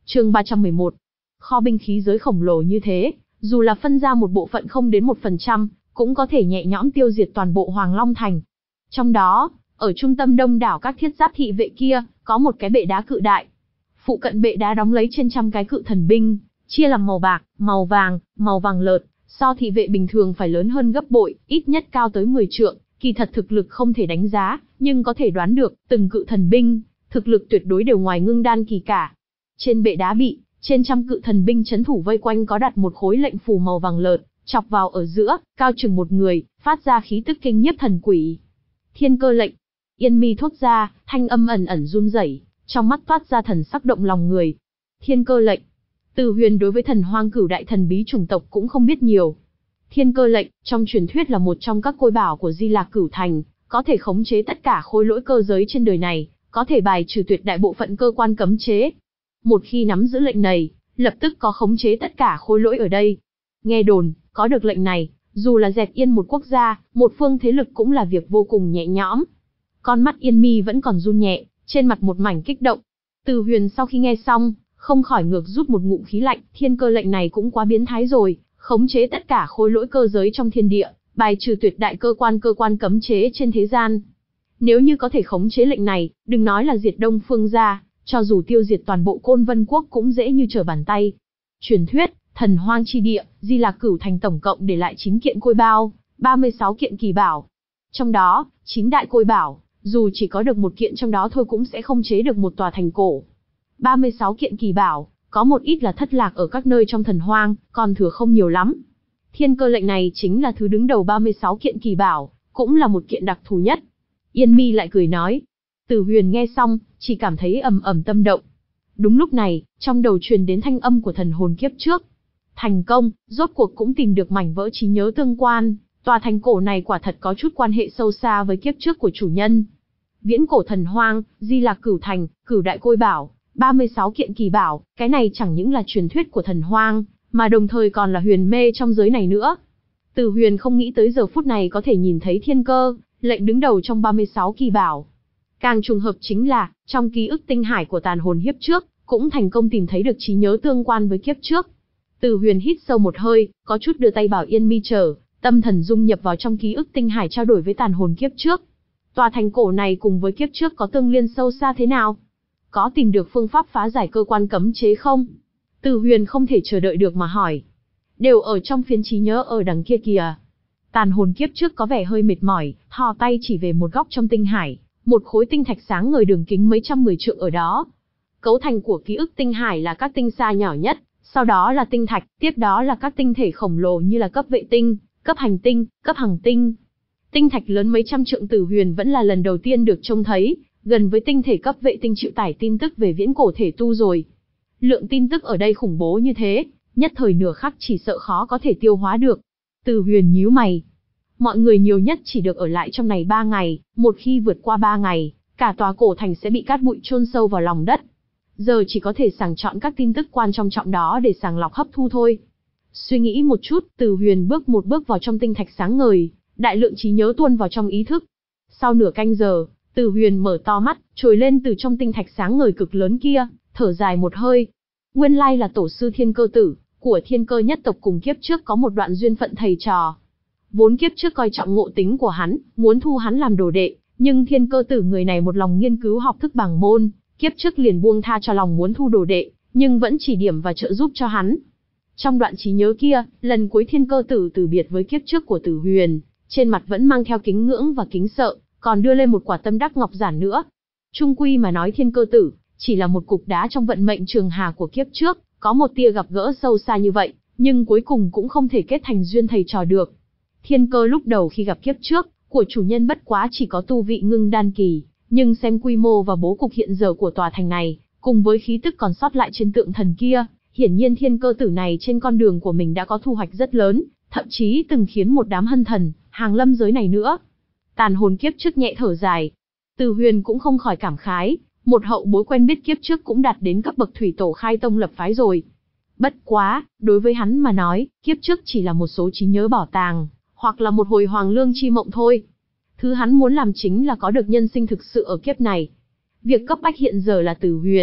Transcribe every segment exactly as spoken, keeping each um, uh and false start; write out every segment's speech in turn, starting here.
Chương ba trăm mười một. Kho binh khí giới khổng lồ như thế, dù là phân ra một bộ phận không đến một phần trăm, cũng có thể nhẹ nhõm tiêu diệt toàn bộ Hoàng Long Thành. Trong đó, ở trung tâm đông đảo các thiết giáp thị vệ kia, có một cái bệ đá cự đại. Phụ cận bệ đá đóng lấy trên trăm cái cự thần binh, chia làm màu bạc, màu vàng, màu vàng lợt, so thị vệ bình thường phải lớn hơn gấp bội, ít nhất cao tới mười trượng, kỳ thật thực lực không thể đánh giá, nhưng có thể đoán được, từng cự thần binh, thực lực tuyệt đối đều ngoài ngưng đan kỳ cả. Trên bệ đá bị, trên trăm cự thần binh chấn thủ vây quanh có đặt một khối lệnh phù màu vàng lợt, chọc vào ở giữa, cao chừng một người, phát ra khí tức kinh nhiếp thần quỷ. Thiên cơ lệnh. Yên mi thốt ra, thanh âm ẩn ẩn run rẩy, trong mắt toát ra thần sắc động lòng người. Thiên cơ lệnh. Từ Huyền đối với thần hoang cửu đại thần bí chủng tộc cũng không biết nhiều. Thiên cơ lệnh, trong truyền thuyết là một trong các côi bảo của Di Lạc Cửu Thành, có thể khống chế tất cả khối lỗi cơ giới trên đời này, có thể bài trừ tuyệt đại bộ phận cơ quan cấm chế. Một khi nắm giữ lệnh này, lập tức có khống chế tất cả khối lỗi ở đây. Nghe đồn, có được lệnh này, dù là dẹp yên một quốc gia, một phương thế lực cũng là việc vô cùng nhẹ nhõm. Con mắt Yên Mi vẫn còn run nhẹ, trên mặt một mảnh kích động. Từ Huyền sau khi nghe xong, không khỏi ngược rút một ngụm khí lạnh, thiên cơ lệnh này cũng quá biến thái rồi, khống chế tất cả khối lỗi cơ giới trong thiên địa, bài trừ tuyệt đại cơ quan cơ quan cấm chế trên thế gian. Nếu như có thể khống chế lệnh này, đừng nói là diệt Đông Phương gia, cho dù tiêu diệt toàn bộ Côn Vân quốc cũng dễ như trở bàn tay. Truyền thuyết, thần hoang chi địa, Di Lạc Cửu Thành tổng cộng để lại chín kiện côi bao, ba mươi sáu kiện kỳ bảo. Trong đó, chín đại côi bảo, dù chỉ có được một kiện trong đó thôi cũng sẽ không chế được một tòa thành cổ. ba mươi sáu kiện kỳ bảo, có một ít là thất lạc ở các nơi trong thần hoang, còn thừa không nhiều lắm. Thiên cơ lệnh này chính là thứ đứng đầu ba mươi sáu kiện kỳ bảo, cũng là một kiện đặc thù nhất. Yên Mi lại cười nói. Từ Huyền nghe xong, chỉ cảm thấy ầm ầm tâm động. Đúng lúc này, trong đầu truyền đến thanh âm của thần hồn kiếp trước. Thành công, rốt cuộc cũng tìm được mảnh vỡ trí nhớ tương quan, tòa thành cổ này quả thật có chút quan hệ sâu xa với kiếp trước của chủ nhân. Viễn cổ thần hoang, Di Lạc Cửu Thành, cửu đại côi bảo, ba mươi sáu kiện kỳ bảo, cái này chẳng những là truyền thuyết của thần hoang, mà đồng thời còn là huyền mê trong giới này nữa. Từ Huyền không nghĩ tới giờ phút này có thể nhìn thấy thiên cơ, lệnh đứng đầu trong ba mươi sáu kỳ bảo. Càng trùng hợp chính là, trong ký ức tinh hải của tàn hồn hiếp trước, cũng thành công tìm thấy được trí nhớ tương quan với kiếp trước. Từ Huyền hít sâu một hơi, có chút đưa tay bảo Yên Mi chờ, tâm thần dung nhập vào trong ký ức tinh hải trao đổi với tàn hồn kiếp trước. Tòa thành cổ này cùng với kiếp trước có tương liên sâu xa thế nào? Có tìm được phương pháp phá giải cơ quan cấm chế không? Từ Huyền không thể chờ đợi được mà hỏi. Đều ở trong phiến trí nhớ ở đằng kia kìa. Tàn hồn kiếp trước có vẻ hơi mệt mỏi, thò tay chỉ về một góc trong tinh hải, một khối tinh thạch sáng ngời đường kính mấy trăm mười trượng ở đó. Cấu thành của ký ức tinh hải là các tinh sa nhỏ nhất, sau đó là tinh thạch, tiếp đó là các tinh thể khổng lồ như là cấp vệ tinh, cấp hành tinh, cấp hằng tinh. Tinh thạch lớn mấy trăm trượng Từ Huyền vẫn là lần đầu tiên được trông thấy, gần với tinh thể cấp vệ tinh chịu tải tin tức về viễn cổ thể tu rồi. Lượng tin tức ở đây khủng bố như thế, nhất thời nửa khắc chỉ sợ khó có thể tiêu hóa được. Từ Huyền nhíu mày. Mọi người nhiều nhất chỉ được ở lại trong này ba ngày, một khi vượt qua ba ngày, cả tòa cổ thành sẽ bị cát bụi chôn sâu vào lòng đất. Giờ chỉ có thể sàng chọn các tin tức quan trọng trọng đó để sàng lọc hấp thu thôi. Suy nghĩ một chút, Từ Huyền bước một bước vào trong tinh thạch sáng ngời, đại lượng trí nhớ tuôn vào trong ý thức. Sau nửa canh giờ, Từ Huyền mở to mắt, trồi lên từ trong tinh thạch sáng ngời cực lớn kia, thở dài một hơi. Nguyên lai là tổ sư Thiên Cơ Tử, của Thiên Cơ nhất tộc cùng kiếp trước có một đoạn duyên phận thầy trò. Vốn kiếp trước coi trọng ngộ tính của hắn, muốn thu hắn làm đồ đệ, nhưng Thiên Cơ Tử người này một lòng nghiên cứu học thức bảng môn, kiếp trước liền buông tha cho lòng muốn thu đồ đệ, nhưng vẫn chỉ điểm và trợ giúp cho hắn. Trong đoạn trí nhớ kia, lần cuối Thiên Cơ Tử từ biệt với kiếp trước của Tử Huyền, trên mặt vẫn mang theo kính ngưỡng và kính sợ, còn đưa lên một quả tâm đắc ngọc giản nữa. Trung quy mà nói Thiên Cơ Tử chỉ là một cục đá trong vận mệnh trường hà của kiếp trước, có một tia gặp gỡ sâu xa như vậy, nhưng cuối cùng cũng không thể kết thành duyên thầy trò được. Thiên Cơ lúc đầu khi gặp kiếp trước của chủ nhân bất quá chỉ có tu vị ngưng đan kỳ, nhưng xem quy mô và bố cục hiện giờ của tòa thành này, cùng với khí tức còn sót lại trên tượng thần kia, hiển nhiên Thiên Cơ Tử này trên con đường của mình đã có thu hoạch rất lớn, thậm chí từng khiến một đám hân thần hàng lâm giới này nữa. Tàn hồn kiếp trước nhẹ thở dài. Từ Huyền cũng không khỏi cảm khái, một hậu bối quen biết kiếp trước cũng đạt đến cấp bậc thủy tổ khai tông lập phái rồi. Bất quá, đối với hắn mà nói, kiếp trước chỉ là một số trí nhớ bảo tàng, hoặc là một hồi hoàng lương chi mộng thôi. Thứ hắn muốn làm chính là có được nhân sinh thực sự ở kiếp này. Việc cấp bách hiện giờ là Tử Huyền,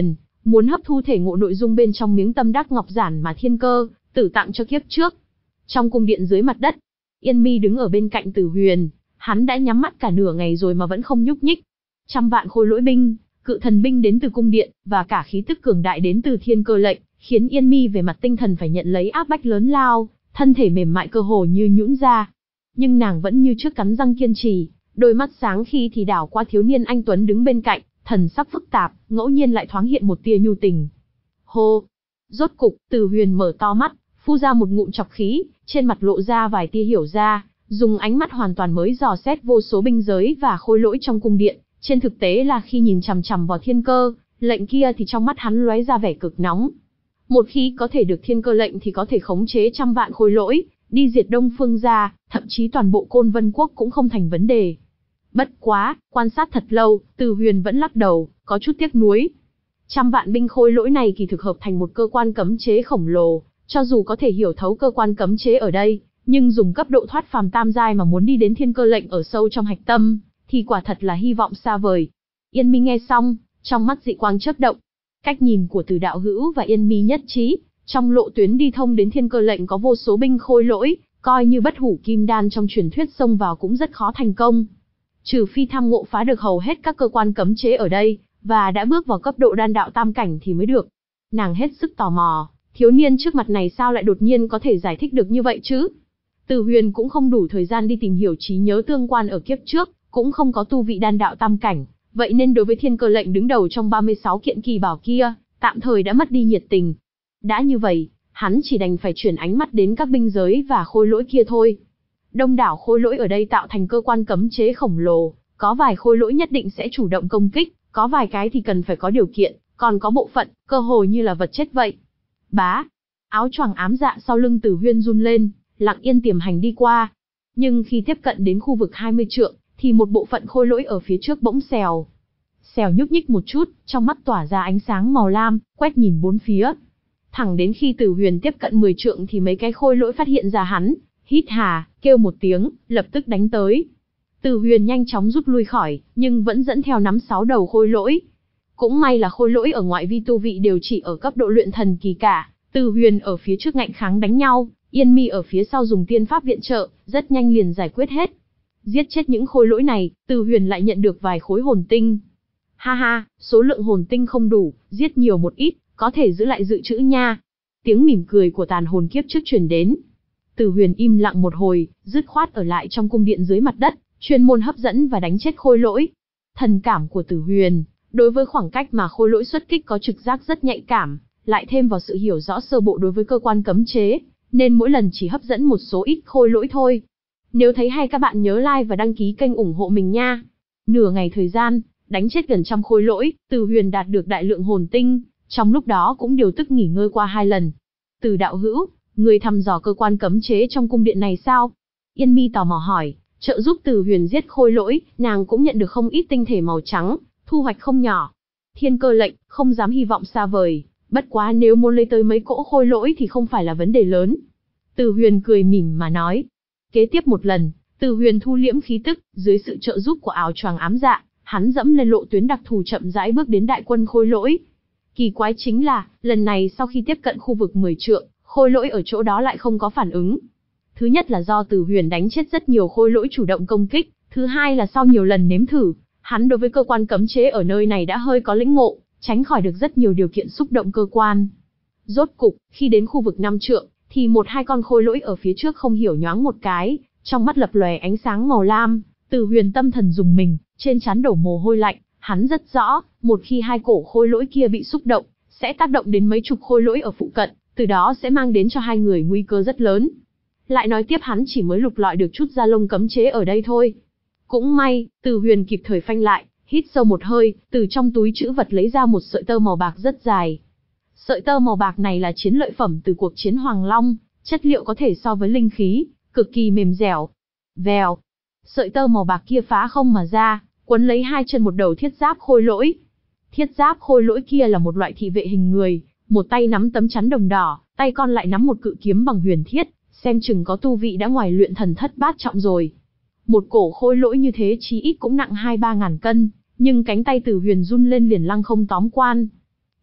muốn hấp thu thể ngộ nội dung bên trong miếng tâm đắc ngọc giản mà thiên cơ tử tặng cho kiếp trước. Trong cung điện dưới mặt đất, Yên Mi đứng ở bên cạnh Tử Huyền, hắn đã nhắm mắt cả nửa ngày rồi mà vẫn không nhúc nhích. Trăm vạn khôi lỗi binh, cự thần binh đến từ cung điện, và cả khí tức cường đại đến từ thiên cơ lệnh, khiến Yên Mi về mặt tinh thần phải nhận lấy áp bách lớn lao, thân thể mềm mại cơ hồ như nhũn ra. Nhưng nàng vẫn như trước cắn răng kiên trì, đôi mắt sáng khi thì đảo qua thiếu niên anh tuấn đứng bên cạnh, thần sắc phức tạp, ngẫu nhiên lại thoáng hiện một tia nhu tình. Hô! Rốt cục, Tử Huyền mở to mắt, phu ra một ngụm chọc khí, trên mặt lộ ra vài tia hiểu ra, dùng ánh mắt hoàn toàn mới dò xét vô số binh giới và khôi lỗi trong cung điện. Trên thực tế là khi nhìn chằm chằm vào thiên cơ lệnh kia thì trong mắt hắn lóe ra vẻ cực nóng. Một khi có thể được thiên cơ lệnh thì có thể khống chế trăm vạn khôi lỗi, đi diệt Đông Phương gia, thậm chí toàn bộ Côn Vân Quốc cũng không thành vấn đề. Bất quá, quan sát thật lâu, Từ Huyền vẫn lắc đầu, có chút tiếc nuối. Trăm vạn binh khôi lỗi này kỳ thực hợp thành một cơ quan cấm chế khổng lồ, cho dù có thể hiểu thấu cơ quan cấm chế ở đây, nhưng dùng cấp độ thoát phàm tam giai mà muốn đi đến thiên cơ lệnh ở sâu trong hạch tâm, thì quả thật là hy vọng xa vời. Yên Mi nghe xong, trong mắt dị quang chớp động. Cách nhìn của Từ Đạo Hữu và Yên Mi nhất trí, trong lộ tuyến đi thông đến thiên cơ lệnh có vô số binh khôi lỗi, coi như bất hủ kim đan trong truyền thuyết xông vào cũng rất khó thành công. Trừ phi tham ngộ phá được hầu hết các cơ quan cấm chế ở đây, và đã bước vào cấp độ đan đạo tam cảnh thì mới được. Nàng hết sức tò mò, thiếu niên trước mặt này sao lại đột nhiên có thể giải thích được như vậy chứ? Từ Huyền cũng không đủ thời gian đi tìm hiểu trí nhớ tương quan ở kiếp trước, cũng không có tu vị đan đạo tam cảnh, vậy nên đối với thiên cơ lệnh đứng đầu trong ba mươi sáu kiện kỳ bảo kia, tạm thời đã mất đi nhiệt tình. Đã như vậy, hắn chỉ đành phải chuyển ánh mắt đến các binh giới và khôi lỗi kia thôi. Đông đảo khôi lỗi ở đây tạo thành cơ quan cấm chế khổng lồ, có vài khôi lỗi nhất định sẽ chủ động công kích, có vài cái thì cần phải có điều kiện, còn có bộ phận, cơ hồ như là vật chết vậy. Bá! Áo choàng ám dạ sau lưng Tử Huyên run lên, lặng yên tiềm hành đi qua. Nhưng khi tiếp cận đến khu vực hai mươi trượng, thì một bộ phận khôi lỗi ở phía trước bỗng xèo. Xèo nhúc nhích một chút, trong mắt tỏa ra ánh sáng màu lam, quét nhìn bốn phía. Thẳng đến khi Tử Huyền tiếp cận mười trượng thì mấy cái khôi lỗi phát hiện ra hắn, hít hà, kêu một tiếng, lập tức đánh tới. Tử Huyền nhanh chóng rút lui khỏi, nhưng vẫn dẫn theo nắm sáu đầu khôi lỗi. Cũng may là khôi lỗi ở ngoại vi tu vị đều chỉ ở cấp độ luyện thần kỳ cả. Tử Huyền ở phía trước ngạnh kháng đánh nhau, Yên Mi ở phía sau dùng tiên pháp viện trợ, rất nhanh liền giải quyết hết. Giết chết những khôi lỗi này, Tử Huyền lại nhận được vài khối hồn tinh. Ha ha, số lượng hồn tinh không đủ, giết nhiều một ít, có thể giữ lại dự trữ nha. Tiếng mỉm cười của tàn hồn kiếp trước truyền đến. Tử Huyền im lặng một hồi, dứt khoát ở lại trong cung điện dưới mặt đất, chuyên môn hấp dẫn và đánh chết khôi lỗi. Thần cảm của Tử Huyền, đối với khoảng cách mà khôi lỗi xuất kích có trực giác rất nhạy cảm, lại thêm vào sự hiểu rõ sơ bộ đối với cơ quan cấm chế, nên mỗi lần chỉ hấp dẫn một số ít khôi lỗi thôi. Nếu thấy hay các bạn nhớ like và đăng ký kênh ủng hộ mình nha. Nửa ngày thời gian, đánh chết gần trăm khôi lỗi, Tử Huyền đạt được đại lượng hồn tinh, trong lúc đó cũng điều tức nghỉ ngơi qua hai lần. Từ Đạo Hữu, người thăm dò cơ quan cấm chế trong cung điện này sao? Yên Mi tò mò hỏi, trợ giúp Tử Huyền giết khôi lỗi, nàng cũng nhận được không ít tinh thể màu trắng, thu hoạch không nhỏ. Thiên cơ lệnh, không dám hy vọng xa vời, bất quá nếu muốn lấy tới mấy cỗ khôi lỗi thì không phải là vấn đề lớn. Tử Huyền cười mỉm mà nói. Kế tiếp một lần, Tử Huyền thu liễm khí tức, dưới sự trợ giúp của áo choàng ám dạ, hắn dẫm lên lộ tuyến đặc thù chậm rãi bước đến đại quân khôi lỗi. Kỳ quái chính là, lần này sau khi tiếp cận khu vực mười trượng, khôi lỗi ở chỗ đó lại không có phản ứng. Thứ nhất là do Tử Huyền đánh chết rất nhiều khôi lỗi chủ động công kích, thứ hai là sau nhiều lần nếm thử, hắn đối với cơ quan cấm chế ở nơi này đã hơi có lĩnh ngộ, tránh khỏi được rất nhiều điều kiện xúc động cơ quan. Rốt cục, khi đến khu vực năm trượng, thì một hai con khôi lỗi ở phía trước không hiểu nhoáng một cái, trong mắt lập lòe ánh sáng màu lam. Tử Huyền tâm thần rùng mình, trên trán đổ mồ hôi lạnh, hắn rất rõ, một khi hai cổ khôi lỗi kia bị xúc động, sẽ tác động đến mấy chục khôi lỗi ở phụ cận, từ đó sẽ mang đến cho hai người nguy cơ rất lớn. Lại nói tiếp hắn chỉ mới lục lọi được chút da lông cấm chế ở đây thôi. Cũng may, Tử Huyền kịp thời phanh lại, hít sâu một hơi, từ trong túi trữ vật lấy ra một sợi tơ màu bạc rất dài. Sợi tơ màu bạc này là chiến lợi phẩm từ cuộc chiến Hoàng Long, chất liệu có thể so với linh khí, cực kỳ mềm dẻo. Vèo, sợi tơ màu bạc kia phá không mà ra, quấn lấy hai chân một đầu thiết giáp khôi lỗi. Thiết giáp khôi lỗi kia là một loại thị vệ hình người, một tay nắm tấm chắn đồng đỏ, tay con lại nắm một cự kiếm bằng huyền thiết, xem chừng có tu vị đã ngoài luyện thần thất bát trọng rồi. Một cổ khôi lỗi như thế chí ít cũng nặng hai ba ngàn cân, nhưng cánh tay Tử Huyền run lên liền lăng không tóm quan.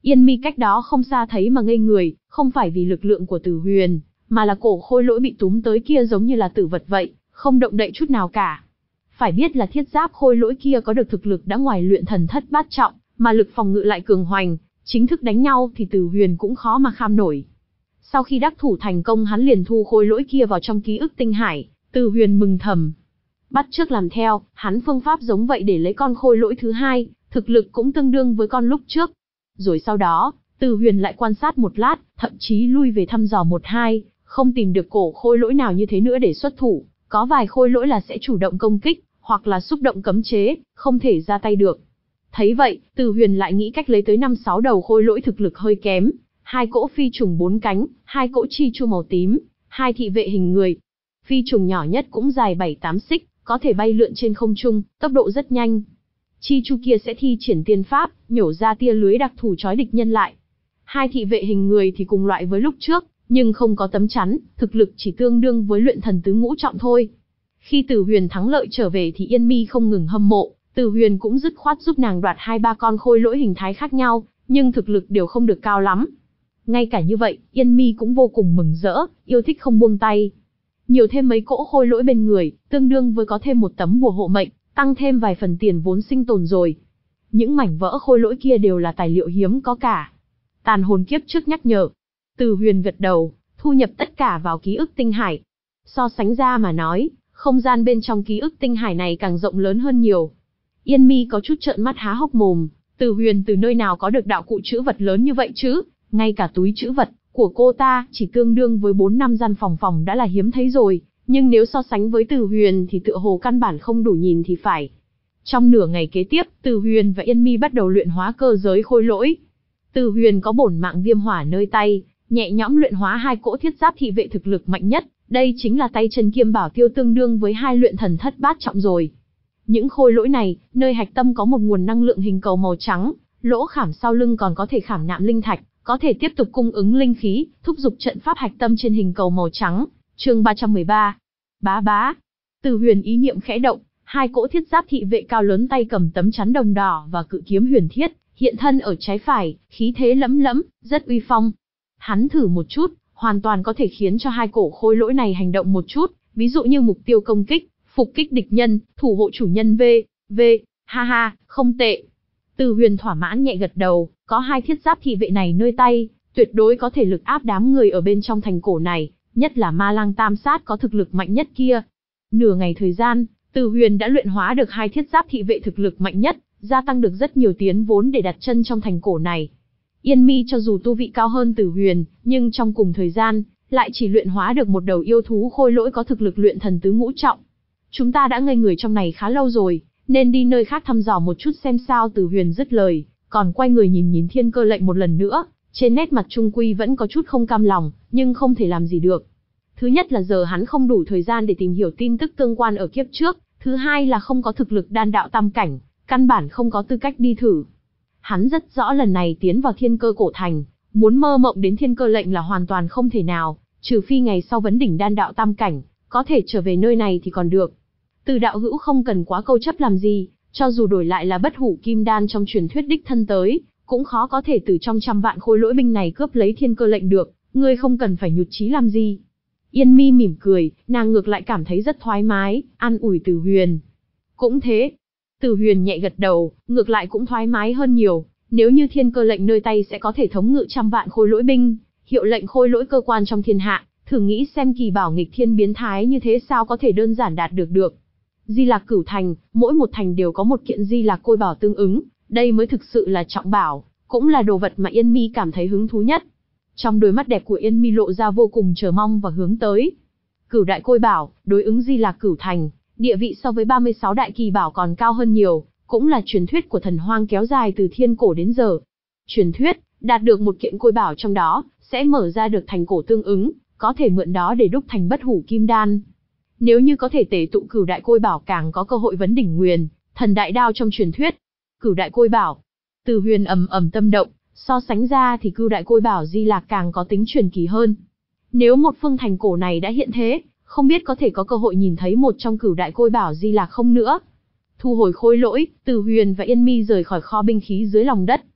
Yên Mi cách đó không xa thấy mà ngây người, không phải vì lực lượng của Tử Huyền, mà là cổ khôi lỗi bị túm tới kia giống như là tử vật vậy, không động đậy chút nào cả. Phải biết là thiết giáp khôi lỗi kia có được thực lực đã ngoài luyện thần thất bát trọng, mà lực phòng ngự lại cường hoành, chính thức đánh nhau thì Tử Huyền cũng khó mà kham nổi. Sau khi đắc thủ thành công hắn liền thu khôi lỗi kia vào trong ký ức tinh hải, Tử Huyền mừng thầm. Bắt chước làm theo, hắn phương pháp giống vậy để lấy con khôi lỗi thứ hai, thực lực cũng tương đương với con lúc trước. Rồi sau đó, Tử Huyền lại quan sát một lát, thậm chí lui về thăm dò một hai, không tìm được cổ khôi lỗi nào như thế nữa để xuất thủ, có vài khôi lỗi là sẽ chủ động công kích, hoặc là xúc động cấm chế, không thể ra tay được. Thấy vậy, Tử Huyền lại nghĩ cách lấy tới năm sáu đầu khôi lỗi thực lực hơi kém, hai cỗ phi trùng bốn cánh, hai cỗ chi chu màu tím, hai thị vệ hình người. Phi trùng nhỏ nhất cũng dài bảy tám xích, có thể bay lượn trên không trung, tốc độ rất nhanh. Chi chu kia sẽ thi triển tiên pháp, nhổ ra tia lưới đặc thù trói địch nhân lại. Hai thị vệ hình người thì cùng loại với lúc trước, nhưng không có tấm chắn, thực lực chỉ tương đương với luyện thần tứ ngũ trọng thôi. Khi Tử Huyền thắng lợi trở về thì Yên Mi không ngừng hâm mộ, Tử Huyền cũng dứt khoát giúp nàng đoạt hai ba con khôi lỗi hình thái khác nhau, nhưng thực lực đều không được cao lắm. Ngay cả như vậy, Yên Mi cũng vô cùng mừng rỡ, yêu thích không buông tay. Nhiều thêm mấy cỗ khôi lỗi bên người, tương đương với có thêm một tấm bùa hộ mệnh, tăng thêm vài phần tiền vốn sinh tồn rồi. Những mảnh vỡ khôi lỗi kia đều là tài liệu hiếm có cả. Tàn hồn kiếp trước nhắc nhở. Tử Huyền gật đầu, thu nhập tất cả vào ký ức tinh hải. So sánh ra mà nói, không gian bên trong ký ức tinh hải này càng rộng lớn hơn nhiều. Yên Mi có chút trợn mắt há hốc mồm, Tử Huyền từ nơi nào có được đạo cụ trữ vật lớn như vậy chứ? Ngay cả túi trữ vật của cô ta chỉ tương đương với bốn năm gian phòng phòng đã là hiếm thấy rồi, nhưng nếu so sánh với Tử Huyền thì tựa hồ căn bản không đủ nhìn thì phải. Trong nửa ngày kế tiếp, Tử Huyền và Yên Mi bắt đầu luyện hóa cơ giới khôi lỗi. Tử Huyền có bổn mạng viêm hỏa nơi tay, nhẹ nhõm luyện hóa hai cỗ thiết giáp thị vệ thực lực mạnh nhất, đây chính là tay chân kiêm bảo tiêu tương đương với hai luyện thần thất bát trọng rồi. Những khôi lỗi này, nơi hạch tâm có một nguồn năng lượng hình cầu màu trắng, lỗ khảm sau lưng còn có thể khảm nạm linh thạch, có thể tiếp tục cung ứng linh khí, thúc giục trận pháp hạch tâm trên hình cầu màu trắng. Chương ba trăm mười ba. Bá bá. Tử Huyền ý niệm khẽ động, hai cỗ thiết giáp thị vệ cao lớn tay cầm tấm chắn đồng đỏ và cự kiếm huyền thiết, hiện thân ở trái phải, khí thế lẫm lẫm, rất uy phong. Hắn thử một chút, hoàn toàn có thể khiến cho hai cổ khôi lỗi này hành động một chút, ví dụ như mục tiêu công kích, phục kích địch nhân, thủ hộ chủ nhân v, v, ha ha, không tệ. Tử Huyền thỏa mãn nhẹ gật đầu, có hai thiết giáp thị vệ này nơi tay, tuyệt đối có thể lực áp đám người ở bên trong thành cổ này, nhất là ma lang tam sát có thực lực mạnh nhất kia. Nửa ngày thời gian, Tử Huyền đã luyện hóa được hai thiết giáp thị vệ thực lực mạnh nhất, gia tăng được rất nhiều tiến vốn để đặt chân trong thành cổ này. Yên Mi cho dù tu vị cao hơn Tử Huyền, nhưng trong cùng thời gian, lại chỉ luyện hóa được một đầu yêu thú khôi lỗi có thực lực luyện thần tứ ngũ trọng. Chúng ta đã ngây người trong này khá lâu rồi, nên đi nơi khác thăm dò một chút xem sao. Tử Huyền dứt lời, còn quay người nhìn nhìn thiên cơ lệnh một lần nữa, trên nét mặt trung quy vẫn có chút không cam lòng, nhưng không thể làm gì được. Thứ nhất là giờ hắn không đủ thời gian để tìm hiểu tin tức tương quan ở kiếp trước, thứ hai là không có thực lực đan đạo tam cảnh, căn bản không có tư cách đi thử. Hắn rất rõ lần này tiến vào thiên cơ cổ thành, muốn mơ mộng đến thiên cơ lệnh là hoàn toàn không thể nào, trừ phi ngày sau vấn đỉnh đan đạo tam cảnh, có thể trở về nơi này thì còn được. Từ đạo hữu không cần quá câu chấp làm gì, cho dù đổi lại là bất hủ kim đan trong truyền thuyết đích thân tới, cũng khó có thể từ trong trăm vạn khôi lỗi binh này cướp lấy thiên cơ lệnh được, ngươi không cần phải nhụt chí làm gì. Yên Mi mỉm cười, nàng ngược lại cảm thấy rất thoải mái, an ủi Tử Huyền. Cũng thế. Tử Huyền nhẹ gật đầu, ngược lại cũng thoải mái hơn nhiều, nếu như thiên cơ lệnh nơi tay sẽ có thể thống ngự trăm vạn khôi lỗi binh, hiệu lệnh khôi lỗi cơ quan trong thiên hạ, thử nghĩ xem kỳ bảo nghịch thiên biến thái như thế sao có thể đơn giản đạt được được. Di Lạc Cửu Thành, mỗi một thành đều có một kiện Di Lạc Côi Bảo tương ứng, đây mới thực sự là trọng bảo, cũng là đồ vật mà Yên Mi cảm thấy hứng thú nhất. Trong đôi mắt đẹp của Yên Mi lộ ra vô cùng chờ mong và hướng tới. Cửu Đại Côi Bảo, đối ứng Di Lạc Cửu Thành, địa vị so với ba mươi sáu đại kỳ bảo còn cao hơn nhiều, cũng là truyền thuyết của thần hoang kéo dài từ thiên cổ đến giờ. Truyền thuyết, đạt được một kiện côi bảo trong đó, sẽ mở ra được thành cổ tương ứng, có thể mượn đó để đúc thành bất hủ kim đan. Nếu như có thể tề tụ Cửu Đại Côi Bảo càng có cơ hội vấn đỉnh Nguyền Thần Đại Đao trong truyền thuyết. Cửu Đại Côi Bảo. Tử Huyền ầm ầm tâm động, so sánh ra thì Cửu Đại Côi Bảo Di Lạc càng có tính truyền kỳ hơn. Nếu một phương thành cổ này đã hiện thế, không biết có thể có cơ hội nhìn thấy một trong Cửu Đại Côi Bảo Di Lạc không nữa. Thu hồi khôi lỗi, Tử Huyền và Yên Mi rời khỏi kho binh khí dưới lòng đất.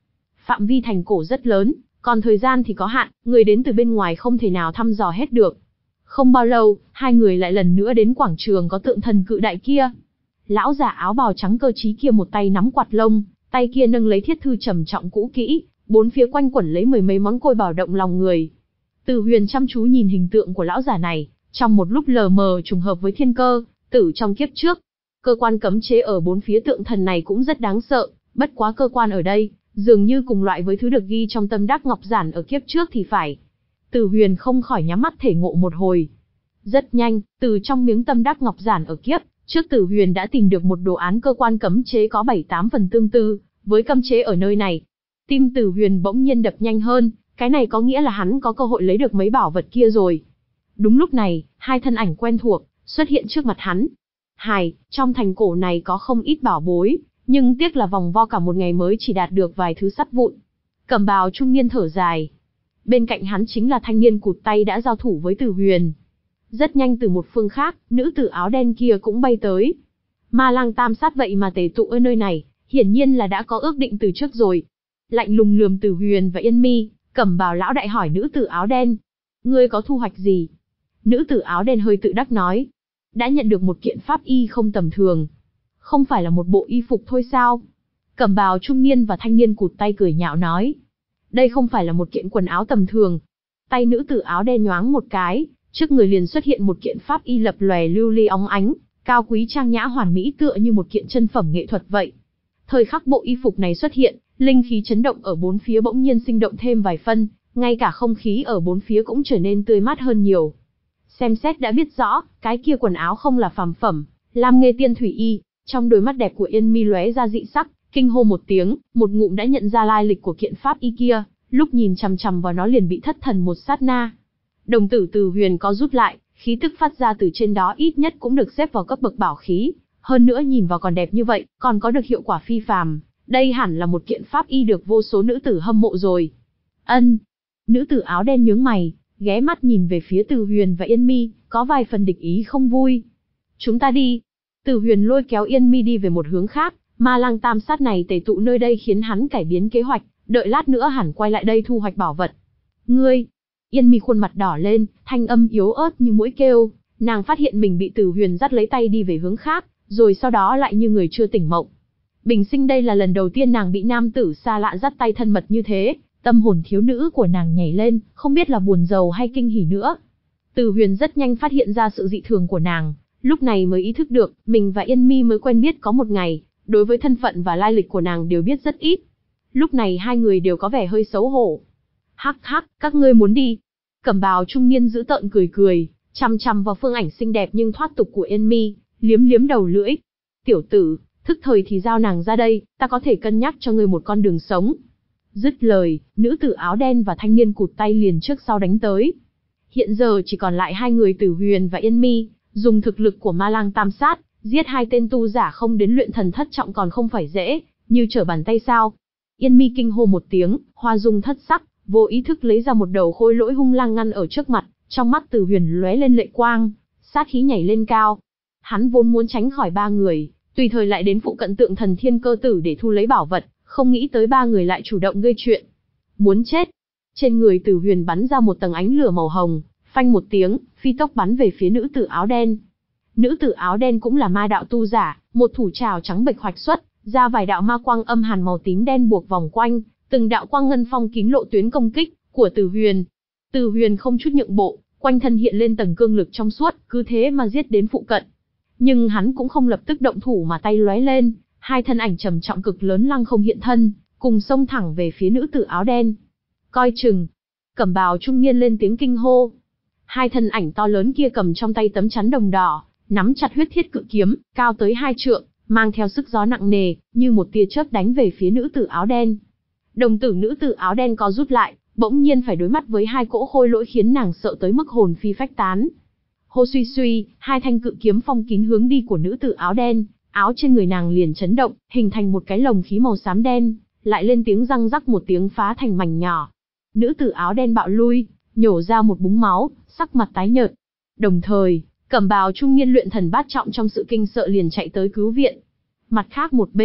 Phạm vi thành cổ rất lớn, còn thời gian thì có hạn, người đến từ bên ngoài không thể nào thăm dò hết được. Không bao lâu, hai người lại lần nữa đến quảng trường có tượng thần cự đại kia. Lão già áo bào trắng cơ trí kia một tay nắm quạt lông, tay kia nâng lấy thiết thư trầm trọng cũ kỹ, bốn phía quanh quẩn lấy mười mấy món côi bảo động lòng người. Từ Huyền chăm chú nhìn hình tượng của lão già này, trong một lúc lờ mờ trùng hợp với thiên cơ tử trong kiếp trước. Cơ quan cấm chế ở bốn phía tượng thần này cũng rất đáng sợ, bất quá cơ quan ở đây dường như cùng loại với thứ được ghi trong tâm đắc ngọc giản ở kiếp trước thì phải. Từ Huyền không khỏi nhắm mắt thể ngộ một hồi. Rất nhanh, từ trong miếng tâm đắc ngọc giản ở kiếp trước Từ Huyền đã tìm được một đồ án cơ quan cấm chế có bảy tám phần tương tự với cấm chế ở nơi này. Tim Từ Huyền bỗng nhiên đập nhanh hơn, cái này có nghĩa là hắn có cơ hội lấy được mấy bảo vật kia rồi. Đúng lúc này, hai thân ảnh quen thuộc xuất hiện trước mặt hắn. Hài, trong thành cổ này có không ít bảo bối, nhưng tiếc là vòng vo cả một ngày mới chỉ đạt được vài thứ sắt vụn. Cẩm bào trung niên thở dài. Bên cạnh hắn chính là thanh niên cụt tay đã giao thủ với Từ Huyền. Rất nhanh từ một phương khác, nữ tử áo đen kia cũng bay tới. Ma lang tam sát vậy mà tề tụ ở nơi này, hiển nhiên là đã có ước định từ trước rồi. Lạnh lùng lườm Từ Huyền và Yên Mi, Cẩm bào lão đại hỏi nữ tử áo đen. Ngươi có thu hoạch gì? Nữ tử áo đen hơi tự đắc nói. Đã nhận được một kiện pháp y không tầm thường. Không phải là một bộ y phục thôi sao? Cẩm bào trung niên và thanh niên cụt tay cười nhạo nói. Đây không phải là một kiện quần áo tầm thường. Tay nữ tử áo đen nhoáng một cái, trước người liền xuất hiện một kiện pháp y lập lòe lưu ly óng ánh, cao quý trang nhã hoàn mỹ tựa như một kiện chân phẩm nghệ thuật vậy. Thời khắc bộ y phục này xuất hiện, linh khí chấn động ở bốn phía bỗng nhiên sinh động thêm vài phân, ngay cả không khí ở bốn phía cũng trở nên tươi mát hơn nhiều. Xem xét đã biết rõ, cái kia quần áo không là phàm phẩm, làm nghề tiên thủy y. Trong đôi mắt đẹp của Yên Mi lóe ra dị sắc, kinh hô một tiếng, một ngụm đã nhận ra lai lịch của kiện pháp y kia, lúc nhìn chằm chằm vào nó liền bị thất thần một sát na. Đồng tử Từ Huyền có rút lại, khí tức phát ra từ trên đó ít nhất cũng được xếp vào cấp bậc bảo khí, hơn nữa nhìn vào còn đẹp như vậy, còn có được hiệu quả phi phàm, đây hẳn là một kiện pháp y được vô số nữ tử hâm mộ rồi. Ân. Nữ tử áo đen nhướng mày, ghé mắt nhìn về phía Từ Huyền và Yên Mi, có vài phần địch ý không vui. Chúng ta đi. Từ Huyền lôi kéo Yên Mi đi về một hướng khác, ma lang tam sát này tề tụ nơi đây khiến hắn cải biến kế hoạch, đợi lát nữa hẳn quay lại đây thu hoạch bảo vật. Ngươi! Yên Mi khuôn mặt đỏ lên, thanh âm yếu ớt như mũi kêu, nàng phát hiện mình bị Từ Huyền dắt lấy tay đi về hướng khác, rồi sau đó lại như người chưa tỉnh mộng. Bình sinh đây là lần đầu tiên nàng bị nam tử xa lạ dắt tay thân mật như thế, tâm hồn thiếu nữ của nàng nhảy lên, không biết là buồn rầu hay kinh hỉ nữa. Từ Huyền rất nhanh phát hiện ra sự dị thường của nàng, lúc này mới ý thức được, mình và Yên Mi mới quen biết có một ngày, đối với thân phận và lai lịch của nàng đều biết rất ít. Lúc này hai người đều có vẻ hơi xấu hổ. Hắc hắc, các ngươi muốn đi. Cẩm bào trung niên giữ tợn cười cười, chằm chằm vào phương ảnh xinh đẹp nhưng thoát tục của Yên Mi, liếm liếm đầu lưỡi. Tiểu tử, thức thời thì giao nàng ra đây, ta có thể cân nhắc cho ngươi một con đường sống. Dứt lời, nữ tử áo đen và thanh niên cụt tay liền trước sau đánh tới. Hiện giờ chỉ còn lại hai người Từ Huyền và Yên Mi, dùng thực lực của ma lang tam sát, giết hai tên tu giả không đến luyện thần thất trọng còn không phải dễ, như trở bàn tay sao. Yên Mi kinh hô một tiếng, hoa dung thất sắc, vô ý thức lấy ra một đầu khôi lỗi hung lang ngăn ở trước mặt, trong mắt Từ Huyền lóe lên lệ quang, sát khí nhảy lên cao. Hắn vốn muốn tránh khỏi ba người, tùy thời lại đến phụ cận tượng thần thiên cơ tử để thu lấy bảo vật, không nghĩ tới ba người lại chủ động gây chuyện. Muốn chết. Trên người Từ Huyền bắn ra một tầng ánh lửa màu hồng, phanh một tiếng, phi tốc bắn về phía nữ tử áo đen. Nữ tử áo đen cũng là ma đạo tu giả, một thủ trảo trắng bệch hoạch xuất, ra vài đạo ma quang âm hàn màu tím đen buộc vòng quanh, từng đạo quang ngân phong kín lộ tuyến công kích của Từ Huyền. Từ Huyền không chút nhượng bộ, quanh thân hiện lên tầng cương lực trong suốt, cứ thế mà giết đến phụ cận. Nhưng hắn cũng không lập tức động thủ mà tay lóe lên, hai thân ảnh trầm trọng cực lớn lăng không hiện thân, cùng xông thẳng về phía nữ tử áo đen. Coi chừng! Cẩm bào trung niên lên tiếng kinh hô. Hai thân ảnh to lớn kia cầm trong tay tấm chắn đồng đỏ, nắm chặt huyết thiết cự kiếm, cao tới hai trượng, mang theo sức gió nặng nề, như một tia chớp đánh về phía nữ tử áo đen. Đồng tử nữ tử áo đen có rút lại, bỗng nhiên phải đối mặt với hai cỗ khôi lỗi khiến nàng sợ tới mức hồn phi phách tán. Hô suy suy, hai thanh cự kiếm phong kín hướng đi của nữ tử áo đen, áo trên người nàng liền chấn động, hình thành một cái lồng khí màu xám đen, lại lên tiếng răng rắc một tiếng phá thành mảnh nhỏ. Nữ tử áo đen bạo lui, nhổ ra một búng máu, sắc mặt tái nhợt. Đồng thời, cẩm bào trung niên luyện thần bát trọng trong sự kinh sợ liền chạy tới cứu viện. Mặt khác một bên,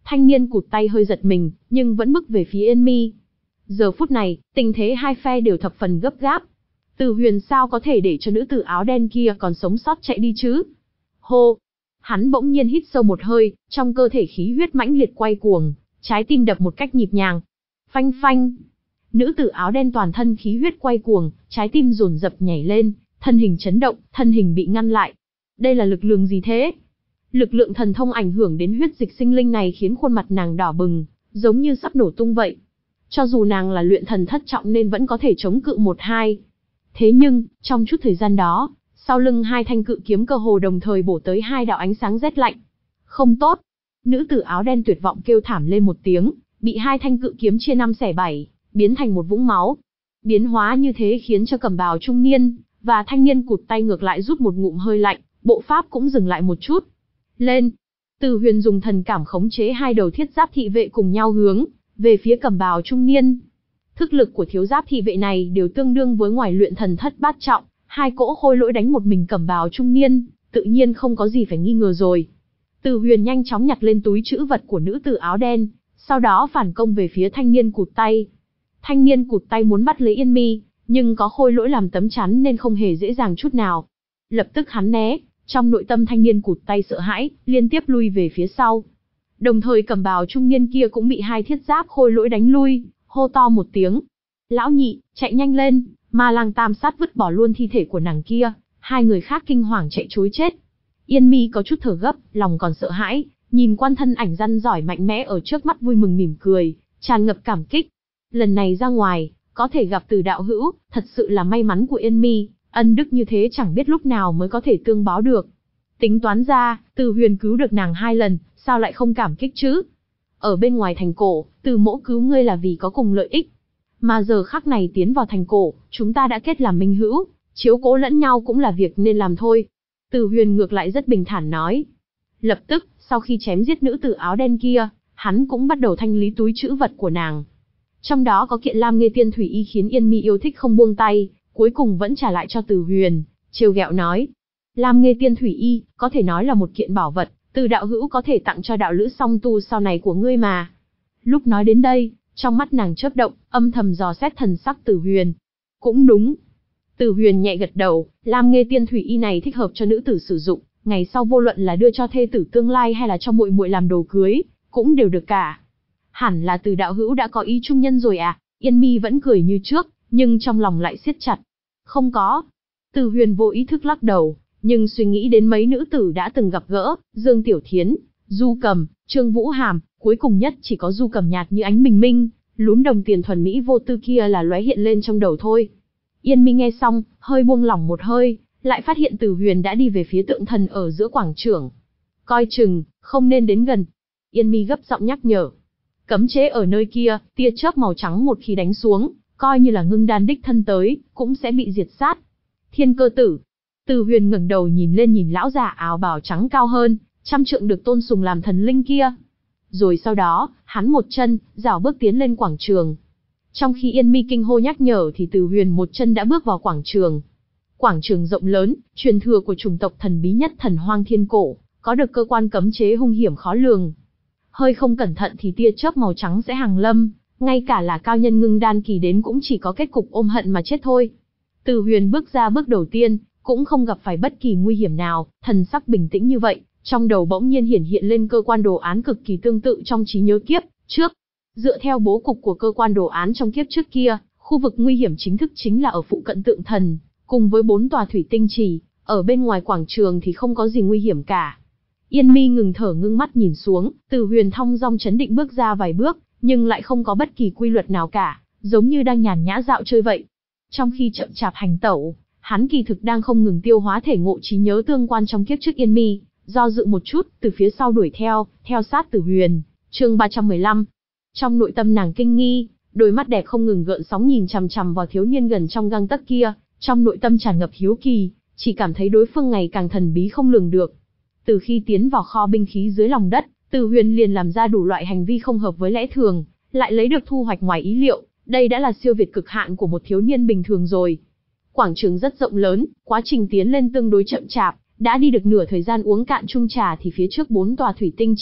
Thanh niên cụt tay hơi giật mình, nhưng vẫn bước về phía Yên Mi. Giờ phút này, tình thế hai phe đều thập phần gấp gáp. Từ Huyền sao có thể để cho nữ tử áo đen kia còn sống sót chạy đi chứ? Hô! Hắn bỗng nhiên hít sâu một hơi, trong cơ thể khí huyết mãnh liệt quay cuồng, trái tim đập một cách nhịp nhàng. Phanh phanh! Nữ tử áo đen toàn thân khí huyết quay cuồng, trái tim dồn dập nhảy lên, thân hình chấn động, thân hình bị ngăn lại. Đây là lực lượng gì thế? Lực lượng thần thông ảnh hưởng đến huyết dịch sinh linh này khiến khuôn mặt nàng đỏ bừng, giống như sắp nổ tung vậy. Cho dù nàng là luyện thần thất trọng nên vẫn có thể chống cự một hai. Thế nhưng, trong chút thời gian đó, sau lưng hai thanh cự kiếm cơ hồ đồng thời bổ tới hai đạo ánh sáng rét lạnh. Không tốt! Nữ tử áo đen tuyệt vọng kêu thảm lên một tiếng, bị hai thanh cự kiếm chia năm xẻ bảy, biến thành một vũng máu. Biến hóa như thế khiến cho cẩm bào trung niên và thanh niên cụt tay ngược lại rút một ngụm hơi lạnh, bộ pháp cũng dừng lại một chút. Lên! Từ Huyền dùng thần cảm khống chế hai đầu thiết giáp thị vệ cùng nhau hướng về phía cẩm bào trung niên. Thức lực của thiếu giáp thị vệ này đều tương đương với ngoài luyện thần thất bát trọng, hai cỗ khôi lỗi đánh một mình cẩm bào trung niên, tự nhiên không có gì phải nghi ngờ rồi. Từ Huyền nhanh chóng nhặt lên túi trữ vật của nữ tử áo đen, sau đó phản công về phía thanh niên cụt tay. Thanh niên cụt tay muốn bắt lấy Yên Mi, nhưng có khôi lỗi làm tấm chắn nên không hề dễ dàng chút nào. Lập tức hắn né, trong nội tâm thanh niên cụt tay sợ hãi, liên tiếp lui về phía sau. Đồng thời cẩm bào trung niên kia cũng bị hai thiết giáp khôi lỗi đánh lui, hô to một tiếng. Lão nhị, chạy nhanh lên, Ma Lang tam sát vứt bỏ luôn thi thể của nàng kia, hai người khác kinh hoàng chạy trối chết. Yên Mi có chút thở gấp, lòng còn sợ hãi, nhìn quan thân ảnh răn giỏi mạnh mẽ ở trước mắt vui mừng mỉm cười, tràn ngập cảm kích. Lần này ra ngoài, có thể gặp Từ đạo hữu, thật sự là may mắn của Yên Mi, ân đức như thế chẳng biết lúc nào mới có thể tương báo được. Tính toán ra, Từ Huyền cứu được nàng hai lần, sao lại không cảm kích chứ? Ở bên ngoài thành cổ, Từ mỗ cứu ngươi là vì có cùng lợi ích. Mà giờ khắc này tiến vào thành cổ, chúng ta đã kết làm minh hữu, chiếu cố lẫn nhau cũng là việc nên làm thôi. Từ Huyền ngược lại rất bình thản nói. Lập tức, sau khi chém giết nữ tử áo đen kia, hắn cũng bắt đầu thanh lý túi trữ vật của nàng. Trong đó có kiện Lam Nghê Tiên Thủy Y khiến Yên Mi yêu thích không buông tay, cuối cùng vẫn trả lại cho Từ Huyền, trêu ghẹo nói. Lam Nghê Tiên Thủy Y, có thể nói là một kiện bảo vật, Từ đạo hữu có thể tặng cho đạo lữ song tu sau này của ngươi mà. Lúc nói đến đây, trong mắt nàng chớp động, âm thầm dò xét thần sắc Từ Huyền. Cũng đúng. Từ Huyền nhẹ gật đầu, Lam Nghê Tiên Thủy Y này thích hợp cho nữ tử sử dụng, ngày sau vô luận là đưa cho thê tử tương lai hay là cho muội muội làm đồ cưới, cũng đều được cả. Hẳn là Từ đạo hữu đã có ý trung nhân rồi à? Yên Mi vẫn cười như trước, nhưng trong lòng lại siết chặt. Không có. Từ Huyền vô ý thức lắc đầu, nhưng suy nghĩ đến mấy nữ tử đã từng gặp gỡ, Dương Tiểu Thiến, Du Cầm, Trương Vũ Hàm, cuối cùng nhất chỉ có Du Cầm nhạt như ánh bình minh, lúm đồng tiền thuần mỹ vô tư kia là lóe hiện lên trong đầu thôi. Yên Mi nghe xong, hơi buông lỏng một hơi, lại phát hiện Từ Huyền đã đi về phía tượng thần ở giữa quảng trường. Coi chừng, không nên đến gần. Yên Mi gấp giọng nhắc nhở. Cấm chế ở nơi kia, tia chớp màu trắng một khi đánh xuống, coi như là ngưng đan đích thân tới, cũng sẽ bị diệt sát. Thiên Cơ Tử. Từ Huyền ngẩng đầu nhìn lên nhìn lão già áo bào trắng cao hơn, trăm trượng được tôn sùng làm thần linh kia. Rồi sau đó, hắn một chân, rảo bước tiến lên quảng trường. Trong khi Yên Mi kinh hô nhắc nhở thì Từ Huyền một chân đã bước vào quảng trường. Quảng trường rộng lớn, truyền thừa của chủng tộc thần bí nhất Thần Hoang Thiên Cổ, có được cơ quan cấm chế hung hiểm khó lường. Hơi không cẩn thận thì tia chớp màu trắng sẽ hàng lâm, ngay cả là cao nhân ngưng đan kỳ đến cũng chỉ có kết cục ôm hận mà chết thôi. Từ Huyền bước ra bước đầu tiên, cũng không gặp phải bất kỳ nguy hiểm nào, thần sắc bình tĩnh như vậy, trong đầu bỗng nhiên hiển hiện lên cơ quan đồ án cực kỳ tương tự trong trí nhớ kiếp trước. Dựa theo bố cục của cơ quan đồ án trong kiếp trước kia, khu vực nguy hiểm chính thức chính là ở phụ cận tượng thần, cùng với bốn tòa thủy tinh trì, ở bên ngoài quảng trường thì không có gì nguy hiểm cả. Yên Mi ngừng thở ngưng mắt nhìn xuống, Từ Huyền thong dong chấn định bước ra vài bước, nhưng lại không có bất kỳ quy luật nào cả, giống như đang nhàn nhã dạo chơi vậy. Trong khi chậm chạp hành tẩu, hắn kỳ thực đang không ngừng tiêu hóa thể ngộ trí nhớ tương quan trong kiếp trước Yên Mi, do dự một chút, từ phía sau đuổi theo, theo sát Từ Huyền. Chương ba trăm mười lăm. Trong nội tâm nàng kinh nghi, đôi mắt đẹp không ngừng gợn sóng nhìn chằm chằm vào thiếu niên gần trong gang tấc kia, trong nội tâm tràn ngập hiếu kỳ, chỉ cảm thấy đối phương ngày càng thần bí không lường được. Từ khi tiến vào kho binh khí dưới lòng đất, Từ Huyền liền làm ra đủ loại hành vi không hợp với lẽ thường, lại lấy được thu hoạch ngoài ý liệu, đây đã là siêu việt cực hạn của một thiếu niên bình thường rồi. Quảng trường rất rộng lớn, quá trình tiến lên tương đối chậm chạp, đã đi được nửa thời gian uống cạn chung trà thì phía trước bốn tòa thủy tinh trì,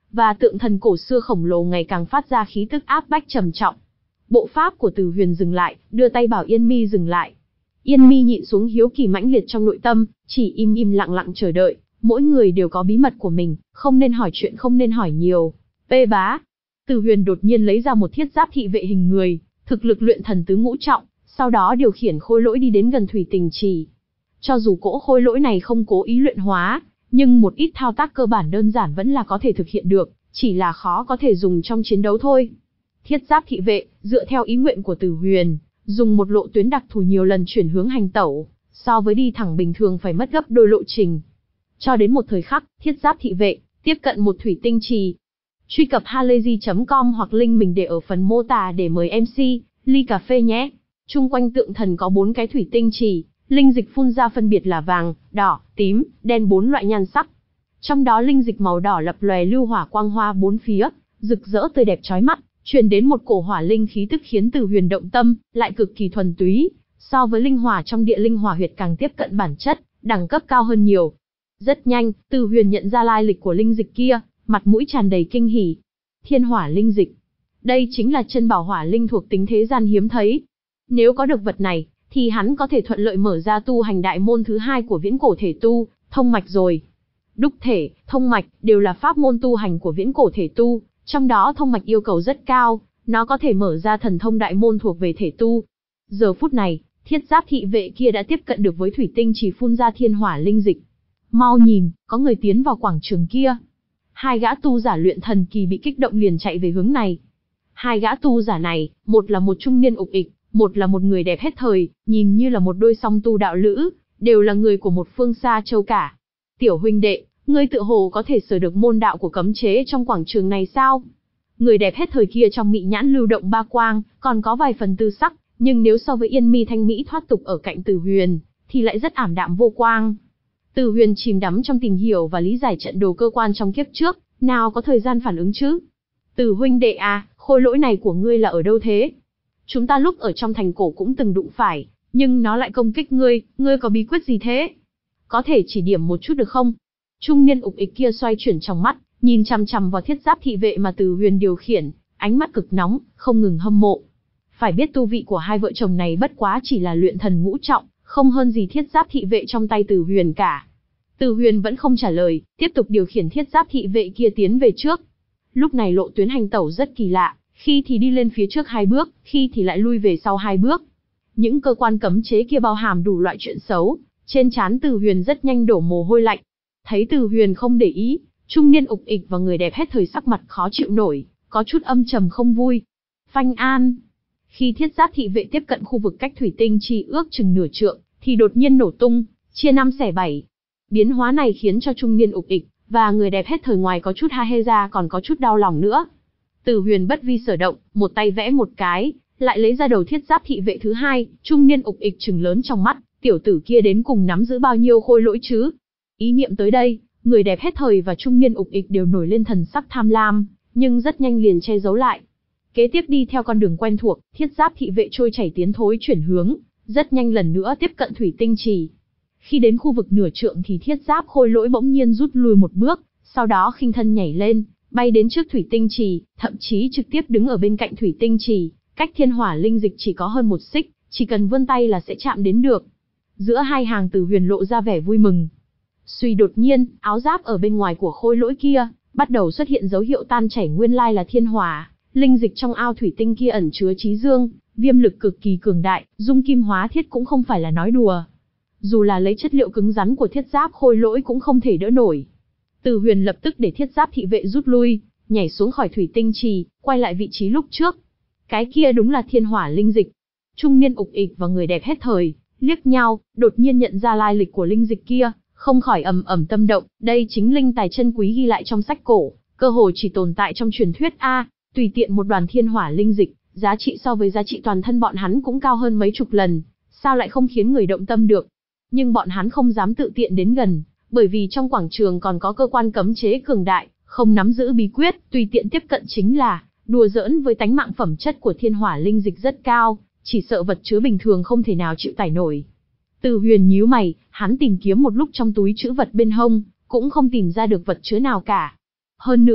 và tượng thần cổ xưa khổng lồ ngày càng phát ra khí tức áp bách trầm trọng. Bộ pháp của Từ Huyền dừng lại, đưa tay bảo Yên Mi dừng lại. Yên Mi nhịn xuống hiếu kỳ mãnh liệt trong nội tâm, chỉ im im lặng lặng chờ đợi. Mỗi người đều có bí mật của mình, không nên hỏi chuyện, không nên hỏi nhiều. Bê bá. Từ Huyền đột nhiên lấy ra một thiết giáp thị vệ hình người, thực lực luyện thần tứ ngũ trọng, sau đó điều khiển khôi lỗi đi đến gần thủy tinh trì. Cho dù cỗ khôi lỗi này không cố ý luyện hóa, nhưng một ít thao tác cơ bản đơn giản vẫn là có thể thực hiện được, chỉ là khó có thể dùng trong chiến đấu thôi. Thiết giáp thị vệ, dựa theo ý nguyện của Từ Huyền, dùng một lộ tuyến đặc thù nhiều lần chuyển hướng hành tẩu, so với đi thẳng bình thường phải mất gấp đôi lộ trình. Cho đến một thời khắc, thiết giáp thị vệ tiếp cận một thủy tinh trì. Truy cập halayzi chấm com hoặc link mình để ở phần mô tả để mời em xê, ly cà phê nhé. Chung quanh tượng thần có bốn cái thủy tinh trì, linh dịch phun ra phân biệt là vàng, đỏ, tím, đen bốn loại nhan sắc. Trong đó linh dịch màu đỏ lập lòe lưu hỏa quang hoa bốn phía, rực rỡ tươi đẹp chói mắt, truyền đến một cổ hỏa linh khí tức khiến Từ Huyền động tâm, lại cực kỳ thuần túy, so với linh hỏa trong địa linh hỏa huyệt càng tiếp cận bản chất, đẳng cấp cao hơn nhiều. Rất nhanh, Từ Huyền nhận ra lai lịch của linh dịch kia, mặt mũi tràn đầy kinh hỉ. Thiên hỏa linh dịch. Đây chính là chân bảo hỏa linh thuộc tính thế gian hiếm thấy. Nếu có được vật này, thì hắn có thể thuận lợi mở ra tu hành đại môn thứ hai của viễn cổ thể tu, thông mạch rồi. Đúc thể, thông mạch, đều là pháp môn tu hành của viễn cổ thể tu, trong đó thông mạch yêu cầu rất cao, nó có thể mở ra thần thông đại môn thuộc về thể tu. Giờ phút này, thiết giáp thị vệ kia đã tiếp cận được với thủy tinh chỉ phun ra thiên hỏa linh dịch. Mau nhìn, có người tiến vào quảng trường kia. Hai gã tu giả luyện thần kỳ bị kích động liền chạy về hướng này. Hai gã tu giả này, một là một trung niên ục ịch, một là một người đẹp hết thời, nhìn như là một đôi song tu đạo lữ, đều là người của một phương xa châu cả. Tiểu huynh đệ, ngươi tự hồ có thể sở được môn đạo của cấm chế trong quảng trường này sao? Người đẹp hết thời kia trong mị nhãn lưu động ba quang, còn có vài phần tư sắc, nhưng nếu so với Yên Mi thanh mỹ thoát tục ở cạnh Từ Huyền, thì lại rất ảm đạm vô quang. Từ Huyền chìm đắm trong tìm hiểu và lý giải trận đồ cơ quan trong kiếp trước, nào có thời gian phản ứng chứ? Từ huynh đệ à, khôi lỗi này của ngươi là ở đâu thế? Chúng ta lúc ở trong thành cổ cũng từng đụng phải, nhưng nó lại công kích ngươi, ngươi có bí quyết gì thế? Có thể chỉ điểm một chút được không? Trung niên ục ịch kia xoay chuyển trong mắt, nhìn chằm chằm vào thiết giáp thị vệ mà Từ Huyền điều khiển, ánh mắt cực nóng, không ngừng hâm mộ. Phải biết tu vị của hai vợ chồng này bất quá chỉ là luyện thần ngũ trọng, không hơn gì thiết giáp thị vệ trong tay Từ Huyền cả. Từ Huyền vẫn không trả lời, tiếp tục điều khiển thiết giáp thị vệ kia tiến về trước. Lúc này lộ tuyến hành tẩu rất kỳ lạ, khi thì đi lên phía trước hai bước, khi thì lại lui về sau hai bước. Những cơ quan cấm chế kia bao hàm đủ loại chuyện xấu, trên trán Từ Huyền rất nhanh đổ mồ hôi lạnh. Thấy Từ Huyền không để ý, trung niên ục ịch và người đẹp hết thời sắc mặt khó chịu nổi, có chút âm trầm không vui. Phanh an. Khi thiết giáp thị vệ tiếp cận khu vực cách thủy tinh chi ước chừng nửa trượng, thì đột nhiên nổ tung, chia năm xẻ bảy. Biến hóa này khiến cho trung niên ục ịch và người đẹp hết thời ngoài có chút ha hê ra còn có chút đau lòng nữa. Từ Huyền bất vi sở động, một tay vẽ một cái, lại lấy ra đầu thiết giáp thị vệ thứ hai, trung niên ục ịch trừng lớn trong mắt, tiểu tử kia đến cùng nắm giữ bao nhiêu khôi lỗi chứ? Ý niệm tới đây, người đẹp hết thời và trung niên ục ịch đều nổi lên thần sắc tham lam, nhưng rất nhanh liền che giấu lại. Kế tiếp đi theo con đường quen thuộc, thiết giáp thị vệ trôi chảy tiến thối chuyển hướng, rất nhanh lần nữa tiếp cận thủy tinh trì. Khi đến khu vực nửa trượng thì thiết giáp khôi lỗi bỗng nhiên rút lui một bước, sau đó khinh thân nhảy lên, bay đến trước thủy tinh trì, thậm chí trực tiếp đứng ở bên cạnh thủy tinh trì, cách thiên hỏa linh dịch chỉ có hơn một xích, chỉ cần vươn tay là sẽ chạm đến được. Giữa hai hàng Từ Huyền lộ ra vẻ vui mừng. Suy đột nhiên, áo giáp ở bên ngoài của khôi lỗi kia bắt đầu xuất hiện dấu hiệu tan chảy, nguyên lai là thiên hỏa linh dịch trong ao thủy tinh kia ẩn chứa chí dương, viêm lực cực kỳ cường đại, dung kim hóa thiết cũng không phải là nói đùa. Dù là lấy chất liệu cứng rắn của thiết giáp khôi lỗi cũng không thể đỡ nổi. Từ Huyền lập tức để thiết giáp thị vệ rút lui, nhảy xuống khỏi thủy tinh trì, quay lại vị trí lúc trước. Cái kia đúng là thiên hỏa linh dịch. Trung niên ục ịch và người đẹp hết thời liếc nhau, đột nhiên nhận ra lai lịch của linh dịch kia, không khỏi ầm ầm tâm động. Đây chính linh tài chân quý ghi lại trong sách cổ, cơ hồ chỉ tồn tại trong truyền thuyết a. Tùy tiện một đoàn thiên hỏa linh dịch, giá trị so với giá trị toàn thân bọn hắn cũng cao hơn mấy chục lần, sao lại không khiến người động tâm được? Nhưng bọn hắn không dám tự tiện đến gần, bởi vì trong quảng trường còn có cơ quan cấm chế cường đại, không nắm giữ bí quyết, tùy tiện tiếp cận chính là đùa giỡn với tánh mạng. Phẩm chất của thiên hỏa linh dịch rất cao, chỉ sợ vật chứa bình thường không thể nào chịu tải nổi. Từ Huyền nhíu mày, hắn tìm kiếm một lúc trong túi trữ vật bên hông, cũng không tìm ra được vật chứa nào cả. Hơn nữa,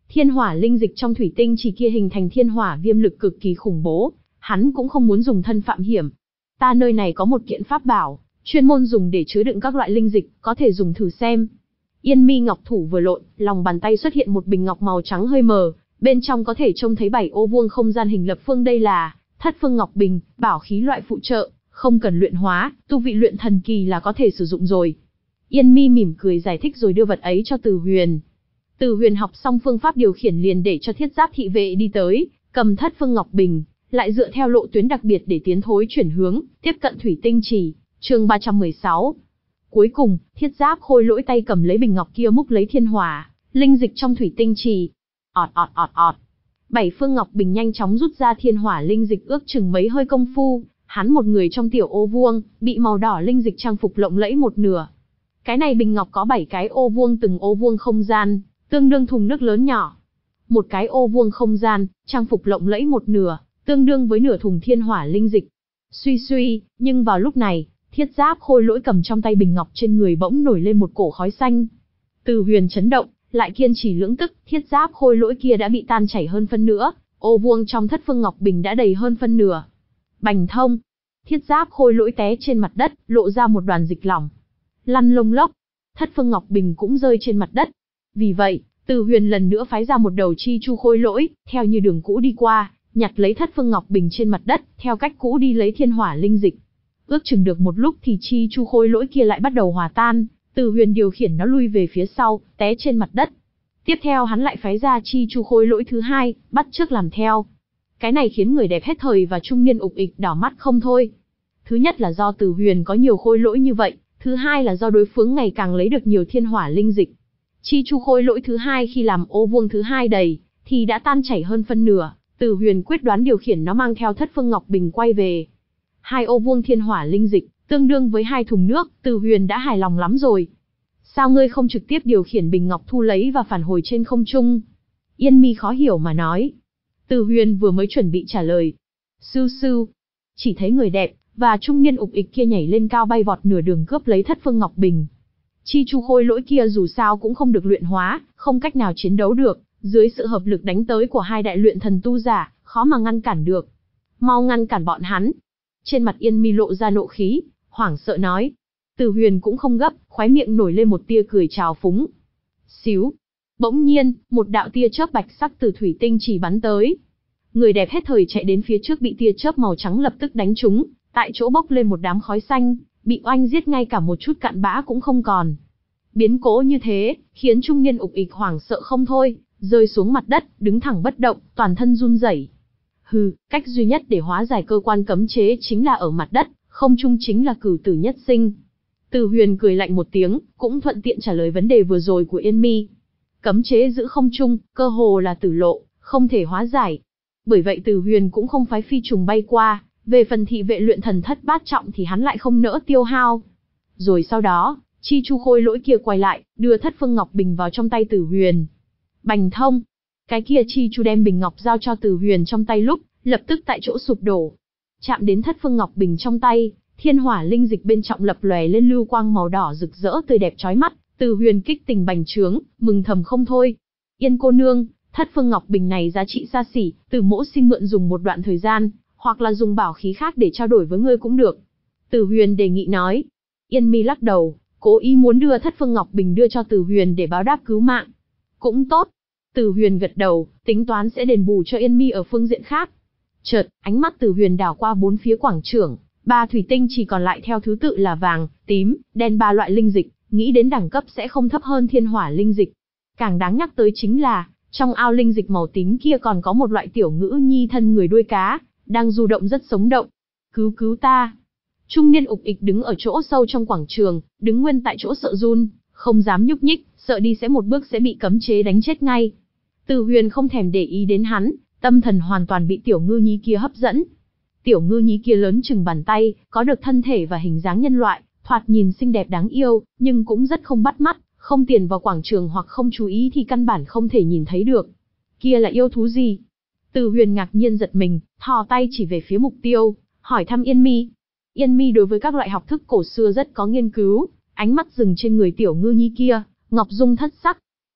Thiên hỏa linh dịch trong thủy tinh chỉ kia hình thành thiên hỏa viêm lực cực kỳ khủng bố, hắn cũng không muốn dùng thân phạm hiểm. Ta nơi này có một kiện pháp bảo, chuyên môn dùng để chứa đựng các loại linh dịch, có thể dùng thử xem. Yên Mi ngọc thủ vừa lộn, lòng bàn tay xuất hiện một bình ngọc màu trắng hơi mờ, bên trong có thể trông thấy bảy ô vuông không gian hình lập phương, đây là Thất Phương Ngọc Bình, bảo khí loại phụ trợ, không cần luyện hóa, tu vị luyện thần kỳ là có thể sử dụng rồi. Yên Mi mỉm cười giải thích rồi đưa vật ấy cho Từ Huyền. Từ Huyền học xong phương pháp điều khiển liền để cho thiết giáp thị vệ đi tới, cầm Thất Phương Ngọc Bình, lại dựa theo lộ tuyến đặc biệt để tiến thối chuyển hướng, tiếp cận thủy tinh chỉ. Chương ba trăm mười sáu. Cuối cùng, thiết giáp khôi lỗi tay cầm lấy bình ngọc kia múc lấy thiên hỏa linh dịch trong thủy tinh trì. Ọt ọt ọt ọt. Bảy phương ngọc bình nhanh chóng rút ra thiên hỏa linh dịch, ước chừng mấy hơi công phu, hắn một người trong tiểu ô vuông, bị màu đỏ linh dịch trang phục lộng lẫy một nửa. Cái này bình ngọc có bảy cái ô vuông, từng ô vuông không gian, tương đương thùng nước lớn nhỏ. Một cái ô vuông không gian, trang phục lộng lẫy một nửa, tương đương với nửa thùng thiên hỏa linh dịch. Suy suy, nhưng vào lúc này, thiết giáp khôi lỗi cầm trong tay bình ngọc trên người bỗng nổi lên một cổ khói xanh. Từ Huyền chấn động, lại kiên trì lưỡng tức, thiết giáp khôi lỗi kia đã bị tan chảy hơn phân nửa, ô vuông trong Thất Phương Ngọc Bình đã đầy hơn phân nửa. Bành thông, thiết giáp khôi lỗi té trên mặt đất, lộ ra một đoàn dịch lỏng. Lăn lông lốc, Thất Phương Ngọc Bình cũng rơi trên mặt đất. Vì vậy, Từ Huyền lần nữa phái ra một đầu chi chu khôi lỗi, theo như đường cũ đi qua, nhặt lấy Thất Phương Ngọc Bình trên mặt đất, theo cách cũ đi lấy thiên hỏa linh dịch. Ước chừng được một lúc thì chi chu khôi lỗi kia lại bắt đầu hòa tan, Từ Huyền điều khiển nó lui về phía sau, té trên mặt đất. Tiếp theo hắn lại phái ra chi chu khôi lỗi thứ hai, bắt chước làm theo. Cái này khiến người đẹp hết thời và trung niên ục ịch đỏ mắt không thôi. Thứ nhất là do Từ Huyền có nhiều khôi lỗi như vậy, thứ hai là do đối phương ngày càng lấy được nhiều thiên hỏa linh dịch. Chi chu khôi lỗi thứ hai khi làm ô vuông thứ hai đầy, thì đã tan chảy hơn phân nửa. Từ Huyền quyết đoán điều khiển nó mang theo Thất Phương Ngọc Bình quay về. Hai ô vuông thiên hỏa linh dịch, tương đương với hai thùng nước, Từ Huyền đã hài lòng lắm rồi. Sao ngươi không trực tiếp điều khiển bình ngọc thu lấy và phản hồi trên không trung? Yên Mi khó hiểu mà nói. Từ Huyền vừa mới chuẩn bị trả lời. Sư sư. Chỉ thấy người đẹp và trung niên ục ịch kia nhảy lên cao bay vọt nửa đường cướp lấy Thất Phương Ngọc Bình. Chi chu khôi lỗi kia dù sao cũng không được luyện hóa, không cách nào chiến đấu được, dưới sự hợp lực đánh tới của hai đại luyện thần tu giả, khó mà ngăn cản được. Mau ngăn cản bọn hắn. Trên mặt Yên Mi lộ ra nộ khí, hoảng sợ nói. Từ Huyền cũng không gấp, khóe miệng nổi lên một tia cười trào phúng. Xíu. Bỗng nhiên, một đạo tia chớp bạch sắc từ thủy tinh chỉ bắn tới. Người đẹp hết thời chạy đến phía trước bị tia chớp màu trắng lập tức đánh trúng, tại chỗ bốc lên một đám khói xanh, bị oanh giết ngay cả một chút cặn bã cũng không còn. Biến cố như thế, khiến trung niên ục ịch hoảng sợ không thôi, rơi xuống mặt đất, đứng thẳng bất động, toàn thân run rẩy. Hừ, cách duy nhất để hóa giải cơ quan cấm chế chính là ở mặt đất, không trung chính là cửu tử nhất sinh. Từ Huyền cười lạnh một tiếng, cũng thuận tiện trả lời vấn đề vừa rồi của Yên Mi. Cấm chế giữ không trung, cơ hồ là tử lộ, không thể hóa giải. Bởi vậy Từ Huyền cũng không phái phi trùng bay qua, về phần thị vệ luyện thần thất bát trọng thì hắn lại không nỡ tiêu hao. Rồi sau đó, chi chu khôi lỗi kia quay lại, đưa Thất Phương Ngọc Bình vào trong tay Từ Huyền. Bành thông. Cái kia chi chu đem bình ngọc giao cho Từ Huyền trong tay lúc, lập tức tại chỗ sụp đổ. Chạm đến Thất Phương Ngọc Bình trong tay, thiên hỏa linh dịch bên trong lập lòe lên lưu quang màu đỏ rực rỡ tươi đẹp chói mắt, Từ Huyền kích tình bành trướng, mừng thầm không thôi. Yên cô nương, Thất Phương Ngọc Bình này giá trị xa xỉ, Từ mỗ xin mượn dùng một đoạn thời gian, hoặc là dùng bảo khí khác để trao đổi với ngươi cũng được. Từ Huyền đề nghị nói. Yên Mi lắc đầu, cố ý muốn đưa Thất Phương Ngọc Bình đưa cho Từ Huyền để báo đáp cứu mạng. Cũng tốt. Từ Huyền gật đầu, tính toán sẽ đền bù cho Yên Mi ở phương diện khác. Chợt, ánh mắt Từ Huyền đảo qua bốn phía quảng trường, ba thủy tinh chỉ còn lại theo thứ tự là vàng, tím, đen ba loại linh dịch, nghĩ đến đẳng cấp sẽ không thấp hơn thiên hỏa linh dịch. Càng đáng nhắc tới chính là, trong ao linh dịch màu tím kia còn có một loại tiểu ngữ nhi thân người đuôi cá, đang du động rất sống động. Cứu cứu ta. Trung niên ục ịch đứng ở chỗ sâu trong quảng trường, đứng nguyên tại chỗ sợ run, không dám nhúc nhích, sợ đi sẽ một bước sẽ bị cấm chế đánh chết ngay. Từ Huyền không thèm để ý đến hắn, tâm thần hoàn toàn bị tiểu ngư nhí kia hấp dẫn. Tiểu ngư nhí kia lớn chừng bàn tay, có được thân thể và hình dáng nhân loại, thoạt nhìn xinh đẹp đáng yêu, nhưng cũng rất không bắt mắt, không tiền vào quảng trường hoặc không chú ý thì căn bản không thể nhìn thấy được. Kia là yêu thú gì? Từ Huyền ngạc nhiên giật mình, thò tay chỉ về phía mục tiêu, hỏi thăm Yên Mi. Yên Mi đối với các loại học thức cổ xưa rất có nghiên cứu, ánh mắt dừng trên người tiểu ngư nhí kia, ngọc dung thất sắc.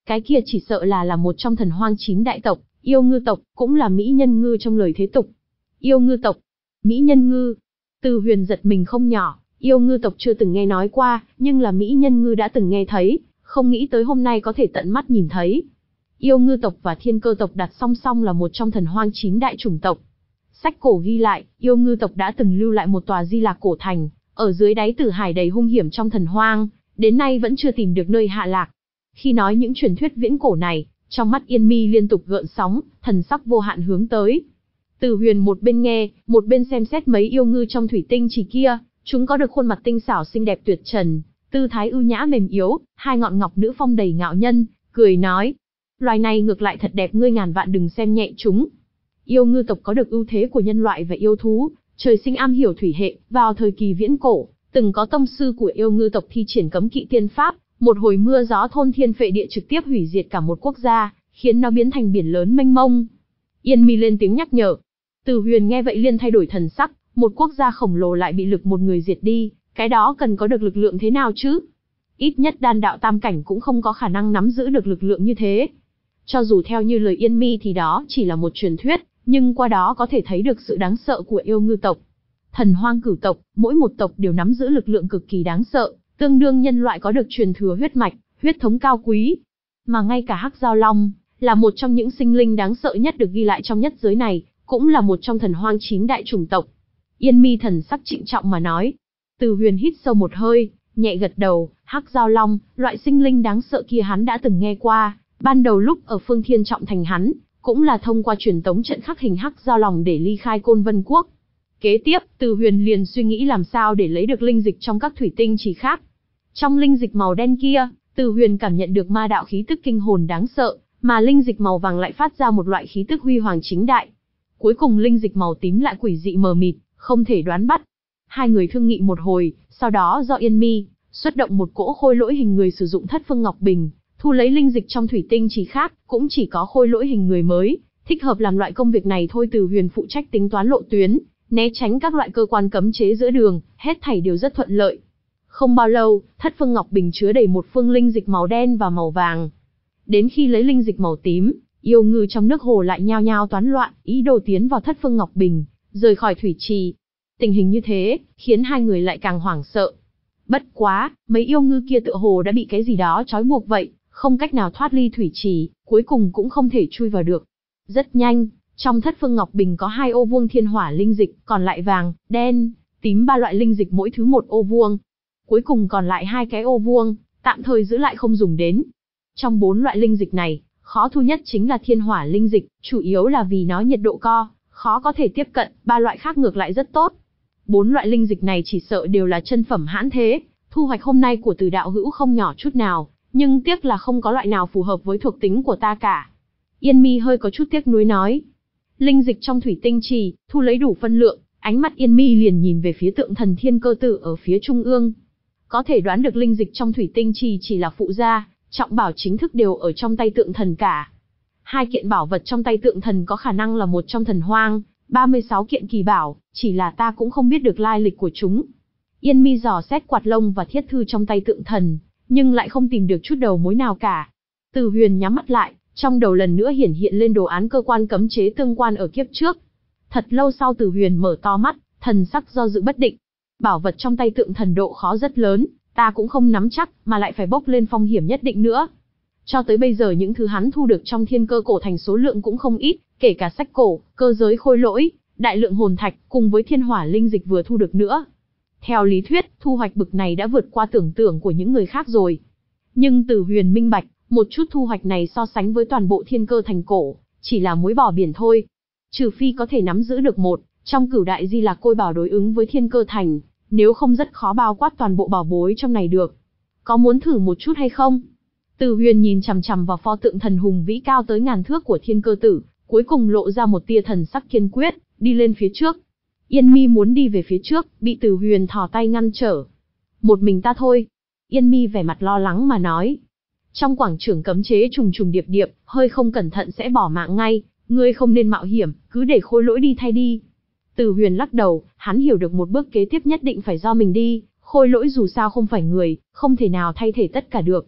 Cái kia chỉ sợ là là một trong thần hoang chín đại tộc, yêu ngư tộc, cũng là mỹ nhân ngư trong lời thế tục. Yêu ngư tộc, mỹ nhân ngư. Từ Huyền giật mình không nhỏ, yêu ngư tộc chưa từng nghe nói qua, nhưng là mỹ nhân ngư đã từng nghe thấy, không nghĩ tới hôm nay có thể tận mắt nhìn thấy. Yêu ngư tộc và thiên cơ tộc đặt song song là một trong thần hoang chín đại chủng tộc. Sách cổ ghi lại, yêu ngư tộc đã từng lưu lại một tòa Di Lạc cổ thành, ở dưới đáy tử hải đầy hung hiểm trong thần hoang, đến nay vẫn chưa tìm được nơi hạ lạc. Khi nói những truyền thuyết viễn cổ này, trong mắt Yên Mi liên tục gợn sóng, thần sắc vô hạn hướng tới. Từ Huyền một bên nghe, một bên xem xét mấy yêu ngư trong thủy tinh chỉ kia, chúng có được khuôn mặt tinh xảo xinh đẹp tuyệt trần, tư thái ưu nhã mềm yếu, hai ngọn ngọc nữ phong đầy ngạo nhân, cười nói: loài này ngược lại thật đẹp, ngươi ngàn vạn đừng xem nhẹ chúng. Yêu ngư tộc có được ưu thế của nhân loại và yêu thú, trời sinh am hiểu thủy hệ, vào thời kỳ viễn cổ, từng có tông sư của yêu ngư tộc thi triển cấm kỵ tiên pháp, một hồi mưa gió thôn thiên phệ địa trực tiếp hủy diệt cả một quốc gia, khiến nó biến thành biển lớn mênh mông. Yên Mi lên tiếng nhắc nhở. Từ Huyền nghe vậy liền thay đổi thần sắc, một quốc gia khổng lồ lại bị lực một người diệt đi, cái đó cần có được lực lượng thế nào chứ? Ít nhất đan đạo tam cảnh cũng không có khả năng nắm giữ được lực lượng như thế. Cho dù theo như lời Yên Mi thì đó chỉ là một truyền thuyết, nhưng qua đó có thể thấy được sự đáng sợ của yêu ngư tộc. Thần hoang cửu tộc, mỗi một tộc đều nắm giữ lực lượng cực kỳ đáng sợ, tương đương nhân loại có được truyền thừa huyết mạch, huyết thống cao quý. Mà ngay cả Hắc Giao Long, là một trong những sinh linh đáng sợ nhất được ghi lại trong nhất giới này, cũng là một trong thần hoang chín đại chủng tộc. Yên Mi thần sắc trịnh trọng mà nói. Từ Huyền hít sâu một hơi, nhẹ gật đầu, Hắc Giao Long, loại sinh linh đáng sợ kia hắn đã từng nghe qua, ban đầu lúc ở Phương Thiên Trọng Thành hắn, cũng là thông qua truyền tống trận khắc hình Hắc Giao Long để ly khai Côn Vân Quốc. Kế tiếp, Từ Huyền liền suy nghĩ làm sao để lấy được linh dịch trong các thủy tinh chỉ khác. Trong linh dịch màu đen kia, Từ Huyền cảm nhận được ma đạo khí tức kinh hồn đáng sợ, mà linh dịch màu vàng lại phát ra một loại khí tức huy hoàng chính đại. Cuối cùng linh dịch màu tím lại quỷ dị mờ mịt, không thể đoán bắt. Hai người thương nghị một hồi, sau đó do Yên Mi xuất động một cỗ khôi lỗi hình người sử dụng Thất Phương Ngọc Bình, thu lấy linh dịch trong thủy tinh chỉ khác, cũng chỉ có khôi lỗi hình người mới thích hợp làm loại công việc này thôi. Từ Huyền phụ trách tính toán lộ tuyến, né tránh các loại cơ quan cấm chế giữa đường, hết thảy đều rất thuận lợi. Không bao lâu, Thất Phương Ngọc Bình chứa đầy một phương linh dịch màu đen và màu vàng. Đến khi lấy linh dịch màu tím, yêu ngư trong nước hồ lại nhao nhao toán loạn, ý đồ tiến vào Thất Phương Ngọc Bình, rời khỏi thủy trì. Tình hình như thế, khiến hai người lại càng hoảng sợ. Bất quá, mấy yêu ngư kia tựa hồ đã bị cái gì đó trói buộc vậy, không cách nào thoát ly thủy trì, cuối cùng cũng không thể chui vào được. Rất nhanh, trong Thất Phương Ngọc Bình có hai ô vuông thiên hỏa linh dịch, còn lại vàng, đen, tím ba loại linh dịch mỗi thứ một ô vuông. Cuối cùng còn lại hai cái ô vuông, tạm thời giữ lại không dùng đến. Trong bốn loại linh dịch này, khó thu nhất chính là thiên hỏa linh dịch, chủ yếu là vì nó nhiệt độ co, khó có thể tiếp cận, ba loại khác ngược lại rất tốt. Bốn loại linh dịch này chỉ sợ đều là chân phẩm hãn thế, thu hoạch hôm nay của Từ đạo hữu không nhỏ chút nào, nhưng tiếc là không có loại nào phù hợp với thuộc tính của ta cả. Yên Mi hơi có chút tiếc nuối nói. Linh dịch trong thủy tinh trì, thu lấy đủ phân lượng, ánh mắt Yên Mi liền nhìn về phía tượng thần thiên cơ tử ở phía trung ương. Có thể đoán được linh dịch trong thủy tinh trì chỉ là phụ gia, trọng bảo chính thức đều ở trong tay tượng thần cả. Hai kiện bảo vật trong tay tượng thần có khả năng là một trong thần hoang, ba mươi sáu kiện kỳ bảo, chỉ là ta cũng không biết được lai lịch của chúng. Yên Mi dò xét quạt lông và thiết thư trong tay tượng thần, nhưng lại không tìm được chút đầu mối nào cả. Từ Huyền nhắm mắt lại, trong đầu lần nữa hiển hiện lên đồ án cơ quan cấm chế tương quan ở kiếp trước. Thật lâu sau Từ Huyền mở to mắt, thần sắc do dự bất định. Bảo vật trong tay tượng thần độ khó rất lớn, ta cũng không nắm chắc, mà lại phải bốc lên phong hiểm nhất định nữa. Cho tới bây giờ những thứ hắn thu được trong thiên cơ cổ thành số lượng cũng không ít, kể cả sách cổ, cơ giới khôi lỗi, đại lượng hồn thạch, cùng với thiên hỏa linh dịch vừa thu được nữa. Theo lý thuyết, thu hoạch bực này đã vượt qua tưởng tượng của những người khác rồi. Nhưng Từ Huyền minh bạch, một chút thu hoạch này so sánh với toàn bộ thiên cơ thành cổ, chỉ là muối bỏ biển thôi. Trừ phi có thể nắm giữ được một trong cửu đại di lạc côi bảo đối ứng với thiên cơ thành, nếu không rất khó bao quát toàn bộ bảo bối trong này được. Có muốn thử một chút hay không? Từ Huyền nhìn chằm chằm vào pho tượng thần hùng vĩ cao tới ngàn thước của thiên cơ tử, cuối cùng lộ ra một tia thần sắc kiên quyết, đi lên phía trước. Yên Mi muốn đi về phía trước, bị Từ Huyền thò tay ngăn trở. Một mình ta thôi. Yên Mi vẻ mặt lo lắng mà nói. Trong quảng trường cấm chế trùng trùng điệp điệp, hơi không cẩn thận sẽ bỏ mạng ngay, ngươi không nên mạo hiểm, cứ để khôi lỗi đi thay đi. Từ Huyền lắc đầu, hắn hiểu được một bước kế tiếp nhất định phải do mình đi, khôi lỗi dù sao không phải người, không thể nào thay thế tất cả được.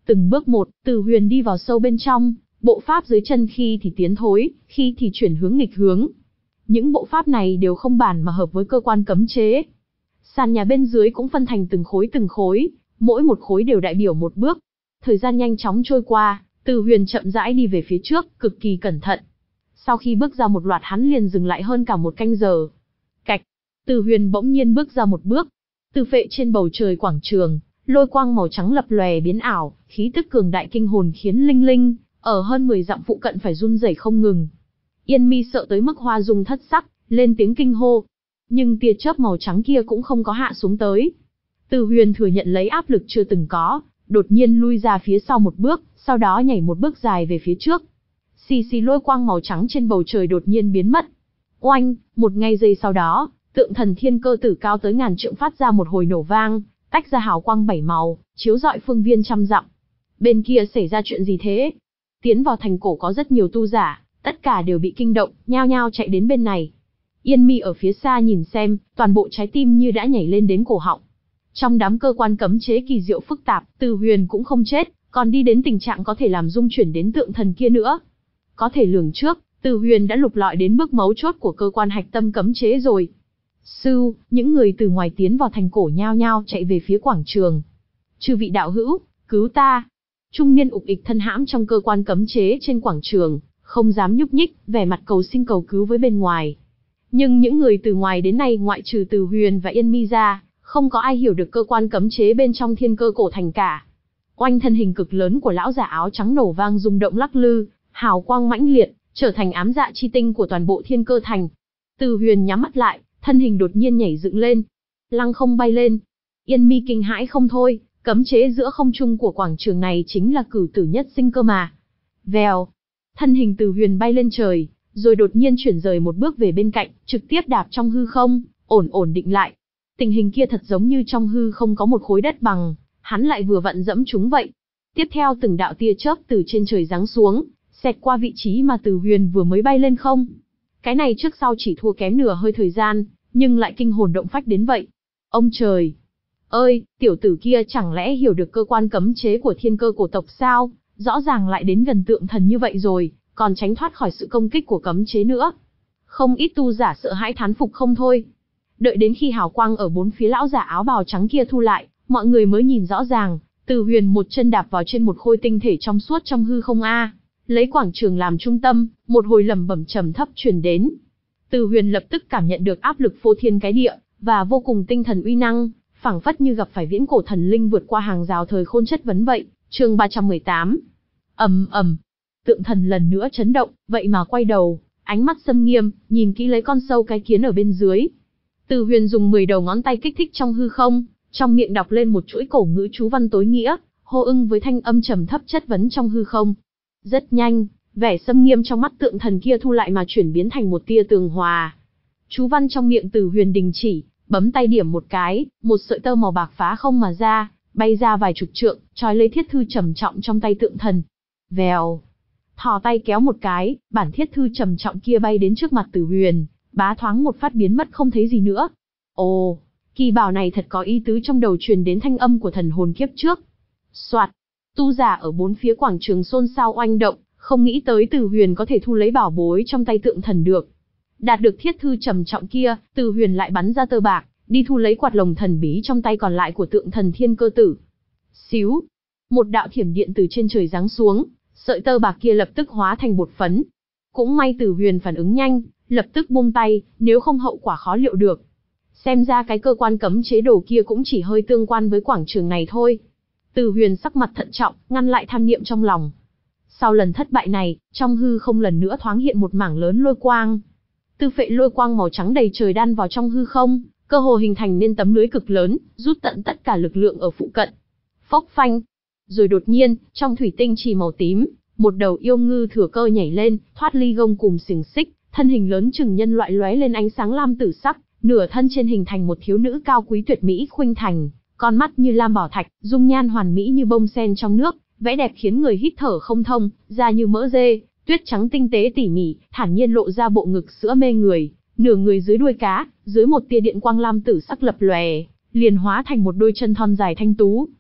Từng bước một, Từ Huyền đi vào sâu bên trong, bộ pháp dưới chân khi thì tiến thối, khi thì chuyển hướng nghịch hướng. Những bộ pháp này đều không bàn mà hợp với cơ quan cấm chế. Sàn nhà bên dưới cũng phân thành từng khối từng khối, mỗi một khối đều đại biểu một bước. Thời gian nhanh chóng trôi qua, Từ Huyền chậm rãi đi về phía trước, cực kỳ cẩn thận. Sau khi bước ra một loạt hắn liền dừng lại hơn cả một canh giờ. Cạch, Từ Huyền bỗng nhiên bước ra một bước. Từ phệ trên bầu trời quảng trường, lôi quang màu trắng lập lòe biến ảo, khí tức cường đại kinh hồn khiến Linh Linh ở hơn mười dặm phụ cận phải run rẩy không ngừng. Yên Mi sợ tới mức hoa dung thất sắc, lên tiếng kinh hô. Nhưng tia chớp màu trắng kia cũng không có hạ xuống tới. Từ Huyền thừa nhận lấy áp lực chưa từng có, đột nhiên lui ra phía sau một bước, sau đó nhảy một bước dài về phía trước. Xì xì lôi quang màu trắng trên bầu trời đột nhiên biến mất. Oanh, một ngay giây sau đó, tượng thần thiên cơ tử cao tới ngàn trượng phát ra một hồi nổ vang, tách ra hào quang bảy màu, chiếu rọi phương viên trăm dặm. Bên kia xảy ra chuyện gì thế? Tiến vào thành cổ có rất nhiều tu giả, tất cả đều bị kinh động, nhao nhao chạy đến bên này. Yên Mi ở phía xa nhìn xem, toàn bộ trái tim như đã nhảy lên đến cổ họng. Trong đám cơ quan cấm chế kỳ diệu phức tạp, Từ Huyền cũng không chết, còn đi đến tình trạng có thể làm dung chuyển đến tượng thần kia nữa. Có thể lường trước, Từ Huyền đã lục lọi đến bước mấu chốt của cơ quan hạch tâm cấm chế rồi. Sư, những người từ ngoài tiến vào thành cổ nhao nhao chạy về phía quảng trường. Chư vị đạo hữu, cứu ta. Trung niên ục ịch thân hãm trong cơ quan cấm chế trên quảng trường, không dám nhúc nhích, vẻ mặt cầu xin cầu cứu với bên ngoài. Nhưng những người từ ngoài đến nay ngoại trừ Từ Huyền và Yên Mi ra, không có ai hiểu được cơ quan cấm chế bên trong thiên cơ cổ thành cả. Oanh, thân hình cực lớn của lão giả áo trắng nổ vang rung động lắc lư, hào quang mãnh liệt, trở thành ám dạ chi tinh của toàn bộ thiên cơ thành. Từ Huyền nhắm mắt lại, thân hình đột nhiên nhảy dựng lên, lăng không bay lên. Yên Mi kinh hãi không thôi, cấm chế giữa không trung của quảng trường này chính là cửu tử nhất sinh cơ mà. Vèo, thân hình Từ Huyền bay lên trời, rồi đột nhiên chuyển rời một bước về bên cạnh, trực tiếp đạp trong hư không, ổn ổn định lại. Tình hình kia thật giống như trong hư không có một khối đất bằng, hắn lại vừa vặn dẫm chúng vậy. Tiếp theo từng đạo tia chớp từ trên trời giáng xuống, xẹt qua vị trí mà Từ Huyền vừa mới bay lên không. Cái này trước sau chỉ thua kém nửa hơi thời gian, nhưng lại kinh hồn động phách đến vậy. Ông trời ơi, tiểu tử kia chẳng lẽ hiểu được cơ quan cấm chế của thiên cơ cổ tộc sao? Rõ ràng lại đến gần tượng thần như vậy rồi, còn tránh thoát khỏi sự công kích của cấm chế nữa. Không ít tu giả sợ hãi thán phục không thôi. Đợi đến khi hào quang ở bốn phía lão giả áo bào trắng kia thu lại, mọi người mới nhìn rõ ràng, Từ Huyền một chân đạp vào trên một khối tinh thể trong suốt trong hư không a, lấy quảng trường làm trung tâm, một hồi lẩm bẩm trầm thấp truyền đến. Từ Huyền lập tức cảm nhận được áp lực phô thiên cái địa và vô cùng tinh thần uy năng, phảng phất như gặp phải viễn cổ thần linh vượt qua hàng rào thời khôn chất vấn vậy. Chương ba trăm mười tám. Ầm ầm. Tượng thần lần nữa chấn động, vậy mà quay đầu, ánh mắt sâm nghiêm, nhìn kỹ lấy con sâu cái kiến ở bên dưới. Từ Huyền dùng mười đầu ngón tay kích thích trong hư không, trong miệng đọc lên một chuỗi cổ ngữ chú văn tối nghĩa, hô ưng với thanh âm trầm thấp chất vấn trong hư không. Rất nhanh, vẻ sâm nghiêm trong mắt tượng thần kia thu lại mà chuyển biến thành một tia tường hòa. Chú văn trong miệng Từ Huyền đình chỉ, bấm tay điểm một cái, một sợi tơ màu bạc phá không mà ra, bay ra vài chục trượng, trói lấy thiết thư trầm trọng trong tay tượng thần. Vèo, thò tay kéo một cái, bản thiết thư trầm trọng kia bay đến trước mặt Từ Huyền, bá thoáng một phát biến mất không thấy gì nữa. Ồ, kỳ bảo này thật có ý tứ, trong đầu truyền đến thanh âm của thần hồn kiếp trước. Soạt, tu giả ở bốn phía quảng trường xôn xao oanh động, không nghĩ tới Từ Huyền có thể thu lấy bảo bối trong tay tượng thần được. Đạt được thiết thư trầm trọng kia, Từ Huyền lại bắn ra tơ bạc, đi thu lấy quạt lồng thần bí trong tay còn lại của tượng thần thiên cơ tử. Xíu, một đạo thiểm điện từ trên trời giáng xuống, sợi tơ bạc kia lập tức hóa thành bột phấn. Cũng may Từ Huyền phản ứng nhanh, lập tức buông tay, nếu không hậu quả khó liệu được. Xem ra cái cơ quan cấm chế đồ kia cũng chỉ hơi tương quan với quảng trường này thôi. Từ Huyền sắc mặt thận trọng, ngăn lại tham niệm trong lòng. Sau lần thất bại này, trong hư không lần nữa thoáng hiện một mảng lớn lôi quang. Tư phệ lôi quang màu trắng đầy trời đan vào trong hư không, cơ hồ hình thành nên tấm lưới cực lớn, rút tận tất cả lực lượng ở phụ cận. Phốc phanh. Rồi đột nhiên, trong thủy tinh trì màu tím, một đầu yêu ngư thừa cơ nhảy lên, thoát ly gông cùm xiềng xích, thân hình lớn chừng nhân loại lóe lên ánh sáng lam tử sắc, nửa thân trên hình thành một thiếu nữ cao quý tuyệt mỹ khuynh thành, con mắt như lam bảo thạch, dung nhan hoàn mỹ như bông sen trong nước, vẽ đẹp khiến người hít thở không thông, da như mỡ dê, tuyết trắng tinh tế tỉ mỉ, thản nhiên lộ ra bộ ngực sữa mê người, nửa người dưới đuôi cá, dưới một tia điện quang lam tử sắc lập lòe, liền hóa thành một đôi chân thon dài thanh tú.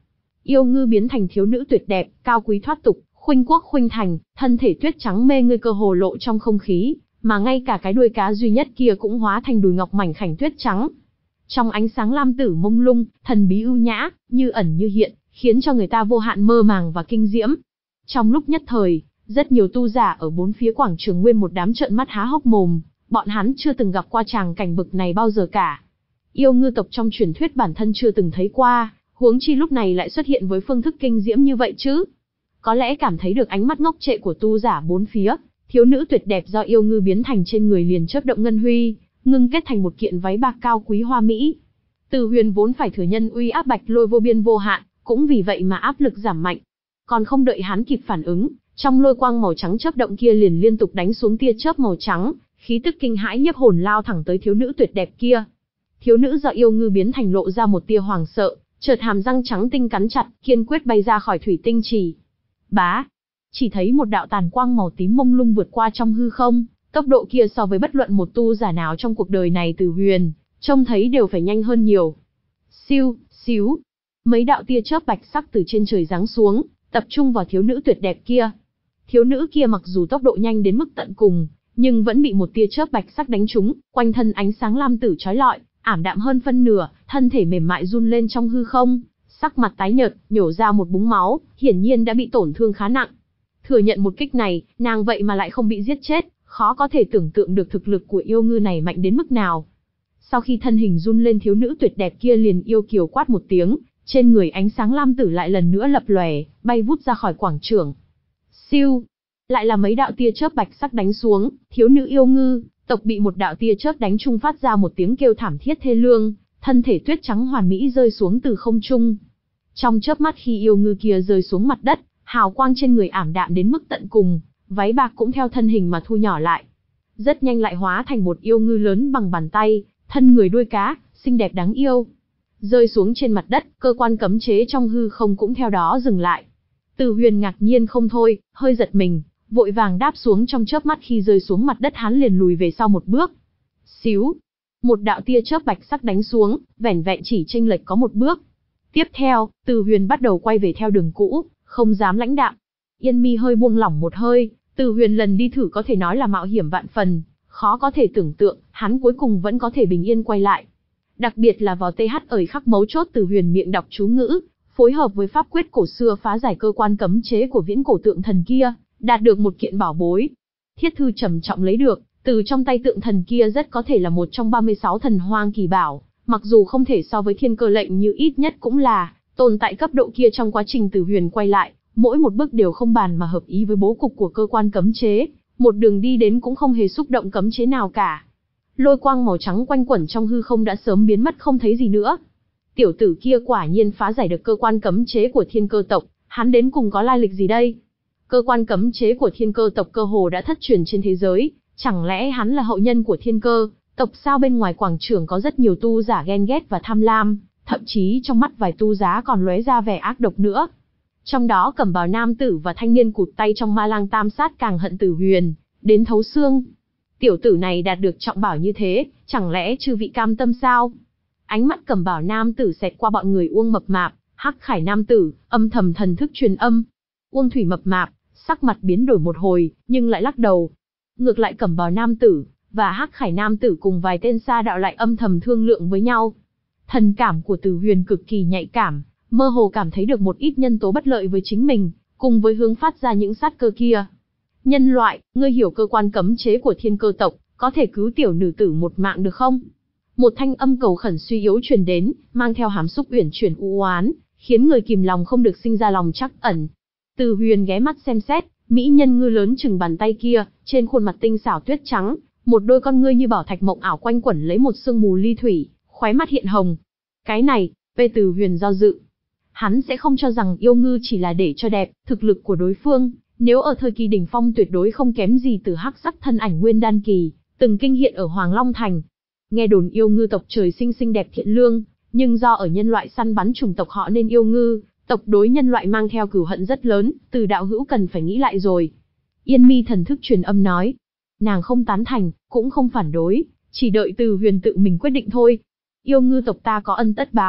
Yêu ngư biến thành thiếu nữ tuyệt đẹp, cao quý thoát tục, khuynh quốc khuynh thành, thân thể tuyết trắng mê người cơ hồ lộ trong không khí, mà ngay cả cái đuôi cá duy nhất kia cũng hóa thành đùi ngọc mảnh khảnh tuyết trắng. Trong ánh sáng lam tử mông lung, thần bí ưu nhã, như ẩn như hiện, khiến cho người ta vô hạn mơ màng và kinh diễm. Trong lúc nhất thời, rất nhiều tu giả ở bốn phía quảng trường nguyên một đám trợn mắt há hốc mồm, bọn hắn chưa từng gặp qua tràng cảnh bực này bao giờ cả. Yêu ngư tộc trong truyền thuyết bản thân chưa từng thấy qua, huống chi lúc này lại xuất hiện với phương thức kinh diễm như vậy chứ. Có lẽ cảm thấy được ánh mắt ngốc trệ của tu giả bốn phía, thiếu nữ tuyệt đẹp do yêu ngư biến thành trên người liền chớp động ngân huy, ngưng kết thành một kiện váy bạc cao quý hoa mỹ. Từ Huyền vốn phải thừa nhân uy áp bạch lôi vô biên vô hạn, cũng vì vậy mà áp lực giảm mạnh. Còn không đợi hắn kịp phản ứng, trong lôi quang màu trắng chớp động kia liền liên tục đánh xuống tia chớp màu trắng, khí tức kinh hãi nhiếp hồn lao thẳng tới thiếu nữ tuyệt đẹp kia. Thiếu nữ do yêu ngư biến thành lộ ra một tia hoàng sợ, chợt hàm răng trắng tinh cắn chặt, kiên quyết bay ra khỏi thủy tinh trì. Bá, chỉ thấy một đạo tàn quang màu tím mông lung vượt qua trong hư không, tốc độ kia so với bất luận một tu giả nào trong cuộc đời này Từ Huyền trông thấy đều phải nhanh hơn nhiều. Siêu, xíu, mấy đạo tia chớp bạch sắc từ trên trời giáng xuống, tập trung vào thiếu nữ tuyệt đẹp kia. Thiếu nữ kia mặc dù tốc độ nhanh đến mức tận cùng, nhưng vẫn bị một tia chớp bạch sắc đánh trúng, quanh thân ánh sáng lam tử chói lọi, ảm đạm hơn phân nửa, thân thể mềm mại run lên trong hư không, sắc mặt tái nhợt, nhổ ra một búng máu, hiển nhiên đã bị tổn thương khá nặng. Thừa nhận một kích này, nàng vậy mà lại không bị giết chết, khó có thể tưởng tượng được thực lực của yêu ngư này mạnh đến mức nào. Sau khi thân hình run lên, thiếu nữ tuyệt đẹp kia liền yêu kiều quát một tiếng, trên người ánh sáng lam tử lại lần nữa lập lòe, bay vút ra khỏi quảng trường. Siêu, lại là mấy đạo tia chớp bạch sắc đánh xuống, thiếu nữ yêu ngư tộc bị một đạo tia chớp đánh trúng phát ra một tiếng kêu thảm thiết thê lương, thân thể tuyết trắng hoàn mỹ rơi xuống từ không trung. Trong chớp mắt khi yêu ngư kia rơi xuống mặt đất, hào quang trên người ảm đạm đến mức tận cùng, váy bạc cũng theo thân hình mà thu nhỏ lại. Rất nhanh lại hóa thành một yêu ngư lớn bằng bàn tay, thân người đuôi cá, xinh đẹp đáng yêu. Rơi xuống trên mặt đất, cơ quan cấm chế trong hư không cũng theo đó dừng lại. Từ Huyền ngạc nhiên không thôi, hơi giật mình, vội vàng đáp xuống, trong chớp mắt khi rơi xuống mặt đất hắn liền lùi về sau một bước. Xíu, một đạo tia chớp bạch sắc đánh xuống, vẻn vẹn chỉ chênh lệch có một bước. Tiếp theo, Từ Huyền bắt đầu quay về theo đường cũ, không dám lãnh đạm. Yên Mi hơi buông lỏng một hơi, Từ Huyền lần đi thử có thể nói là mạo hiểm vạn phần, khó có thể tưởng tượng, hắn cuối cùng vẫn có thể bình yên quay lại. Đặc biệt là vào tê hắt ời khắc mấu chốt, Từ Huyền miệng đọc chú ngữ, phối hợp với pháp quyết cổ xưa phá giải cơ quan cấm chế của viễn cổ tượng thần kia, đạt được một kiện bảo bối. Thiết thư trầm trọng lấy được, từ trong tay tượng thần kia rất có thể là một trong ba mươi sáu thần hoang kỳ bảo, mặc dù không thể so với thiên cơ lệnh, như ít nhất cũng là tồn tại cấp độ kia. Trong quá trình Từ Huyền quay lại, mỗi một bước đều không bàn mà hợp ý với bố cục của cơ quan cấm chế, một đường đi đến cũng không hề xúc động cấm chế nào cả. Lôi quang màu trắng quanh quẩn trong hư không đã sớm biến mất không thấy gì nữa. Tiểu tử kia quả nhiên phá giải được cơ quan cấm chế của thiên cơ tộc, hắn đến cùng có lai lịch gì đây? Cơ quan cấm chế của thiên cơ tộc cơ hồ đã thất truyền trên thế giới, chẳng lẽ hắn là hậu nhân của thiên cơ tộc sao? Bên ngoài quảng trường có rất nhiều tu giả ghen ghét và tham lam, thậm chí trong mắt vài tu giá còn lóe ra vẻ ác độc nữa. Trong đó cẩm bào nam tử và thanh niên cụt tay trong ma lang tam sát càng hận Từ Huyền đến thấu xương. Tiểu tử này đạt được trọng bảo như thế, chẳng lẽ chư vị cam tâm sao? Ánh mắt cẩm bào nam tử xẹt qua bọn người Uông mập mạp, hắc khải nam tử, âm thầm thần thức truyền âm. Uông thủy mập mạp, sắc mặt biến đổi một hồi, nhưng lại lắc đầu. Ngược lại cẩm bào nam tử và hắc khải nam tử cùng vài tên sa đạo lại âm thầm thương lượng với nhau. Thần cảm của Từ Huyền cực kỳ nhạy cảm, mơ hồ cảm thấy được một ít nhân tố bất lợi với chính mình, cùng với hướng phát ra những sát cơ kia. Nhân loại, ngươi hiểu cơ quan cấm chế của thiên cơ tộc, có thể cứu tiểu nữ tử một mạng được không? Một thanh âm cầu khẩn suy yếu truyền đến, mang theo hàm xúc uyển chuyển u oán, khiến người kìm lòng không được sinh ra lòng trắc ẩn. Từ Huyền ghé mắt xem xét, mỹ nhân ngư lớn chừng bàn tay kia, trên khuôn mặt tinh xảo tuyết trắng, một đôi con ngươi như bảo thạch mộng ảo quanh quẩn lấy một sương mù ly thủy, khóe mắt hiện hồng. Cái này, về Từ Huyền do dự. Hắn sẽ không cho rằng yêu ngư chỉ là để cho đẹp, thực lực của đối phương, nếu ở thời kỳ đỉnh phong tuyệt đối không kém gì từ hắc sắc thân ảnh nguyên đan kỳ, từng kinh hiện ở Hoàng Long Thành. Nghe đồn yêu ngư tộc trời sinh xinh đẹp thiện lương, nhưng do ở nhân loại săn bắn chủng tộc họ nên yêu ngư tộc đối nhân loại mang theo cừu hận rất lớn, Từ đạo hữu cần phải nghĩ lại rồi. Yên Mi thần thức truyền âm nói. Nàng không tán thành, cũng không phản đối, chỉ đợi Từ Huyền tự mình quyết định thôi. Yêu ngư tộc ta có ân tất báo,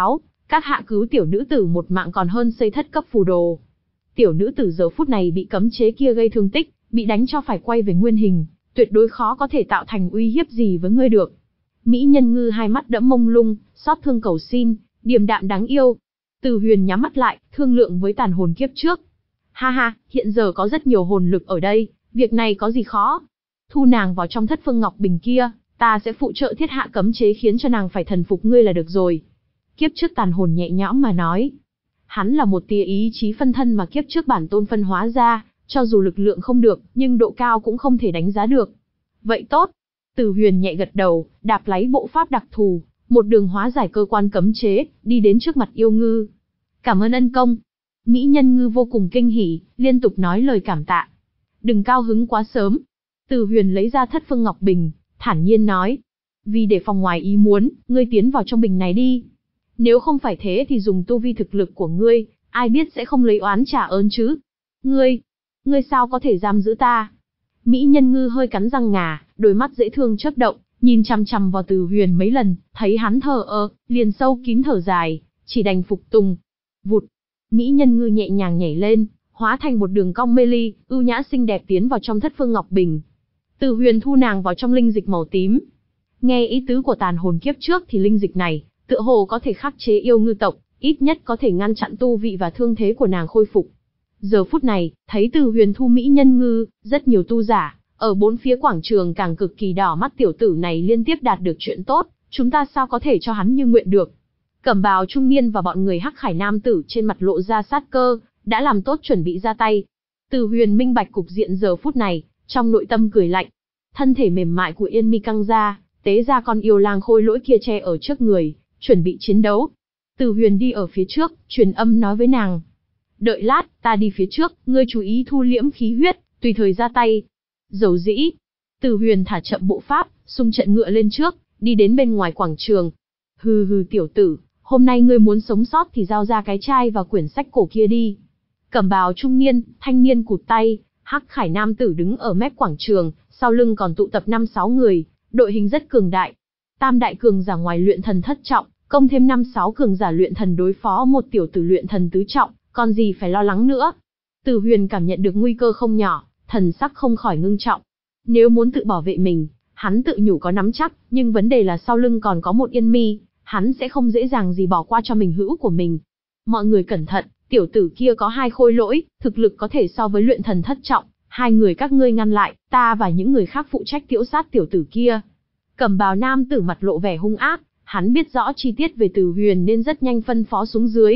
Các hạ cứu tiểu nữ tử một mạng còn hơn xây thất cấp phù đồ. Tiểu nữ tử giờ phút này bị cấm chế kia gây thương tích, bị đánh cho phải quay về nguyên hình, tuyệt đối khó có thể tạo thành uy hiếp gì với ngươi được. Mỹ Nhân Ngư hai mắt đẫm mông lung, xót thương cầu xin, điềm đạm đáng yêu. Từ Huyền nhắm mắt lại, thương lượng với tàn hồn kiếp trước. Ha ha, hiện giờ có rất nhiều hồn lực ở đây, việc này có gì khó. Thu nàng vào trong thất phương ngọc bình kia, ta sẽ phụ trợ thiết hạ cấm chế khiến cho nàng phải thần phục ngươi là được rồi. Kiếp trước tàn hồn nhẹ nhõm mà nói. Hắn là một tia ý chí phân thân mà kiếp trước bản tôn phân hóa ra, cho dù lực lượng không được, nhưng độ cao cũng không thể đánh giá được. Vậy tốt. Từ Huyền nhẹ gật đầu, đạp lấy bộ pháp đặc thù, một đường hóa giải cơ quan cấm chế, đi đến trước mặt yêu ngư. Cảm ơn ân công. Mỹ Nhân Ngư vô cùng kinh hỉ, liên tục nói lời cảm tạ. Đừng cao hứng quá sớm. Từ Huyền lấy ra thất phương ngọc bình, thản nhiên nói. Vì để phòng ngoài ý muốn, ngươi tiến vào trong bình này đi. Nếu không phải thế thì dùng tu vi thực lực của ngươi, ai biết sẽ không lấy oán trả ơn chứ. Ngươi, ngươi sao có thể giam giữ ta? Mỹ Nhân Ngư hơi cắn răng ngà, đôi mắt dễ thương chớp động, nhìn chằm chằm vào Từ Huyền mấy lần, thấy hắn thờ ơ, liền sâu kín thở dài, chỉ đành phục tùng. Vụt, Mỹ Nhân Ngư nhẹ nhàng nhảy lên, hóa thành một đường cong mê ly, ưu nhã xinh đẹp tiến vào trong thất phương ngọc bình. Từ Huyền thu nàng vào trong linh dịch màu tím. Nghe ý tứ của tàn hồn kiếp trước thì linh dịch này, tựa hồ có thể khắc chế yêu ngư tộc, ít nhất có thể ngăn chặn tu vị và thương thế của nàng khôi phục. Giờ phút này, thấy Từ Huyền thu Mỹ Nhân Ngư, rất nhiều tu giả, ở bốn phía quảng trường càng cực kỳ đỏ mắt tiểu tử này liên tiếp đạt được chuyện tốt, chúng ta sao có thể cho hắn như nguyện được. Cẩm bào trung niên và bọn người hắc khải nam tử trên mặt lộ ra sát cơ, đã làm tốt chuẩn bị ra tay. Từ Huyền minh bạch cục diện giờ phút này, trong nội tâm cười lạnh. Thân thể mềm mại của Yên Mi căng ra, tế ra con yêu lang khôi lỗi kia che ở trước người, chuẩn bị chiến đấu. Từ Huyền đi ở phía trước, truyền âm nói với nàng. Đợi lát, ta đi phía trước, ngươi chú ý thu liễm khí huyết, tùy thời ra tay. Dầu dĩ. Từ Huyền thả chậm bộ pháp, xung trận ngựa lên trước, đi đến bên ngoài quảng trường. Hừ hừ tiểu tử, hôm nay ngươi muốn sống sót thì giao ra cái chai và quyển sách cổ kia đi. Cẩm bào trung niên, thanh niên cụt tay, hắc khải nam tử đứng ở mép quảng trường, sau lưng còn tụ tập năm sáu người, đội hình rất cường đại. Tam đại cường giả ngoài luyện thần thất trọng, công thêm năm sáu cường giả luyện thần đối phó một tiểu tử luyện thần tứ trọng, còn gì phải lo lắng nữa. Từ Huyền cảm nhận được nguy cơ không nhỏ, thần sắc không khỏi ngưng trọng. Nếu muốn tự bảo vệ mình, hắn tự nhủ có nắm chắc, nhưng vấn đề là sau lưng còn có một Yên Mi, hắn sẽ không dễ dàng gì bỏ qua cho mình hữu của mình. Mọi người cẩn thận, tiểu tử kia có hai khôi lỗi, thực lực có thể so với luyện thần thất trọng, hai người các ngươi ngăn lại, ta và những người khác phụ trách tiễu sát tiểu tử kia. Cẩm bào nam tử mặt lộ vẻ hung ác, hắn biết rõ chi tiết về Từ Huyền nên rất nhanh phân phó xuống dưới.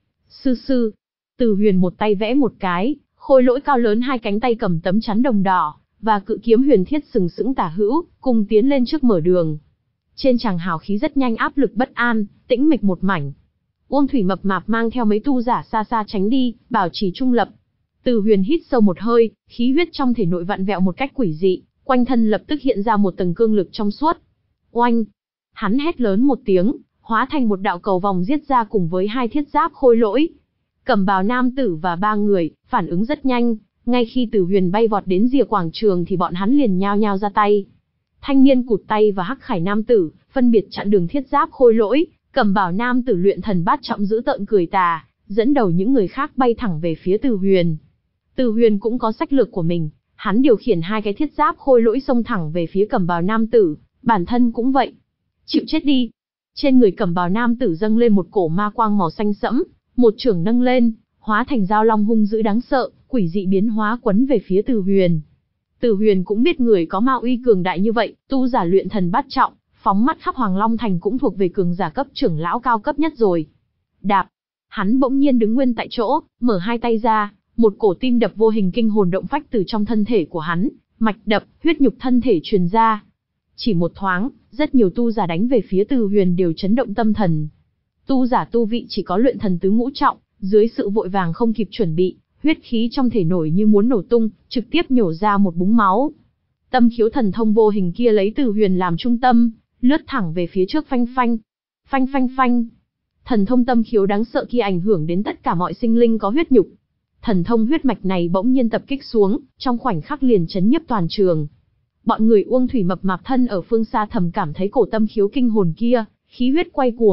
Sư sư, Từ Huyền một tay vẽ một cái, khôi lỗi cao lớn hai cánh tay cầm tấm chắn đồng đỏ, và cự kiếm huyền thiết sừng sững tả hữu, cùng tiến lên trước mở đường. Trên tràng hào khí rất nhanh áp lực bất an, tĩnh mịch một mảnh. Uông Thủy mập mạp mang theo mấy tu giả xa xa tránh đi, bảo trì trung lập. Từ Huyền hít sâu một hơi, khí huyết trong thể nội vặn vẹo một cách quỷ dị, quanh thân lập tức hiện ra một tầng cương lực trong suốt. Oanh! Hắn hét lớn một tiếng, hóa thành một đạo cầu vòng giết ra cùng với hai thiết giáp khôi lỗi. Cẩm bào nam tử và ba người, phản ứng rất nhanh, ngay khi Từ Huyền bay vọt đến rìa quảng trường thì bọn hắn liền nhao nhao ra tay. Thanh niên cụt tay và hắc khải nam tử, phân biệt chặn đường thiết giáp khôi lỗi, Cẩm bào nam tử luyện thần bát trọng giữ tợn cười tà, dẫn đầu những người khác bay thẳng về phía Từ Huyền. Từ Huyền cũng có sách lược của mình, hắn điều khiển hai cái thiết giáp khôi lỗi xông thẳng về phía Cẩm bào nam tử, bản thân cũng vậy. Chịu chết đi! Trên người Cẩm bào nam tử dâng lên một cổ ma quang màu xanh sẫm, một chưởng nâng lên, hóa thành dao long hung dữ đáng sợ, quỷ dị biến hóa quấn về phía Từ Huyền. Từ Huyền cũng biết người có ma uy cường đại như vậy, tu giả luyện thần bát trọng, phóng mắt khắp Hoàng Long Thành cũng thuộc về cường giả cấp trưởng lão cao cấp nhất rồi. Đạp! Hắn bỗng nhiên đứng nguyên tại chỗ, mở hai tay ra, một cổ tim đập vô hình kinh hồn động phách từ trong thân thể của hắn, mạch đập, huyết nhục thân thể truyền ra. Chỉ một thoáng, rất nhiều tu giả đánh về phía Từ Huyền đều chấn động tâm thần. Tu giả tu vị chỉ có luyện thần tứ ngũ trọng, dưới sự vội vàng không kịp chuẩn bị, huyết khí trong thể nổi như muốn nổ tung, trực tiếp nhổ ra một búng máu. Tâm khiếu thần thông vô hình kia lấy Từ Huyền làm trung tâm, lướt thẳng về phía trước phanh phanh. Phanh phanh phanh. Thần thông tâm khiếu đáng sợ kia ảnh hưởng đến tất cả mọi sinh linh có huyết nhục. Thần thông huyết mạch này bỗng nhiên tập kích xuống, trong khoảnh khắc liền chấn nhiếp toàn trường. Bọn người Uông Thủy mập mạp thân ở phương xa thầm cảm thấy cổ tâm khiếu kinh hồn kia, khí huyết quay cuồng,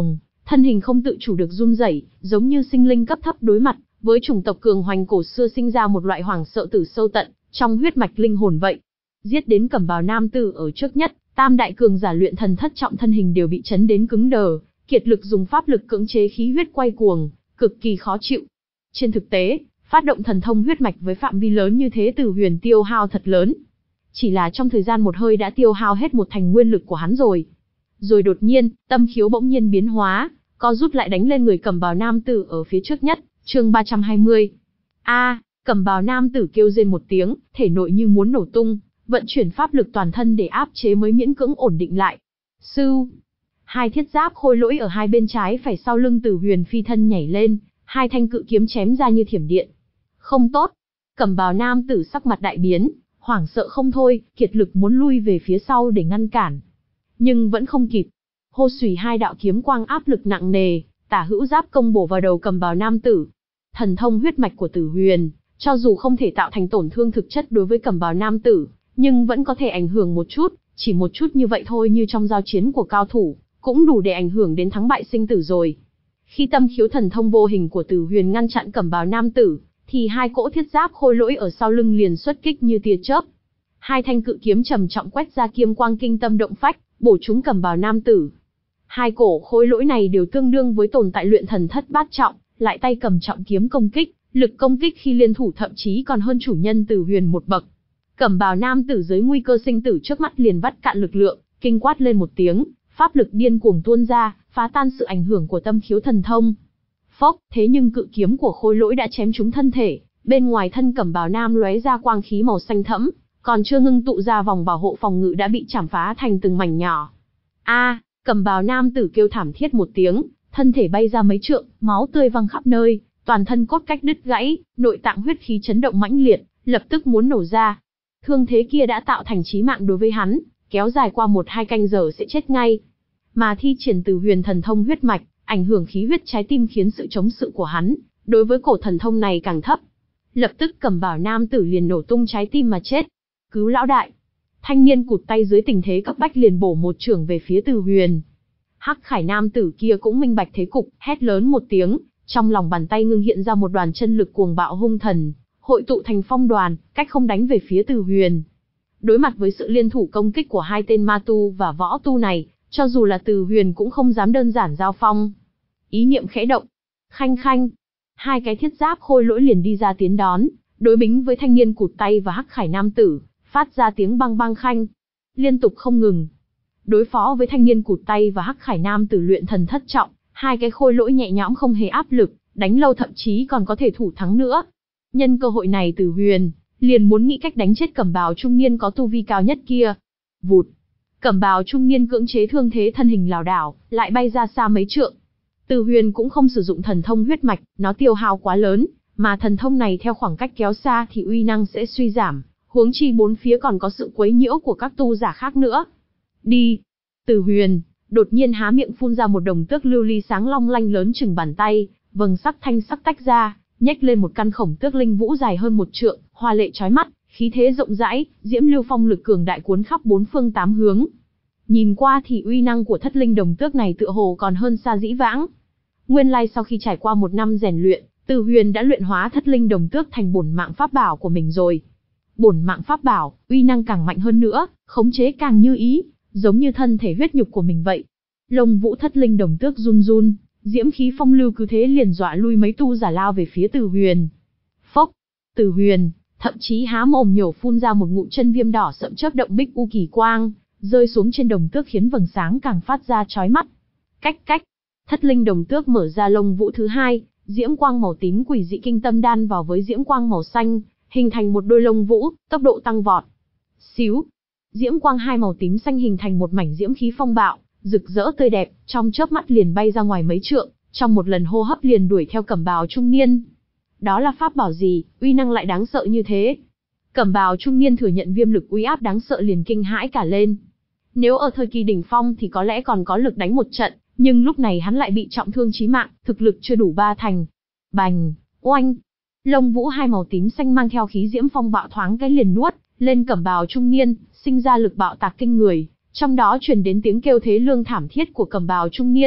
thân hình không tự chủ được run rẩy, giống như sinh linh cấp thấp đối mặt với chủng tộc cường hoành cổ xưa sinh ra một loại hoảng sợ từ sâu tận trong huyết mạch linh hồn vậy. Giết đến cẩm bào nam tử ở trước nhất, tam đại cường giả luyện thần thất trọng thân hình đều bị chấn đến cứng đờ, kiệt lực dùng pháp lực cưỡng chế khí huyết quay cuồng, cực kỳ khó chịu. Trên thực tế, phát động thần thông huyết mạch với phạm vi lớn như thế Từ Huyền tiêu hao thật lớn. Chỉ là trong thời gian một hơi đã tiêu hao hết một thành nguyên lực của hắn rồi. Rồi đột nhiên, tâm khiếu bỗng nhiên biến hóa, co rút lại đánh lên người cẩm bào nam tử ở phía trước nhất, chương ba trăm hai mươi. A, cẩm bào nam tử kêu rên một tiếng, thể nội như muốn nổ tung, vận chuyển pháp lực toàn thân để áp chế mới miễn cưỡng ổn định lại. Sưu, hai thiết giáp khôi lỗi ở hai bên trái phải sau lưng Từ Huyền phi thân nhảy lên, hai thanh cự kiếm chém ra như thiểm điện. Không tốt, cẩm bào nam tử sắc mặt đại biến, hoảng sợ không thôi, kiệt lực muốn lui về phía sau để ngăn cản. Nhưng vẫn không kịp. Hô xùy hai đạo kiếm quang áp lực nặng nề, tả hữu giáp công bổ vào đầu cẩm bào nam tử. Thần thông huyết mạch của Từ Huyền, cho dù không thể tạo thành tổn thương thực chất đối với cẩm bào nam tử, nhưng vẫn có thể ảnh hưởng một chút, chỉ một chút như vậy thôi, như trong giao chiến của cao thủ, cũng đủ để ảnh hưởng đến thắng bại sinh tử rồi. Khi tâm khiếu thần thông vô hình của Từ Huyền ngăn chặn cẩm bào nam tử, thì hai cỗ thiết giáp khôi lỗi ở sau lưng liền xuất kích như tia chớp. Hai thanh cự kiếm trầm trọng quét ra kiêm quang kinh tâm động phách, bổ trúng cẩm bào nam tử. Hai cổ khôi lỗi này đều tương đương với tồn tại luyện thần thất bát trọng, lại tay cầm trọng kiếm công kích, lực công kích khi liên thủ thậm chí còn hơn chủ nhân Từ Huyền một bậc. Cẩm bào nam tử dưới nguy cơ sinh tử trước mắt liền vắt cạn lực lượng, kinh quát lên một tiếng, pháp lực điên cuồng tuôn ra, phá tan sự ảnh hưởng của tâm khiếu thần thông. Phốc, thế nhưng cự kiếm của khôi lỗi đã chém trúng thân thể, bên ngoài thân cẩm bào nam lóe ra quang khí màu xanh thẫm, còn chưa ngưng tụ ra vòng bảo hộ phòng ngự đã bị chảm phá thành từng mảnh nhỏ. A, cẩm bào nam tử kêu thảm thiết một tiếng, thân thể bay ra mấy trượng, máu tươi văng khắp nơi, toàn thân cốt cách đứt gãy, nội tạng huyết khí chấn động mãnh liệt, lập tức muốn nổ ra. Thương thế kia đã tạo thành chí mạng đối với hắn, kéo dài qua một hai canh giờ sẽ chết ngay. Mà thi triển Từ Huyền thần thông huyết mạch, ảnh hưởng khí huyết trái tim khiến sự chống cự của hắn đối với cổ thần thông này càng thấp. Lập tức cẩm bào nam tử liền nổ tung trái tim mà chết. Cứu lão đại! Thanh niên cụt tay dưới tình thế cấp bách liền bổ một chưởng về phía Từ Huyền. Hắc Khải nam tử kia cũng minh bạch thế cục, hét lớn một tiếng, trong lòng bàn tay ngưng hiện ra một đoàn chân lực cuồng bạo hung thần, hội tụ thành phong đoàn, cách không đánh về phía Từ Huyền. Đối mặt với sự liên thủ công kích của hai tên ma tu và võ tu này, cho dù là Từ Huyền cũng không dám đơn giản giao phong. Ý niệm khẽ động, khanh khanh, hai cái thiết giáp khôi lỗi liền đi ra tiến đón, đối bính với thanh niên cụt tay và Hắc Khải nam tử, phát ra tiếng băng băng khanh, liên tục không ngừng. Đối phó với thanh niên cụt tay và Hắc Khải nam tử luyện thần thất trọng, hai cái khôi lỗi nhẹ nhõm không hề áp lực, đánh lâu thậm chí còn có thể thủ thắng nữa. Nhân cơ hội này Từ Huyền liền muốn nghĩ cách đánh chết cẩm bào trung niên có tu vi cao nhất kia. Vụt, cẩm bào trung niên cưỡng chế thương thế thân hình lảo đảo, lại bay ra xa mấy trượng. Từ Huyền cũng không sử dụng thần thông huyết mạch, nó tiêu hao quá lớn, mà thần thông này theo khoảng cách kéo xa thì uy năng sẽ suy giảm, huống chi bốn phía còn có sự quấy nhiễu của các tu giả khác nữa. Đi! Từ Huyền đột nhiên há miệng phun ra một đồng tước lưu ly sáng long lanh lớn chừng bàn tay, vầng sắc thanh sắc tách ra, nhếch lên một căn khổng tước linh vũ dài hơn một trượng, hoa lệ chói mắt, khí thế rộng rãi, diễm lưu phong lực cường đại cuốn khắp bốn phương tám hướng. Nhìn qua thì uy năng của thất linh đồng tước này tựa hồ còn hơn xa dĩ vãng. Nguyên lai sau khi trải qua một năm rèn luyện, Từ Huyền đã luyện hóa thất linh đồng tước thành bổn mạng pháp bảo của mình rồi. Bổn mạng pháp bảo, uy năng càng mạnh hơn nữa, khống chế càng như ý, giống như thân thể huyết nhục của mình vậy. Lông vũ thất linh đồng tước run run, diễm khí phong lưu cứ thế liền dọa lui mấy tu giả lao về phía Từ Huyền. Phốc, Từ Huyền thậm chí há mồm nhổ phun ra một ngụm chân viêm đỏ sậm chớp động bích u kỳ quang, rơi xuống trên đồng tước khiến vầng sáng càng phát ra chói mắt. Cách cách, thất linh đồng tước mở ra lông vũ thứ hai, diễm quang màu tím quỷ dị kinh tâm đan vào với diễm quang màu xanh, hình thành một đôi lông vũ, tốc độ tăng vọt. Xíu, diễm quang hai màu tím xanh hình thành một mảnh diễm khí phong bạo, rực rỡ tươi đẹp, trong chớp mắt liền bay ra ngoài mấy trượng, trong một lần hô hấp liền đuổi theo cẩm bào trung niên. Đó là pháp bảo gì, uy năng lại đáng sợ như thế? Cẩm bào trung niên thừa nhận viêm lực uy áp đáng sợ liền kinh hãi cả lên. Nếu ở thời kỳ đỉnh phong thì có lẽ còn có lực đánh một trận, nhưng lúc này hắn lại bị trọng thương chí mạng, thực lực chưa đủ ba thành. Bành, oanh, lông vũ hai màu tím xanh mang theo khí diễm phong bạo thoáng cái liền nuốt lên cẩm bào trung niên, sinh ra lực bạo tạc kinh người, trong đó truyền đến tiếng kêu thế lương thảm thiết của cẩm bào trung niên,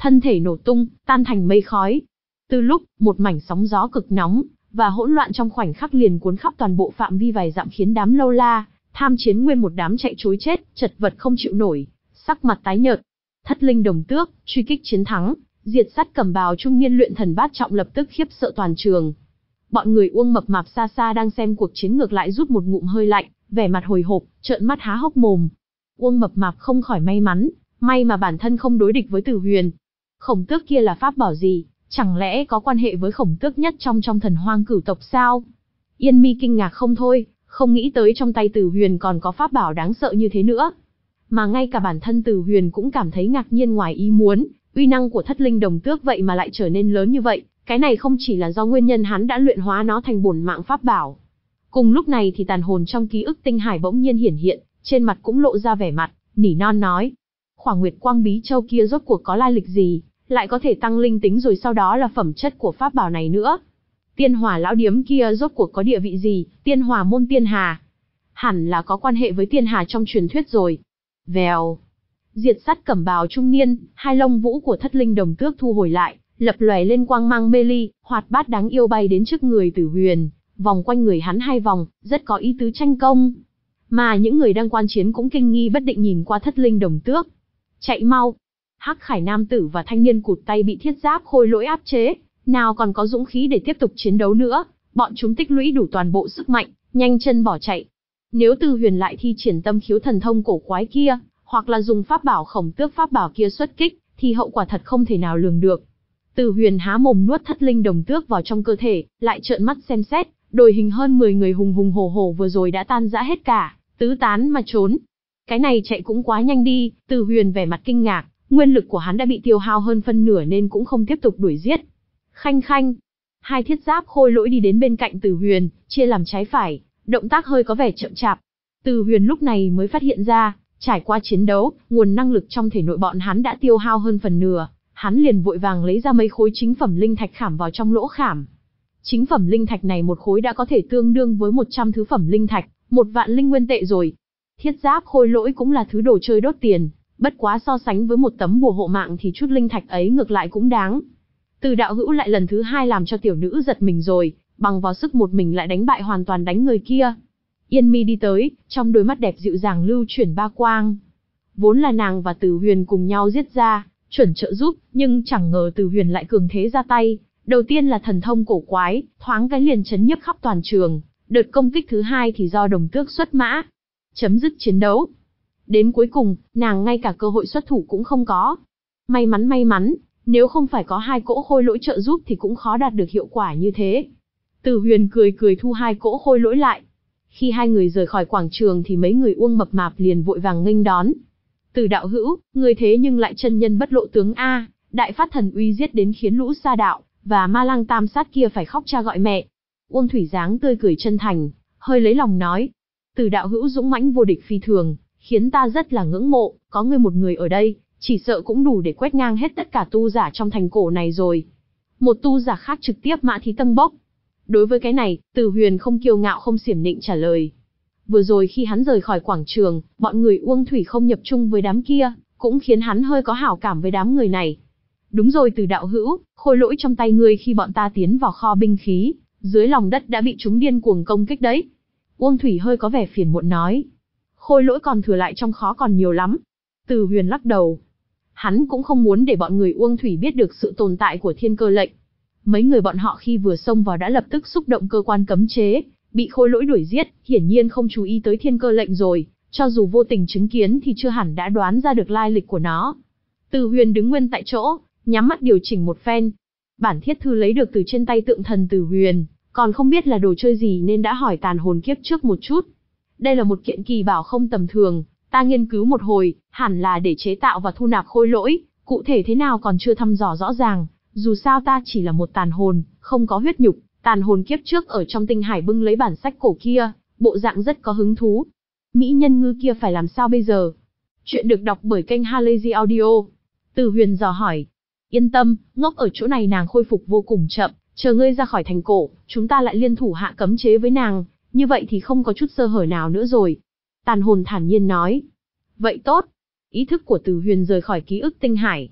thân thể nổ tung, tan thành mây khói. Từ lúc, một mảnh sóng gió cực nóng và hỗn loạn trong khoảnh khắc liền cuốn khắp toàn bộ phạm vi vài dặm, khiến đám lâu la, tham chiến nguyên một đám chạy trối chết, chật vật không chịu nổi, sắc mặt tái nhợt. Thất linh đồng tước, truy kích chiến thắng, diệt sát cẩm bào trung niên luyện thần bát trọng lập tức khiếp sợ toàn trường. Bọn người Uông Mập Mạp xa xa đang xem cuộc chiến ngược lại rút một ngụm hơi lạnh, vẻ mặt hồi hộp, trợn mắt há hốc mồm. Uông Mập Mạp không khỏi may mắn, may mà bản thân không đối địch với Tử Huyền. Khổng tước kia là pháp bảo gì, chẳng lẽ có quan hệ với khổng tước nhất trong trong thần hoang cửu tộc sao? Yên Mi kinh ngạc không thôi, không nghĩ tới trong tay Tử Huyền còn có pháp bảo đáng sợ như thế nữa. Mà ngay cả bản thân Tử Huyền cũng cảm thấy ngạc nhiên ngoài ý muốn, uy năng của thất linh đồng tước vậy mà lại trở nên lớn như vậy, cái này không chỉ là do nguyên nhân hắn đã luyện hóa nó thành bổn mạng pháp bảo. Cùng lúc này thì tàn hồn trong ký ức tinh hải bỗng nhiên hiển hiện, trên mặt cũng lộ ra vẻ mặt, nỉ non nói. Khỏa Nguyệt Quang Bí Châu kia rốt cuộc có lai lịch gì, lại có thể tăng linh tính rồi sau đó là phẩm chất của pháp bảo này nữa. Tiên Hỏa lão điếm kia rốt cuộc có địa vị gì, Tiên Hỏa môn Tiên Hà. Hẳn là có quan hệ với Tiên Hà trong truyền thuyết rồi. Vèo. Diệt sát cẩm bào trung niên, hai lông vũ của thất linh đồng tước thu hồi lại, lập lòe lên quang mang mê ly, hoạt bát đáng yêu bay đến trước người Tử Huyền, vòng quanh người hắn hai vòng, rất có ý tứ tranh công. Mà những người đang quan chiến cũng kinh nghi bất định nhìn qua thất linh đồng tước. Chạy mau! Hắc Khải nam tử và thanh niên cụt tay bị thiết giáp khôi lỗi áp chế, nào còn có dũng khí để tiếp tục chiến đấu nữa, bọn chúng tích lũy đủ toàn bộ sức mạnh, nhanh chân bỏ chạy. Nếu Tử Huyền lại thi triển tâm khiếu thần thông cổ quái kia, hoặc là dùng pháp bảo khổng tước pháp bảo kia xuất kích, thì hậu quả thật không thể nào lường được. Tử Huyền há mồm nuốt thất linh đồng tước vào trong cơ thể, lại trợn mắt xem xét, đội hình hơn mười người hùng hùng hổ hổ vừa rồi đã tan rã hết cả, tứ tán mà trốn. Cái này chạy cũng quá nhanh đi, Tử Huyền vẻ mặt kinh ngạc, nguyên lực của hắn đã bị tiêu hao hơn phân nửa nên cũng không tiếp tục đuổi giết. Khanh khanh, hai thiết giáp khôi lỗi đi đến bên cạnh Tử Huyền, chia làm trái phải, động tác hơi có vẻ chậm chạp. Tử Huyền lúc này mới phát hiện ra, trải qua chiến đấu, nguồn năng lực trong thể nội bọn hắn đã tiêu hao hơn phần nửa, hắn liền vội vàng lấy ra mấy khối chính phẩm linh thạch khảm vào trong lỗ khảm. Chính phẩm linh thạch này một khối đã có thể tương đương với một trăm thứ phẩm linh thạch, một vạn linh nguyên tệ rồi. Thiết giáp khôi lỗi cũng là thứ đồ chơi đốt tiền, bất quá so sánh với một tấm bùa hộ mạng thì chút linh thạch ấy ngược lại cũng đáng. Từ đạo hữu lại lần thứ hai làm cho tiểu nữ giật mình rồi, bằng vào sức một mình lại đánh bại hoàn toàn đánh người kia. Yên Mi đi tới, trong đôi mắt đẹp dịu dàng lưu chuyển ba quang. Vốn là nàng và Tử Huyền cùng nhau giết ra, chuẩn trợ giúp, nhưng chẳng ngờ Tử Huyền lại cường thế ra tay. Đầu tiên là thần thông cổ quái, thoáng cái liền chấn nhiếp khắp toàn trường. Đợt công kích thứ hai thì do đồng tước xuất mã. Chấm dứt chiến đấu. Đến cuối cùng, nàng ngay cả cơ hội xuất thủ cũng không có. May mắn may mắn, nếu không phải có hai cỗ khôi lỗi trợ giúp thì cũng khó đạt được hiệu quả như thế. Tử Huyền cười cười thu hai cỗ khôi lỗi lại. Khi hai người rời khỏi quảng trường thì mấy người Uông Mập Mạp liền vội vàng nghênh đón. Từ đạo hữu, người thế nhưng lại chân nhân bất lộ tướng a, đại phát thần uy giết đến khiến lũ sa đạo và ma lang tam sát kia phải khóc cha gọi mẹ. Uông Thủy dáng tươi cười chân thành, hơi lấy lòng nói. Từ đạo hữu dũng mãnh vô địch phi thường, khiến ta rất là ngưỡng mộ, có ngươi một người ở đây, chỉ sợ cũng đủ để quét ngang hết tất cả tu giả trong thành cổ này rồi. Một tu giả khác trực tiếp mã thí tâm bốc. Đối với cái này, Tử Huyền không kiêu ngạo không xiểm nịnh trả lời. Vừa rồi khi hắn rời khỏi quảng trường, bọn người Uông Thủy không nhập chung với đám kia, cũng khiến hắn hơi có hảo cảm với đám người này. Đúng rồi Từ đạo hữu, khôi lỗi trong tay ngươi khi bọn ta tiến vào kho binh khí, dưới lòng đất đã bị chúng điên cuồng công kích đấy. Uông Thủy hơi có vẻ phiền muộn nói. Khôi lỗi còn thừa lại trong kho còn nhiều lắm. Từ Huyền lắc đầu. Hắn cũng không muốn để bọn người Uông Thủy biết được sự tồn tại của thiên cơ lệnh. Mấy người bọn họ khi vừa xông vào đã lập tức xúc động cơ quan cấm chế, bị khôi lỗi đuổi giết, hiển nhiên không chú ý tới thiên cơ lệnh rồi, cho dù vô tình chứng kiến thì chưa hẳn đã đoán ra được lai lịch của nó. Từ Huyền đứng nguyên tại chỗ, nhắm mắt điều chỉnh một phen. Bản thiết thư lấy được từ trên tay tượng thần Từ Huyền, còn không biết là đồ chơi gì nên đã hỏi tàn hồn kiếp trước một chút. Đây là một kiện kỳ bảo không tầm thường, ta nghiên cứu một hồi, hẳn là để chế tạo và thu nạp khôi lỗi, cụ thể thế nào còn chưa thăm dò rõ ràng. Dù sao ta chỉ là một tàn hồn, không có huyết nhục, tàn hồn kiếp trước ở trong tinh hải bưng lấy bản sách cổ kia, bộ dạng rất có hứng thú. Mỹ nhân ngư kia phải làm sao bây giờ? Chuyện được đọc bởi kênh Halazy Audio. Từ Huyền dò hỏi. Yên tâm, ngốc ở chỗ này nàng khôi phục vô cùng chậm, chờ ngươi ra khỏi thành cổ, chúng ta lại liên thủ hạ cấm chế với nàng, như vậy thì không có chút sơ hở nào nữa rồi. Tàn hồn thản nhiên nói. Vậy tốt. Ý thức của Từ Huyền rời khỏi ký ức tinh hải.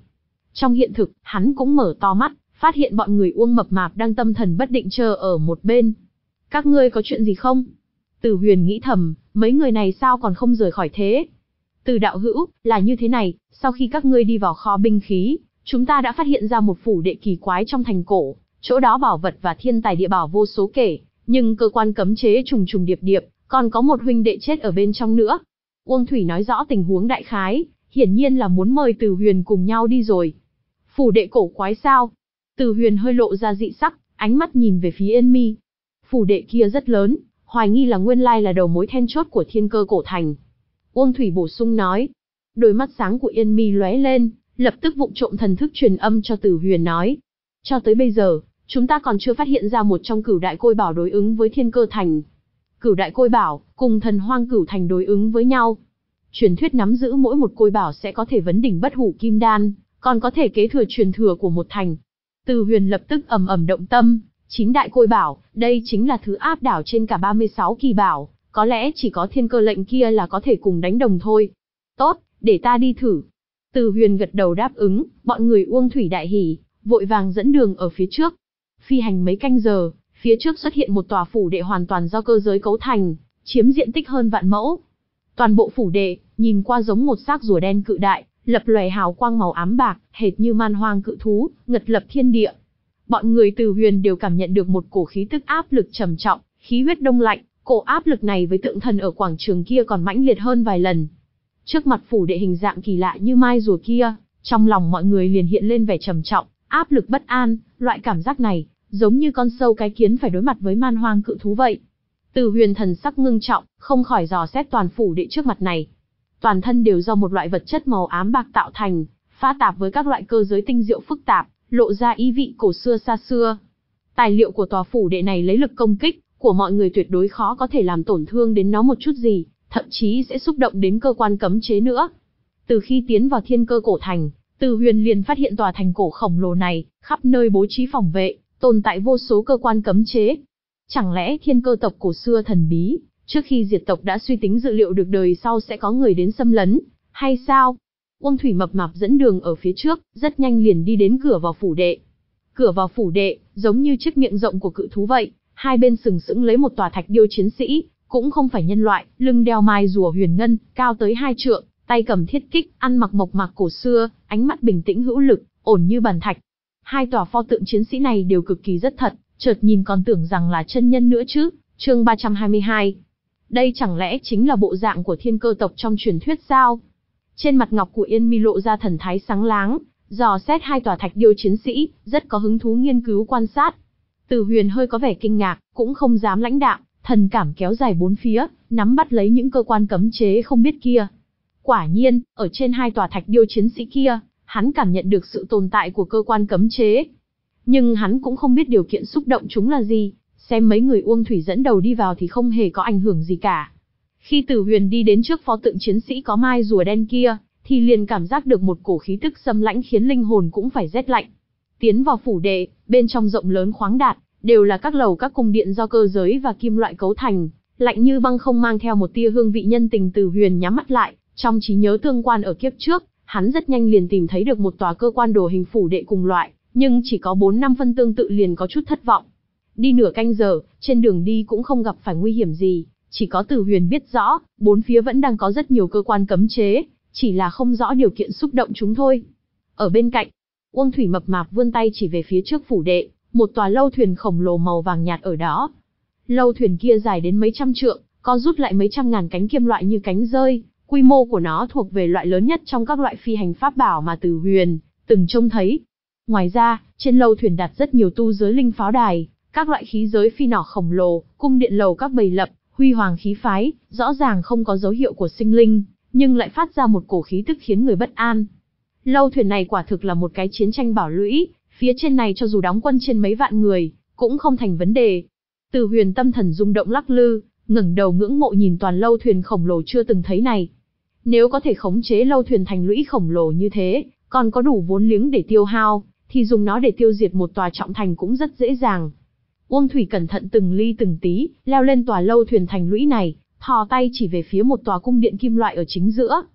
Trong hiện thực, hắn cũng mở to mắt, phát hiện bọn người Uông mập mạp đang tâm thần bất định chờ ở một bên. Các ngươi có chuyện gì không? Từ Huyền nghĩ thầm, mấy người này sao còn không rời khỏi thế? Từ đạo hữu, là như thế này, sau khi các ngươi đi vào kho binh khí, chúng ta đã phát hiện ra một phủ đệ kỳ quái trong thành cổ, chỗ đó bảo vật và thiên tài địa bảo vô số kể, nhưng cơ quan cấm chế trùng trùng điệp điệp, còn có một huynh đệ chết ở bên trong nữa. Uông Thủy nói rõ tình huống đại khái, hiển nhiên là muốn mời Từ Huyền cùng nhau đi rồi. Phủ đệ cổ quái sao? Từ Huyền hơi lộ ra dị sắc, ánh mắt nhìn về phía Yên Mi. Phủ đệ kia rất lớn, hoài nghi là nguyên lai là đầu mối then chốt của thiên cơ cổ thành. Uông Thủy bổ sung nói. Đôi mắt sáng của Yên Mi lóe lên, lập tức vụng trộm thần thức truyền âm cho Từ Huyền nói. Cho tới bây giờ, chúng ta còn chưa phát hiện ra một trong cửu đại côi bảo đối ứng với thiên cơ thành. Cửu đại côi bảo, cùng thần hoang cửu thành đối ứng với nhau. Truyền thuyết nắm giữ mỗi một côi bảo sẽ có thể vấn đỉnh bất hủ kim đan, còn có thể kế thừa truyền thừa của một thành. Từ Huyền lập tức ầm ầm động tâm, chín đại côi bảo, đây chính là thứ áp đảo trên cả ba mươi sáu kỳ bảo, có lẽ chỉ có thiên cơ lệnh kia là có thể cùng đánh đồng thôi. Tốt, để ta đi thử. Từ Huyền gật đầu đáp ứng, bọn người Uông Thủy đại hỉ, vội vàng dẫn đường ở phía trước. Phi hành mấy canh giờ, phía trước xuất hiện một tòa phủ đệ hoàn toàn do cơ giới cấu thành, chiếm diện tích hơn vạn mẫu. Toàn bộ phủ đệ, nhìn qua giống một xác rùa đen cự đại, lập lòe hào quang màu ám bạc, hệt như man hoang cự thú, ngật lập thiên địa. Bọn người Từ Huyền đều cảm nhận được một cổ khí tức áp lực trầm trọng, khí huyết đông lạnh, cổ áp lực này với tượng thần ở quảng trường kia còn mãnh liệt hơn vài lần. Trước mặt phủ đệ hình dạng kỳ lạ như mai rùa kia, trong lòng mọi người liền hiện lên vẻ trầm trọng, áp lực bất an, loại cảm giác này, giống như con sâu cái kiến phải đối mặt với man hoang cự thú vậy. Từ Huyền thần sắc ngưng trọng, không khỏi dò xét toàn phủ đệ trước mặt này. Toàn thân đều do một loại vật chất màu ám bạc tạo thành, pha tạp với các loại cơ giới tinh diệu phức tạp, lộ ra ý vị cổ xưa xa xưa. Tài liệu của tòa phủ đệ này lấy lực công kích của mọi người tuyệt đối khó có thể làm tổn thương đến nó một chút gì, thậm chí sẽ xúc động đến cơ quan cấm chế nữa. Từ khi tiến vào thiên cơ cổ thành, Từ Huyền liền phát hiện tòa thành cổ khổng lồ này, khắp nơi bố trí phòng vệ, tồn tại vô số cơ quan cấm chế. Chẳng lẽ thiên cơ tộc cổ xưa thần bí, trước khi diệt tộc đã suy tính dự liệu được đời sau sẽ có người đến xâm lấn, hay sao? Uông Thủy mập mạp dẫn đường ở phía trước, rất nhanh liền đi đến cửa vào phủ đệ. Cửa vào phủ đệ, giống như chiếc miệng rộng của cự thú vậy, hai bên sừng sững lấy một tòa thạch điêu chiến sĩ, cũng không phải nhân loại, lưng đeo mai rùa huyền ngân, cao tới hai trượng, tay cầm thiết kích, ăn mặc mộc mạc cổ xưa, ánh mắt bình tĩnh hữu lực, ổn như bàn thạch. Hai tòa pho tượng chiến sĩ này đều cực kỳ rất thật, chợt nhìn còn tưởng rằng là chân nhân nữa chứ. Chương ba trăm hai mươi hai. Đây chẳng lẽ chính là bộ dạng của thiên cơ tộc trong truyền thuyết sao? Trên mặt ngọc của Yên Mi lộ ra thần thái sáng láng, dò xét hai tòa thạch điêu chiến sĩ, rất có hứng thú nghiên cứu quan sát. Từ Huyền hơi có vẻ kinh ngạc, cũng không dám lãnh đạm, thần cảm kéo dài bốn phía, nắm bắt lấy những cơ quan cấm chế không biết kia. Quả nhiên, ở trên hai tòa thạch điêu chiến sĩ kia, hắn cảm nhận được sự tồn tại của cơ quan cấm chế. Nhưng hắn cũng không biết điều kiện xúc động chúng là gì, xem mấy người Uông Thủy dẫn đầu đi vào thì không hề có ảnh hưởng gì cả. Khi Từ Huyền đi đến trước pho tượng chiến sĩ có mai rùa đen kia, thì liền cảm giác được một cổ khí tức xâm lãnh khiến linh hồn cũng phải rét lạnh. Tiến vào phủ đệ, bên trong rộng lớn khoáng đạt, đều là các lầu các cung điện do cơ giới và kim loại cấu thành, lạnh như băng không mang theo một tia hương vị nhân tình. Từ Huyền nhắm mắt lại, trong trí nhớ tương quan ở kiếp trước, hắn rất nhanh liền tìm thấy được một tòa cơ quan đồ hình phủ đệ cùng loại, nhưng chỉ có bốn năm phân tương tự liền có chút thất vọng. Đi nửa canh giờ, trên đường đi cũng không gặp phải nguy hiểm gì, chỉ có Từ Huyền biết rõ, bốn phía vẫn đang có rất nhiều cơ quan cấm chế, chỉ là không rõ điều kiện xúc động chúng thôi. Ở bên cạnh, Uông Thủy mập mạp vươn tay chỉ về phía trước phủ đệ, một tòa lâu thuyền khổng lồ màu vàng nhạt ở đó. Lâu thuyền kia dài đến mấy trăm trượng, co rút lại mấy trăm ngàn cánh kim loại như cánh rơi, quy mô của nó thuộc về loại lớn nhất trong các loại phi hành pháp bảo mà Từ Huyền từng trông thấy. Ngoài ra, trên lâu thuyền đặt rất nhiều tu giới linh pháo đài, các loại khí giới phi nỏ khổng lồ, cung điện lầu các bầy lập, huy hoàng khí phái, rõ ràng không có dấu hiệu của sinh linh, nhưng lại phát ra một cổ khí tức khiến người bất an. Lâu thuyền này quả thực là một cái chiến tranh bảo lũy, phía trên này cho dù đóng quân trên mấy vạn người, cũng không thành vấn đề. Từ Huyền tâm thần rung động lắc lư, ngẩng đầu ngưỡng mộ nhìn toàn lâu thuyền khổng lồ chưa từng thấy này. Nếu có thể khống chế lâu thuyền thành lũy khổng lồ như thế, còn có đủ vốn liếng để tiêu hao, thì dùng nó để tiêu diệt một tòa trọng thành cũng rất dễ dàng. Uông Thủy cẩn thận từng ly từng tí, leo lên tòa lâu thuyền thành lũy này, thò tay chỉ về phía một tòa cung điện kim loại ở chính giữa.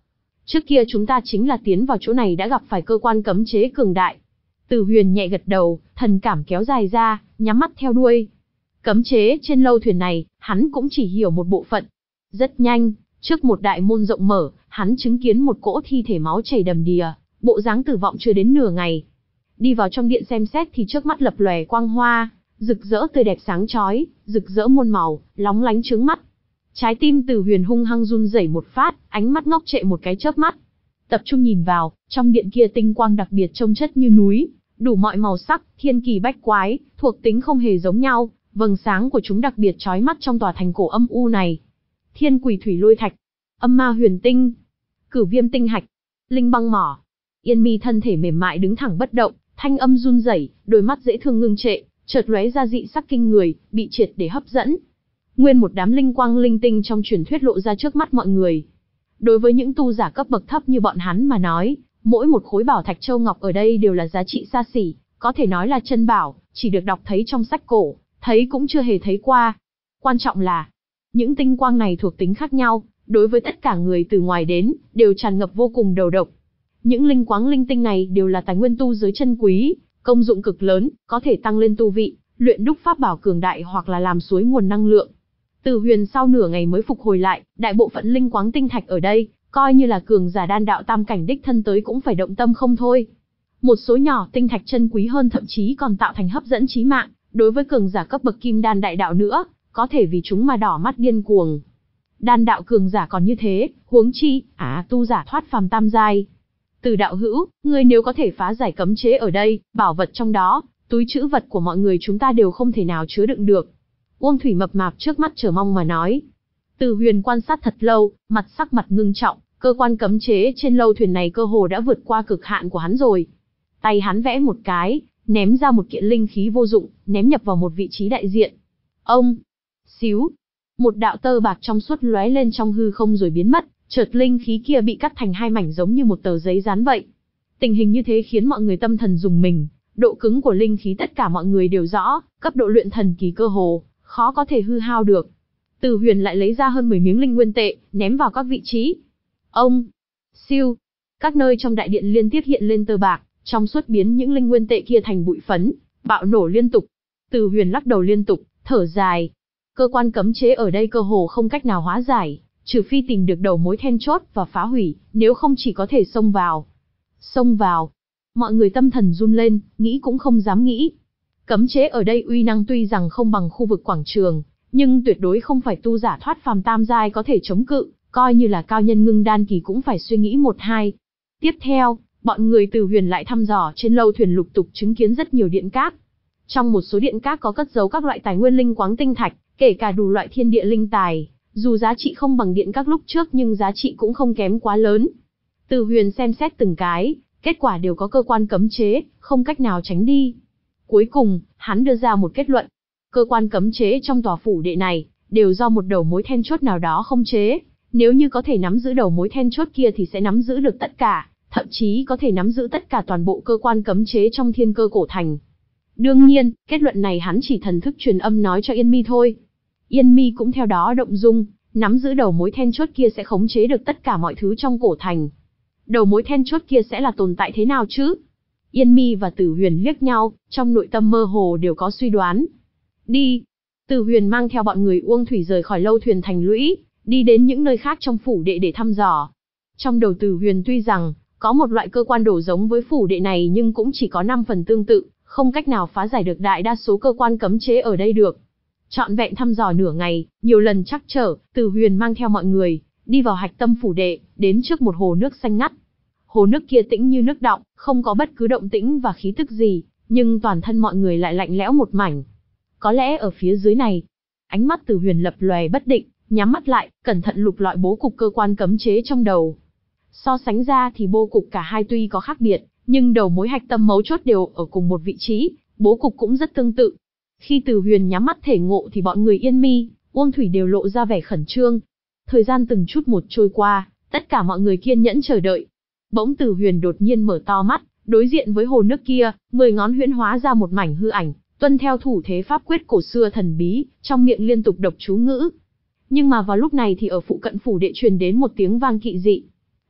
Trước kia chúng ta chính là tiến vào chỗ này đã gặp phải cơ quan cấm chế cường đại. Từ Huyền nhẹ gật đầu, thần cảm kéo dài ra, nhắm mắt theo đuôi. Cấm chế trên lâu thuyền này, hắn cũng chỉ hiểu một bộ phận. Rất nhanh, trước một đại môn rộng mở, hắn chứng kiến một cỗ thi thể máu chảy đầm đìa, bộ dáng tử vọng chưa đến nửa ngày. Đi vào trong điện xem xét thì trước mắt lập lòe quang hoa, rực rỡ tươi đẹp sáng chói, rực rỡ muôn màu, lóng lánh chướng mắt. Trái tim Từ Huyền hung hăng run rẩy một phát, ánh mắt ngốc trệ một cái chớp mắt. Tập trung nhìn vào, trong điện kia tinh quang đặc biệt trông chất như núi, đủ mọi màu sắc, thiên kỳ bách quái, thuộc tính không hề giống nhau, vầng sáng của chúng đặc biệt chói mắt trong tòa thành cổ âm u này. Thiên Quỷ Thủy Lôi Thạch, Âm Ma Huyền Tinh, Cửu Viêm Tinh Hạch, Linh Băng Mỏ. Yên Mi thân thể mềm mại đứng thẳng bất động, thanh âm run rẩy, đôi mắt dễ thương ngưng trệ, chợt lóe ra dị sắc kinh người, bị triệt để hấp dẫn. Nguyên một đám linh quang linh tinh trong truyền thuyết lộ ra trước mắt mọi người. Đối với những tu giả cấp bậc thấp như bọn hắn mà nói, mỗi một khối bảo thạch châu ngọc ở đây đều là giá trị xa xỉ, có thể nói là chân bảo, chỉ được đọc thấy trong sách cổ, thấy cũng chưa hề thấy qua. Quan trọng là, những tinh quang này thuộc tính khác nhau, đối với tất cả người từ ngoài đến, đều tràn ngập vô cùng đầu độc. Những linh quáng linh tinh này đều là tài nguyên tu giới chân quý, công dụng cực lớn, có thể tăng lên tu vị, luyện đúc pháp bảo cường đại hoặc là làm suối nguồn năng lượng. Từ Huyền sau nửa ngày mới phục hồi lại, đại bộ phận linh quáng tinh thạch ở đây, coi như là cường giả đan đạo tam cảnh đích thân tới cũng phải động tâm không thôi. Một số nhỏ tinh thạch chân quý hơn thậm chí còn tạo thành hấp dẫn chí mạng, đối với cường giả cấp bậc kim đan đại đạo nữa, có thể vì chúng mà đỏ mắt điên cuồng. Đan đạo cường giả còn như thế, huống chi, à tu giả thoát phàm tam giai. Từ đạo hữu, ngươi nếu có thể phá giải cấm chế ở đây, bảo vật trong đó, túi trữ vật của mọi người chúng ta đều không thể nào chứa đựng được. Uông Thủy mập mạp trước mắt chờ mong mà nói. Từ Huyền quan sát thật lâu, mặt sắc mặt ngưng trọng, cơ quan cấm chế trên lâu thuyền này cơ hồ đã vượt qua cực hạn của hắn rồi. Tay hắn vẽ một cái, ném ra một kiện linh khí vô dụng, ném nhập vào một vị trí đại diện. Ông, xíu, một đạo tơ bạc trong suốt lóe lên trong hư không rồi biến mất, chợt linh khí kia bị cắt thành hai mảnh giống như một tờ giấy dán vậy. Tình hình như thế khiến mọi người tâm thần rùng mình, độ cứng của linh khí tất cả mọi người đều rõ, cấp độ luyện thần kỳ cơ hồ, khó có thể hư hao được. Từ Huyền lại lấy ra hơn mười miếng linh nguyên tệ, ném vào các vị trí. Ông, siêu, các nơi trong đại điện liên tiếp hiện lên tơ bạc, trong suốt biến những linh nguyên tệ kia thành bụi phấn, bạo nổ liên tục. Từ Huyền lắc đầu liên tục, thở dài. Cơ quan cấm chế ở đây cơ hồ không cách nào hóa giải, trừ phi tìm được đầu mối then chốt và phá hủy, nếu không chỉ có thể xông vào. Xông vào. Mọi người tâm thần run lên, nghĩ cũng không dám nghĩ. Cấm chế ở đây uy năng tuy rằng không bằng khu vực quảng trường, nhưng tuyệt đối không phải tu giả thoát phàm tam giai có thể chống cự, coi như là cao nhân ngưng đan kỳ cũng phải suy nghĩ một hai. Tiếp theo, bọn người Từ Huyền lại thăm dò trên lâu thuyền lục tục chứng kiến rất nhiều điện cát. Trong một số điện cát có cất giấu các loại tài nguyên linh quáng tinh thạch, kể cả đủ loại thiên địa linh tài, dù giá trị không bằng điện các lúc trước nhưng giá trị cũng không kém quá lớn. Từ Huyền xem xét từng cái, kết quả đều có cơ quan cấm chế, không cách nào tránh đi. Cuối cùng, hắn đưa ra một kết luận. Cơ quan cấm chế trong tòa phủ đệ này, đều do một đầu mối then chốt nào đó không chế. Nếu như có thể nắm giữ đầu mối then chốt kia thì sẽ nắm giữ được tất cả, thậm chí có thể nắm giữ tất cả toàn bộ cơ quan cấm chế trong thiên cơ cổ thành. Đương nhiên, kết luận này hắn chỉ thần thức truyền âm nói cho Yên Mi thôi. Yên Mi cũng theo đó động dung, nắm giữ đầu mối then chốt kia sẽ khống chế được tất cả mọi thứ trong cổ thành. Đầu mối then chốt kia sẽ là tồn tại thế nào chứ? Yên Mi và Tử Huyền liếc nhau, trong nội tâm mơ hồ đều có suy đoán. Đi. Tử Huyền mang theo bọn người Uông Thủy rời khỏi lâu thuyền thành lũy, đi đến những nơi khác trong phủ đệ để thăm dò. Trong đầu Tử Huyền tuy rằng có một loại cơ quan đổ giống với phủ đệ này nhưng cũng chỉ có năm phần tương tự, không cách nào phá giải được đại đa số cơ quan cấm chế ở đây được. Trọn vẹn thăm dò nửa ngày, nhiều lần trắc trở, Tử Huyền mang theo mọi người đi vào hạch tâm phủ đệ, đến trước một hồ nước xanh ngắt. Hồ nước kia tĩnh như nước đọng, không có bất cứ động tĩnh và khí tức gì, nhưng toàn thân mọi người lại lạnh lẽo một mảnh. Có lẽ ở phía dưới này, ánh mắt Tử Huyền lập lòe bất định, nhắm mắt lại, cẩn thận lục lọi bố cục cơ quan cấm chế trong đầu. So sánh ra thì bố cục cả hai tuy có khác biệt, nhưng đầu mối hạch tâm mấu chốt đều ở cùng một vị trí, bố cục cũng rất tương tự. Khi Tử Huyền nhắm mắt thể ngộ thì bọn người Yên Mi, Uông Thủy đều lộ ra vẻ khẩn trương. Thời gian từng chút một trôi qua, tất cả mọi người kiên nhẫn chờ đợi. Bỗng Tử Huyền đột nhiên mở to mắt, đối diện với hồ nước kia, mười ngón huyễn hóa ra một mảnh hư ảnh, tuân theo thủ thế pháp quyết cổ xưa thần bí, trong miệng liên tục đọc chú ngữ. Nhưng mà vào lúc này thì ở phụ cận phủ đệ truyền đến một tiếng vang kỵ dị.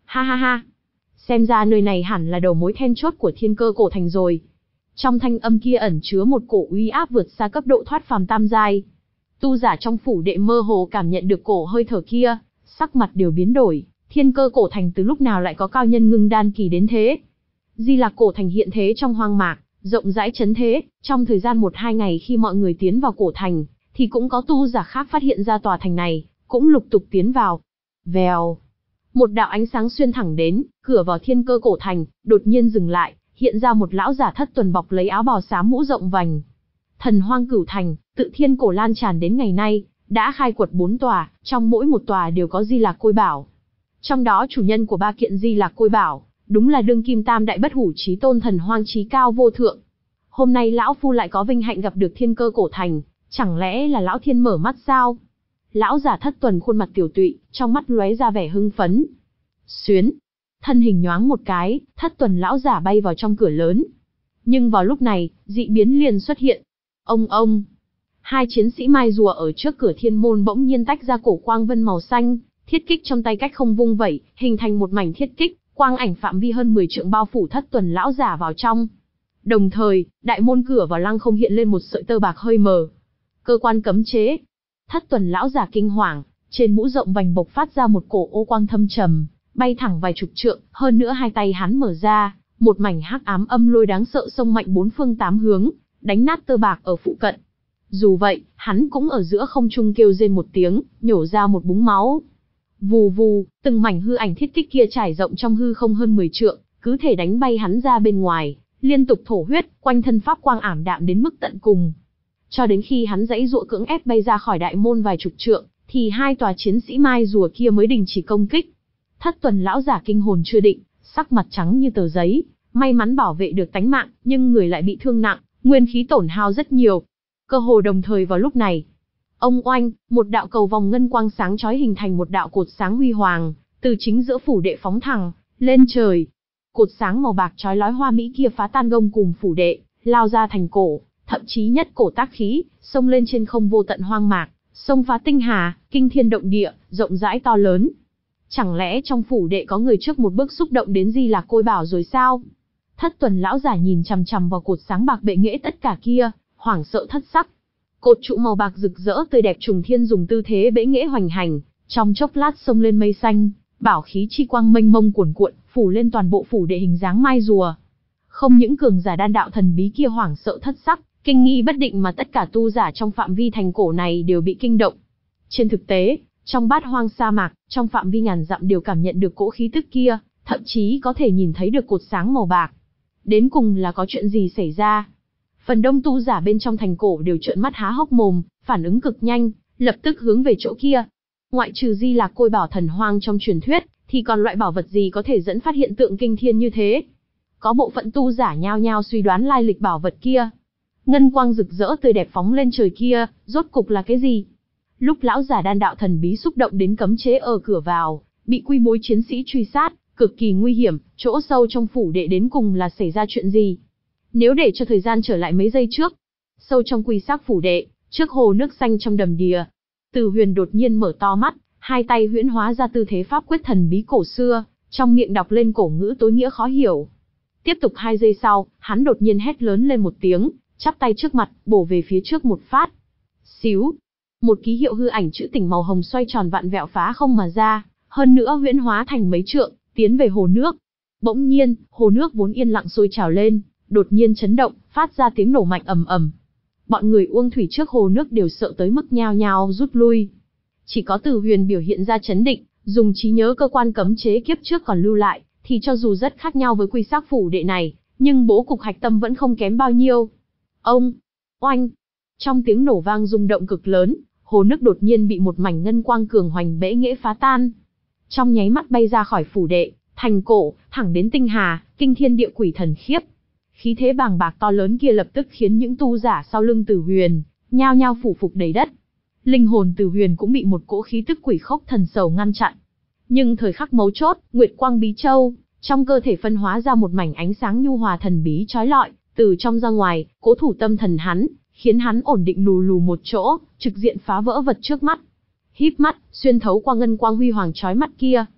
Ha ha ha. Xem ra nơi này hẳn là đầu mối then chốt của Thiên Cơ Cổ Thành rồi. Trong thanh âm kia ẩn chứa một cổ uy áp vượt xa cấp độ thoát phàm tam giai. Tu giả trong phủ đệ mơ hồ cảm nhận được cổ hơi thở kia, sắc mặt đều biến đổi. Thiên Cơ Cổ Thành từ lúc nào lại có cao nhân ngưng đan kỳ đến thế? Di Lạc Cổ Thành hiện thế trong hoang mạc, rộng rãi chấn thế. Trong thời gian một hai ngày khi mọi người tiến vào cổ thành, thì cũng có tu giả khác phát hiện ra tòa thành này, cũng lục tục tiến vào. Vèo, một đạo ánh sáng xuyên thẳng đến, cửa vào Thiên Cơ Cổ Thành, đột nhiên dừng lại, hiện ra một lão giả thất tuần bọc lấy áo bào xám mũ rộng vành. Thần Hoang Cửu Thành, tự thiên cổ lan tràn đến ngày nay, đã khai quật bốn tòa, trong mỗi một tòa đều có Di Lạc Côi Bảo. Trong đó chủ nhân của ba kiện Di Lạc Côi Bảo, đúng là đương kim tam đại bất hủ chí tôn Thần Hoang chí cao vô thượng. Hôm nay lão phu lại có vinh hạnh gặp được Thiên Cơ Cổ Thành, chẳng lẽ là lão thiên mở mắt sao? Lão giả thất tuần khuôn mặt tiểu tụy, trong mắt lóe ra vẻ hưng phấn. Xuyến, thân hình nhoáng một cái, thất tuần lão giả bay vào trong cửa lớn. Nhưng vào lúc này, dị biến liền xuất hiện. Ông ông, hai chiến sĩ mai rùa ở trước cửa thiên môn bỗng nhiên tách ra cổ quang vân màu xanh, thiết kích trong tay cách không vung vẩy, hình thành một mảnh thiết kích, quang ảnh phạm vi hơn mười trượng bao phủ thất tuần lão giả vào trong. Đồng thời, đại môn cửa vào lăng không hiện lên một sợi tơ bạc hơi mờ. Cơ quan cấm chế. Thất tuần lão giả kinh hoàng, trên mũ rộng vành bộc phát ra một cổ ô quang thâm trầm, bay thẳng vài chục trượng, hơn nữa hai tay hắn mở ra, một mảnh hắc ám âm lôi đáng sợ xông mạnh bốn phương tám hướng, đánh nát tơ bạc ở phụ cận. Dù vậy, hắn cũng ở giữa không trung kêu rên một tiếng, nhổ ra một búng máu. Vù vù, từng mảnh hư ảnh thiết kích kia trải rộng trong hư không hơn mười trượng, cứ thể đánh bay hắn ra bên ngoài, liên tục thổ huyết, quanh thân pháp quang ảm đạm đến mức tận cùng. Cho đến khi hắn giãy giụa cưỡng ép bay ra khỏi đại môn vài chục trượng, thì hai tòa chiến sĩ mai rùa kia mới đình chỉ công kích. Thất tuần lão giả kinh hồn chưa định, sắc mặt trắng như tờ giấy, may mắn bảo vệ được tánh mạng, nhưng người lại bị thương nặng, nguyên khí tổn hao rất nhiều. Cơ hồ đồng thời vào lúc này, ông oanh, một đạo cầu vòng ngân quang sáng chói hình thành một đạo cột sáng huy hoàng, từ chính giữa phủ đệ phóng thẳng lên trời. Cột sáng màu bạc chói lói hoa mỹ kia phá tan gông cùm phủ đệ, lao ra thành cổ, thậm chí nhất cổ tác khí, xông lên trên không vô tận hoang mạc, xông phá tinh hà, kinh thiên động địa, rộng rãi to lớn. Chẳng lẽ trong phủ đệ có người trước một bước xúc động đến Di Lạc Côi Bảo rồi sao? Thất tuần lão giả nhìn chằm chằm vào cột sáng bạc bệ nghệ tất cả kia, hoảng sợ thất sắc. Cột trụ màu bạc rực rỡ tươi đẹp trùng thiên dùng tư thế bệ nghệ hoành hành, trong chốc lát xông lên mây xanh, bảo khí chi quang mênh mông cuồn cuộn, phủ lên toàn bộ phủ đệ hình dáng mai rùa. Không những cường giả đan đạo thần bí kia hoảng sợ thất sắc, kinh nghi bất định, mà tất cả tu giả trong phạm vi thành cổ này đều bị kinh động. Trên thực tế, trong bát hoang sa mạc, trong phạm vi ngàn dặm đều cảm nhận được cỗ khí tức kia, thậm chí có thể nhìn thấy được cột sáng màu bạc. Đến cùng là có chuyện gì xảy ra? Phần đông tu giả bên trong thành cổ đều trợn mắt há hốc mồm, phản ứng cực nhanh, lập tức hướng về chỗ kia. Ngoại trừ Di Lạc Côi Bảo thần hoang trong truyền thuyết, thì còn loại bảo vật gì có thể dẫn phát hiện tượng kinh thiên như thế? Có bộ phận tu giả nhao nhao suy đoán lai lịch bảo vật kia. Ngân quang rực rỡ tươi đẹp phóng lên trời kia, rốt cục là cái gì? Lúc lão giả đan đạo thần bí xúc động đến cấm chế ở cửa vào, bị quy bối chiến sĩ truy sát, cực kỳ nguy hiểm, chỗ sâu trong phủ đệ đến cùng là xảy ra chuyện gì? Nếu để cho thời gian trở lại mấy giây trước, sâu trong quy xác phủ đệ, trước hồ nước xanh trong đầm đìa, Từ Huyền đột nhiên mở to mắt, hai tay huyễn hóa ra tư thế pháp quyết thần bí cổ xưa, trong miệng đọc lên cổ ngữ tối nghĩa khó hiểu. Tiếp tục hai giây sau, hắn đột nhiên hét lớn lên một tiếng, chắp tay trước mặt, bổ về phía trước một phát. Xíu, một ký hiệu hư ảnh chữ tỉnh màu hồng xoay tròn vặn vẹo phá không mà ra, hơn nữa huyễn hóa thành mấy trượng, tiến về hồ nước. Bỗng nhiên, hồ nước vốn yên lặng sôi trào lên, đột nhiên chấn động, phát ra tiếng nổ mạnh ầm ầm. Bọn người uông thủy trước hồ nước đều sợ tới mức nhao nhao rút lui. Chỉ có Từ Huyền biểu hiện ra chấn định, dùng trí nhớ cơ quan cấm chế kiếp trước còn lưu lại, thì cho dù rất khác nhau với quy xác phủ đệ này, nhưng bố cục hạch tâm vẫn không kém bao nhiêu. Ông, oanh, trong tiếng nổ vang rung động cực lớn, hồ nước đột nhiên bị một mảnh ngân quang cường hoành bẽ nghễ phá tan. Trong nháy mắt bay ra khỏi phủ đệ, thành cổ, thẳng đến tinh hà, kinh thiên địa quỷ thần khiếp. Khí thế bàng bạc to lớn kia lập tức khiến những tu giả sau lưng Từ Huyền nhao nhao phủ phục đầy đất. Linh hồn Từ Huyền cũng bị một cỗ khí tức quỷ khốc thần sầu ngăn chặn. Nhưng thời khắc mấu chốt, Nguyệt Quang Bí Châu trong cơ thể phân hóa ra một mảnh ánh sáng nhu hòa thần bí chói lọi, từ trong ra ngoài, cố thủ tâm thần hắn, khiến hắn ổn định lù lù một chỗ, trực diện phá vỡ vật trước mắt. Híp mắt, xuyên thấu qua ngân quang huy hoàng chói mắt kia.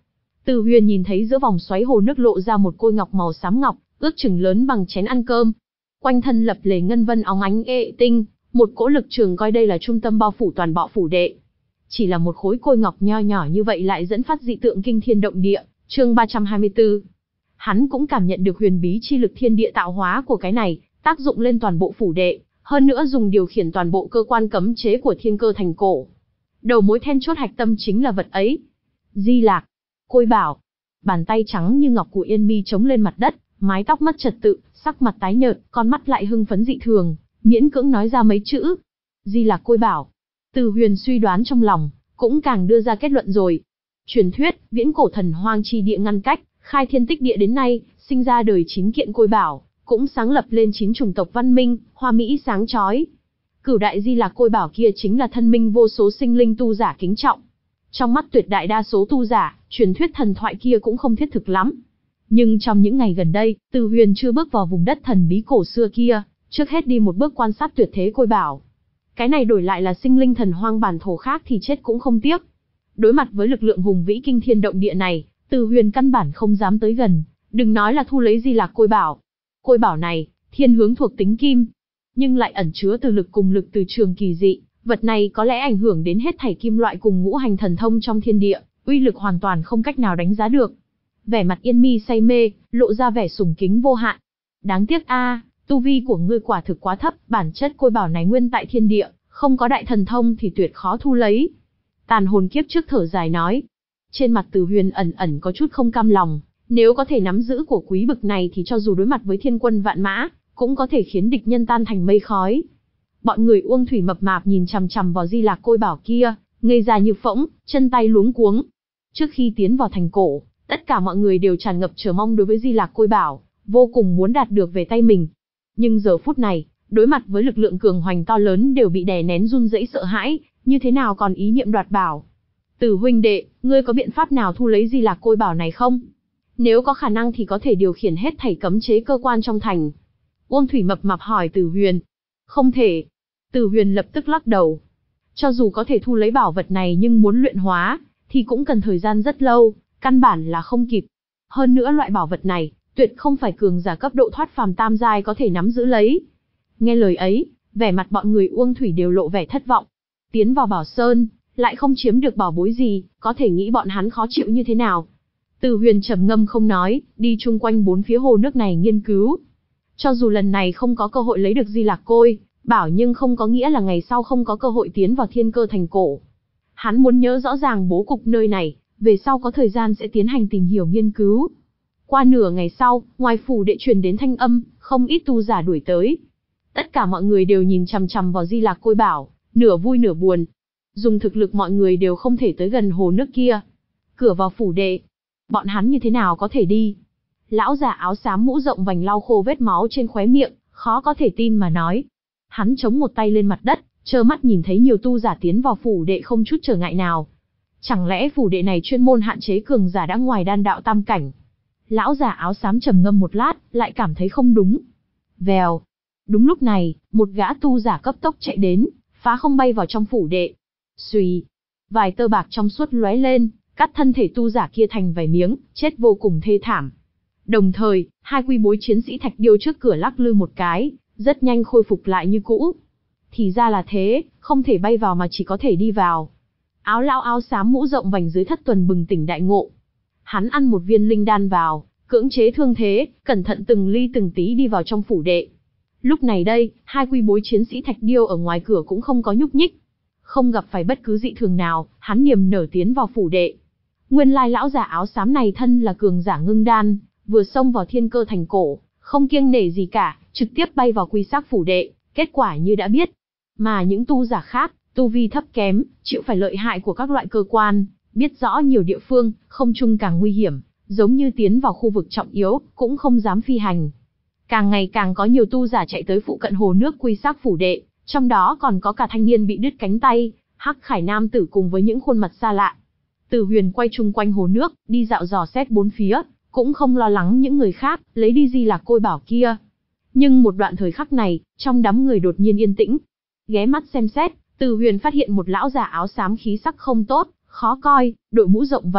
Từ Huyền nhìn thấy giữa vòng xoáy hồ nước lộ ra một côi ngọc màu xám ngọc, ước chừng lớn bằng chén ăn cơm. Quanh thân lập lề ngân vân óng ánh ệ tinh, một cỗ lực trường coi đây là trung tâm bao phủ toàn bộ phủ đệ. Chỉ là một khối côi ngọc nho nhỏ như vậy lại dẫn phát dị tượng kinh thiên động địa. Chương ba trăm hai mươi tư. Hắn cũng cảm nhận được huyền bí chi lực thiên địa tạo hóa của cái này, tác dụng lên toàn bộ phủ đệ, hơn nữa dùng điều khiển toàn bộ cơ quan cấm chế của thiên cơ thành cổ. Đầu mối then chốt hạch tâm chính là vật ấy. Di Lạc, Côi Bảo. Bàn tay trắng như ngọc của Yên Mi chống lên mặt đất, mái tóc mất trật tự, sắc mặt tái nhợt, con mắt lại hưng phấn dị thường, miễn cưỡng nói ra mấy chữ. Di Lạc Côi Bảo. Từ Huyền suy đoán trong lòng, cũng càng đưa ra kết luận rồi. Truyền thuyết, viễn cổ thần hoang chi địa ngăn cách, khai thiên tích địa đến nay, sinh ra đời chín kiện côi bảo, cũng sáng lập lên chín chủng tộc văn minh, hoa mỹ sáng chói. Cửu đại Di Lạc Côi Bảo kia chính là thân minh vô số sinh linh tu giả kính trọng. Trong mắt tuyệt đại đa số tu giả, truyền thuyết thần thoại kia cũng không thiết thực lắm. Nhưng trong những ngày gần đây, Từ Huyền chưa bước vào vùng đất thần bí cổ xưa kia, trước hết đi một bước quan sát tuyệt thế côi bảo. Cái này đổi lại là sinh linh thần hoang bản thổ khác thì chết cũng không tiếc. Đối mặt với lực lượng hùng vĩ kinh thiên động địa này, Từ Huyền căn bản không dám tới gần, đừng nói là thu lấy Di Lạc Côi Bảo. Côi bảo này, thiên hướng thuộc tính kim, nhưng lại ẩn chứa từ lực cùng lực từ trường kỳ dị, vật này có lẽ ảnh hưởng đến hết thảy kim loại cùng ngũ hành thần thông trong thiên địa, uy lực hoàn toàn không cách nào đánh giá được. Vẻ mặt Yên Mi say mê, lộ ra vẻ sùng kính vô hạn. Đáng tiếc a, tu vi của ngươi quả thực quá thấp, bản chất côi bảo này nguyên tại thiên địa, không có đại thần thông thì tuyệt khó thu lấy. Tàn hồn kiếp trước thở dài nói. Trên mặt Từ Huyền ẩn ẩn có chút không cam lòng, nếu có thể nắm giữ của quý bực này thì cho dù đối mặt với thiên quân vạn mã, cũng có thể khiến địch nhân tan thành mây khói. Bọn người Uông Thủy mập mạp nhìn chằm chằm vào Di Lạc Côi Bảo kia, ngây ra như phỗng, chân tay luống cuống. Trước khi tiến vào thành cổ, tất cả mọi người đều tràn ngập chờ mong đối với Di Lạc Côi Bảo, vô cùng muốn đạt được về tay mình. Nhưng giờ phút này, đối mặt với lực lượng cường hoành to lớn đều bị đè nén run rẩy sợ hãi, như thế nào còn ý niệm đoạt bảo. Từ huynh đệ, ngươi có biện pháp nào thu lấy Di Lạc Côi Bảo này không? Nếu có khả năng thì có thể điều khiển hết thảy cấm chế cơ quan trong thành. Uông Thủy mập mạp hỏi Từ Huyền. Không thể. Từ Huyền lập tức lắc đầu. Cho dù có thể thu lấy bảo vật này nhưng muốn luyện hóa, thì cũng cần thời gian rất lâu, căn bản là không kịp. Hơn nữa loại bảo vật này, tuyệt không phải cường giả cấp độ thoát phàm tam giai có thể nắm giữ lấy. Nghe lời ấy, vẻ mặt bọn người Uông Thủy đều lộ vẻ thất vọng. Tiến vào Bảo Sơn, lại không chiếm được bảo bối gì, có thể nghĩ bọn hắn khó chịu như thế nào. Từ Huyền trầm ngâm không nói, đi chung quanh bốn phía hồ nước này nghiên cứu. Cho dù lần này không có cơ hội lấy được Di Lạc Côi Bảo nhưng không có nghĩa là ngày sau không có cơ hội tiến vào thiên cơ thành cổ. Hắn muốn nhớ rõ ràng bố cục nơi này, về sau có thời gian sẽ tiến hành tìm hiểu nghiên cứu. Qua nửa ngày sau, ngoài phủ đệ truyền đến thanh âm, không ít tu giả đuổi tới. Tất cả mọi người đều nhìn chằm chằm vào Di Lạc Côi Bảo, nửa vui nửa buồn. Dùng thực lực mọi người đều không thể tới gần hồ nước kia. Cửa vào phủ đệ, bọn hắn như thế nào có thể đi? Lão già áo xám mũ rộng vành lau khô vết máu trên khóe miệng, khó có thể tin mà nói. Hắn chống một tay lên mặt đất, trơ mắt nhìn thấy nhiều tu giả tiến vào phủ đệ không chút trở ngại nào. Chẳng lẽ phủ đệ này chuyên môn hạn chế cường giả đã ngoài đan đạo tam cảnh? Lão già áo xám trầm ngâm một lát, lại cảm thấy không đúng. Vèo. Đúng lúc này, một gã tu giả cấp tốc chạy đến, phá không bay vào trong phủ đệ. Xùy. Vài tơ bạc trong suốt lóe lên, cắt thân thể tu giả kia thành vài miếng, chết vô cùng thê thảm. Đồng thời, hai quy bối chiến sĩ thạch điêu trước cửa lắc lư một cái, rất nhanh khôi phục lại như cũ. Thì ra là thế, không thể bay vào mà chỉ có thể đi vào. Áo lão áo xám mũ rộng vành dưới thất tuần bừng tỉnh đại ngộ. Hắn ăn một viên linh đan vào, cưỡng chế thương thế, cẩn thận từng ly từng tí đi vào trong phủ đệ. Lúc này đây, hai quy bối chiến sĩ thạch điêu ở ngoài cửa cũng không có nhúc nhích. Không gặp phải bất cứ dị thường nào, hắn niềm nở tiến vào phủ đệ. Nguyên lai lão già áo xám này thân là cường giả ngưng đan, vừa xông vào thiên cơ thành cổ, không kiêng nể gì cả, trực tiếp bay vào quy xác phủ đệ, kết quả như đã biết. Mà những tu giả khác, tu vi thấp kém, chịu phải lợi hại của các loại cơ quan, biết rõ nhiều địa phương, không chung càng nguy hiểm, giống như tiến vào khu vực trọng yếu, cũng không dám phi hành. Càng ngày càng có nhiều tu giả chạy tới phụ cận hồ nước quy xác phủ đệ, trong đó còn có cả thanh niên bị đứt cánh tay, hắc khải nam tử cùng với những khuôn mặt xa lạ. Từ Huyền quay chung quanh hồ nước, đi dạo dò xét bốn phía, cũng không lo lắng những người khác, lấy đi Di Lạc Côi Bảo kia. Nhưng một đoạn thời khắc này, trong đám người đột nhiên yên tĩnh. Ghé mắt xem xét, Từ Huyền phát hiện một lão già áo xám khí sắc không tốt, khó coi, đội mũ rộng vành,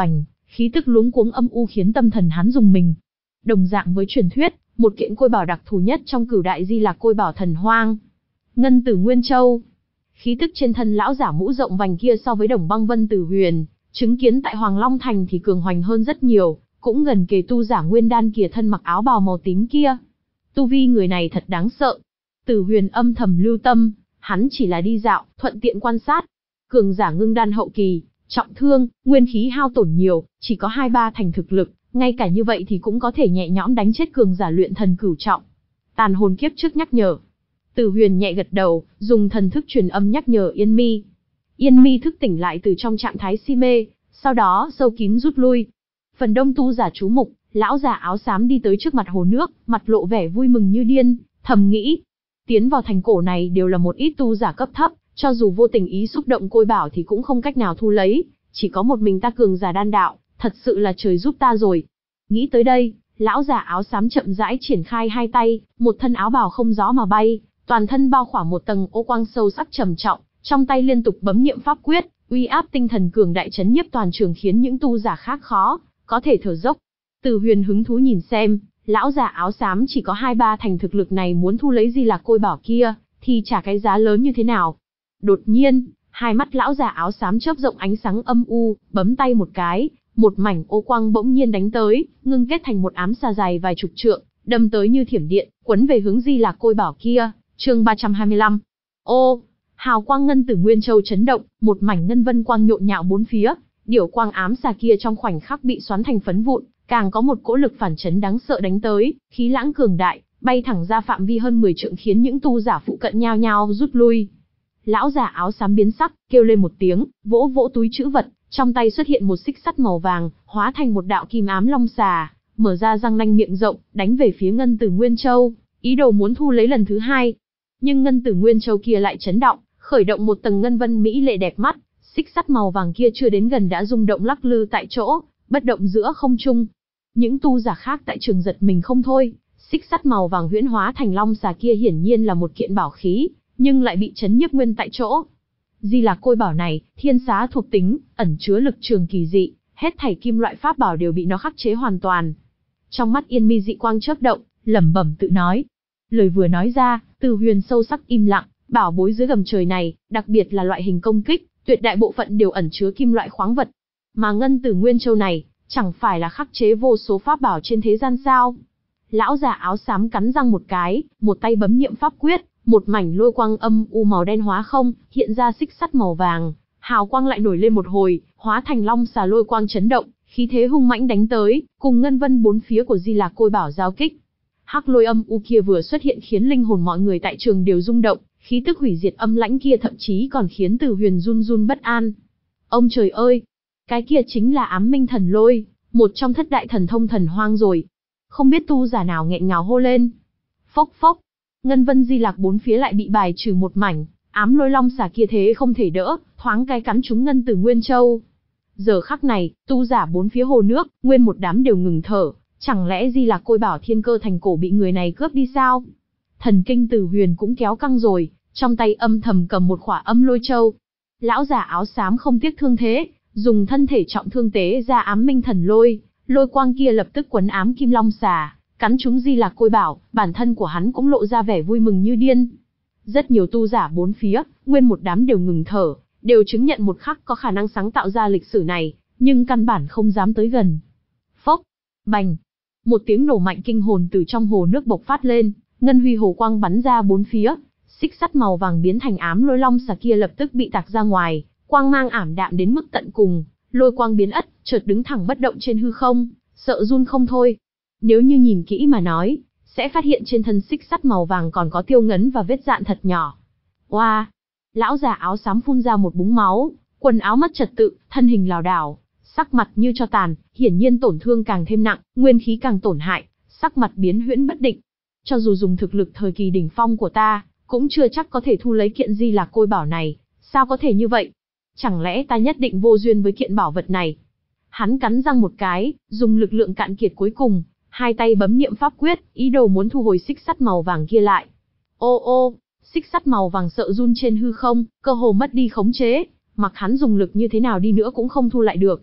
khí tức luống cuống âm u khiến tâm thần hắn rùng mình. Đồng dạng với truyền thuyết, một kiện côi bảo đặc thù nhất trong cửu đại di lạc côi bảo thần hoang. Ngân Tử Nguyên Châu. Khí tức trên thân lão giả mũ rộng vành kia so với Đồng Băng Vân Tử Huyền, chứng kiến tại Hoàng Long Thành thì cường hoành hơn rất nhiều, cũng gần kề tu giả nguyên đan kia thân mặc áo bào màu tím kia. Tu vi người này thật đáng sợ. Tử Huyền âm thầm lưu tâm, hắn chỉ là đi dạo, thuận tiện quan sát. Cường giả ngưng đan hậu kỳ, trọng thương, nguyên khí hao tổn nhiều, chỉ có hai ba thành thực lực, ngay cả như vậy thì cũng có thể nhẹ nhõm đánh chết cường giả luyện thần cửu trọng. Tàn hồn kiếp trước nhắc nhở. Tử Huyền nhẹ gật đầu, dùng thần thức truyền âm nhắc nhở Yên Mi. Yên Mi thức tỉnh lại từ trong trạng thái si mê, sau đó sâu kín rút lui. Phần đông tu giả chú mục, lão giả áo xám đi tới trước mặt hồ nước, mặt lộ vẻ vui mừng như điên, thầm nghĩ. Tiến vào thành cổ này đều là một ít tu giả cấp thấp, cho dù vô tình ý xúc động côi bảo thì cũng không cách nào thu lấy, chỉ có một mình ta cường giả đan đạo, thật sự là trời giúp ta rồi. Nghĩ tới đây, lão giả áo xám chậm rãi triển khai hai tay, một thân áo bào không gió mà bay, toàn thân bao khỏa một tầng ô quang sâu sắc trầm trọng, trong tay liên tục bấm niệm pháp quyết, uy áp tinh thần cường đại chấn nhiếp toàn trường khiến những tu giả khác khó có thể thở dốc. Tử Huyền hứng thú nhìn xem, lão giả áo xám chỉ có hai ba thành thực lực này muốn thu lấy di lạc côi bảo kia, thì trả cái giá lớn như thế nào. Đột nhiên, hai mắt lão giả áo xám chớp rộng ánh sáng âm u, bấm tay một cái, một mảnh ô quang bỗng nhiên đánh tới, ngưng kết thành một ám xà dài vài chục trượng, đâm tới như thiểm điện, quấn về hướng di lạc côi bảo kia. Chương ba trăm hai mươi lăm. Ô, hào quang ngân tử Nguyên Châu chấn động, một mảnh ngân vân quang nhộn nhạo bốn phía, điểu quang ám xà kia trong khoảnh khắc bị xoắn thành phấn vụn, càng có một cỗ lực phản chấn đáng sợ đánh tới, khí lãng cường đại, bay thẳng ra phạm vi hơn mười trượng khiến những tu giả phụ cận nhao nhao rút lui. Lão giả áo xám biến sắc, kêu lên một tiếng, vỗ vỗ túi trữ vật, trong tay xuất hiện một xích sắt màu vàng, hóa thành một đạo kim ám long xà, mở ra răng nanh miệng rộng, đánh về phía ngân tử Nguyên Châu, ý đồ muốn thu lấy lần thứ hai. Nhưng ngân tử Nguyên Châu kia lại chấn động, khởi động một tầng ngân vân mỹ lệ đẹp mắt, xích sắt màu vàng kia chưa đến gần đã rung động lắc lư tại chỗ, bất động giữa không trung. Những tu giả khác tại trường giật mình không thôi, xích sắt màu vàng huyễn hóa thành long xà kia hiển nhiên là một kiện bảo khí, nhưng lại bị chấn nhiếp nguyên tại chỗ. Di lạc côi bảo này, thiên xá thuộc tính, ẩn chứa lực trường kỳ dị, hết thảy kim loại pháp bảo đều bị nó khắc chế hoàn toàn. Trong mắt Yên Mi dị quang chớp động, lẩm bẩm tự nói. Lời vừa nói ra, Tử Huyền sâu sắc im lặng, bảo bối dưới gầm trời này, đặc biệt là loại hình công kích, tuyệt đại bộ phận đều ẩn chứa kim loại khoáng vật. Mà ngân tử Nguyên Châu này, chẳng phải là khắc chế vô số pháp bảo trên thế gian sao? Lão già áo xám cắn răng một cái, một tay bấm niệm pháp quyết, một mảnh lôi quang âm u màu đen hóa không, hiện ra xích sắt màu vàng, hào quang lại nổi lên một hồi, hóa thành long xà lôi quang chấn động, khí thế hung mãnh đánh tới, cùng ngân vân bốn phía của Di Lạc Côi Bảo giao kích. Hắc lôi âm u kia vừa xuất hiện khiến linh hồn mọi người tại trường đều rung động, khí tức hủy diệt âm lãnh kia thậm chí còn khiến Tử Huyền run run bất an. Ông trời ơi, cái kia chính là Ám Minh Thần Lôi, một trong thất đại thần thông thần hoang rồi. Không biết tu giả nào nghẹn ngào hô lên. Phốc phốc, ngân vân Di Lạc bốn phía lại bị bài trừ một mảnh, ám lôi long xà kia thế không thể đỡ, thoáng cái cắn trúng ngân tử Nguyên Châu. Giờ khắc này, tu giả bốn phía hồ nước, nguyên một đám đều ngừng thở, chẳng lẽ Di Lạc Côi Bảo thiên cơ thành cổ bị người này cướp đi sao? Thần kinh Tử Huyền cũng kéo căng rồi, trong tay âm thầm cầm một khỏa âm lôi châu. Lão giả áo xám không tiếc thương thế, dùng thân thể trọng thương tế ra Ám Minh Thần Lôi, lôi quang kia lập tức quấn ám kim long xà, cắn trúng Di Lạc Côi Bảo, bản thân của hắn cũng lộ ra vẻ vui mừng như điên. Rất nhiều tu giả bốn phía, nguyên một đám đều ngừng thở, đều chứng nhận một khắc có khả năng sáng tạo ra lịch sử này, nhưng căn bản không dám tới gần. Phốc, bành, một tiếng nổ mạnh kinh hồn từ trong hồ nước bộc phát lên, ngân huy hồ quang bắn ra bốn phía, xích sắt màu vàng biến thành ám lôi long xà kia lập tức bị tạc ra ngoài, quang mang ảm đạm đến mức tận cùng, lôi quang biến ất, chợt đứng thẳng bất động trên hư không, sợ run không thôi. Nếu như nhìn kỹ mà nói, sẽ phát hiện trên thân xích sắt màu vàng còn có tiêu ngấn và vết dạn thật nhỏ. Oa! Wow. Lão già áo xám phun ra một búng máu, quần áo mất trật tự, thân hình lảo đảo, sắc mặt như cho tàn, hiển nhiên tổn thương càng thêm nặng, nguyên khí càng tổn hại, sắc mặt biến huyễn bất định. Cho dù dùng thực lực thời kỳ đỉnh phong của ta, cũng chưa chắc có thể thu lấy kiện Di Lạc Côi Bảo này, sao có thể như vậy? Chẳng lẽ ta nhất định vô duyên với kiện bảo vật này? Hắn cắn răng một cái, dùng lực lượng cạn kiệt cuối cùng, hai tay bấm niệm pháp quyết, ý đồ muốn thu hồi xích sắt màu vàng kia lại. Ô ô, xích sắt màu vàng sợ run trên hư không, cơ hồ mất đi khống chế, mặc hắn dùng lực như thế nào đi nữa cũng không thu lại được.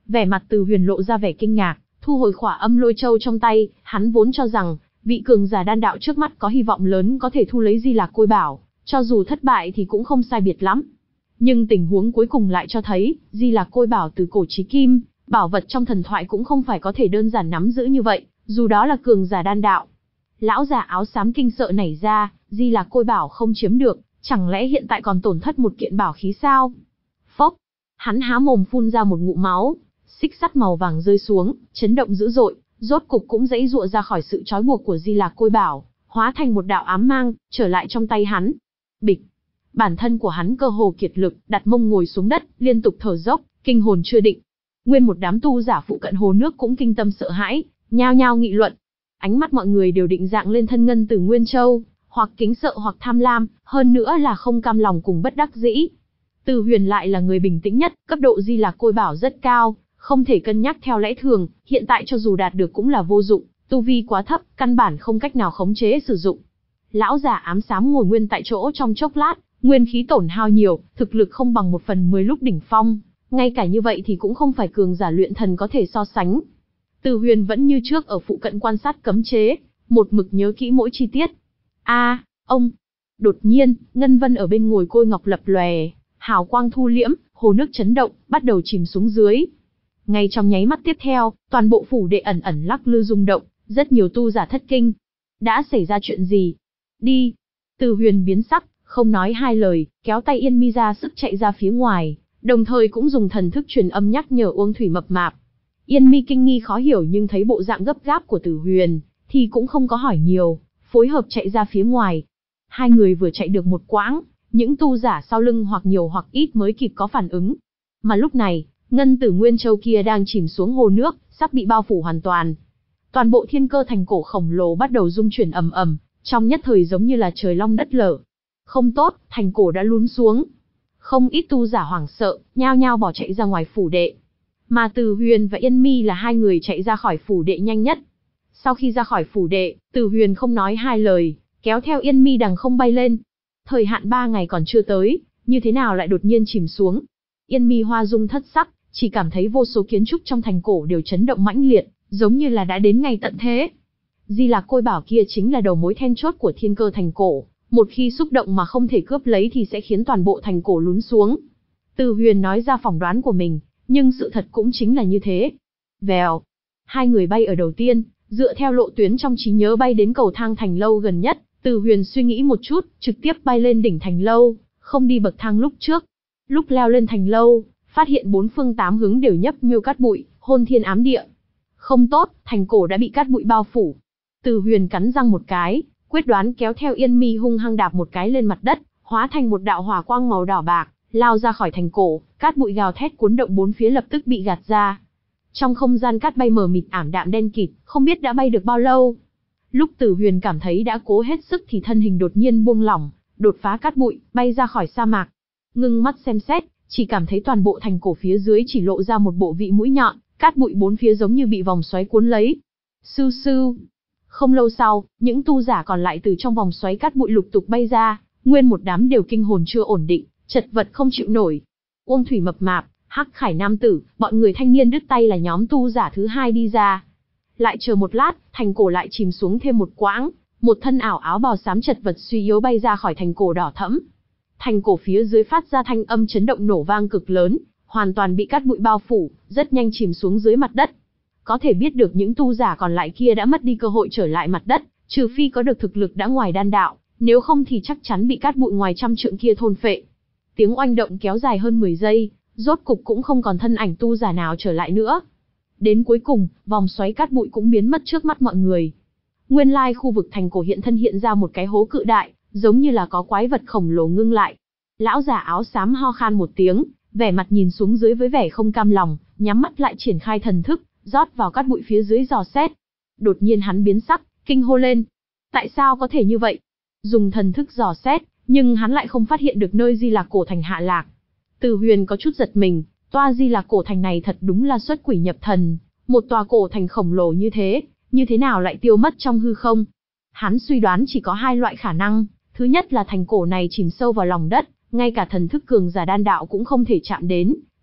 Vẻ mặt Từ Huyền lộ ra vẻ kinh ngạc, thu hồi khỏa âm lôi châu trong tay, hắn vốn cho rằng, vị cường giả đan đạo trước mắt có hy vọng lớn có thể thu lấy Di Lạc Côi Bảo, cho dù thất bại thì cũng không sai biệt lắm. Nhưng tình huống cuối cùng lại cho thấy, Di Lạc Côi Bảo từ cổ chí kim, bảo vật trong thần thoại cũng không phải có thể đơn giản nắm giữ như vậy, dù đó là cường giả đan đạo. Lão già áo xám kinh sợ nảy ra, Di Lạc Côi Bảo không chiếm được, chẳng lẽ hiện tại còn tổn thất một kiện bảo khí sao? Phốc, hắn há mồm phun ra một ngụm máu, xích sắt màu vàng rơi xuống, chấn động dữ dội, rốt cục cũng giãy giụa ra khỏi sự trói buộc của Di Lạc Côi Bảo, hóa thành một đạo ám mang, trở lại trong tay hắn. Bịch, bản thân của hắn cơ hồ kiệt lực, đặt mông ngồi xuống đất, liên tục thở dốc, kinh hồn chưa định. Nguyên một đám tu giả phụ cận hồ nước cũng kinh tâm sợ hãi, nhao nhao nghị luận. Ánh mắt mọi người đều định dạng lên thân ngân Tử Nguyên Châu, hoặc kính sợ hoặc tham lam, hơn nữa là không cam lòng cùng bất đắc dĩ. Từ Huyền lại là người bình tĩnh nhất, cấp độ Di Lạc Côi Bảo rất cao, không thể cân nhắc theo lẽ thường, hiện tại cho dù đạt được cũng là vô dụng, tu vi quá thấp, căn bản không cách nào khống chế sử dụng. Lão già ám xám ngồi nguyên tại chỗ trong chốc lát, nguyên khí tổn hao nhiều, thực lực không bằng một phần mười lúc đỉnh phong, ngay cả như vậy thì cũng không phải cường giả luyện thần có thể so sánh. Từ Huyền vẫn như trước ở phụ cận quan sát cấm chế, một mực nhớ kỹ mỗi chi tiết. A, ông! Đột nhiên, ngân vân ở bên ngồi côi ngọc lập lòe, hào quang thu liễm, hồ nước chấn động, bắt đầu chìm xuống dưới. Ngay trong nháy mắt tiếp theo, toàn bộ phủ đệ ẩn ẩn lắc lư rung động, rất nhiều tu giả thất kinh. Đã xảy ra chuyện gì? Đi! Từ Huyền biến sắc, không nói hai lời, kéo tay Yên Mi ra sức chạy ra phía ngoài, đồng thời cũng dùng thần thức truyền âm nhắc nhở Uông Thủy Mập Mạp. Yên Mi kinh nghi khó hiểu nhưng thấy bộ dạng gấp gáp của Từ Huyền, thì cũng không có hỏi nhiều, phối hợp chạy ra phía ngoài. Hai người vừa chạy được một quãng, những tu giả sau lưng hoặc nhiều hoặc ít mới kịp có phản ứng. Mà lúc này, ngân Tử Nguyên Châu kia đang chìm xuống hồ nước, sắp bị bao phủ hoàn toàn. Toàn bộ thiên cơ thành cổ khổng lồ bắt đầu rung chuyển ầm ầm, trong nhất thời giống như là trời long đất lở. Không tốt, thành cổ đã lún xuống. Không ít tu giả hoảng sợ, nhao nhao bỏ chạy ra ngoài phủ đệ. Mà Từ Huyền và Yên Mi là hai người chạy ra khỏi phủ đệ nhanh nhất. Sau khi ra khỏi phủ đệ, Từ Huyền không nói hai lời, kéo theo Yên Mi đằng không bay lên. Thời hạn ba ngày còn chưa tới, như thế nào lại đột nhiên chìm xuống? Yên Mi hoa dung thất sắc, chỉ cảm thấy vô số kiến trúc trong thành cổ đều chấn động mãnh liệt, giống như là đã đến ngày tận thế. Di Lạc Côi Bảo kia chính là đầu mối then chốt của thiên cơ thành cổ, một khi xúc động mà không thể cướp lấy thì sẽ khiến toàn bộ thành cổ lún xuống. Từ Huyền nói ra phỏng đoán của mình, nhưng sự thật cũng chính là như thế. Vèo, hai người bay ở đầu tiên, dựa theo lộ tuyến trong trí nhớ bay đến cầu thang thành lâu gần nhất. Từ Huyền suy nghĩ một chút, trực tiếp bay lên đỉnh thành lâu, không đi bậc thang lúc trước. Lúc leo lên thành lâu, phát hiện bốn phương tám hướng đều nhấp nhô cát bụi, hôn thiên ám địa. Không tốt, thành cổ đã bị cát bụi bao phủ. Từ Huyền cắn răng một cái, quyết đoán kéo theo Yên Mi hung hăng đạp một cái lên mặt đất, hóa thành một đạo hỏa quang màu đỏ bạc, lao ra khỏi thành cổ, cát bụi gào thét cuốn động bốn phía lập tức bị gạt ra. Trong không gian cát bay mờ mịt ảm đạm đen kịt, không biết đã bay được bao lâu. Lúc Từ Huyền cảm thấy đã cố hết sức thì thân hình đột nhiên buông lỏng, đột phá cát bụi, bay ra khỏi sa mạc. Ngưng mắt xem xét, chỉ cảm thấy toàn bộ thành cổ phía dưới chỉ lộ ra một bộ vị mũi nhọn, cát bụi bốn phía giống như bị vòng xoáy cuốn lấy. Sưu sưu. Không lâu sau, những tu giả còn lại từ trong vòng xoáy cát bụi lục tục bay ra, nguyên một đám đều kinh hồn chưa ổn định, chật vật không chịu nổi. Uông Thủy Mập Mạp, Hắc Khải Nam Tử, bọn người thanh niên đứt tay là nhóm tu giả thứ hai đi ra. Lại chờ một lát, thành cổ lại chìm xuống thêm một quãng, một thân ảo áo bào xám chật vật suy yếu bay ra khỏi thành cổ đỏ thẫm. Thành cổ phía dưới phát ra thanh âm chấn động nổ vang cực lớn, hoàn toàn bị cát bụi bao phủ, rất nhanh chìm xuống dưới mặt đất. Có thể biết được những tu giả còn lại kia đã mất đi cơ hội trở lại mặt đất, trừ phi có được thực lực đã ngoài đan đạo, nếu không thì chắc chắn bị cát bụi ngoài trăm trượng kia thôn phệ. Tiếng oanh động kéo dài hơn mười giây, rốt cục cũng không còn thân ảnh tu giả nào trở lại nữa. Đến cuối cùng, vòng xoáy cát bụi cũng biến mất trước mắt mọi người. Nguyên lai khu vực thành cổ hiện thân hiện ra một cái hố cự đại, giống như là có quái vật khổng lồ ngưng lại. Lão già áo xám ho khan một tiếng, vẻ mặt nhìn xuống dưới với vẻ không cam lòng, nhắm mắt lại triển khai thần thức, rót vào cát bụi phía dưới dò xét. Đột nhiên hắn biến sắc, kinh hô lên. Tại sao có thể như vậy? Dùng thần thức dò xét, nhưng hắn lại không phát hiện được nơi Di Lạc cổ thành hạ lạc. Từ Huyền có chút giật mình, toa Di Lạc cổ thành này thật đúng là xuất quỷ nhập thần, một tòa cổ thành khổng lồ như thế, như thế nào lại tiêu mất trong hư không? Hắn suy đoán chỉ có hai loại khả năng, thứ nhất là thành cổ này chìm sâu vào lòng đất, ngay cả thần thức cường giả đan đạo cũng không thể chạm đến,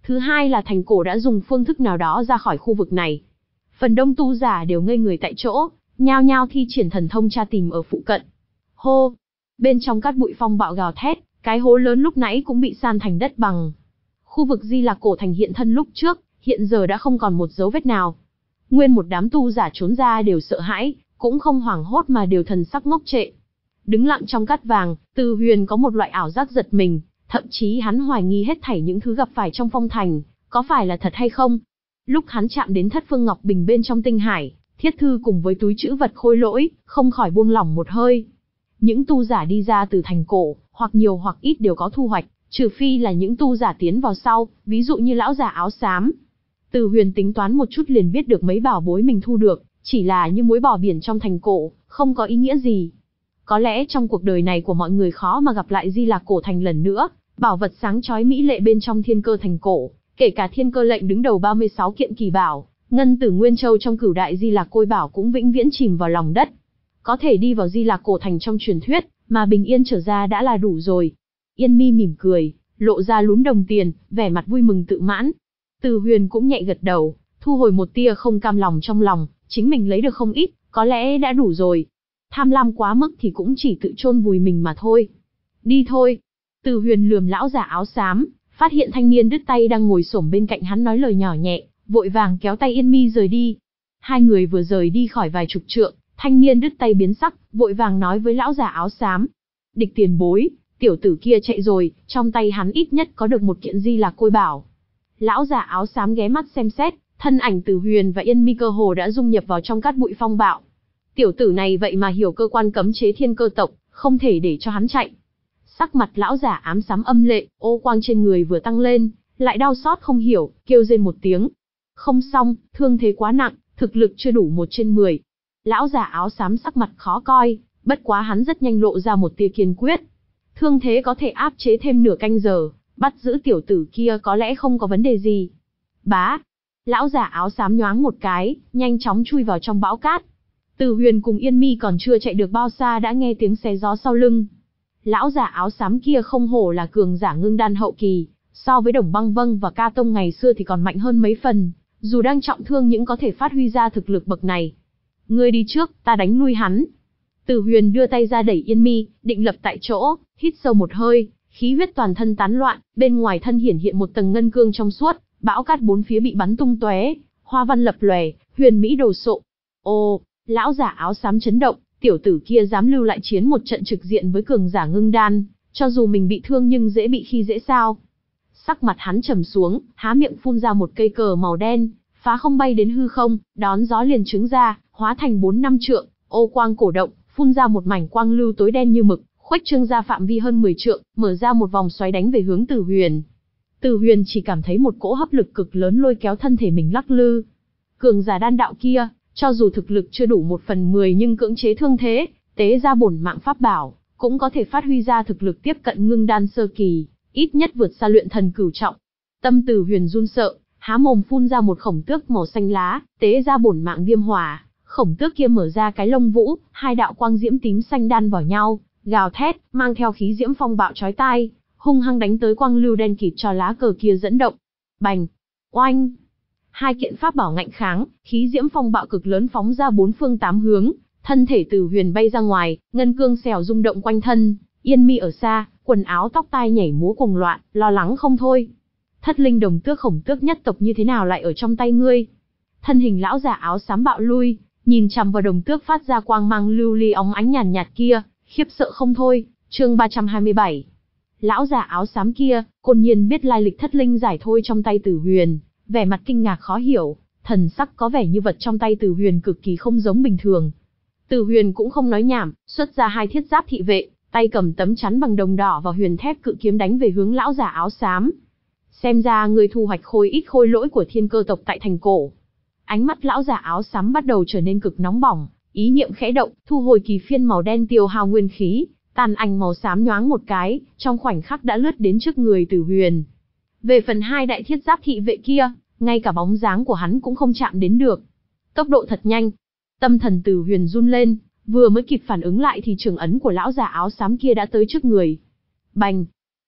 Thứ hai là thành cổ đã dùng phương thức nào đó ra khỏi khu vực này. Phần đông tu giả đều ngây người tại chỗ, nhao nhao thi triển thần thông tra tìm ở phụ cận. Hô! Bên trong cát bụi phong bạo gào thét, cái hố lớn lúc nãy cũng bị san thành đất bằng. Khu vực Di Lạc Cổ Thành hiện thân lúc trước, hiện giờ đã không còn một dấu vết nào. Nguyên một đám tu giả trốn ra đều sợ hãi, cũng không hoảng hốt mà đều thần sắc ngốc trệ. Đứng lặng trong cát vàng, Từ Huyền có một loại ảo giác giật mình, thậm chí hắn hoài nghi hết thảy những thứ gặp phải trong phong thành, có phải là thật hay không. Lúc hắn chạm đến thất phương ngọc bình bên trong tinh hải, thiết thư cùng với túi trữ vật khôi lỗi, không khỏi buông lỏng một hơi. Những tu giả đi ra từ thành cổ, hoặc nhiều hoặc ít đều có thu hoạch, trừ phi là những tu giả tiến vào sau, ví dụ như lão già áo xám. Từ Huyền tính toán một chút liền biết được mấy bảo bối mình thu được, chỉ là như muối bỏ biển trong thành cổ, không có ý nghĩa gì. Có lẽ trong cuộc đời này của mọi người khó mà gặp lại Di Lạc Cổ Thành lần nữa, bảo vật sáng chói mỹ lệ bên trong thiên cơ thành cổ, kể cả thiên cơ lệnh đứng đầu ba mươi sáu kiện kỳ bảo, ngân tử nguyên châu trong cửu đại Di Lạc Côi Bảo cũng vĩnh viễn chìm vào lòng đất. Có thể đi vào Di Lạc Cổ Thành trong truyền thuyết, mà bình yên trở ra đã là đủ rồi. Yên Mi mỉm cười, lộ ra lúm đồng tiền, vẻ mặt vui mừng tự mãn. Từ Huyền cũng nhẹ gật đầu, thu hồi một tia không cam lòng trong lòng, chính mình lấy được không ít, có lẽ đã đủ rồi. Tham lam quá mức thì cũng chỉ tự chôn vùi mình mà thôi. Đi thôi. Từ Huyền lườm lão giả áo xám, phát hiện thanh niên đứt tay đang ngồi xổm bên cạnh hắn nói lời nhỏ nhẹ, vội vàng kéo tay Yên Mi rời đi. Hai người vừa rời đi khỏi vài chục trượng, thanh niên đứt tay biến sắc, vội vàng nói với lão giả áo xám. Địch tiền bối, tiểu tử kia chạy rồi, trong tay hắn ít nhất có được một kiện Di Lạc Côi Bảo. Lão giả áo xám ghé mắt xem xét, thân ảnh Từ Huyền và Yên Mi cơ hồ đã dung nhập vào trong cát bụi phong bạo. Tiểu tử này vậy mà hiểu cơ quan cấm chế thiên cơ tộc, không thể để cho hắn chạy. Sắc mặt lão giả ám xám âm lệ, ô quang trên người vừa tăng lên, lại đau xót không hiểu, kêu rên một tiếng. Không xong, thương thế quá nặng, thực lực chưa đủ một trên mười. Lão giả áo xám sắc mặt khó coi, bất quá hắn rất nhanh lộ ra một tia kiên quyết. Thương thế có thể áp chế thêm nửa canh giờ, bắt giữ tiểu tử kia có lẽ không có vấn đề gì. Bá! Lão giả áo xám nhoáng một cái, nhanh chóng chui vào trong bão cát. Từ Huyền cùng Yên Mi còn chưa chạy được bao xa đã nghe tiếng xé gió sau lưng. Lão giả áo xám kia không hổ là cường giả ngưng đan hậu kỳ, so với Đồng Băng Vâng và Ca Tông ngày xưa thì còn mạnh hơn mấy phần, dù đang trọng thương nhưng có thể phát huy ra thực lực bậc này. Ngươi đi trước, ta đánh lui hắn. Từ Huyền đưa tay ra đẩy Yên Mi, định lập tại chỗ, hít sâu một hơi, khí huyết toàn thân tán loạn, bên ngoài thân hiển hiện một tầng ngân cương trong suốt, bão cát bốn phía bị bắn tung tóe, hoa văn lập lòe, huyền mỹ đồ sộ. Ô, lão giả áo xám chấn động, tiểu tử kia dám lưu lại chiến một trận trực diện với cường giả ngưng đan, cho dù mình bị thương nhưng dễ bị khi dễ sao? Sắc mặt hắn trầm xuống, há miệng phun ra một cây cờ màu đen, phá không bay đến hư không, đón gió liền trứng ra, hóa thành bốn năm trượng, ô quang cổ động, phun ra một mảnh quang lưu tối đen như mực, khuếch trương ra phạm vi hơn mười trượng, mở ra một vòng xoáy đánh về hướng Từ Huyền. Từ Huyền chỉ cảm thấy một cỗ hấp lực cực lớn lôi kéo thân thể mình lắc lư. Cường giả đan đạo kia, cho dù thực lực chưa đủ một phần mười nhưng cưỡng chế thương thế, tế ra bổn mạng pháp bảo, cũng có thể phát huy ra thực lực tiếp cận ngưng đan sơ kỳ, ít nhất vượt xa luyện thần cửu trọng. Tâm Từ Huyền run sợ, há mồm phun ra một khổng tước màu xanh lá, tế ra bổn mạng viêm hỏa, khổng tước kia mở ra cái lông vũ, hai đạo quang diễm tím xanh đan vào nhau, gào thét, mang theo khí diễm phong bạo chói tai, hung hăng đánh tới quang lưu đen kịt cho lá cờ kia dẫn động. Bành, oanh, hai kiện pháp bảo ngạnh kháng, khí diễm phong bạo cực lớn phóng ra bốn phương tám hướng, thân thể Từ Huyền bay ra ngoài, ngân cương xèo rung động quanh thân. Yên Mi ở xa, quần áo tóc tai nhảy múa cuồng loạn, lo lắng không thôi. Thất linh đồng tước khổng tước nhất tộc như thế nào lại ở trong tay ngươi? Thân hình lão giả áo xám bạo lui, nhìn chằm vào đồng tước phát ra quang mang lưu ly óng ánh nhàn nhạt kia, khiếp sợ không thôi. Chương ba trăm hai mươi bảy. Lão giả áo xám kia, côn nhiên biết lai lịch thất linh giải thôi trong tay Từ Huyền, vẻ mặt kinh ngạc khó hiểu, thần sắc có vẻ như vật trong tay Từ Huyền cực kỳ không giống bình thường. Từ Huyền cũng không nói nhảm, xuất ra hai thiết giáp thị vệ, tay cầm tấm chắn bằng đồng đỏ và huyền thép cự kiếm đánh về hướng lão giả áo xám. Xem ra người thu hoạch khối ít khôi lỗi của thiên cơ tộc tại thành cổ. Ánh mắt lão giả áo xám bắt đầu trở nên cực nóng bỏng, ý niệm khẽ động, thu hồi kỳ phiên màu đen tiêu hao nguyên khí, tàn ảnh màu xám nhoáng một cái, trong khoảnh khắc đã lướt đến trước người Từ Huyền. Về phần hai đại thiết giáp thị vệ kia, ngay cả bóng dáng của hắn cũng không chạm đến được. Tốc độ thật nhanh. Tâm thần Từ Huyền run lên, vừa mới kịp phản ứng lại thì trường ấn của lão già áo xám kia đã tới trước người. Bành!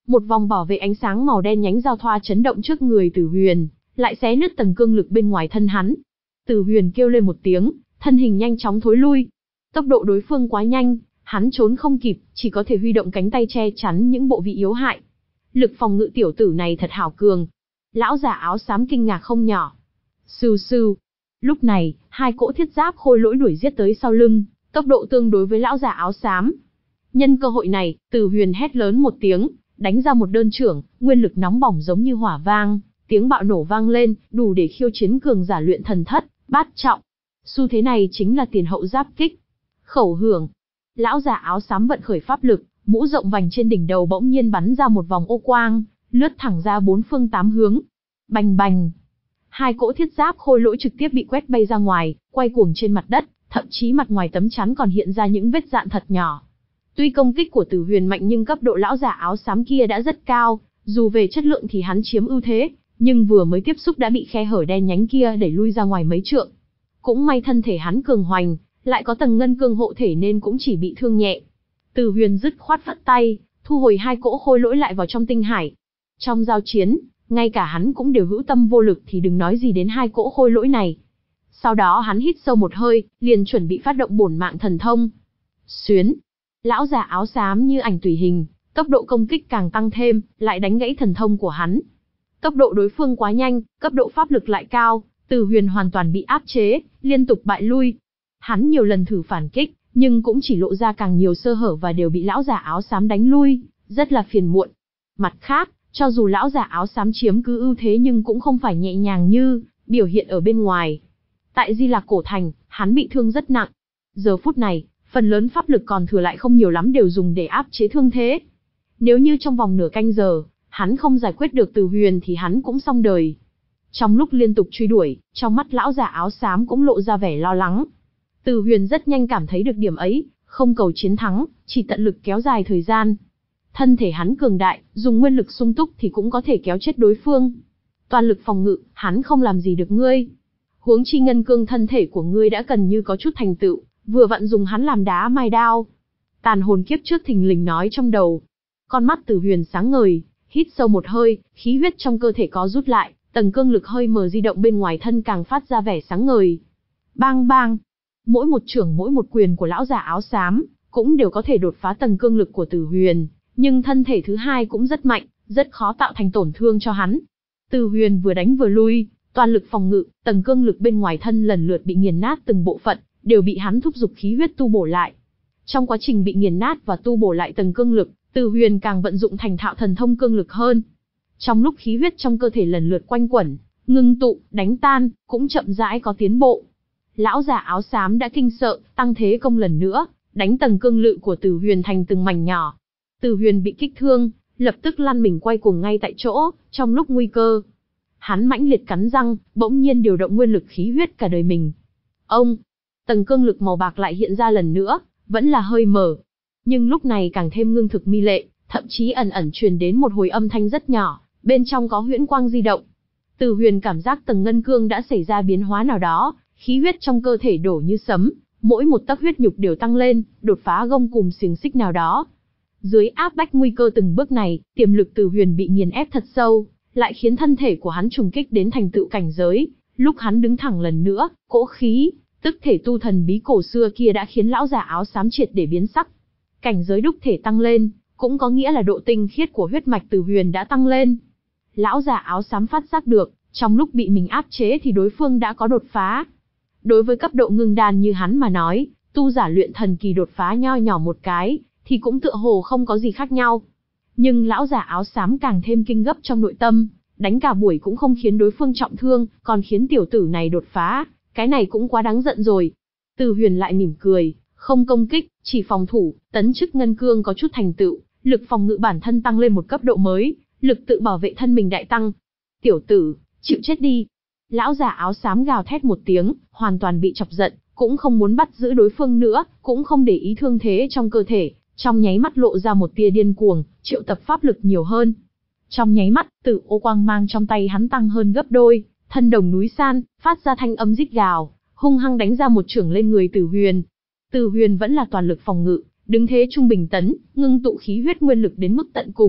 Một vòng bảo vệ ánh sáng màu đen nhánh giao thoa chấn động trước người Tử Huyền, lại xé nứt tầng cương lực bên ngoài thân hắn. Tử Huyền kêu lên một tiếng, thân hình nhanh chóng thối lui. Tốc độ đối phương quá nhanh, hắn trốn không kịp, chỉ có thể huy động cánh tay che chắn những bộ vị yếu hại. Lực phòng ngự tiểu tử này thật hảo cường. Lão già áo xám kinh ngạc không nhỏ. Sưu sưu. Lúc này, hai cỗ thiết giáp khôi lỗi đuổi giết tới sau lưng, tốc độ tương đối với lão già áo xám. Nhân cơ hội này, Tử Huyền hét lớn một tiếng, đánh ra một đơn chưởng, nguyên lực nóng bỏng giống như hỏa vang, tiếng bạo nổ vang lên, đủ để khiêu chiến cường giả luyện thần thất, bát trọng. Xu thế này chính là tiền hậu giáp kích. Khẩu hưởng. Lão già áo xám vận khởi pháp lực, mũ rộng vành trên đỉnh đầu bỗng nhiên bắn ra một vòng ô quang, lướt thẳng ra bốn phương tám hướng. Bành bành. Hai cỗ thiết giáp khôi lỗi trực tiếp bị quét bay ra ngoài, quay cuồng trên mặt đất, thậm chí mặt ngoài tấm chắn còn hiện ra những vết dạn thật nhỏ. Tuy công kích của Tử Huyền mạnh nhưng cấp độ lão già áo xám kia đã rất cao, dù về chất lượng thì hắn chiếm ưu thế, nhưng vừa mới tiếp xúc đã bị khe hở đen nhánh kia đẩy lui ra ngoài mấy trượng. Cũng may thân thể hắn cường hoành, lại có tầng ngân cương hộ thể nên cũng chỉ bị thương nhẹ. Tử Huyền dứt khoát phất tay, thu hồi hai cỗ khôi lỗi lại vào trong tinh hải. Trong giao chiến, ngay cả hắn cũng đều hữu tâm vô lực thì đừng nói gì đến hai cỗ khôi lỗi này. Sau đó hắn hít sâu một hơi, liền chuẩn bị phát động bổn mạng thần thông. Xuyến. Lão già áo xám như ảnh tùy hình, tốc độ công kích càng tăng thêm, lại đánh gãy thần thông của hắn. Tốc độ đối phương quá nhanh, cấp độ pháp lực lại cao, Tử Huyền hoàn toàn bị áp chế, liên tục bại lui. Hắn nhiều lần thử phản kích, nhưng cũng chỉ lộ ra càng nhiều sơ hở và đều bị lão già áo xám đánh lui, rất là phiền muộn. Mặt khác, cho dù lão già áo xám chiếm cứ ưu thế nhưng cũng không phải nhẹ nhàng như biểu hiện ở bên ngoài. Tại Di Lạc Cổ Thành, hắn bị thương rất nặng. Giờ phút này, phần lớn pháp lực còn thừa lại không nhiều lắm đều dùng để áp chế thương thế. Nếu như trong vòng nửa canh giờ, hắn không giải quyết được Tử Huyền thì hắn cũng xong đời. Trong lúc liên tục truy đuổi, trong mắt lão già áo xám cũng lộ ra vẻ lo lắng. Tử Huyền rất nhanh cảm thấy được điểm ấy, không cầu chiến thắng, chỉ tận lực kéo dài thời gian. Thân thể hắn cường đại, dùng nguyên lực sung túc thì cũng có thể kéo chết đối phương. Toàn lực phòng ngự, hắn không làm gì được ngươi. Huống chi ngân cương thân thể của ngươi đã cần như có chút thành tựu, vừa vặn dùng hắn làm đá mai đao. Tàn hồn kiếp trước thình lình nói trong đầu. Con mắt Tử Huyền sáng ngời, hít sâu một hơi, khí huyết trong cơ thể có rút lại, tầng cương lực hơi mờ di động bên ngoài thân càng phát ra vẻ sáng ngời. Bang bang. Mỗi một chưởng mỗi một quyền của lão già áo xám, cũng đều có thể đột phá tầng cương lực của Tử Huyền, nhưng thân thể thứ hai cũng rất mạnh, rất khó tạo thành tổn thương cho hắn. Tử Huyền vừa đánh vừa lui, toàn lực phòng ngự, tầng cương lực bên ngoài thân lần lượt bị nghiền nát từng bộ phận, đều bị hắn thúc giục khí huyết tu bổ lại. Trong quá trình bị nghiền nát và tu bổ lại tầng cương lực, Tử Huyền càng vận dụng thành thạo thần thông cương lực hơn. Trong lúc khí huyết trong cơ thể lần lượt quanh quẩn, ngưng tụ, đánh tan, cũng chậm rãi có tiến bộ. Lão già áo xám đã kinh sợ, tăng thế công lần nữa, đánh tầng cương lự của Tử Huyền thành từng mảnh nhỏ. Tử Huyền bị kích thương, lập tức lăn mình quay cuồng ngay tại chỗ, trong lúc nguy cơ. Hắn mãnh liệt cắn răng, bỗng nhiên điều động nguyên lực khí huyết cả đời mình. Ông, tầng cương lực màu bạc lại hiện ra lần nữa, vẫn là hơi mờ. Nhưng lúc này càng thêm ngưng thực mi lệ, thậm chí ẩn ẩn truyền đến một hồi âm thanh rất nhỏ, bên trong có huyễn quang di động. Tử Huyền cảm giác tầng ngân cương đã xảy ra biến hóa nào đó, khí huyết trong cơ thể đổ như sấm, mỗi một tấc huyết nhục đều tăng lên, đột phá gông cùm xiềng xích nào đó. Dưới áp bách nguy cơ từng bước này, tiềm lực Tử Huyền bị nghiền ép thật sâu, lại khiến thân thể của hắn trùng kích đến thành tựu cảnh giới. Lúc hắn đứng thẳng lần nữa, cỗ khí, tức thể tu thần bí cổ xưa kia đã khiến lão già áo xám triệt để biến sắc. Cảnh giới đúc thể tăng lên, cũng có nghĩa là độ tinh khiết của huyết mạch Tử Huyền đã tăng lên. Lão già áo xám phát giác được, trong lúc bị mình áp chế thì đối phương đã có đột phá. Đối với cấp độ ngưng đan như hắn mà nói, tu giả luyện thần kỳ đột phá nho nhỏ một cái, thì cũng tựa hồ không có gì khác nhau. Nhưng lão già áo xám càng thêm kinh gấp trong nội tâm, đánh cả buổi cũng không khiến đối phương trọng thương, còn khiến tiểu tử này đột phá, cái này cũng quá đáng giận rồi. Tử Huyền lại mỉm cười, không công kích, chỉ phòng thủ, tấn chức ngân cương có chút thành tựu, lực phòng ngự bản thân tăng lên một cấp độ mới, lực tự bảo vệ thân mình đại tăng. Tiểu tử, chịu chết đi. Lão già áo xám gào thét một tiếng, hoàn toàn bị chọc giận, cũng không muốn bắt giữ đối phương nữa, cũng không để ý thương thế trong cơ thể, trong nháy mắt lộ ra một tia điên cuồng, triệu tập pháp lực nhiều hơn. Trong nháy mắt, tử ô quang mang trong tay hắn tăng hơn gấp đôi, thân đồng núi san, phát ra thanh âm rít gào, hung hăng đánh ra một chưởng lên người Tử Huyền. Tử Huyền vẫn là toàn lực phòng ngự, đứng thế trung bình tấn, ngưng tụ khí huyết nguyên lực đến mức tận cùng,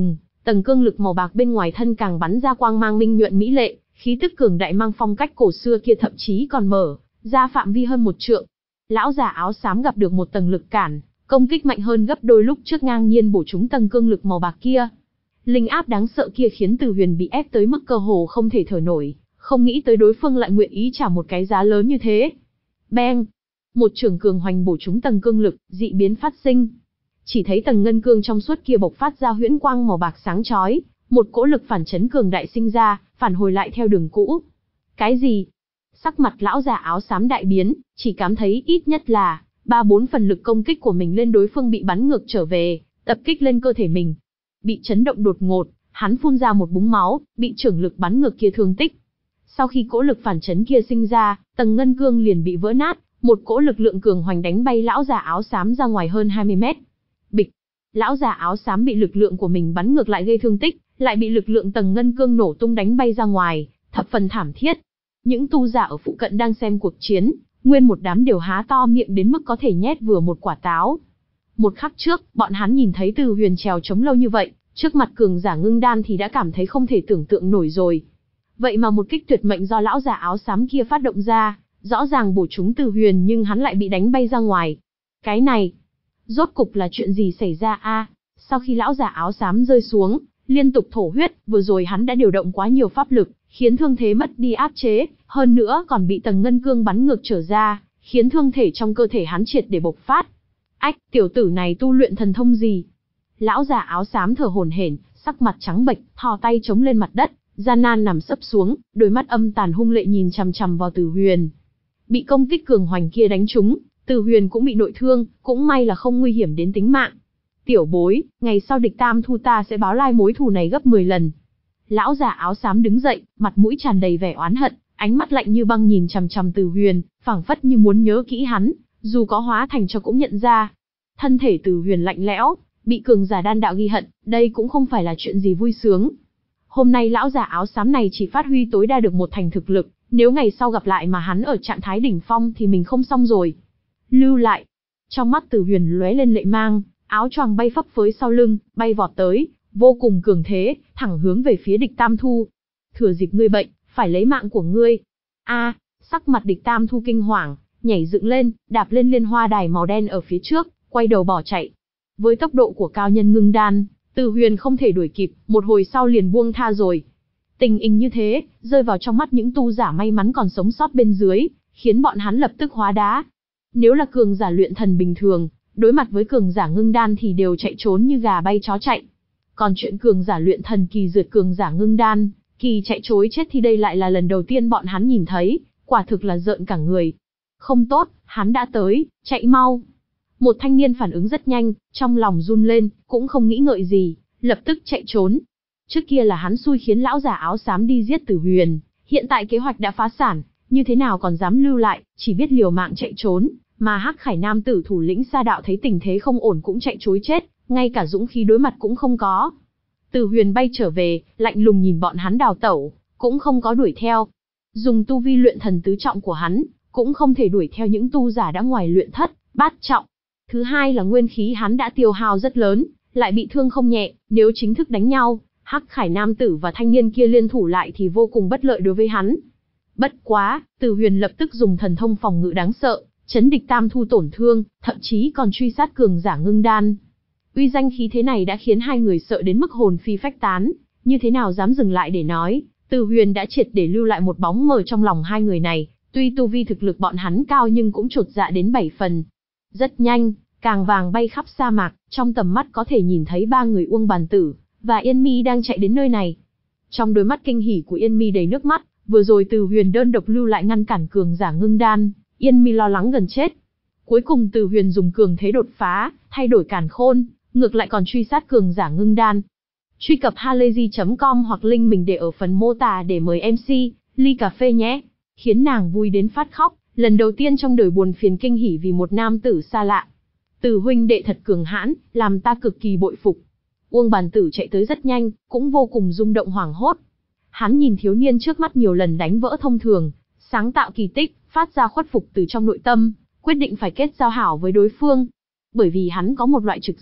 tầng cương lực màu bạc bên ngoài thân càng bắn ra quang mang minh nhuận mỹ lệ, khí tức cường đại mang phong cách cổ xưa kia thậm chí còn mở ra phạm vi hơn một trượng. Lão già áo xám gặp được một tầng lực cản, công kích mạnh hơn gấp đôi lúc trước ngang nhiên bổ trúng tầng cương lực màu bạc kia. Linh áp đáng sợ kia khiến Từ Huyền bị ép tới mức cơ hồ không thể thở nổi, không nghĩ tới đối phương lại nguyện ý trả một cái giá lớn như thế. Beng! Một trường cường hoành bổ trúng tầng cương lực, dị biến phát sinh. Chỉ thấy tầng ngân cương trong suốt kia bộc phát ra huyễn quang màu bạc sáng chói, một cỗ lực phản chấn cường đại sinh ra, phản hồi lại theo đường cũ. Cái gì? Sắc mặt lão già áo xám đại biến, chỉ cảm thấy ít nhất là ba bốn phần lực công kích của mình lên đối phương bị bắn ngược trở về, tập kích lên cơ thể mình. Bị chấn động đột ngột, hắn phun ra một búng máu, bị trưởng lực bắn ngược kia thương tích. Sau khi cỗ lực phản chấn kia sinh ra, tầng ngân cương liền bị vỡ nát, một cỗ lực lượng cường hoành đánh bay lão già áo xám ra ngoài hơn hai mươi mét. Bịch! Lão già áo xám bị lực lượng của mình bắn ngược lại gây thương tích, lại bị lực lượng tầng ngân cương nổ tung đánh bay ra ngoài, thập phần thảm thiết. Những tu giả ở phụ cận đang xem cuộc chiến, nguyên một đám đều há to miệng đến mức có thể nhét vừa một quả táo. Một khắc trước, bọn hắn nhìn thấy Từ Huyền trèo chống lâu như vậy, trước mặt cường giả ngưng đan thì đã cảm thấy không thể tưởng tượng nổi rồi. Vậy mà một kích tuyệt mệnh do lão già áo xám kia phát động ra, rõ ràng bổ trúng Từ Huyền nhưng hắn lại bị đánh bay ra ngoài. Cái này, rốt cục là chuyện gì xảy ra a? Sau khi lão già áo xám rơi xuống, liên tục thổ huyết, vừa rồi hắn đã điều động quá nhiều pháp lực, khiến thương thế mất đi áp chế, hơn nữa còn bị tầng ngân cương bắn ngược trở ra, khiến thương thể trong cơ thể hắn triệt để bộc phát. Ách, tiểu tử này tu luyện thần thông gì? Lão già áo xám thở hổn hển, sắc mặt trắng bệch, thò tay chống lên mặt đất, gian nan nằm sấp xuống, đôi mắt âm tàn hung lệ nhìn chằm chằm vào Từ Huyền. Bị công kích cường hoành kia đánh trúng, Từ Huyền cũng bị nội thương, cũng may là không nguy hiểm đến tính mạng. Tiểu bối, ngày sau địch tam thu ta sẽ báo lai mối thù này gấp mười lần. Lão già áo xám đứng dậy, mặt mũi tràn đầy vẻ oán hận, ánh mắt lạnh như băng nhìn chằm chằm Từ Huyền, phảng phất như muốn nhớ kỹ hắn, dù có hóa thành cho cũng nhận ra. Thân thể Từ Huyền lạnh lẽo, bị cường giả đan đạo ghi hận, đây cũng không phải là chuyện gì vui sướng. Hôm nay lão già áo xám này chỉ phát huy tối đa được một thành thực lực, nếu ngày sau gặp lại mà hắn ở trạng thái đỉnh phong thì mình không xong rồi. Lưu lại. Trong mắt Từ Huyền lóe lên lệ mang, áo choàng bay phấp phới sau lưng, bay vọt tới, vô cùng cường thế, thẳng hướng về phía địch Tam Thu. Thừa dịp ngươi bệnh, phải lấy mạng của ngươi. A, sắc mặt địch Tam Thu kinh hoàng, nhảy dựng lên, đạp lên liên hoa đài màu đen ở phía trước, quay đầu bỏ chạy. Với tốc độ của cao nhân ngưng đan, Từ Huyền không thể đuổi kịp, một hồi sau liền buông tha rồi. Tình hình như thế, rơi vào trong mắt những tu giả may mắn còn sống sót bên dưới, khiến bọn hắn lập tức hóa đá. Nếu là cường giả luyện thần bình thường, đối mặt với cường giả ngưng đan thì đều chạy trốn như gà bay chó chạy. Còn chuyện cường giả luyện thần kỳ rượt cường giả ngưng đan, kỳ chạy trối chết thì đây lại là lần đầu tiên bọn hắn nhìn thấy, quả thực là rợn cả người. Không tốt, hắn đã tới, chạy mau. Một thanh niên phản ứng rất nhanh, trong lòng run lên, cũng không nghĩ ngợi gì, lập tức chạy trốn. Trước kia là hắn xui khiến lão già áo xám đi giết Tử Huyền, hiện tại kế hoạch đã phá sản, như thế nào còn dám lưu lại, chỉ biết liều mạng chạy trốn, mà Hắc Khải Nam tử thủ lĩnh Sa Đạo thấy tình thế không ổn cũng chạy trối chết, ngay cả dũng khí đối mặt cũng không có. Tử Huyền bay trở về, lạnh lùng nhìn bọn hắn đào tẩu, cũng không có đuổi theo. Dùng tu vi luyện thần tứ trọng của hắn, cũng không thể đuổi theo những tu giả đã ngoài luyện thất, bát trọng. Thứ hai là nguyên khí hắn đã tiêu hao rất lớn, lại bị thương không nhẹ, nếu chính thức đánh nhau, Hắc Khải Nam tử và thanh niên kia liên thủ lại thì vô cùng bất lợi đối với hắn. Bất quá, Tử Huyền lập tức dùng thần thông phòng ngự đáng sợ, chấn địch Tam Thu tổn thương, thậm chí còn truy sát cường giả ngưng đan. Uy danh khí thế này đã khiến hai người sợ đến mức hồn phi phách tán, như thế nào dám dừng lại để nói, Tử Huyền đã triệt để lưu lại một bóng mờ trong lòng hai người này, tuy tu vi thực lực bọn hắn cao nhưng cũng chột dạ đến bảy phần. Rất nhanh, càng vàng bay khắp sa mạc, trong tầm mắt có thể nhìn thấy ba người Uông Bàn Tử và Yên Mi đang chạy đến nơi này. Trong đôi mắt kinh hỉ của Yên Mi đầy nước mắt, vừa rồi Tử Huyền đơn độc lưu lại ngăn cản cường giả ngưng đan, Yên Mi lo lắng gần chết. Cuối cùng Tử Huyền dùng cường thế đột phá, thay đổi càn khôn, ngược lại còn truy sát cường giả ngưng đan. Truy cập halayzi chấm com hoặc link mình để ở phần mô tả để mời em xê, ly cà phê nhé. Khiến nàng vui đến phát khóc, lần đầu tiên trong đời buồn phiền kinh hỉ vì một nam tử xa lạ. Tử huynh đệ thật cường hãn, làm ta cực kỳ bội phục. Uông Bàn Tử chạy tới rất nhanh, cũng vô cùng rung động hoảng hốt. Hắn nhìn thiếu niên trước mắt nhiều lần đánh vỡ thông thường, sáng tạo kỳ tích, phát ra khuất phục từ trong nội tâm, quyết định phải kết giao hảo với đối phương. Bởi vì hắn có một loại trực giác,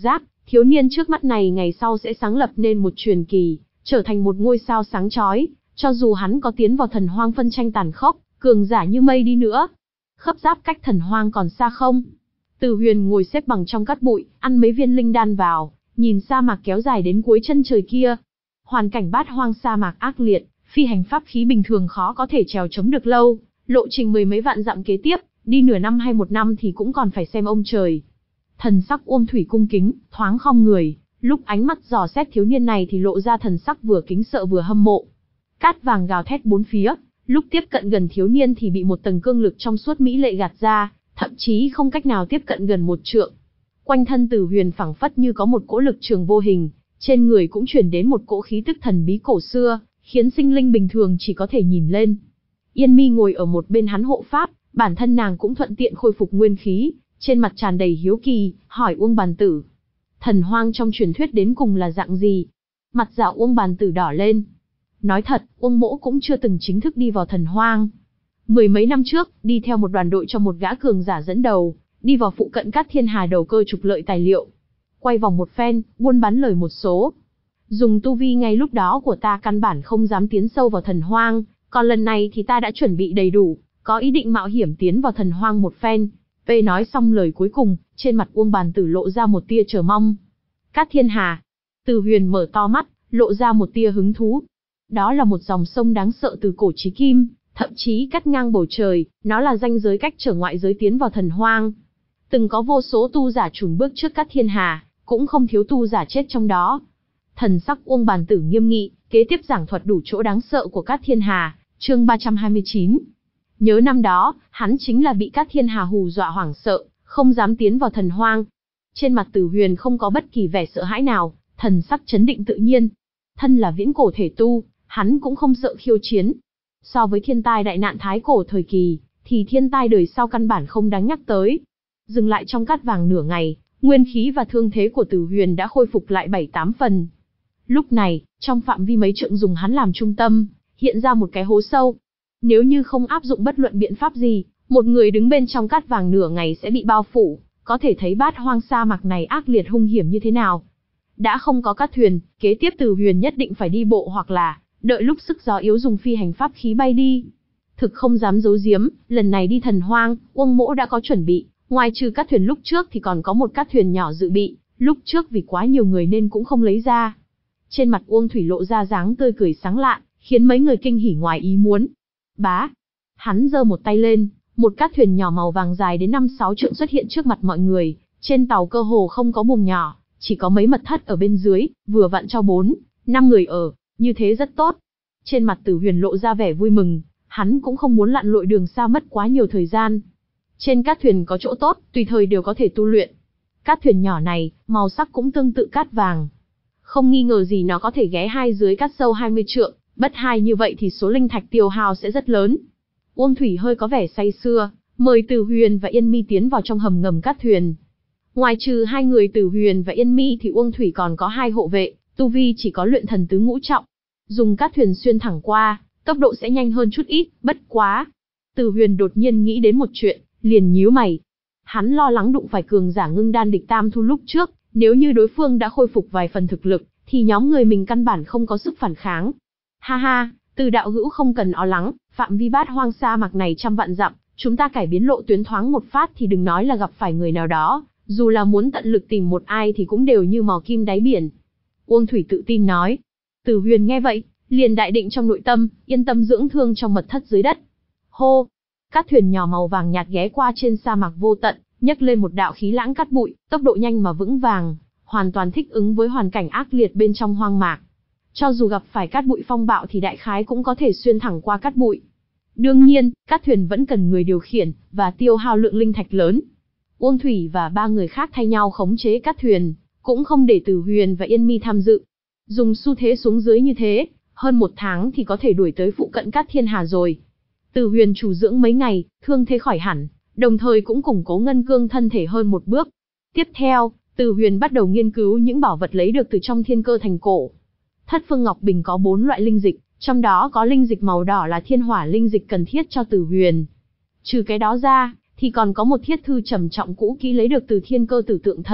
thiếu niên trước mắt này ngày sau sẽ sáng lập nên một truyền kỳ, trở thành một ngôi sao sáng chói, cho dù hắn có tiến vào thần hoang phân tranh tàn khốc, cường giả như mây đi nữa. Khớp giáp cách thần hoang còn xa không? Từ Huyền ngồi xếp bằng trong cát bụi, ăn mấy viên linh đan vào, nhìn sa mạc kéo dài đến cuối chân trời kia. Hoàn cảnh bát hoang sa mạc ác liệt, phi hành pháp khí bình thường khó có thể trèo chống được lâu, lộ trình mười mấy vạn dặm kế tiếp, đi nửa năm hay một năm thì cũng còn phải xem ông trời. Thần sắc Uông Thủy cung kính, thoáng khom người, lúc ánh mắt dò xét thiếu niên này thì lộ ra thần sắc vừa kính sợ vừa hâm mộ. Cát vàng gào thét bốn phía, lúc tiếp cận gần thiếu niên thì bị một tầng cương lực trong suốt mỹ lệ gạt ra, thậm chí không cách nào tiếp cận gần một trượng. Quanh thân Từ Huyền phảng phất như có một cỗ lực trường vô hình, trên người cũng truyền đến một cỗ khí tức thần bí cổ xưa, khiến sinh linh bình thường chỉ có thể nhìn lên. Yên Mi ngồi ở một bên hắn hộ pháp, bản thân nàng cũng thuận tiện khôi phục nguyên khí, trên mặt tràn đầy hiếu kỳ, hỏi Uông Bàn Tử. Thần hoang trong truyền thuyết đến cùng là dạng gì? Mặt dạ Uông Bàn Tử đỏ lên. Nói thật, Uông Mỗ cũng chưa từng chính thức đi vào thần hoang. Mười mấy năm trước, đi theo một đoàn đội cho một gã cường giả dẫn đầu, đi vào phụ cận Cát Thiên Hà đầu cơ trục lợi tài liệu. Quay vòng một phen, buôn bán lời một số. Dùng tu vi ngay lúc đó của ta căn bản không dám tiến sâu vào thần hoang, còn lần này thì ta đã chuẩn bị đầy đủ, có ý định mạo hiểm tiến vào thần hoang một phen. P nói xong lời cuối cùng, trên mặt Uông Bàn Tử lộ ra một tia chờ mong. Cát Thiên Hà. Từ Huyền mở to mắt, lộ ra một tia hứng thú. Đó là một dòng sông đáng sợ từ cổ chí kim, thậm chí cắt ngang bầu trời, nó là ranh giới cách trở ngoại giới tiến vào thần hoang. Từng có vô số tu giả chùn bước trước Cát Thiên Hà, cũng không thiếu tu giả chết trong đó. Thần sắc Uông Bàn Tử nghiêm nghị, kế tiếp giảng thuật đủ chỗ đáng sợ của Cát Thiên Hà, chương ba trăm hai mươi chín. Nhớ năm đó, hắn chính là bị Cát Thiên Hà hù dọa hoảng sợ, không dám tiến vào thần hoang. Trên mặt Từ Huyền không có bất kỳ vẻ sợ hãi nào, thần sắc chấn định tự nhiên. Thân là viễn cổ thể tu, hắn cũng không sợ khiêu chiến. So với thiên tai đại nạn thái cổ thời kỳ, thì thiên tai đời sau căn bản không đáng nhắc tới. Dừng lại trong cát vàng nửa ngày, nguyên khí và thương thế của Từ Huyền đã khôi phục lại bảy tám phần. Lúc này, trong phạm vi mấy trượng dùng hắn làm trung tâm, hiện ra một cái hố sâu. Nếu như không áp dụng bất luận biện pháp gì, một người đứng bên trong cát vàng nửa ngày sẽ bị bao phủ, có thể thấy bát hoang sa mạc này ác liệt hung hiểm như thế nào. Đã không có cát thuyền, kế tiếp Từ Huyền nhất định phải đi bộ hoặc là đợi lúc sức gió yếu dùng phi hành pháp khí bay đi. Thực không dám giấu giếm, lần này đi thần hoang, Uông Mỗ đã có chuẩn bị, ngoài trừ cát thuyền lúc trước thì còn có một cát thuyền nhỏ dự bị, lúc trước vì quá nhiều người nên cũng không lấy ra. Trên mặt Uông Thủy lộ ra dáng tươi cười sáng lạ, khiến mấy người kinh hỉ ngoài ý muốn. Bá! Hắn giơ một tay lên, một cát thuyền nhỏ màu vàng dài đến năm sáu trượng xuất hiện trước mặt mọi người, trên tàu cơ hồ không có buồng nhỏ, chỉ có mấy mật thất ở bên dưới, vừa vặn cho bốn, năm người ở, như thế rất tốt. Trên mặt Từ Huyền lộ ra vẻ vui mừng, hắn cũng không muốn lặn lội đường xa mất quá nhiều thời gian. Trên cát thuyền có chỗ tốt, tùy thời đều có thể tu luyện. Cát thuyền nhỏ này, màu sắc cũng tương tự cát vàng. Không nghi ngờ gì nó có thể ghé hai dưới cát sâu hai mươi trượng, bất hai như vậy thì số linh thạch tiêu hao sẽ rất lớn. Uông Thủy hơi có vẻ say sưa, mời Từ Huyền và Yên Mi tiến vào trong hầm ngầm cát thuyền. Ngoài trừ hai người Từ Huyền và Yên Mi thì Uông Thủy còn có hai hộ vệ, tu vi chỉ có luyện thần tứ ngũ trọng. Dùng cát thuyền xuyên thẳng qua, tốc độ sẽ nhanh hơn chút ít, bất quá. Từ Huyền đột nhiên nghĩ đến một chuyện, liền nhíu mày. Hắn lo lắng đụng phải cường giả ngưng đan địch tam thu lúc trước, nếu như đối phương đã khôi phục vài phần thực lực, thì nhóm người mình căn bản không có sức phản kháng. Ha ha, Từ đạo hữu không cần lo lắng, phạm vi bát hoang sa mạc này trăm vạn dặm, chúng ta cải biến lộ tuyến thoáng một phát thì đừng nói là gặp phải người nào đó, dù là muốn tận lực tìm một ai thì cũng đều như mò kim đáy biển. Uông Thủy tự tin nói. Từ Huyền nghe vậy, liền đại định trong nội tâm, yên tâm dưỡng thương trong mật thất dưới đất. Hô! Cát thuyền nhỏ màu vàng nhạt ghé qua trên sa mạc vô tận, nhấc lên một đạo khí lãng cát bụi, tốc độ nhanh mà vững vàng, hoàn toàn thích ứng với hoàn cảnh ác liệt bên trong hoang mạc. Cho dù gặp phải cát bụi phong bạo thì đại khái cũng có thể xuyên thẳng qua cát bụi. Đương nhiên, cát thuyền vẫn cần người điều khiển, và tiêu hao lượng linh thạch lớn. Uông Thủy và ba người khác thay nhau khống chế cát thuyền, cũng không để Từ Huyền và Yên Mi tham dự. Dùng xu thế xuống dưới như thế, hơn một tháng thì có thể đuổi tới phụ cận Cát Thiên Hà rồi. Từ Huyền chủ dưỡng mấy ngày, thương thế khỏi hẳn, đồng thời cũng củng cố ngân cương thân thể hơn một bước. Tiếp theo, Từ Huyền bắt đầu nghiên cứu những bảo vật lấy được từ trong thiên cơ thành cổ. Thất Phương Ngọc Bình có bốn loại linh dịch, trong đó có linh dịch màu đỏ là thiên hỏa linh dịch cần thiết cho Từ Huyền. Trừ cái đó ra, thì còn có một thiết thư trầm trọng cũ kỹ lấy được từ thiên cơ tử tượng thần,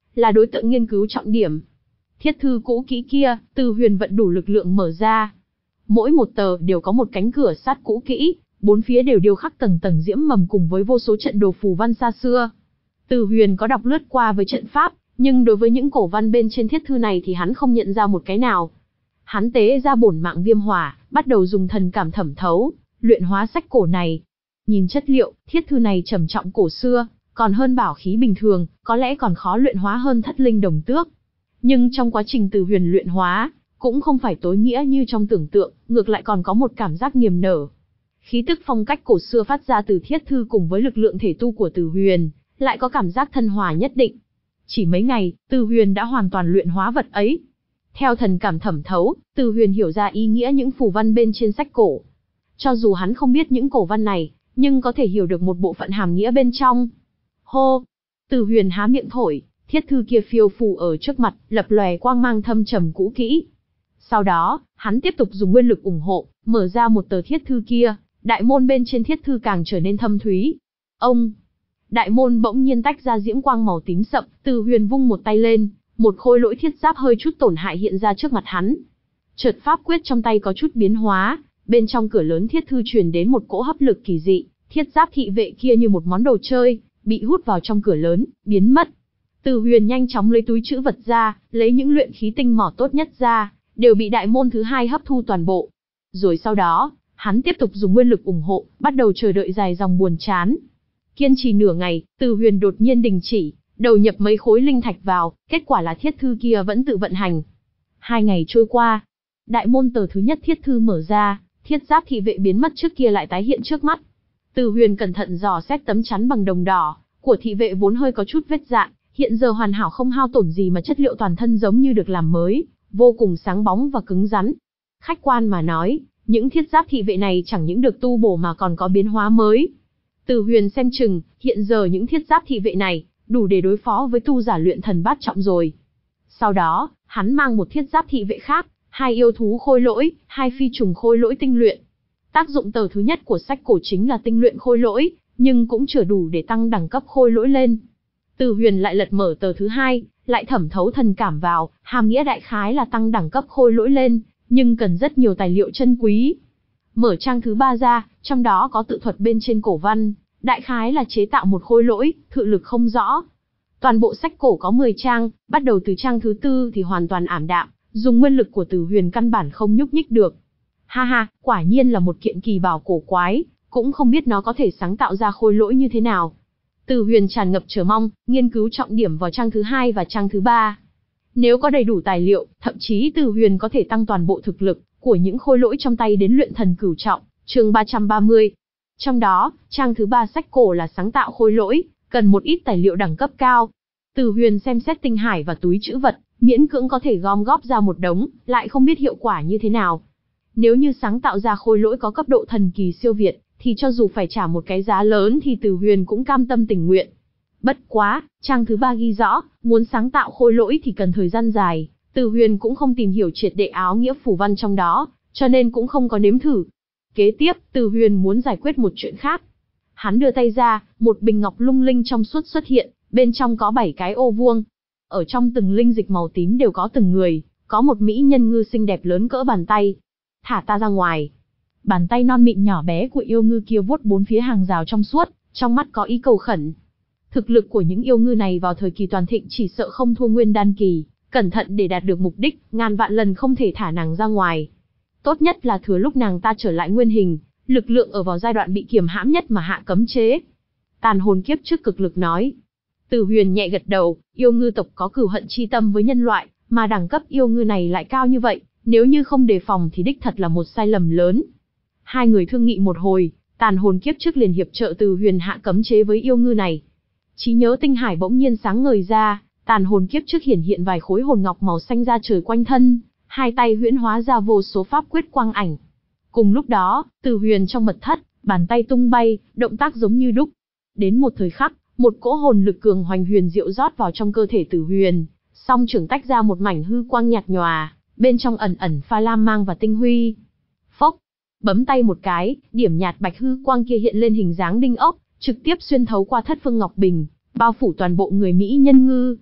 là đối tượng nghiên cứu trọng điểm. Thiết thư cũ kỹ kia, Từ Huyền vận đủ lực lượng mở ra. Mỗi một tờ đều có một cánh cửa sắt cũ kỹ, bốn phía đều điêu khắc tầng tầng diễm mầm cùng với vô số trận đồ phù văn xa xưa. Từ Huyền có đọc lướt qua với trận pháp, nhưng đối với những cổ văn bên trên thiết thư này thì hắn không nhận ra một cái nào. Hắn tế ra bổn mạng viêm hỏa, bắt đầu dùng thần cảm thẩm thấu, luyện hóa sách cổ này. Nhìn chất liệu, thiết thư này trầm trọng cổ xưa, còn hơn bảo khí bình thường, có lẽ còn khó luyện hóa hơn thất linh đồng tước. Nhưng trong quá trình Từ Huyền luyện hóa, cũng không phải tối nghĩa như trong tưởng tượng, ngược lại còn có một cảm giác niềm nở. Khí tức phong cách cổ xưa phát ra từ thiết thư cùng với lực lượng thể tu của Từ Huyền, lại có cảm giác thân hòa nhất định. Chỉ mấy ngày, Từ Huyền đã hoàn toàn luyện hóa vật ấy. Theo thần cảm thẩm thấu, Từ Huyền hiểu ra ý nghĩa những phù văn bên trên sách cổ. Cho dù hắn không biết những cổ văn này, nhưng có thể hiểu được một bộ phận hàm nghĩa bên trong. Hô! Từ Huyền há miệng thổi, thiết thư kia phiêu phù ở trước mặt, lập lòe quang mang thâm trầm cũ kỹ. Sau đó, hắn tiếp tục dùng nguyên lực ủng hộ, mở ra một tờ thiết thư kia, đại môn bên trên thiết thư càng trở nên thâm thúy. Ông! Đại môn bỗng nhiên tách ra diễm quang màu tím sậm, Từ Huyền vung một tay lên, một khối lỗi thiết giáp hơi chút tổn hại hiện ra trước mặt hắn. Chợt pháp quyết trong tay có chút biến hóa, bên trong cửa lớn thiết thư truyền đến một cỗ hấp lực kỳ dị, thiết giáp thị vệ kia như một món đồ chơi, bị hút vào trong cửa lớn, biến mất. Từ Huyền nhanh chóng lấy túi trữ vật ra, lấy những luyện khí tinh mỏ tốt nhất ra, đều bị đại môn thứ hai hấp thu toàn bộ. Rồi sau đó, hắn tiếp tục dùng nguyên lực ủng hộ, bắt đầu chờ đợi dài dòng buồn chán. Kiên trì nửa ngày, Từ Huyền đột nhiên đình chỉ, đầu nhập mấy khối linh thạch vào, kết quả là thiết thư kia vẫn tự vận hành. Hai ngày trôi qua, đại môn tờ thứ nhất thiết thư mở ra, thiết giáp thị vệ biến mất trước kia lại tái hiện trước mắt. Từ Huyền cẩn thận dò xét tấm chắn bằng đồng đỏ của thị vệ vốn hơi có chút vết dạn, hiện giờ hoàn hảo không hao tổn gì mà chất liệu toàn thân giống như được làm mới, vô cùng sáng bóng và cứng rắn. Khách quan mà nói, những thiết giáp thị vệ này chẳng những được tu bổ mà còn có biến hóa mới. Từ Huyền xem chừng, hiện giờ những thiết giáp thị vệ này đủ để đối phó với tu giả luyện thần bát trọng rồi. Sau đó, hắn mang một thiết giáp thị vệ khác, hai yêu thú khôi lỗi, hai phi trùng khôi lỗi tinh luyện. Tác dụng tờ thứ nhất của sách cổ chính là tinh luyện khôi lỗi, nhưng cũng chưa đủ để tăng đẳng cấp khôi lỗi lên. Từ Huyền lại lật mở tờ thứ hai, lại thẩm thấu thần cảm vào, hàm nghĩa đại khái là tăng đẳng cấp khôi lỗi lên, nhưng cần rất nhiều tài liệu chân quý. Mở trang thứ ba ra, trong đó có tự thuật bên trên cổ văn, đại khái là chế tạo một khôi lỗi, thự lực không rõ. Toàn bộ sách cổ có mười trang, bắt đầu từ trang thứ tư thì hoàn toàn ảm đạm, dùng nguyên lực của Từ Huyền căn bản không nhúc nhích được. Ha ha, quả nhiên là một kiện kỳ bảo cổ quái, cũng không biết nó có thể sáng tạo ra khôi lỗi như thế nào. Từ Huyền tràn ngập chờ mong, nghiên cứu trọng điểm vào trang thứ hai và trang thứ ba. Nếu có đầy đủ tài liệu, thậm chí Từ Huyền có thể tăng toàn bộ thực lực của những khôi lỗi trong tay đến luyện thần cửu trọng, chương ba trăm ba mươi. Trong đó, trang thứ ba sách cổ là sáng tạo khôi lỗi, cần một ít tài liệu đẳng cấp cao. Từ Huyền xem xét tinh hải và túi trữ vật, miễn cưỡng có thể gom góp ra một đống, lại không biết hiệu quả như thế nào. Nếu như sáng tạo ra khôi lỗi có cấp độ thần kỳ siêu việt, thì cho dù phải trả một cái giá lớn thì Từ Huyền cũng cam tâm tình nguyện. Bất quá, trang thứ ba ghi rõ, muốn sáng tạo khôi lỗi thì cần thời gian dài, Từ Huyền cũng không tìm hiểu triệt để áo nghĩa phù văn trong đó, cho nên cũng không có nếm thử. Kế tiếp, Từ Huyền muốn giải quyết một chuyện khác. Hắn đưa tay ra, một bình ngọc lung linh trong suốt xuất hiện, bên trong có bảy cái ô vuông. Ở trong từng linh dịch màu tím đều có từng người, có một mỹ nhân ngư xinh đẹp lớn cỡ bàn tay. Thả ta ra ngoài. Bàn tay non mịn nhỏ bé của yêu ngư kia vuốt bốn phía hàng rào trong suốt, trong mắt có ý cầu khẩn. Thực lực của những yêu ngư này vào thời kỳ toàn thịnh chỉ sợ không thua nguyên đan kỳ, cẩn thận để đạt được mục đích, ngàn vạn lần không thể thả nàng ra ngoài. Tốt nhất là thừa lúc nàng ta trở lại nguyên hình, lực lượng ở vào giai đoạn bị kiềm hãm nhất mà hạ cấm chế. Tàn hồn kiếp trước cực lực nói. Từ Huyền nhẹ gật đầu, yêu ngư tộc có cửu hận chi tâm với nhân loại, mà đẳng cấp yêu ngư này lại cao như vậy, nếu như không đề phòng thì đích thật là một sai lầm lớn. Hai người thương nghị một hồi, tàn hồn kiếp trước liền hiệp trợ Từ Huyền hạ cấm chế với yêu ngư này. Trí nhớ tinh hải bỗng nhiên sáng ngời ra, tàn hồn kiếp trước hiển hiện vài khối hồn ngọc màu xanh ra trời quanh thân, hai tay huyễn hóa ra vô số pháp quyết quang ảnh. Cùng lúc đó, Từ Huyền trong mật thất, bàn tay tung bay, động tác giống như đúc. Đến một thời khắc, một cỗ hồn lực cường hoành huyền diệu rót vào trong cơ thể Từ Huyền, song trưởng tách ra một mảnh hư quang nhạt nhòa, bên trong ẩn ẩn pha lam mang và tinh huy. Phốc, bấm tay một cái, điểm nhạt bạch hư quang kia hiện lên hình dáng đinh ốc, trực tiếp xuyên thấu qua thất phương ngọc bình, bao phủ toàn bộ người mỹ nhân ngư.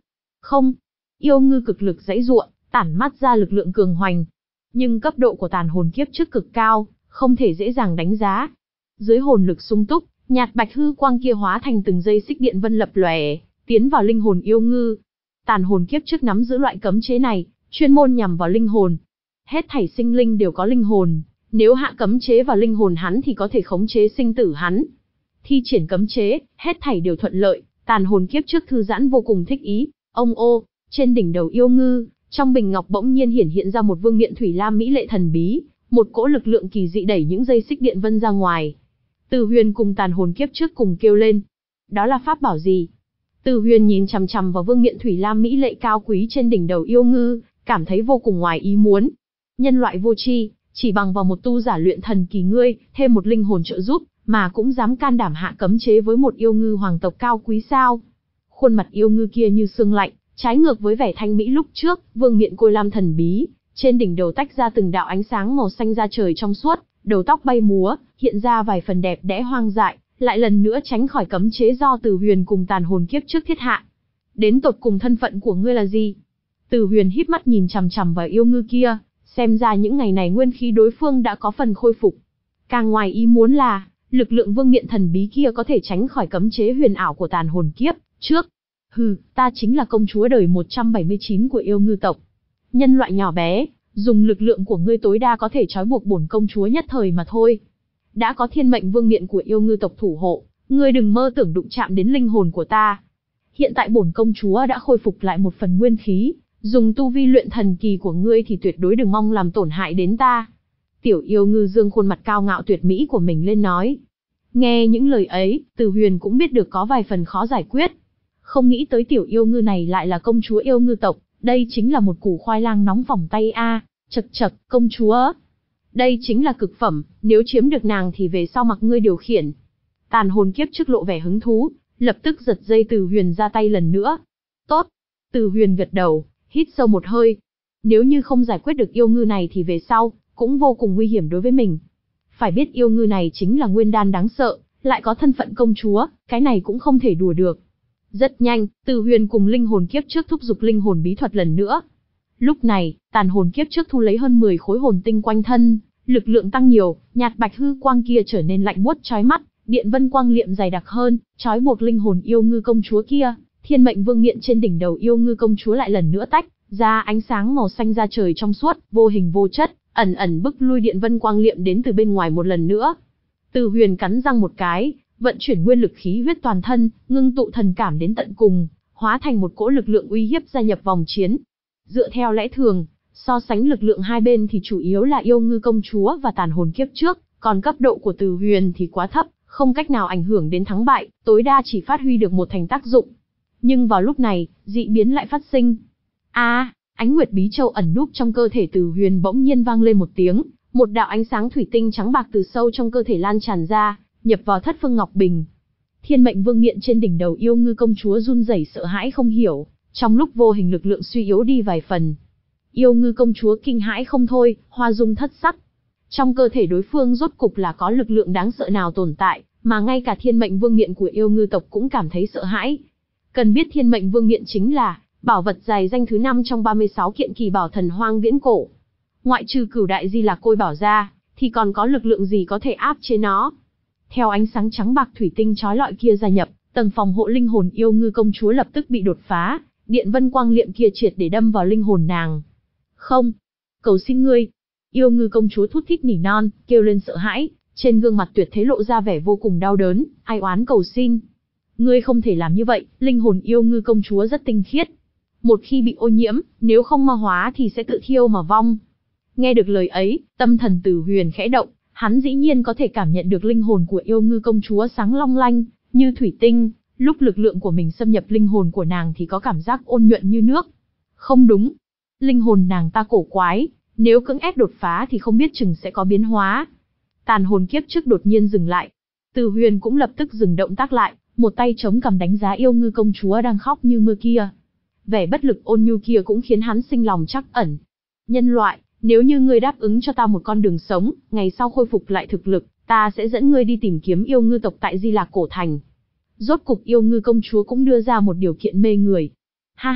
Không. Yêu ngư cực lực giãy giụa, tản mát ra lực lượng cường hoành. Nhưng cấp độ của tàn hồn kiếp trước cực cao, không thể dễ dàng đánh giá. Dưới hồn lực sung túc, nhạt bạch hư quang kia hóa thành từng dây xích điện vân lập lòe, tiến vào linh hồn yêu ngư. Tàn hồn kiếp trước nắm giữ loại cấm chế này, chuyên môn nhằm vào linh hồn. Hết thảy sinh linh đều có linh hồn, nếu hạ cấm chế vào linh hồn hắn thì có thể khống chế sinh tử hắn. Thi triển cấm chế, hết thảy đều thuận lợi, tàn hồn kiếp trước thư giãn vô cùng thích ý. Ông ô, trên đỉnh đầu yêu ngư, trong bình ngọc bỗng nhiên hiển hiện ra một vương miện thủy lam mỹ lệ thần bí, một cỗ lực lượng kỳ dị đẩy những dây xích điện vân ra ngoài. Từ Huyền cùng tàn hồn kiếp trước cùng kêu lên. Đó là pháp bảo gì? Từ Huyền nhìn chằm chằm vào vương miện thủy lam mỹ lệ cao quý trên đỉnh đầu yêu ngư, cảm thấy vô cùng ngoài ý muốn. Nhân loại vô tri, chỉ bằng vào một tu giả luyện thần kỳ ngươi, thêm một linh hồn trợ giúp, mà cũng dám can đảm hạ cấm chế với một yêu ngư hoàng tộc cao quý sao? Khuôn mặt yêu ngư kia như xương lạnh, trái ngược với vẻ thanh mỹ lúc trước, vương miện côi lam thần bí, trên đỉnh đầu tách ra từng đạo ánh sáng màu xanh da trời trong suốt, đầu tóc bay múa, hiện ra vài phần đẹp đẽ hoang dại, lại lần nữa tránh khỏi cấm chế do Từ Huyền cùng tàn hồn kiếp trước thiết hạ. Đến tột cùng thân phận của ngươi là gì? Từ Huyền híp mắt nhìn chằm chằm vào yêu ngư kia, xem ra những ngày này nguyên khí đối phương đã có phần khôi phục. Càng ngoài ý muốn là, lực lượng vương miện thần bí kia có thể tránh khỏi cấm chế huyền ảo của tàn hồn kiếp trước. Hừ, ta chính là công chúa đời một trăm bảy mươi chín của yêu ngư tộc. Nhân loại nhỏ bé, dùng lực lượng của ngươi tối đa có thể trói buộc bổn công chúa nhất thời mà thôi. Đã có thiên mệnh vương miện của yêu ngư tộc thủ hộ, ngươi đừng mơ tưởng đụng chạm đến linh hồn của ta. Hiện tại bổn công chúa đã khôi phục lại một phần nguyên khí, dùng tu vi luyện thần kỳ của ngươi thì tuyệt đối đừng mong làm tổn hại đến ta. Tiểu yêu ngư dương khuôn mặt cao ngạo tuyệt mỹ của mình lên nói. Nghe những lời ấy, Từ Huyền cũng biết được có vài phần khó giải quyết. Không nghĩ tới tiểu yêu ngư này lại là công chúa yêu ngư tộc, đây chính là một củ khoai lang nóng phỏng tay a. À. Chậc chậc, công chúa. Đây chính là cực phẩm, nếu chiếm được nàng thì về sau mặc ngươi điều khiển. Tàn hồn kiếp trước lộ vẻ hứng thú, lập tức giật dây Từ Huyền ra tay lần nữa. Tốt. Từ Huyền gật đầu, hít sâu một hơi. Nếu như không giải quyết được yêu ngư này thì về sau, cũng vô cùng nguy hiểm đối với mình. Phải biết yêu ngư này chính là nguyên đan đáng sợ, lại có thân phận công chúa, cái này cũng không thể đùa được. Rất nhanh, Từ Huyền cùng linh hồn kiếp trước thúc giục linh hồn bí thuật lần nữa. Lúc này, tàn hồn kiếp trước thu lấy hơn mười khối hồn tinh quanh thân, lực lượng tăng nhiều, nhạt bạch hư quang kia trở nên lạnh buốt chói mắt, điện vân quang liệm dày đặc hơn, trói buộc linh hồn yêu ngư công chúa kia. Thiên mệnh vương miện trên đỉnh đầu yêu ngư công chúa lại lần nữa tách ra ánh sáng màu xanh da trời trong suốt, vô hình vô chất, ẩn ẩn bức lui điện vân quang liệm đến từ bên ngoài một lần nữa. Từ Huyền cắn răng một cái, vận chuyển nguyên lực khí huyết toàn thân, ngưng tụ thần cảm đến tận cùng, hóa thành một cỗ lực lượng uy hiếp gia nhập vòng chiến. Dựa theo lẽ thường, so sánh lực lượng hai bên thì chủ yếu là yêu ngư công chúa và tàn hồn kiếp trước, còn cấp độ của Từ Huyền thì quá thấp, không cách nào ảnh hưởng đến thắng bại, tối đa chỉ phát huy được một thành tác dụng. Nhưng vào lúc này, dị biến lại phát sinh. A, à, ánh nguyệt bí châu ẩn núp trong cơ thể Từ Huyền bỗng nhiên vang lên một tiếng, một đạo ánh sáng thủy tinh trắng bạc từ sâu trong cơ thể lan tràn ra, nhập vào thất phương ngọc bình. Thiên mệnh vương miện trên đỉnh đầu yêu ngư công chúa run rẩy sợ hãi không hiểu, trong lúc vô hình lực lượng suy yếu đi vài phần. Yêu ngư công chúa kinh hãi không thôi, hoa dung thất sắc. Trong cơ thể đối phương rốt cục là có lực lượng đáng sợ nào tồn tại, mà ngay cả thiên mệnh vương miện của yêu ngư tộc cũng cảm thấy sợ hãi. Cần biết thiên mệnh vương miện chính là bảo vật dài danh thứ năm trong ba mươi sáu kiện kỳ bảo thần hoang viễn cổ. Ngoại trừ Cửu Đại Di Lạc Côi Bảo ra, thì còn có lực lượng gì có thể áp chế nó? Theo ánh sáng trắng bạc thủy tinh chói lọi kia gia nhập, tầng phòng hộ linh hồn yêu ngư công chúa lập tức bị đột phá, điện vân quang liệm kia triệt để đâm vào linh hồn nàng. Không, cầu xin ngươi. Yêu ngư công chúa thút thít nỉ non, kêu lên sợ hãi, trên gương mặt tuyệt thế lộ ra vẻ vô cùng đau đớn, ai oán cầu xin. Ngươi không thể làm như vậy, linh hồn yêu ngư công chúa rất tinh khiết. Một khi bị ô nhiễm, nếu không ma hóa thì sẽ tự thiêu mà vong. Nghe được lời ấy, tâm thần Từ Huyền khẽ động, hắn dĩ nhiên có thể cảm nhận được linh hồn của yêu ngư công chúa sáng long lanh, như thủy tinh, lúc lực lượng của mình xâm nhập linh hồn của nàng thì có cảm giác ôn nhuận như nước. Không đúng, linh hồn nàng ta cổ quái, nếu cưỡng ép đột phá thì không biết chừng sẽ có biến hóa. Tàn hồn kiếp trước đột nhiên dừng lại. Từ Huyền cũng lập tức dừng động tác lại, một tay chống cằm đánh giá yêu ngư công chúa đang khóc như mưa kia. Vẻ bất lực ôn nhu kia cũng khiến hắn sinh lòng trắc ẩn. Nhân loại, nếu như ngươi đáp ứng cho ta một con đường sống, ngày sau khôi phục lại thực lực, ta sẽ dẫn ngươi đi tìm kiếm yêu ngư tộc tại Di Lạc Cổ Thành. Rốt cục yêu ngư công chúa cũng đưa ra một điều kiện mê người. Ha ha,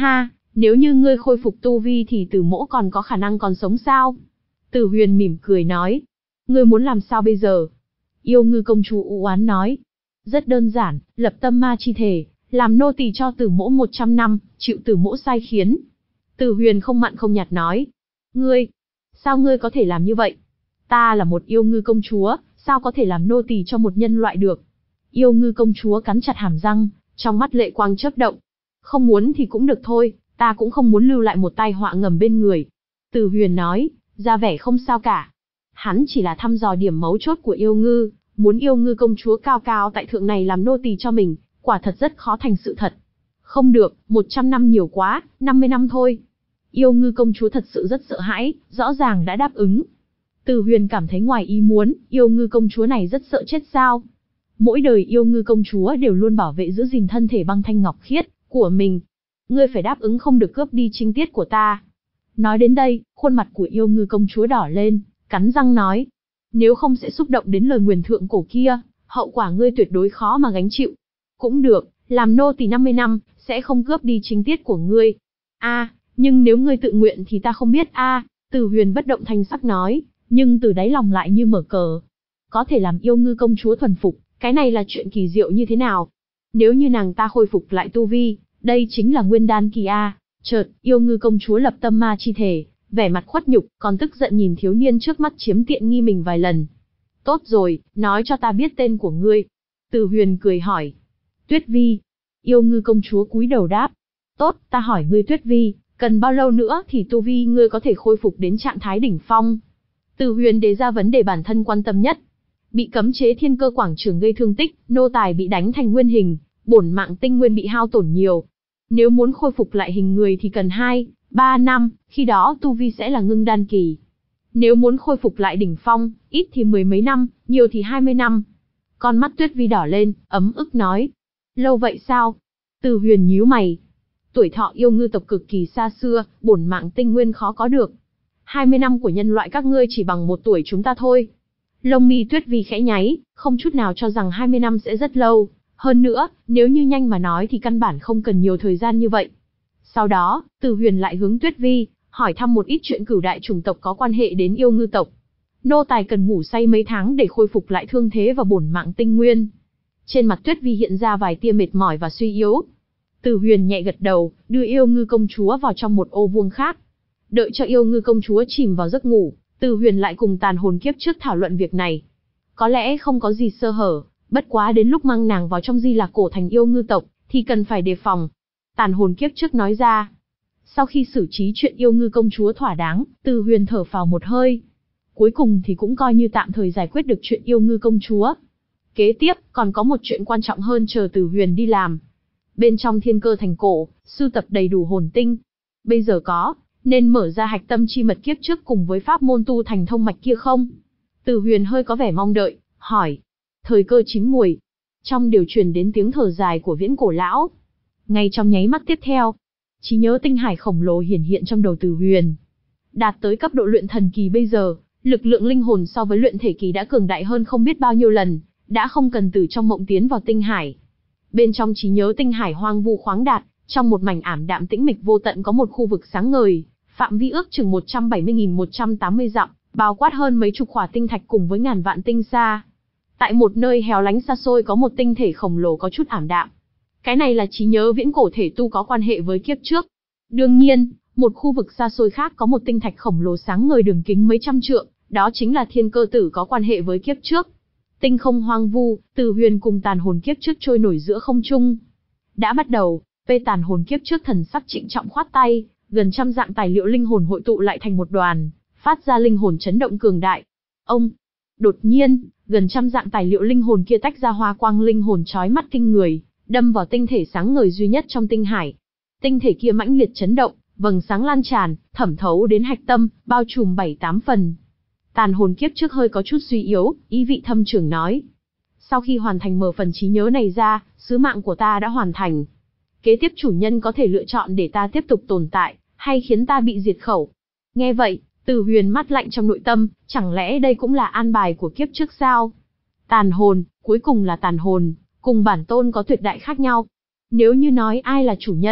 Nếu như ngươi khôi phục tu vi thì Từ Mỗ còn có khả năng còn sống sao? Từ Huyền mỉm cười nói. Ngươi muốn làm sao bây giờ? Yêu Ngư công chúa u oán nói. Rất đơn giản, lập tâm ma chi thể, làm nô tỳ cho Từ Mỗ một trăm năm, chịu Từ Mỗ sai khiến. Từ Huyền không mặn không nhạt nói. Ngươi, sao ngươi có thể làm như vậy? Ta là một yêu ngư công chúa, sao có thể làm nô tỳ cho một nhân loại được? Yêu ngư công chúa cắn chặt hàm răng, trong mắt lệ quang chớp động. Không muốn thì cũng được thôi, ta cũng không muốn lưu lại một tai họa ngầm bên người. Từ Huyền nói, ra vẻ không sao cả. Hắn chỉ là thăm dò điểm mấu chốt của yêu ngư, muốn yêu ngư công chúa cao cao tại thượng này làm nô tỳ cho mình, quả thật rất khó thành sự thật. Không được, một trăm năm nhiều quá, năm mươi năm thôi. Yêu ngư công chúa thật sự rất sợ hãi, rõ ràng đã đáp ứng. Từ Huyền cảm thấy ngoài ý muốn, yêu ngư công chúa này rất sợ chết sao? Mỗi đời yêu ngư công chúa đều luôn bảo vệ giữ gìn thân thể băng thanh ngọc khiết của mình. Ngươi phải đáp ứng không được cướp đi trinh tiết của ta. Nói đến đây, khuôn mặt của yêu ngư công chúa đỏ lên, cắn răng nói. Nếu không sẽ xúc động đến lời nguyền thượng cổ kia, hậu quả ngươi tuyệt đối khó mà gánh chịu. Cũng được, làm nô tỳ năm mươi năm, sẽ không cướp đi trinh tiết của ngươi. A, nhưng nếu ngươi tự nguyện thì ta không biết a. Từ Huyền bất động thanh sắc nói, nhưng từ đáy lòng lại như mở cờ. Có thể làm yêu ngư công chúa thuần phục, cái này là chuyện kỳ diệu như thế nào? Nếu như nàng ta khôi phục lại tu vi, đây chính là nguyên đan kỳ a. Chợt, yêu ngư công chúa lập tâm ma chi thể, vẻ mặt khuất nhục, còn tức giận nhìn thiếu niên trước mắt chiếm tiện nghi mình vài lần. Tốt rồi, nói cho ta biết tên của ngươi. Từ Huyền cười hỏi. Tuyết Vi. Yêu ngư công chúa cúi đầu đáp. Tốt, ta hỏi ngươi Tuyết Vi, cần bao lâu nữa thì tu vi ngươi có thể khôi phục đến trạng thái đỉnh phong? Từ Huyền đề ra vấn đề bản thân quan tâm nhất. Bị cấm chế thiên cơ quảng trường gây thương tích, nô tài bị đánh thành nguyên hình, bổn mạng tinh nguyên bị hao tổn nhiều. Nếu muốn khôi phục lại hình người thì cần hai, ba năm, khi đó tu vi sẽ là ngưng đan kỳ. Nếu muốn khôi phục lại đỉnh phong, ít thì mười mấy năm, nhiều thì hai mươi năm. Con mắt Tuyết Vi đỏ lên, ấm ức nói. Lâu vậy sao? Từ Huyền nhíu mày. Tuổi thọ yêu ngư tộc cực kỳ xa xưa, bổn mạng tinh nguyên khó có được. hai mươi năm của nhân loại các ngươi chỉ bằng một tuổi chúng ta thôi. Lông mi Tuyết Vi khẽ nháy, không chút nào cho rằng hai mươi năm sẽ rất lâu. Hơn nữa, nếu như nhanh mà nói thì căn bản không cần nhiều thời gian như vậy. Sau đó, Từ Huyền lại hướng Tuyết Vi, hỏi thăm một ít chuyện cửu đại chủng tộc có quan hệ đến yêu ngư tộc. Nô tài cần ngủ say mấy tháng để khôi phục lại thương thế và bổn mạng tinh nguyên. Trên mặt Tuyết Vi hiện ra vài tia mệt mỏi và suy yếu. Từ Huyền nhẹ gật đầu, đưa yêu ngư công chúa vào trong một ô vuông khác. Đợi cho yêu ngư công chúa chìm vào giấc ngủ, Từ Huyền lại cùng tàn hồn kiếp trước thảo luận việc này. Có lẽ không có gì sơ hở, bất quá đến lúc mang nàng vào trong Di Lạc cổ thành yêu ngư tộc, thì cần phải đề phòng. Tàn hồn kiếp trước nói ra. Sau khi xử trí chuyện yêu ngư công chúa thỏa đáng, Từ Huyền thở phào một hơi. Cuối cùng thì cũng coi như tạm thời giải quyết được chuyện yêu ngư công chúa. Kế tiếp, còn có một chuyện quan trọng hơn chờ Từ Huyền đi làm. Bên trong thiên cơ thành cổ, sưu tập đầy đủ hồn tinh. Bây giờ có, nên mở ra hạch tâm chi mật kiếp trước cùng với pháp môn tu thành thông mạch kia không? Từ Huyền hơi có vẻ mong đợi, hỏi. Thời cơ chín muồi. Trong điều truyền đến tiếng thở dài của viễn cổ lão. Ngay trong nháy mắt tiếp theo, trí nhớ tinh hải khổng lồ hiển hiện trong đầu Từ Huyền. Đạt tới cấp độ luyện thần kỳ bây giờ, lực lượng linh hồn so với luyện thể kỳ đã cường đại hơn không biết bao nhiêu lần, đã không cần từ trong mộng tiến vào tinh hải. Bên trong trí nhớ tinh hải hoang vu khoáng đạt, trong một mảnh ảm đạm tĩnh mịch vô tận có một khu vực sáng ngời, phạm vi ước chừng một trăm bảy mươi nghìn một trăm tám mươi dặm, bao quát hơn mấy chục khỏa tinh thạch cùng với ngàn vạn tinh sa. Tại một nơi hẻo lánh xa xôi có một tinh thể khổng lồ có chút ảm đạm. Cái này là trí nhớ viễn cổ thể tu có quan hệ với kiếp trước. Đương nhiên, một khu vực xa xôi khác có một tinh thạch khổng lồ sáng ngời đường kính mấy trăm trượng, đó chính là thiên cơ tử có quan hệ với kiếp trước. Tinh không hoang vu, Từ Huyền cùng tàn hồn kiếp trước trôi nổi giữa không trung. Đã bắt đầu, Vê tàn hồn kiếp trước thần sắc trịnh trọng khoát tay, gần trăm dạng tài liệu linh hồn hội tụ lại thành một đoàn, phát ra linh hồn chấn động cường đại. Ông, đột nhiên, gần trăm dạng tài liệu linh hồn kia tách ra hoa quang linh hồn chói mắt kinh người, đâm vào tinh thể sáng ngời duy nhất trong tinh hải. Tinh thể kia mãnh liệt chấn động, vầng sáng lan tràn, thẩm thấu đến hạch tâm, bao trùm bảy tám phần. Tàn hồn kiếp trước hơi có chút suy yếu, ý vị thâm trường nói. Sau khi hoàn thành mở phần trí nhớ này ra, sứ mạng của ta đã hoàn thành. Kế tiếp chủ nhân có thể lựa chọn để ta tiếp tục tồn tại, hay khiến ta bị diệt khẩu. Nghe vậy, Từ Huyền mắt lạnh trong nội tâm, chẳng lẽ đây cũng là an bài của kiếp trước sao? Tàn hồn, cuối cùng là tàn hồn, cùng bản tôn có tuyệt đại khác nhau. Nếu như nói ai là chủ nhân,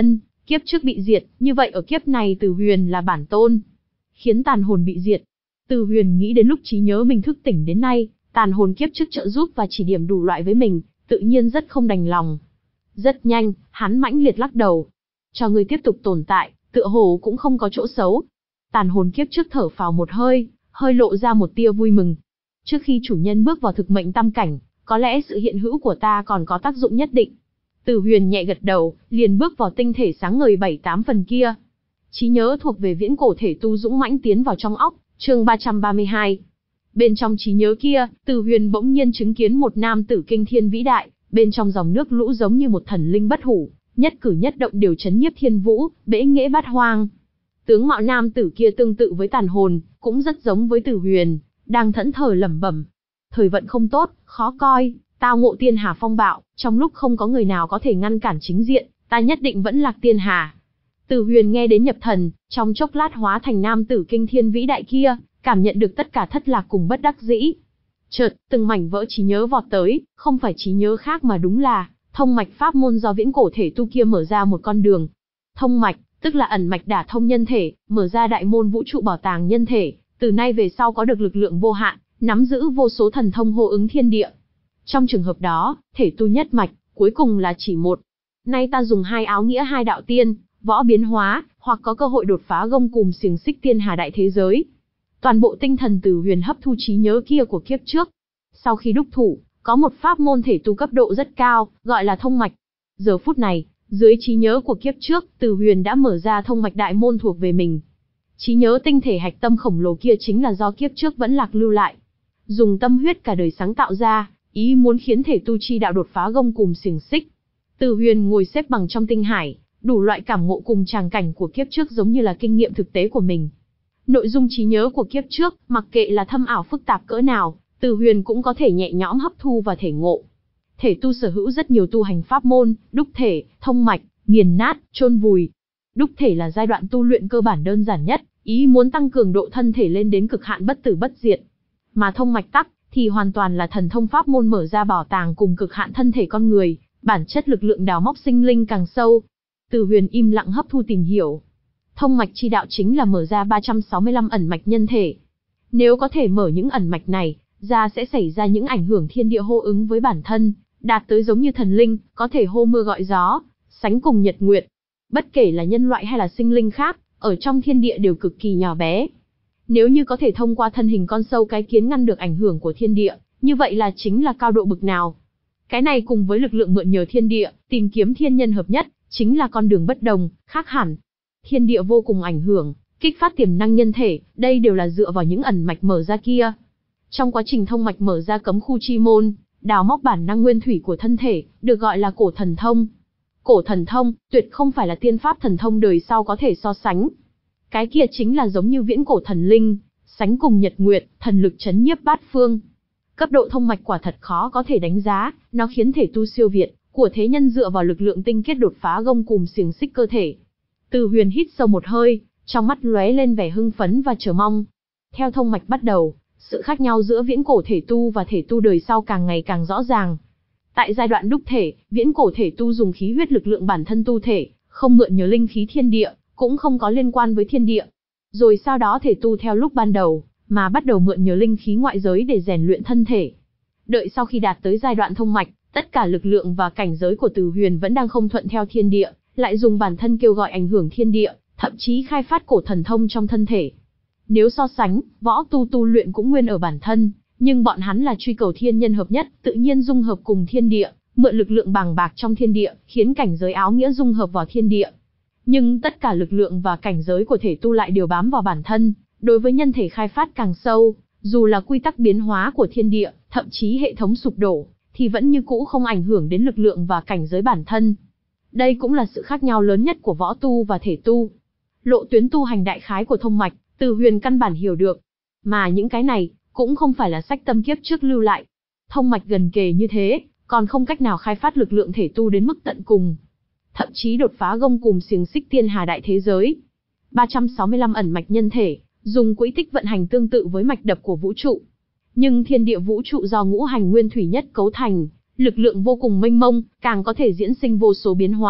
Kiếp trước bị diệt, như vậy ở kiếp này Từ Huyền là bản tôn. Khiến tàn hồn bị diệt. Từ Huyền nghĩ đến lúc trí nhớ mình thức tỉnh đến nay, tàn hồn kiếp trước trợ giúp và chỉ điểm đủ loại với mình, tự nhiên rất không đành lòng. Rất nhanh, hắn mãnh liệt lắc đầu. Cho ngươi tiếp tục tồn tại, tựa hồ cũng không có chỗ xấu. Tàn hồn kiếp trước thở phào một hơi, hơi lộ ra một tia vui mừng. Trước khi chủ nhân bước vào thực mệnh tam cảnh, có lẽ sự hiện hữu của ta còn có tác dụng nhất định. Từ Huyền nhẹ gật đầu, liền bước vào tinh thể sáng ngời bảy tám phần kia. Trí nhớ thuộc về viễn cổ thể tu dũng mãnh tiến vào trong óc, chương ba trăm ba mươi hai. Bên trong trí nhớ kia, Từ Huyền bỗng nhiên chứng kiến một nam tử kinh thiên vĩ đại, bên trong dòng nước lũ giống như một thần linh bất hủ, nhất cử nhất động đều chấn nhiếp thiên vũ, bẽ nghệ bát hoang. Tướng mạo nam tử kia tương tự với tàn hồn, cũng rất giống với Từ Huyền, đang thẫn thờ lẩm bẩm. Thời vận không tốt, khó coi, tao ngộ tiên hà phong bạo, trong lúc không có người nào có thể ngăn cản chính diện, ta nhất định vẫn lạc tiên hà. Từ Huyền nghe đến nhập thần, trong chốc lát hóa thành nam tử kinh thiên vĩ đại kia, cảm nhận được tất cả thất lạc cùng bất đắc dĩ. Chợt, từng mảnh vỡ trí nhớ vọt tới, không phải trí nhớ khác mà đúng là thông mạch pháp môn do viễn cổ thể tu kia mở ra một con đường. Thông mạch, tức là ẩn mạch đả thông nhân thể, mở ra đại môn vũ trụ bảo tàng nhân thể, từ nay về sau có được lực lượng vô hạn, nắm giữ vô số thần thông hô ứng thiên địa. Trong trường hợp đó, thể tu nhất mạch, cuối cùng là chỉ một. Nay ta dùng hai áo nghĩa hai đạo tiên, võ biến hóa, hoặc có cơ hội đột phá gông cùm xiềng xích tiên hà đại thế giới. Toàn bộ tinh thần Từ Huyền hấp thu trí nhớ kia của kiếp trước. Sau khi đúc thủ, có một pháp môn thể tu cấp độ rất cao, gọi là thông mạch. Giờ phút này, dưới trí nhớ của kiếp trước, Từ Huyền đã mở ra thông mạch đại môn thuộc về mình. Trí nhớ tinh thể hạch tâm khổng lồ kia chính là do kiếp trước vẫn lạc lưu lại. Dùng tâm huyết cả đời sáng tạo ra, ý muốn khiến thể tu chi đạo đột phá gông cùm xiềng xích. Từ Huyền ngồi xếp bằng trong tinh hải, đủ loại cảm ngộ cùng tràng cảnh của kiếp trước giống như là kinh nghiệm thực tế của mình. Nội dung trí nhớ của kiếp trước, mặc kệ là thâm ảo phức tạp cỡ nào, Từ Huyền cũng có thể nhẹ nhõm hấp thu và thể ngộ. Thể tu sở hữu rất nhiều tu hành pháp môn, đúc thể, thông mạch, nghiền nát, chôn vùi. Đúc thể là giai đoạn tu luyện cơ bản đơn giản nhất, ý muốn tăng cường độ thân thể lên đến cực hạn bất tử bất diệt. Mà thông mạch tắc thì hoàn toàn là thần thông pháp môn mở ra bảo tàng cùng cực hạn thân thể con người, bản chất lực lượng đào móc sinh linh càng sâu. Từ Huyền im lặng hấp thu tìm hiểu. Thông mạch chi đạo chính là mở ra ba trăm sáu mươi lăm ẩn mạch nhân thể. Nếu có thể mở những ẩn mạch này ra sẽ xảy ra những ảnh hưởng thiên địa hô ứng với bản thân, đạt tới giống như thần linh, có thể hô mưa gọi gió, sánh cùng nhật nguyệt. Bất kể là nhân loại hay là sinh linh khác, ở trong thiên địa đều cực kỳ nhỏ bé. Nếu như có thể thông qua thân hình con sâu cái kiến ngăn được ảnh hưởng của thiên địa, như vậy là chính là cao độ bực nào. Cái này cùng với lực lượng mượn nhờ thiên địa, tìm kiếm thiên nhân hợp nhất, chính là con đường bất đồng, khác hẳn. Thiên địa vô cùng ảnh hưởng, kích phát tiềm năng nhân thể, đây đều là dựa vào những ẩn mạch mở ra kia. Trong quá trình thông mạch mở ra cấm khu chi môn, đào móc bản năng nguyên thủy của thân thể, được gọi là cổ thần thông. Cổ thần thông, tuyệt không phải là tiên pháp thần thông đời sau có thể so sánh. Cái kia chính là giống như viễn cổ thần linh, sánh cùng nhật nguyệt, thần lực chấn nhiếp bát phương. Cấp độ thông mạch quả thật khó có thể đánh giá, nó khiến thể tu siêu việt, của thế nhân dựa vào lực lượng tinh kết đột phá gông cùm xiềng xích cơ thể. Từ Huyền hít sâu một hơi, trong mắt lóe lên vẻ hưng phấn và chờ mong. Theo thông mạch bắt đầu, sự khác nhau giữa viễn cổ thể tu và thể tu đời sau càng ngày càng rõ ràng. Tại giai đoạn đúc thể, viễn cổ thể tu dùng khí huyết lực lượng bản thân tu thể, không mượn nhờ linh khí thiên địa, cũng không có liên quan với thiên địa. Rồi sau đó thể tu theo lúc ban đầu, mà bắt đầu mượn nhờ linh khí ngoại giới để rèn luyện thân thể. Đợi sau khi đạt tới giai đoạn thông mạch, tất cả lực lượng và cảnh giới của Từ Huyền vẫn đang không thuận theo thiên địa, lại dùng bản thân kêu gọi ảnh hưởng thiên địa, thậm chí khai phát cổ thần thông trong thân thể. Nếu so sánh, võ tu tu luyện cũng nguyên ở bản thân, nhưng bọn hắn là truy cầu thiên nhân hợp nhất, tự nhiên dung hợp cùng thiên địa, mượn lực lượng bàng bạc trong thiên địa, khiến cảnh giới áo nghĩa dung hợp vào thiên địa. Nhưng tất cả lực lượng và cảnh giới của thể tu lại đều bám vào bản thân, đối với nhân thể khai phát càng sâu, dù là quy tắc biến hóa của thiên địa, thậm chí hệ thống sụp đổ, thì vẫn như cũ không ảnh hưởng đến lực lượng và cảnh giới bản thân. Đây cũng là sự khác nhau lớn nhất của võ tu và thể tu. Lộ tuyến tu hành đại khái của thông mạch, Từ Huyền căn bản hiểu được. Mà những cái này, cũng không phải là sách tâm kiếp trước lưu lại. Thông mạch gần kề như thế, còn không cách nào khai phát lực lượng thể tu đến mức tận cùng. Thậm chí đột phá gông cùm xiềng xích tiên hà đại thế giới. ba trăm sáu mươi lăm ẩn mạch nhân thể, dùng quỹ tích vận hành tương tự với mạch đập của vũ trụ. Nhưng thiên địa vũ trụ do ngũ hành nguyên thủy nhất cấu thành, lực lượng vô cùng mênh mông, càng có thể diễn sinh vô số biến hóa,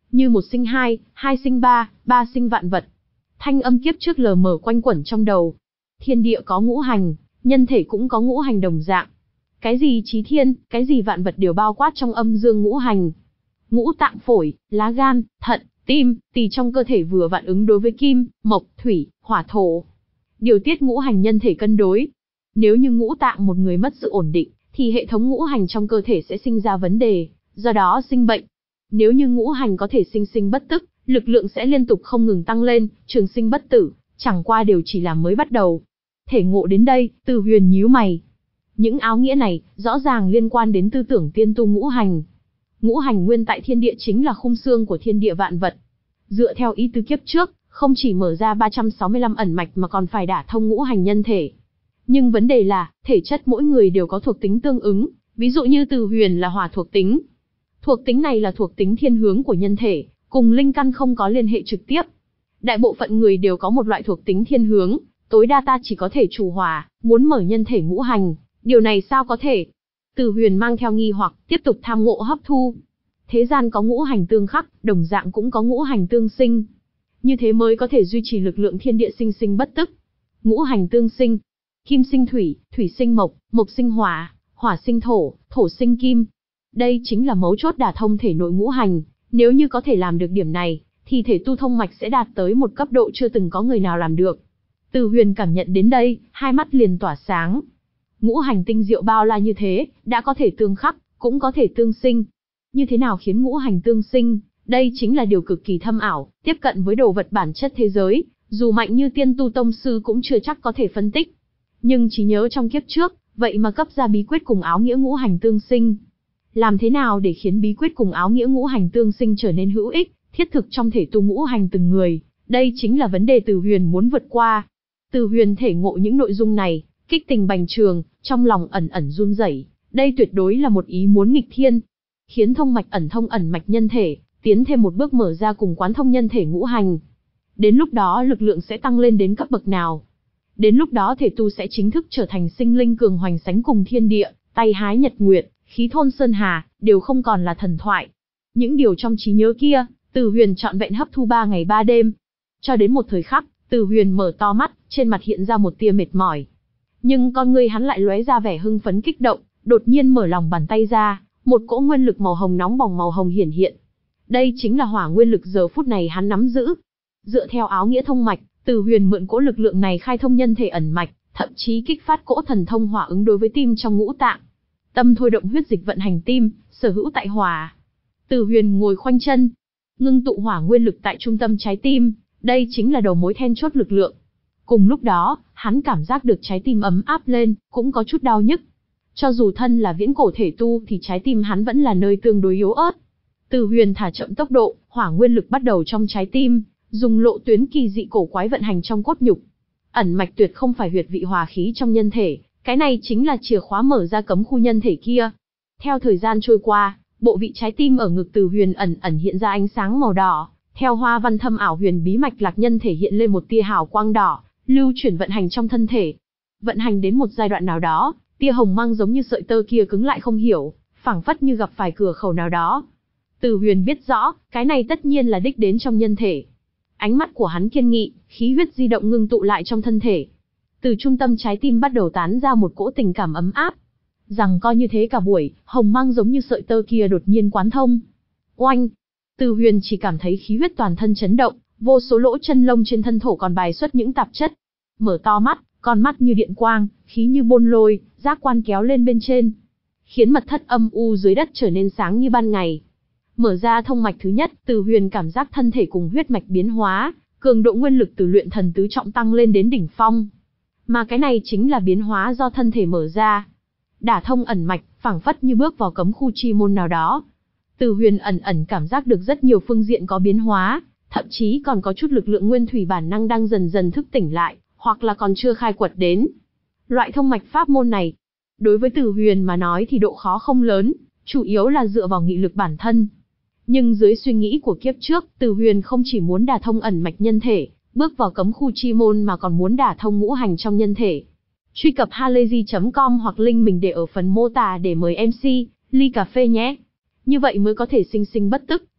như một sinh hai, hai sinh ba, ba sinh vạn vật. Thanh âm kiếp trước lờ mờ quanh quẩn trong đầu. Thiên địa có ngũ hành, nhân thể cũng có ngũ hành đồng dạng. Cái gì chí thiên, cái gì vạn vật đều bao quát trong âm dương ngũ hành. Ngũ tạng phổi, lá gan, thận, tim, tỳ trong cơ thể vừa vặn ứng đối với kim, mộc, thủy, hỏa thổ. Điều tiết ngũ hành nhân thể cân đối. Nếu như ngũ tạng một người mất sự ổn định, thì hệ thống ngũ hành trong cơ thể sẽ sinh ra vấn đề, do đó sinh bệnh. Nếu như ngũ hành có thể sinh sinh bất tức, lực lượng sẽ liên tục không ngừng tăng lên, trường sinh bất tử, chẳng qua đều chỉ là mới bắt đầu. Thể ngộ đến đây, Từ Huyền nhíu mày. Những áo nghĩa này, rõ ràng liên quan đến tư tưởng tiên tu ngũ hành. Ngũ hành nguyên tại thiên địa chính là khung xương của thiên địa vạn vật. Dựa theo ý tứ kiếp trước, không chỉ mở ra ba trăm sáu mươi lăm ẩn mạch mà còn phải đả thông ngũ hành nhân thể. Nhưng vấn đề là, thể chất mỗi người đều có thuộc tính tương ứng, ví dụ như Từ Huyền là hỏa thuộc tính. Thuộc tính này là thuộc tính thiên hướng của nhân thể, cùng linh căn không có liên hệ trực tiếp. Đại bộ phận người đều có một loại thuộc tính thiên hướng, tối đa ta chỉ có thể chủ hỏa, muốn mở nhân thể ngũ hành, điều này sao có thể? Từ Huyền mang theo nghi hoặc, tiếp tục tham ngộ hấp thu. Thế gian có ngũ hành tương khắc, đồng dạng cũng có ngũ hành tương sinh. Như thế mới có thể duy trì lực lượng thiên địa sinh sinh bất tức. Ngũ hành tương sinh, kim sinh thủy, thủy sinh mộc, mộc sinh hỏa, hỏa sinh thổ, thổ sinh kim. Đây chính là mấu chốt đả thông thể nội ngũ hành, nếu như có thể làm được điểm này, thì thể tu thông mạch sẽ đạt tới một cấp độ chưa từng có người nào làm được. Từ Huyền cảm nhận đến đây, hai mắt liền tỏa sáng. Ngũ hành tinh diệu bao la như thế, đã có thể tương khắc, cũng có thể tương sinh. Như thế nào khiến ngũ hành tương sinh? Đây chính là điều cực kỳ thâm ảo, tiếp cận với đồ vật bản chất thế giới, dù mạnh như tiên tu tông sư cũng chưa chắc có thể phân tích. Nhưng trí nhớ trong kiếp trước, vậy mà cấp ra bí quyết cùng áo nghĩa ngũ hành tương sinh. Làm thế nào để khiến bí quyết cùng áo nghĩa ngũ hành tương sinh trở nên hữu ích, thiết thực trong thể tu ngũ hành từng người? Đây chính là vấn đề Từ Huyền muốn vượt qua. Từ Huyền thể ngộ những nội dung này, kích tình bành trường, trong lòng ẩn ẩn run rẩy. Đây tuyệt đối là một ý muốn nghịch thiên, khiến thông mạch ẩn thông ẩn mạch nhân thể, tiến thêm một bước mở ra cùng quán thông nhân thể ngũ hành. Đến lúc đó lực lượng sẽ tăng lên đến cấp bậc nào? Đến lúc đó thể tu sẽ chính thức trở thành sinh linh cường hoành sánh cùng thiên địa, tay hái nhật nguyệt, khí thôn sơn hà, đều không còn là thần thoại. Những điều trong trí nhớ kia, Từ Huyền trọn vẹn hấp thu ba ngày ba đêm. Cho đến một thời khắc, Từ Huyền mở to mắt, trên mặt hiện ra một tia mệt mỏi. Nhưng con ngươi hắn lại lóe ra vẻ hưng phấn kích động, đột nhiên mở lòng bàn tay ra, một cỗ nguyên lực màu hồng nóng bỏng màu hồng hiển hiện. Đây chính là hỏa nguyên lực giờ phút này hắn nắm giữ. Dựa theo áo nghĩa thông mạch, Từ Huyền mượn cỗ lực lượng này khai thông nhân thể ẩn mạch, thậm chí kích phát cỗ thần thông hỏa ứng đối với tim trong ngũ tạng. Tâm thôi động huyết dịch vận hành tim, sở hữu tại hỏa. Từ Huyền ngồi khoanh chân, ngưng tụ hỏa nguyên lực tại trung tâm trái tim, đây chính là đầu mối then chốt lực lượng. Cùng lúc đó, hắn cảm giác được trái tim ấm áp lên, cũng có chút đau nhức. Cho dù thân là viễn cổ thể tu thì trái tim hắn vẫn là nơi tương đối yếu ớt. Từ Huyền thả chậm tốc độ, hỏa nguyên lực bắt đầu trong trái tim, dùng lộ tuyến kỳ dị cổ quái vận hành trong cốt nhục. Ẩn mạch tuyệt không phải huyệt vị hỏa khí trong nhân thể, cái này chính là chìa khóa mở ra cấm khu nhân thể kia. Theo thời gian trôi qua, bộ vị trái tim ở ngực Từ Huyền ẩn ẩn hiện ra ánh sáng màu đỏ, theo hoa văn thâm ảo huyền bí mạch lạc nhân thể hiện lên một tia hào quang đỏ, lưu chuyển vận hành trong thân thể. Vận hành đến một giai đoạn nào đó, tia hồng mang giống như sợi tơ kia cứng lại không hiểu, phảng phất như gặp phải cửa khẩu nào đó. Từ Huyền biết rõ, cái này tất nhiên là đích đến trong nhân thể. Ánh mắt của hắn kiên nghị, khí huyết di động ngưng tụ lại trong thân thể. Từ trung tâm trái tim bắt đầu tán ra một cỗ tình cảm ấm áp. Rằng coi như thế cả buổi, hồng mang giống như sợi tơ kia đột nhiên quán thông. Oanh! Từ Huyền chỉ cảm thấy khí huyết toàn thân chấn động, vô số lỗ chân lông trên thân thổ còn bài xuất những tạp chất. Mở to mắt, con mắt như điện quang, khí như bôn lôi, giác quan kéo lên bên trên, khiến mật thất âm u dưới đất trở nên sáng như ban ngày. Mở ra thông mạch thứ nhất, Từ Huyền cảm giác thân thể cùng huyết mạch biến hóa, cường độ nguyên lực từ luyện thần tứ trọng tăng lên đến đỉnh phong. Mà cái này chính là biến hóa do thân thể mở ra. Đả thông ẩn mạch, phảng phất như bước vào cấm khu chi môn nào đó. Từ Huyền ẩn ẩn cảm giác được rất nhiều phương diện có biến hóa, thậm chí còn có chút lực lượng nguyên thủy bản năng đang dần dần thức tỉnh lại, hoặc là còn chưa khai quật đến. Loại thông mạch pháp môn này, đối với Từ Huyền mà nói thì độ khó không lớn, chủ yếu là dựa vào nghị lực bản thân. Nhưng dưới suy nghĩ của kiếp trước, Từ Huyền không chỉ muốn đả thông ẩn mạch nhân thể, bước vào cấm khu chi môn mà còn muốn đả thông ngũ hành trong nhân thể. Truy cập halayzi chấm com hoặc link mình để ở phần mô tả để mời em xê, ly cà phê nhé. Như vậy mới có thể sinh sinh bất tức,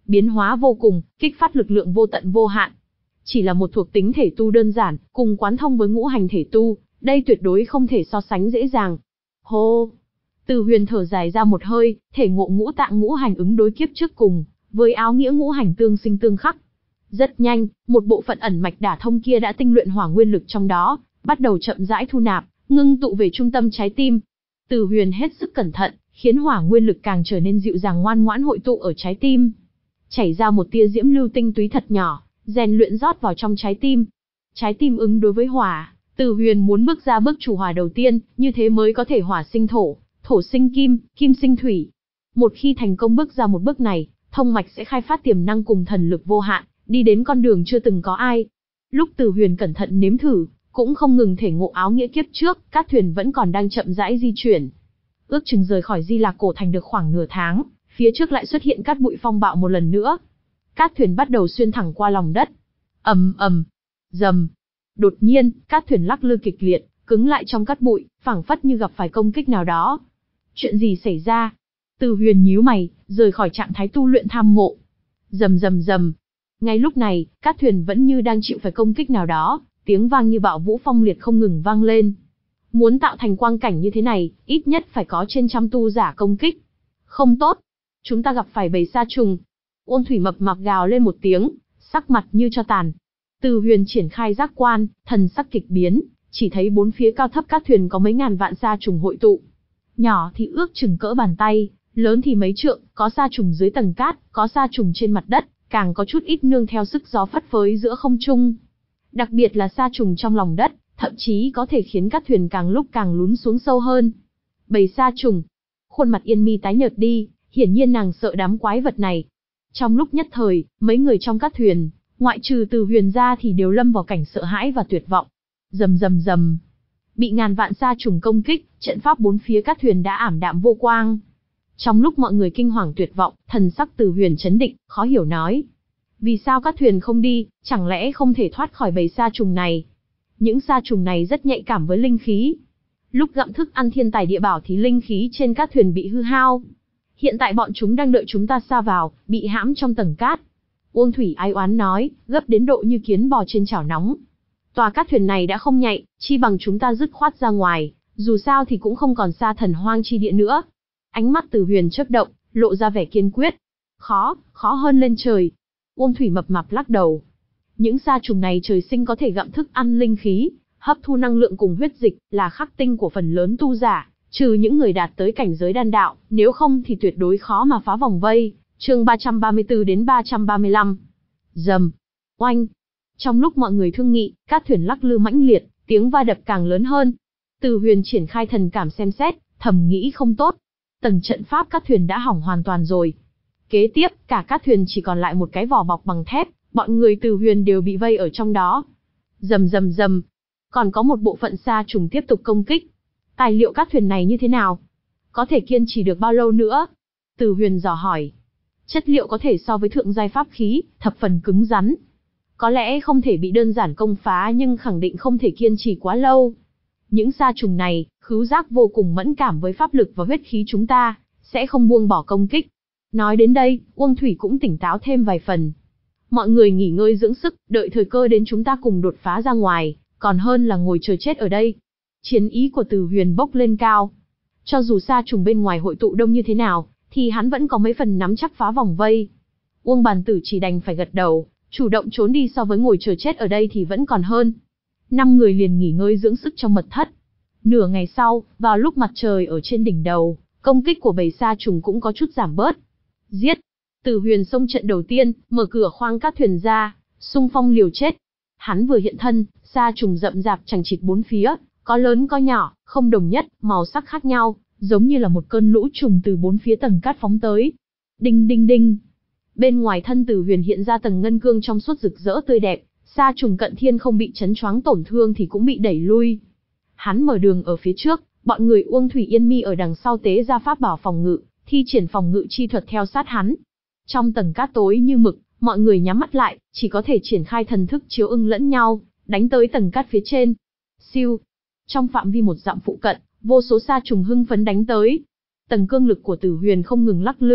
biến hóa vô cùng, kích phát lực lượng vô tận vô hạn. Chỉ là một thuộc tính thể tu đơn giản, cùng quán thông với ngũ hành thể tu, đây tuyệt đối không thể so sánh dễ dàng. Hô! Từ Huyền thở dài ra một hơi, thể ngộ ngũ tạng ngũ hành ứng đối kiếp trước cùng, với áo nghĩa ngũ hành tương sinh tương khắc. Rất nhanh, một bộ phận ẩn mạch đả thông kia đã tinh luyện hỏa nguyên lực trong đó, bắt đầu chậm rãi thu nạp, ngưng tụ về trung tâm trái tim. Từ Huyền hết sức cẩn thận, khiến hỏa nguyên lực càng trở nên dịu dàng ngoan ngoãn hội tụ ở trái tim. Chảy ra một tia diễm lưu tinh túy thật nhỏ, rèn luyện rót vào trong trái tim. Trái tim ứng đối với hỏa, Từ Huyền muốn bước ra bước chủ hỏa đầu tiên, như thế mới có thể hỏa sinh thổ, thổ sinh kim, kim sinh thủy. Một khi thành công bước ra một bước này, thông mạch sẽ khai phát tiềm năng cùng thần lực vô hạn, đi đến con đường chưa từng có ai. Lúc Từ Huyền cẩn thận nếm thử, cũng không ngừng thể ngộ áo nghĩa kiếp trước, các thuyền vẫn còn đang chậm rãi di chuyển. Ước chừng rời khỏi Di Lạc Cổ Thành được khoảng nửa tháng, phía trước lại xuất hiện cát bụi phong bạo một lần nữa. Cát thuyền bắt đầu xuyên thẳng qua lòng đất. Ầm ầm, rầm. Đột nhiên, cát thuyền lắc lư kịch liệt, cứng lại trong cát bụi, phảng phất như gặp phải công kích nào đó. Chuyện gì xảy ra? Từ Huyền nhíu mày, rời khỏi trạng thái tu luyện tham ngộ. Rầm rầm rầm. Ngay lúc này, cát thuyền vẫn như đang chịu phải công kích nào đó, tiếng vang như bạo vũ phong liệt không ngừng vang lên. Muốn tạo thành quang cảnh như thế này, ít nhất phải có trên trăm tu giả công kích. Không tốt, chúng ta gặp phải bầy sa trùng. Uông Thủy mập mạp gào lên một tiếng, sắc mặt như cho tàn. Từ Huyền triển khai giác quan, thần sắc kịch biến, chỉ thấy bốn phía cao thấp các thuyền có mấy ngàn vạn sa trùng hội tụ. Nhỏ thì ước chừng cỡ bàn tay, lớn thì mấy trượng, có sa trùng dưới tầng cát, có sa trùng trên mặt đất, càng có chút ít nương theo sức gió phất phới giữa không trung. Đặc biệt là sa trùng trong lòng đất, thậm chí có thể khiến các thuyền càng lúc càng lún xuống sâu hơn. Bầy sa trùng. Khuôn mặt Yên Mi tái nhợt đi, hiển nhiên nàng sợ đám quái vật này. Trong lúc nhất thời, mấy người trong các thuyền, ngoại trừ Từ Huyền ra thì đều lâm vào cảnh sợ hãi và tuyệt vọng. Rầm rầm rầm. Bị ngàn vạn sa trùng công kích, trận pháp bốn phía các thuyền đã ảm đạm vô quang. Trong lúc mọi người kinh hoàng tuyệt vọng, thần sắc Từ Huyền chấn định, khó hiểu nói: vì sao các thuyền không đi, chẳng lẽ không thể thoát khỏi bầy sa trùng này? Những sa trùng này rất nhạy cảm với linh khí. Lúc gặm thức ăn thiên tài địa bảo thì linh khí trên các thuyền bị hư hao. Hiện tại bọn chúng đang đợi chúng ta sa vào, bị hãm trong tầng cát. Uông Thủy ai oán nói, gấp đến độ như kiến bò trên chảo nóng. Tòa cát thuyền này đã không nhạy, chi bằng chúng ta dứt khoát ra ngoài, dù sao thì cũng không còn xa thần hoang chi địa nữa. Ánh mắt Từ Huyền chớp động, lộ ra vẻ kiên quyết. Khó, khó hơn lên trời. Uông Thủy mập mạp lắc đầu. Những sa trùng này trời sinh có thể gặm thức ăn linh khí, hấp thu năng lượng cùng huyết dịch, là khắc tinh của phần lớn tu giả, trừ những người đạt tới cảnh giới đan đạo, nếu không thì tuyệt đối khó mà phá vòng vây. Chương ba trăm ba mươi tư đến ba trăm ba mươi lăm. Rầm, oanh. Trong lúc mọi người thương nghị, các thuyền lắc lư mãnh liệt, tiếng va đập càng lớn hơn. Từ Huyền triển khai thần cảm xem xét, thầm nghĩ không tốt. Tầng trận pháp các thuyền đã hỏng hoàn toàn rồi. Kế tiếp, cả các thuyền chỉ còn lại một cái vỏ bọc bằng thép, bọn người Từ Huyền đều bị vây ở trong đó. Rầm rầm rầm. Còn có một bộ phận sa trùng tiếp tục công kích. Tài liệu các thuyền này như thế nào? Có thể kiên trì được bao lâu nữa? Từ Huyền dò hỏi. Chất liệu có thể so với thượng giai pháp khí, thập phần cứng rắn. Có lẽ không thể bị đơn giản công phá nhưng khẳng định không thể kiên trì quá lâu. Những sa trùng này, khứu giác vô cùng mẫn cảm với pháp lực và huyết khí chúng ta, sẽ không buông bỏ công kích. Nói đến đây, Uông Thủy cũng tỉnh táo thêm vài phần. Mọi người nghỉ ngơi dưỡng sức, đợi thời cơ đến chúng ta cùng đột phá ra ngoài, còn hơn là ngồi chờ chết ở đây. Chiến ý của Từ Huyền bốc lên cao. Cho dù sa trùng bên ngoài hội tụ đông như thế nào, thì hắn vẫn có mấy phần nắm chắc phá vòng vây. Uông Bàn Tử chỉ đành phải gật đầu, chủ động trốn đi so với ngồi chờ chết ở đây thì vẫn còn hơn. Năm người liền nghỉ ngơi dưỡng sức trong mật thất. Nửa ngày sau, vào lúc mặt trời ở trên đỉnh đầu, công kích của bầy sa trùng cũng có chút giảm bớt. Giết! Từ Huyền xông trận đầu tiên, mở cửa khoang các thuyền ra, xung phong liều chết. Hắn vừa hiện thân, sa trùng rậm rạp chằng chịt bốn phía, có lớn có nhỏ, không đồng nhất, màu sắc khác nhau, giống như là một cơn lũ trùng từ bốn phía tầng cát phóng tới. Đinh đinh đinh. Bên ngoài thân Từ Huyền hiện ra tầng ngân cương trong suốt rực rỡ tươi đẹp, sa trùng cận thiên không bị chấn choáng tổn thương thì cũng bị đẩy lui. Hắn mở đường ở phía trước, bọn người Uông Thủy Yên Mi ở đằng sau tế ra pháp bảo phòng ngự, thi triển phòng ngự chi thuật theo sát hắn. Trong tầng cát tối như mực, mọi người nhắm mắt lại, chỉ có thể triển khai thần thức chiếu ưng lẫn nhau, đánh tới tầng cát phía trên. Siêu. Trong phạm vi một dặm phụ cận, vô số sa trùng hưng phấn đánh tới. Tầng cương lực của Từ Huyền không ngừng lắc lư,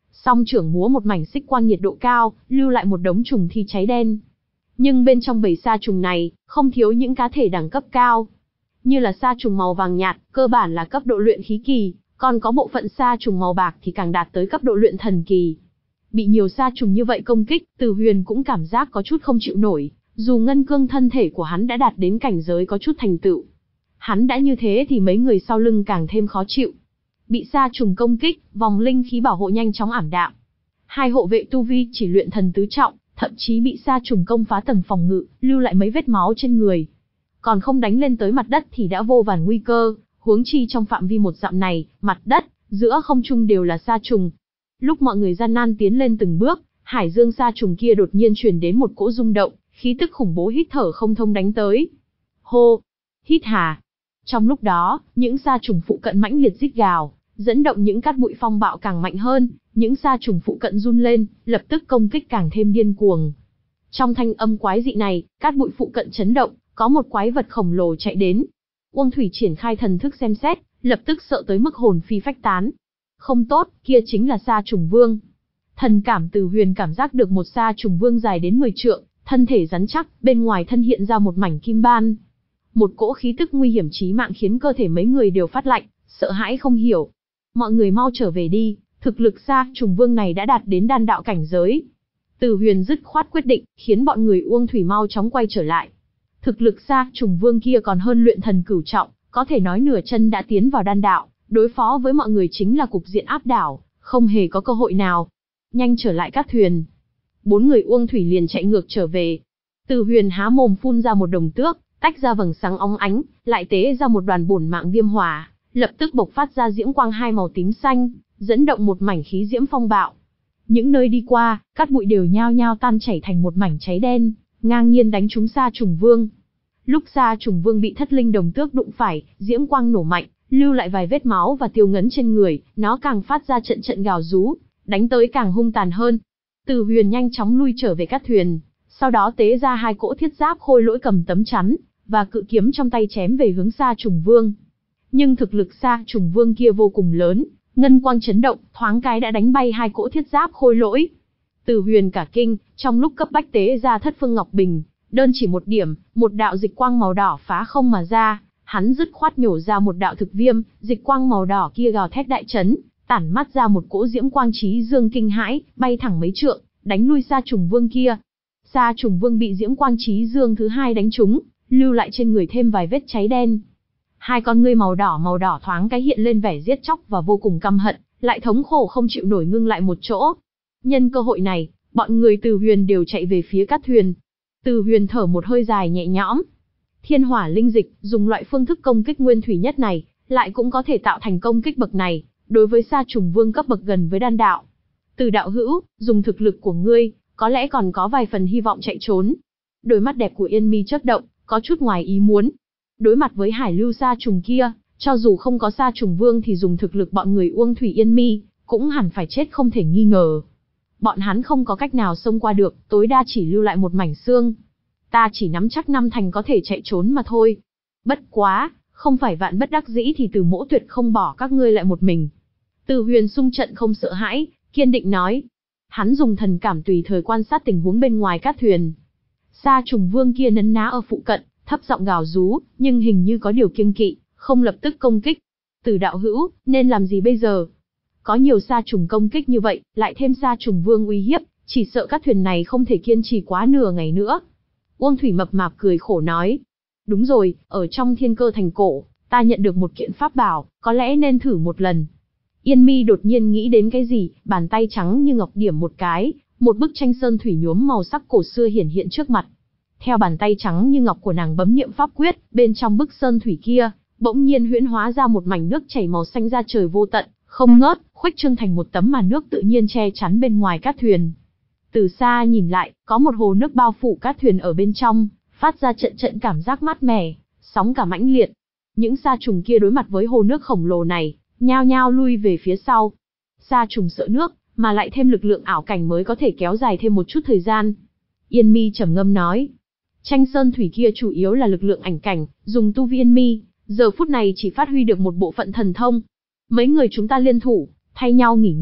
Song trưởng múa một mảnh xích quang nhiệt độ cao, lưu lại một đống trùng thi cháy đen. Nhưng bên trong bầy sa trùng này, không thiếu những cá thể đẳng cấp cao. Như là sa trùng màu vàng nhạt, cơ bản là cấp độ luyện khí kỳ, còn có bộ phận sa trùng màu bạc thì càng đạt tới cấp độ luyện thần kỳ. Bị nhiều sa trùng như vậy công kích, Từ Huyền cũng cảm giác có chút không chịu nổi, dù ngân cương thân thể của hắn đã đạt đến cảnh giới có chút thành tựu. Hắn đã như thế thì mấy người sau lưng càng thêm khó chịu. Bị sa trùng công kích, vòng linh khí bảo hộ nhanh chóng ảm đạm. Hai hộ vệ tu vi chỉ luyện thần tứ trọng, thậm chí bị sa trùng công phá tầng phòng ngự, lưu lại mấy vết máu trên người. Còn không đánh lên tới mặt đất thì đã vô vàn nguy cơ, huống chi trong phạm vi một dặm này, mặt đất, giữa không trung đều là sa trùng. Lúc mọi người gian nan tiến lên từng bước, hải dương sa trùng kia đột nhiên truyền đến một cỗ rung động, khí tức khủng bố hít thở không thông đánh tới. Hô! Hít hà! Trong lúc đó, những sa trùng phụ cận mãnh liệt rít gào, dẫn động những cát bụi phong bạo càng mạnh hơn, những sa trùng phụ cận run lên, lập tức công kích càng thêm điên cuồng. Trong thanh âm quái dị này, cát bụi phụ cận chấn động, có một quái vật khổng lồ chạy đến. Uông Thủy triển khai thần thức xem xét, lập tức sợ tới mức hồn phi phách tán. Không tốt, kia chính là sa trùng vương. Thần cảm Từ Huyền cảm giác được một sa trùng vương dài đến mười trượng, thân thể rắn chắc, bên ngoài thân hiện ra một mảnh kim ban. Một cỗ khí tức nguy hiểm chí mạng khiến cơ thể mấy người đều phát lạnh, sợ hãi không hiểu. Mọi người mau trở về đi, thực lực sa trùng vương này đã đạt đến đan đạo cảnh giới. Từ Huyền dứt khoát quyết định, khiến bọn người Uông Thủy mau chóng quay trở lại. Thực lực sa trùng vương kia còn hơn luyện thần cửu trọng, có thể nói nửa chân đã tiến vào đan đạo, đối phó với mọi người chính là cục diện áp đảo, không hề có cơ hội nào. Nhanh trở lại các thuyền. Bốn người Uông Thủy liền chạy ngược trở về. Từ Huyền há mồm phun ra một đồng tước, tách ra vầng sáng óng ánh, lại tế ra một đoàn bổn mạng viêm hỏa, lập tức bộc phát ra diễm quang hai màu tím xanh, dẫn động một mảnh khí diễm phong bạo. Những nơi đi qua, cát bụi đều nhao nhao tan chảy thành một mảnh cháy đen, ngang nhiên đánh trúng sa trùng vương. Lúc sa trùng vương bị thất linh đồng tước đụng phải, diễm quang nổ mạnh, lưu lại vài vết máu và tiêu ngấn trên người, nó càng phát ra trận trận gào rú, đánh tới càng hung tàn hơn. Từ Huyền nhanh chóng lui trở về các thuyền, sau đó tế ra hai cỗ thiết giáp khôi lỗi cầm tấm chắn, và cự kiếm trong tay chém về hướng sa trùng vương. Nhưng thực lực sa trùng vương kia vô cùng lớn, ngân quang chấn động, thoáng cái đã đánh bay hai cỗ thiết giáp khôi lỗi. Từ Huyền cả kinh, trong lúc cấp bách tế ra thất phương ngọc bình, đơn chỉ một điểm, một đạo dịch quang màu đỏ phá không mà ra, hắn dứt khoát nhổ ra một đạo thực viêm, dịch quang màu đỏ kia gào thét đại chấn, tản mắt ra một cỗ diễm quang chí dương kinh hãi, bay thẳng mấy trượng, đánh lui sa trùng vương kia. Sa trùng vương bị diễm quang chí dương thứ hai đánh trúng, lưu lại trên người thêm vài vết cháy đen. Hai con ngươi màu đỏ màu đỏ thoáng cái hiện lên vẻ giết chóc và vô cùng căm hận, lại thống khổ không chịu nổi ngưng lại một chỗ. Nhân cơ hội này, bọn người Từ Huyền đều chạy về phía các thuyền. Từ Huyền thở một hơi dài nhẹ nhõm. Thiên hỏa linh dịch, dùng loại phương thức công kích nguyên thủy nhất này, lại cũng có thể tạo thành công kích bậc này, đối với sa trùng vương cấp bậc gần với đan đạo. Từ đạo hữu, dùng thực lực của ngươi, có lẽ còn có vài phần hy vọng chạy trốn. Đôi mắt đẹp của Yên Mi chớp động, có chút ngoài ý muốn. Đối mặt với hải lưu sa trùng kia, cho dù không có sa trùng vương thì dùng thực lực bọn người Uông Thủy Yên Mi, cũng hẳn phải chết không thể nghi ngờ. Bọn hắn không có cách nào xông qua được, tối đa chỉ lưu lại một mảnh xương. Ta chỉ nắm chắc năm thành có thể chạy trốn mà thôi. Bất quá, không phải vạn bất đắc dĩ thì Từ Mỗ tuyệt không bỏ các ngươi lại một mình. Từ Huyền xung trận không sợ hãi, kiên định nói. Hắn dùng thần cảm tùy thời quan sát tình huống bên ngoài các thuyền. Sa trùng vương kia nấn ná ở phụ cận, thấp giọng gào rú, nhưng hình như có điều kiêng kỵ, không lập tức công kích. Từ đạo hữu, nên làm gì bây giờ? Có nhiều sa trùng công kích như vậy, lại thêm sa trùng vương uy hiếp, chỉ sợ các thuyền này không thể kiên trì quá nửa ngày nữa. Uông Thủy mập mạp cười khổ nói. Đúng rồi, ở trong Thiên Cơ Thành cổ, ta nhận được một kiện pháp bảo, có lẽ nên thử một lần. Yên Mi đột nhiên nghĩ đến cái gì, bàn tay trắng như ngọc điểm một cái, một bức tranh sơn thủy nhuốm màu sắc cổ xưa hiển hiện trước mặt. Theo bàn tay trắng như ngọc của nàng bấm niệm pháp quyết, bên trong bức sơn thủy kia, bỗng nhiên huyễn hóa ra một mảnh nước chảy màu xanh ra trời vô tận, không ngớt, khuếch trương thành một tấm màn nước tự nhiên che chắn bên ngoài các thuyền. Từ xa nhìn lại, có một hồ nước bao phủ các thuyền ở bên trong, phát ra trận trận cảm giác mát mẻ, sóng cả mãnh liệt. Những sa trùng kia đối mặt với hồ nước khổng lồ này, nhao nhao lui về phía sau. Sa trùng sợ nước, mà lại thêm lực lượng ảo cảnh mới có thể kéo dài thêm một chút thời gian. Yên Mi trầm ngâm nói. Tranh sơn thủy kia chủ yếu là lực lượng ảnh cảnh, dùng tu vi Yên Mi, giờ phút này chỉ phát huy được một bộ phận thần thông. Mấy người chúng ta liên thủ, thay nhau nghỉ ngơi,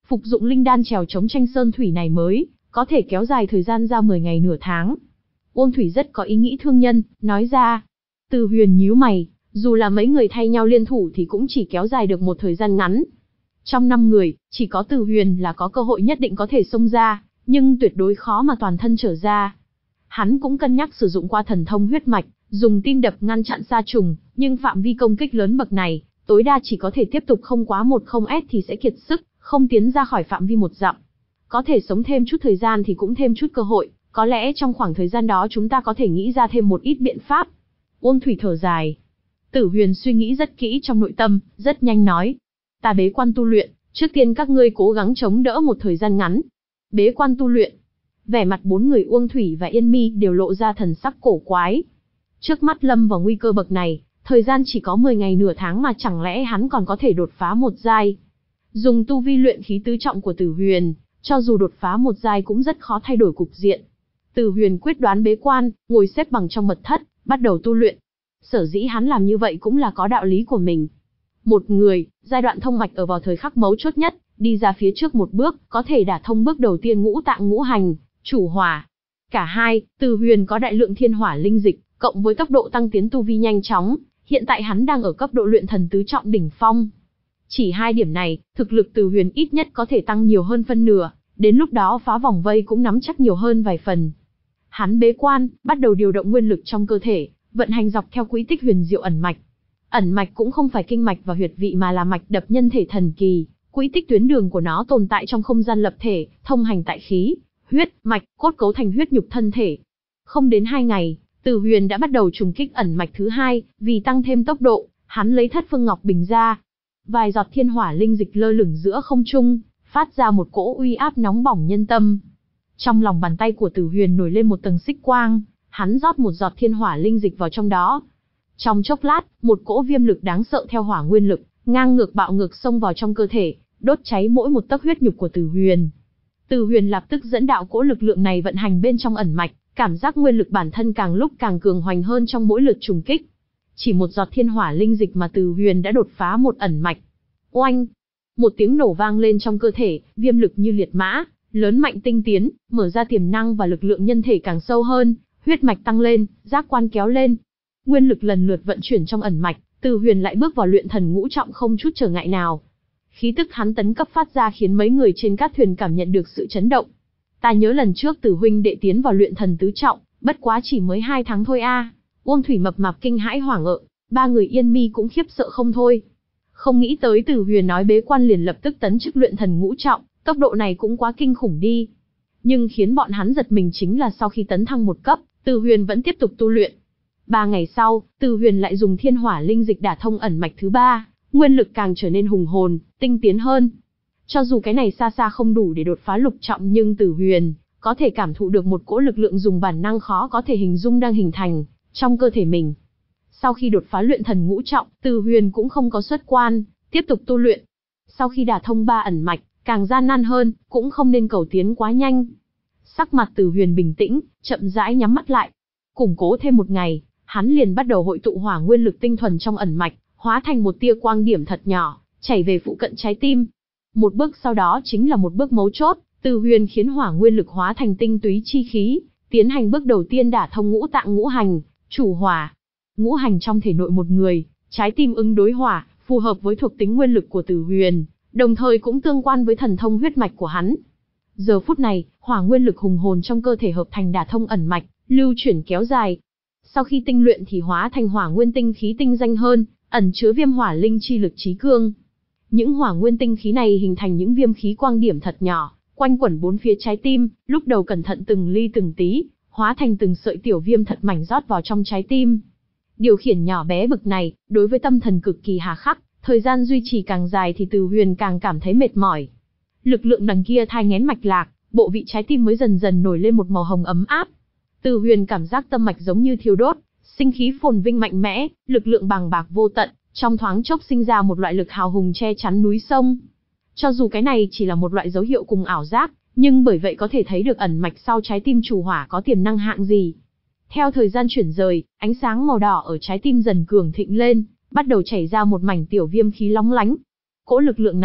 phục dụng linh đan trèo chống tranh sơn thủy này mới có thể kéo dài thời gian ra mười ngày nửa tháng. Uông Thủy rất có ý nghĩ thương nhân, nói ra. Từ Huyền nhíu mày, dù là mấy người thay nhau liên thủ thì cũng chỉ kéo dài được một thời gian ngắn. Trong năm người, chỉ có Từ Huyền là có cơ hội nhất định có thể xông ra, nhưng tuyệt đối khó mà toàn thân trở ra. Hắn cũng cân nhắc sử dụng qua thần thông huyết mạch, dùng tim đập ngăn chặn sa trùng, nhưng phạm vi công kích lớn bậc này, tối đa chỉ có thể tiếp tục không quá một không s thì sẽ kiệt sức, không tiến ra khỏi phạm vi một dặm. Có thể sống thêm chút thời gian thì cũng thêm chút cơ hội, có lẽ trong khoảng thời gian đó chúng ta có thể nghĩ ra thêm một ít biện pháp. Uông Thủy thở dài. Tử Huyền suy nghĩ rất kỹ trong nội tâm, rất nhanh nói. Ta bế quan tu luyện, trước tiên các ngươi cố gắng chống đỡ một thời gian ngắn. Bế quan tu luyện. Vẻ mặt bốn người Uông Thủy và Yên Mi đều lộ ra thần sắc cổ quái. Trước mắt lâm vào nguy cơ bậc này, thời gian chỉ có mười ngày nửa tháng mà chẳng lẽ hắn còn có thể đột phá một giai. Dùng tu vi luyện khí tứ trọng của Tử Huyền, cho dù đột phá một giai cũng rất khó thay đổi cục diện. Tử Huyền quyết đoán bế quan, ngồi xếp bằng trong mật thất, bắt đầu tu luyện. Sở dĩ hắn làm như vậy cũng là có đạo lý của mình. Một người, giai đoạn thông mạch ở vào thời khắc mấu chốt nhất, đi ra phía trước một bước, có thể đả thông bước đầu tiên ngũ tạng ngũ hành, chủ hỏa. Cả hai, Từ Huyền có đại lượng thiên hỏa linh dịch, cộng với tốc độ tăng tiến tu vi nhanh chóng, hiện tại hắn đang ở cấp độ luyện thần tứ trọng đỉnh phong. Chỉ hai điểm này, thực lực Từ Huyền ít nhất có thể tăng nhiều hơn phân nửa, đến lúc đó phá vòng vây cũng nắm chắc nhiều hơn vài phần. Hắn bế quan, bắt đầu điều động nguyên lực trong cơ thể, vận hành dọc theo quỹ tích huyền diệu ẩn mạch. Ẩn mạch cũng không phải kinh mạch và huyệt vị mà là mạch đập nhân thể thần kỳ, quỹ tích tuyến đường của nó tồn tại trong không gian lập thể, thông hành tại khí, huyết, mạch, cốt cấu thành huyết nhục thân thể. Không đến hai ngày, Từ Huyền đã bắt đầu trùng kích ẩn mạch thứ hai, vì tăng thêm tốc độ, hắn lấy Thất Phương Ngọc Bình ra. Vài giọt thiên hỏa linh dịch lơ lửng giữa không trung, phát ra một cỗ uy áp nóng bỏng nhân tâm. Trong lòng bàn tay của Từ Huyền nổi lên một tầng xích quang, hắn rót một giọt thiên hỏa linh dịch vào trong đó. Trong chốc lát, một cỗ viêm lực đáng sợ theo hỏa nguyên lực, ngang ngược bạo ngược xông vào trong cơ thể, đốt cháy mỗi một tấc huyết nhục của Từ Huyền. Từ Huyền lập tức dẫn đạo cỗ lực lượng này vận hành bên trong ẩn mạch, cảm giác nguyên lực bản thân càng lúc càng cường hoành hơn trong mỗi lượt trùng kích. Chỉ một giọt thiên hỏa linh dịch mà Từ Huyền đã đột phá một ẩn mạch. Oanh! Một tiếng nổ vang lên trong cơ thể, viêm lực như liệt mã, lớn mạnh tinh tiến, mở ra tiềm năng và lực lượng nhân thể càng sâu hơn, huyết mạch tăng lên, giác quan kéo lên. Nguyên lực lần lượt vận chuyển trong ẩn mạch, Từ Huyền lại bước vào luyện thần ngũ trọng không chút trở ngại nào. Khí tức hắn tấn cấp phát ra khiến mấy người trên cát thuyền cảm nhận được sự chấn động. Ta nhớ lần trước Từ huynh đệ tiến vào luyện thần tứ trọng, bất quá chỉ mới hai tháng thôi a. À. Uông Thủy mập mạp kinh hãi hoảng ợ, ba người Yên Mi cũng khiếp sợ không thôi. Không nghĩ tới Từ Huyền nói bế quan liền lập tức tấn chức luyện thần ngũ trọng, tốc độ này cũng quá kinh khủng đi. Nhưng khiến bọn hắn giật mình chính là sau khi tấn thăng một cấp, Từ Huyền vẫn tiếp tục tu luyện. Ba ngày sau, Từ Huyền lại dùng thiên hỏa linh dịch đả thông ẩn mạch thứ ba, nguyên lực càng trở nên hùng hồn, tinh tiến hơn. Cho dù cái này xa xa không đủ để đột phá lục trọng nhưng Từ Huyền có thể cảm thụ được một cỗ lực lượng dùng bản năng khó có thể hình dung đang hình thành trong cơ thể mình. Sau khi đột phá luyện thần ngũ trọng, Từ Huyền cũng không có xuất quan, tiếp tục tu luyện. Sau khi đả thông ba ẩn mạch, càng gian nan hơn, cũng không nên cầu tiến quá nhanh. Sắc mặt Từ Huyền bình tĩnh, chậm rãi nhắm mắt lại. Củng cố thêm một ngày, hắn liền bắt đầu hội tụ hỏa nguyên lực tinh thuần trong ẩn mạch, hóa thành một tia quang điểm thật nhỏ, chảy về phụ cận trái tim. Một bước sau đó chính là một bước mấu chốt, Từ Huyền khiến hỏa nguyên lực hóa thành tinh túy chi khí, tiến hành bước đầu tiên đả thông ngũ tạng ngũ hành, chủ hỏa. Ngũ hành trong thể nội một người, trái tim ứng đối hỏa, phù hợp với thuộc tính nguyên lực của Từ Huyền, đồng thời cũng tương quan với thần thông huyết mạch của hắn. Giờ phút này, hỏa nguyên lực hùng hồn trong cơ thể hợp thành đả thông ẩn mạch, lưu chuyển kéo dài. Sau khi tinh luyện thì hóa thành hỏa nguyên tinh khí tinh danh hơn, ẩn chứa viêm hỏa linh chi lực chí cương. Những hỏa nguyên tinh khí này hình thành những viêm khí quang điểm thật nhỏ, quanh quẩn bốn phía trái tim, lúc đầu cẩn thận từng ly từng tí, hóa thành từng sợi tiểu viêm thật mảnh rót vào trong trái tim. Điều khiển nhỏ bé bực này, đối với tâm thần cực kỳ hà khắc, thời gian duy trì càng dài thì Từ Huyền càng cảm thấy mệt mỏi. Lực lượng đằng kia thai nghén mạch lạc, bộ vị trái tim mới dần dần nổi lên một màu hồng ấm áp. Từ Huyền cảm giác tâm mạch giống như thiêu đốt, sinh khí phồn vinh mạnh mẽ, lực lượng bàng bạc vô tận, trong thoáng chốc sinh ra một loại lực hào hùng che chắn núi sông. Cho dù cái này chỉ là một loại dấu hiệu cùng ảo giác, nhưng bởi vậy có thể thấy được ẩn mạch sau trái tim chủ hỏa có tiềm năng hạng gì. Theo thời gian chuyển rời, ánh sáng màu đỏ ở trái tim dần cường thịnh lên, bắt đầu chảy ra một mảnh tiểu viêm khí lóng lánh. Cỗ lực lượng này,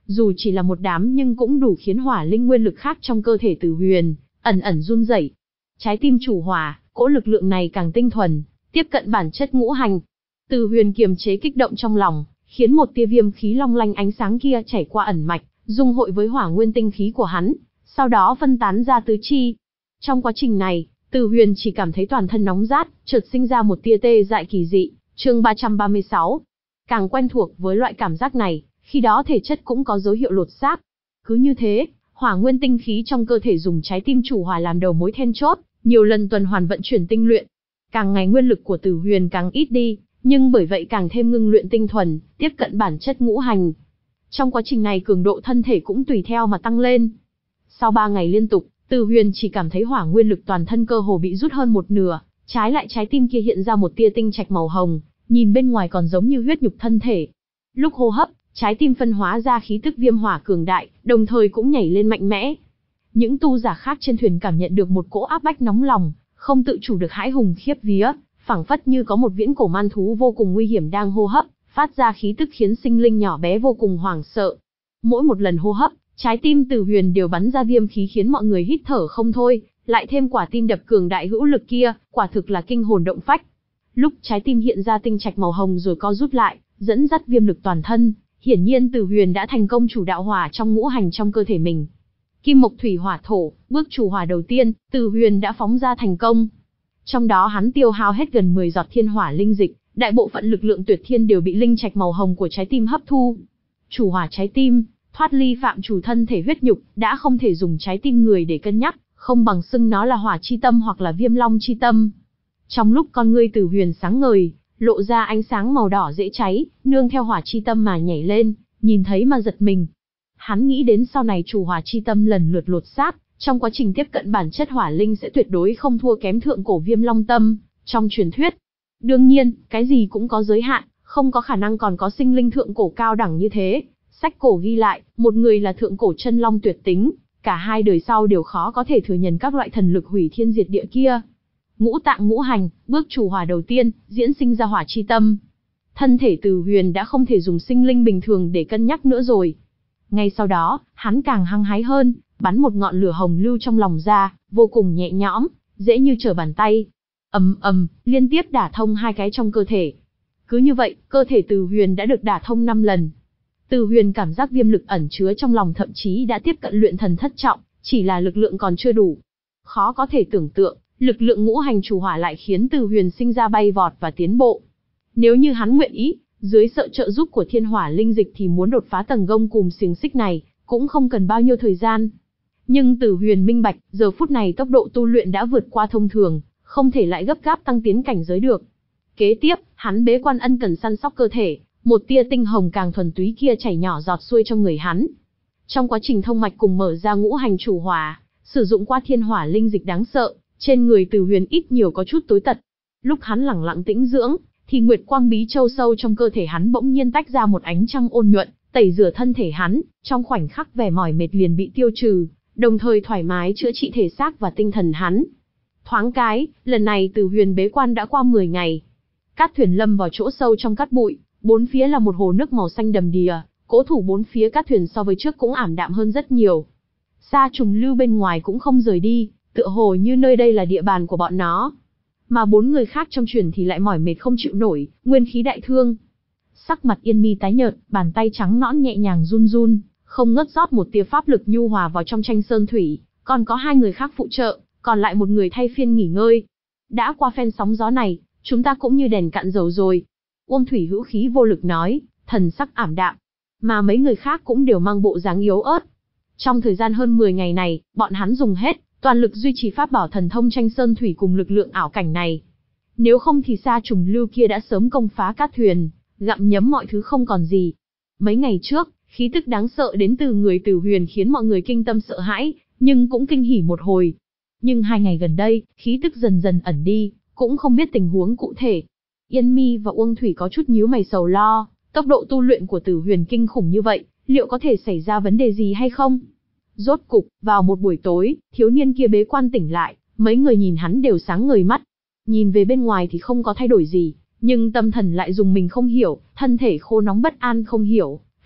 dù chỉ là một đám nhưng cũng đủ khiến hỏa linh nguyên lực khác trong cơ thể Từ Huyền ẩn ẩn run rẩy. Trái tim chủ hỏa, cỗ lực lượng này càng tinh thuần, tiếp cận bản chất ngũ hành. Từ Huyền kiềm chế kích động trong lòng, khiến một tia viêm khí long lanh ánh sáng kia chảy qua ẩn mạch, dung hội với hỏa nguyên tinh khí của hắn, sau đó phân tán ra tứ chi. Trong quá trình này, Từ Huyền chỉ cảm thấy toàn thân nóng rát, chợt sinh ra một tia tê dại kỳ dị. Chương ba trăm ba mươi sáu. Càng quen thuộc với loại cảm giác này, khi đó thể chất cũng có dấu hiệu lột xác. Cứ như thế, hỏa nguyên tinh khí trong cơ thể dùng trái tim chủ hỏa làm đầu mối then chốt, nhiều lần tuần hoàn vận chuyển tinh luyện. Càng ngày nguyên lực của Từ Huyền càng ít đi, nhưng bởi vậy càng thêm ngưng luyện tinh thuần, tiếp cận bản chất ngũ hành. Trong quá trình này cường độ thân thể cũng tùy theo mà tăng lên. Sau ba ngày liên tục, Từ Huyền chỉ cảm thấy hỏa nguyên lực toàn thân cơ hồ bị rút hơn một nửa, trái lại trái tim kia hiện ra một tia tinh trạch màu hồng, nhìn bên ngoài còn giống như huyết nhục thân thể. Lúc hô hấp, trái tim phân hóa ra khí tức viêm hỏa cường đại, đồng thời cũng nhảy lên mạnh mẽ. Những tu giả khác trên thuyền cảm nhận được một cỗ áp bách nóng lòng, không tự chủ được hãi hùng khiếp vía, phảng phất như có một viễn cổ man thú vô cùng nguy hiểm đang hô hấp, phát ra khí tức khiến sinh linh nhỏ bé vô cùng hoảng sợ. Mỗi một lần hô hấp, trái tim Từ Huyền đều bắn ra viêm khí khiến mọi người hít thở không thôi, lại thêm quả tim đập cường đại hữu lực kia, quả thực là kinh hồn động phách. Lúc trái tim hiện ra tinh trạch màu hồng rồi co rút lại, dẫn dắt viêm lực toàn thân, hiển nhiên Từ Huyền đã thành công chủ đạo hỏa trong ngũ hành trong cơ thể mình. Kim mộc thủy hỏa thổ, bước chủ hỏa đầu tiên, Từ Huyền đã phóng ra thành công. Trong đó hắn tiêu hao hết gần mười giọt thiên hỏa linh dịch, đại bộ phận lực lượng tuyệt thiên đều bị linh trạch màu hồng của trái tim hấp thu. Chủ hỏa trái tim, thoát ly phạm chủ thân thể huyết nhục, đã không thể dùng trái tim người để cân nhắc, không bằng xưng nó là hỏa chi tâm hoặc là viêm long chi tâm. Trong lúc con ngươi Từ Huyền sáng ngời, lộ ra ánh sáng màu đỏ dễ cháy, nương theo hỏa chi tâm mà nhảy lên, nhìn thấy mà giật mình. Hắn nghĩ đến sau này chủ hỏa chi tâm lần lượt lột xác, trong quá trình tiếp cận bản chất hỏa linh sẽ tuyệt đối không thua kém thượng cổ viêm long tâm trong truyền thuyết. Đương nhiên, cái gì cũng có giới hạn, không có khả năng còn có sinh linh thượng cổ cao đẳng như thế. Sách cổ ghi lại, một người là thượng cổ chân long tuyệt tính, cả hai đời sau đều khó có thể thừa nhận các loại thần lực hủy thiên diệt địa kia. Ngũ tạng ngũ hành, bước chủ hỏa đầu tiên, diễn sinh ra hỏa chi tâm. Thân thể Từ Huyền đã không thể dùng sinh linh bình thường để cân nhắc nữa rồi. Ngay sau đó, hắn càng hăng hái hơn, bắn một ngọn lửa hồng lưu trong lòng ra, vô cùng nhẹ nhõm, dễ như trở bàn tay. Ầm ầm, liên tiếp đả thông hai cái trong cơ thể. Cứ như vậy, cơ thể Từ Huyền đã được đả thông năm lần. Từ Huyền cảm giác viêm lực ẩn chứa trong lòng thậm chí đã tiếp cận luyện thần thất trọng, chỉ là lực lượng còn chưa đủ. Khó có thể tưởng tượng, lực lượng ngũ hành chủ hỏa lại khiến Từ Huyền sinh ra bay vọt và tiến bộ. Nếu như hắn nguyện ý, dưới sự trợ giúp của thiên hỏa linh dịch thì muốn đột phá tầng gông cùm xiềng xích này, cũng không cần bao nhiêu thời gian. Nhưng Từ Huyền minh bạch, giờ phút này tốc độ tu luyện đã vượt qua thông thường, không thể lại gấp gáp tăng tiến cảnh giới được. Kế tiếp, hắn bế quan ân cần săn sóc cơ thể, một tia tinh hồng càng thuần túy kia chảy nhỏ giọt xuôi trong người hắn. Trong quá trình thông mạch cùng mở ra ngũ hành chủ hỏa, sử dụng qua thiên hỏa linh dịch đáng sợ, trên người Từ Huyền ít nhiều có chút tối tật. Lúc hắn lẳng lặng tĩnh dưỡng, thì nguyệt quang bí châu sâu trong cơ thể hắn bỗng nhiên tách ra một ánh trăng ôn nhuận, tẩy rửa thân thể hắn, trong khoảnh khắc vẻ mỏi mệt liền bị tiêu trừ, đồng thời thoải mái chữa trị thể xác và tinh thần hắn. Thoáng cái, lần này Từ Huyền bế quan đã qua mười ngày. Cát thuyền lâm vào chỗ sâu trong cát bụi, bốn phía là một hồ nước màu xanh đầm đìa, cố thủ bốn phía cát thuyền so với trước cũng ảm đạm hơn rất nhiều. Sa trùng lưu bên ngoài cũng không rời đi, tựa hồ như nơi đây là địa bàn của bọn nó. Mà bốn người khác trong truyền thì lại mỏi mệt không chịu nổi, nguyên khí đại thương. Sắc mặt Yên Mi tái nhợt, bàn tay trắng nõn nhẹ nhàng run run, không ngớt rót một tia pháp lực nhu hòa vào trong tranh sơn thủy, còn có hai người khác phụ trợ, còn lại một người thay phiên nghỉ ngơi. Đã qua phen sóng gió này, chúng ta cũng như đèn cạn dầu rồi. Uông Thủy hữu khí vô lực nói, thần sắc ảm đạm. Mà mấy người khác cũng đều mang bộ dáng yếu ớt. Trong thời gian hơn mười ngày này, bọn hắn dùng hết toàn lực duy trì pháp bảo thần thông tranh sơn thủy cùng lực lượng ảo cảnh này. Nếu không thì sa trùng lưu kia đã sớm công phá cát thuyền, gặm nhấm mọi thứ không còn gì. Mấy ngày trước, khí tức đáng sợ đến từ người Từ Huyền khiến mọi người kinh tâm sợ hãi, nhưng cũng kinh hỉ một hồi. Nhưng hai ngày gần đây, khí tức dần dần ẩn đi, cũng không biết tình huống cụ thể. Yên Mi và Uông Thủy có chút nhíu mày sầu lo, tốc độ tu luyện của Từ Huyền kinh khủng như vậy, liệu có thể xảy ra vấn đề gì hay không? Rốt cục, vào một buổi tối, thiếu niên kia bế quan tỉnh lại, mấy người nhìn hắn đều sáng ngời mắt. Nhìn về bên ngoài thì không có thay đổi gì, nhưng tâm thần lại dùng mình không hiểu, thân thể khô nóng bất an không hiểu,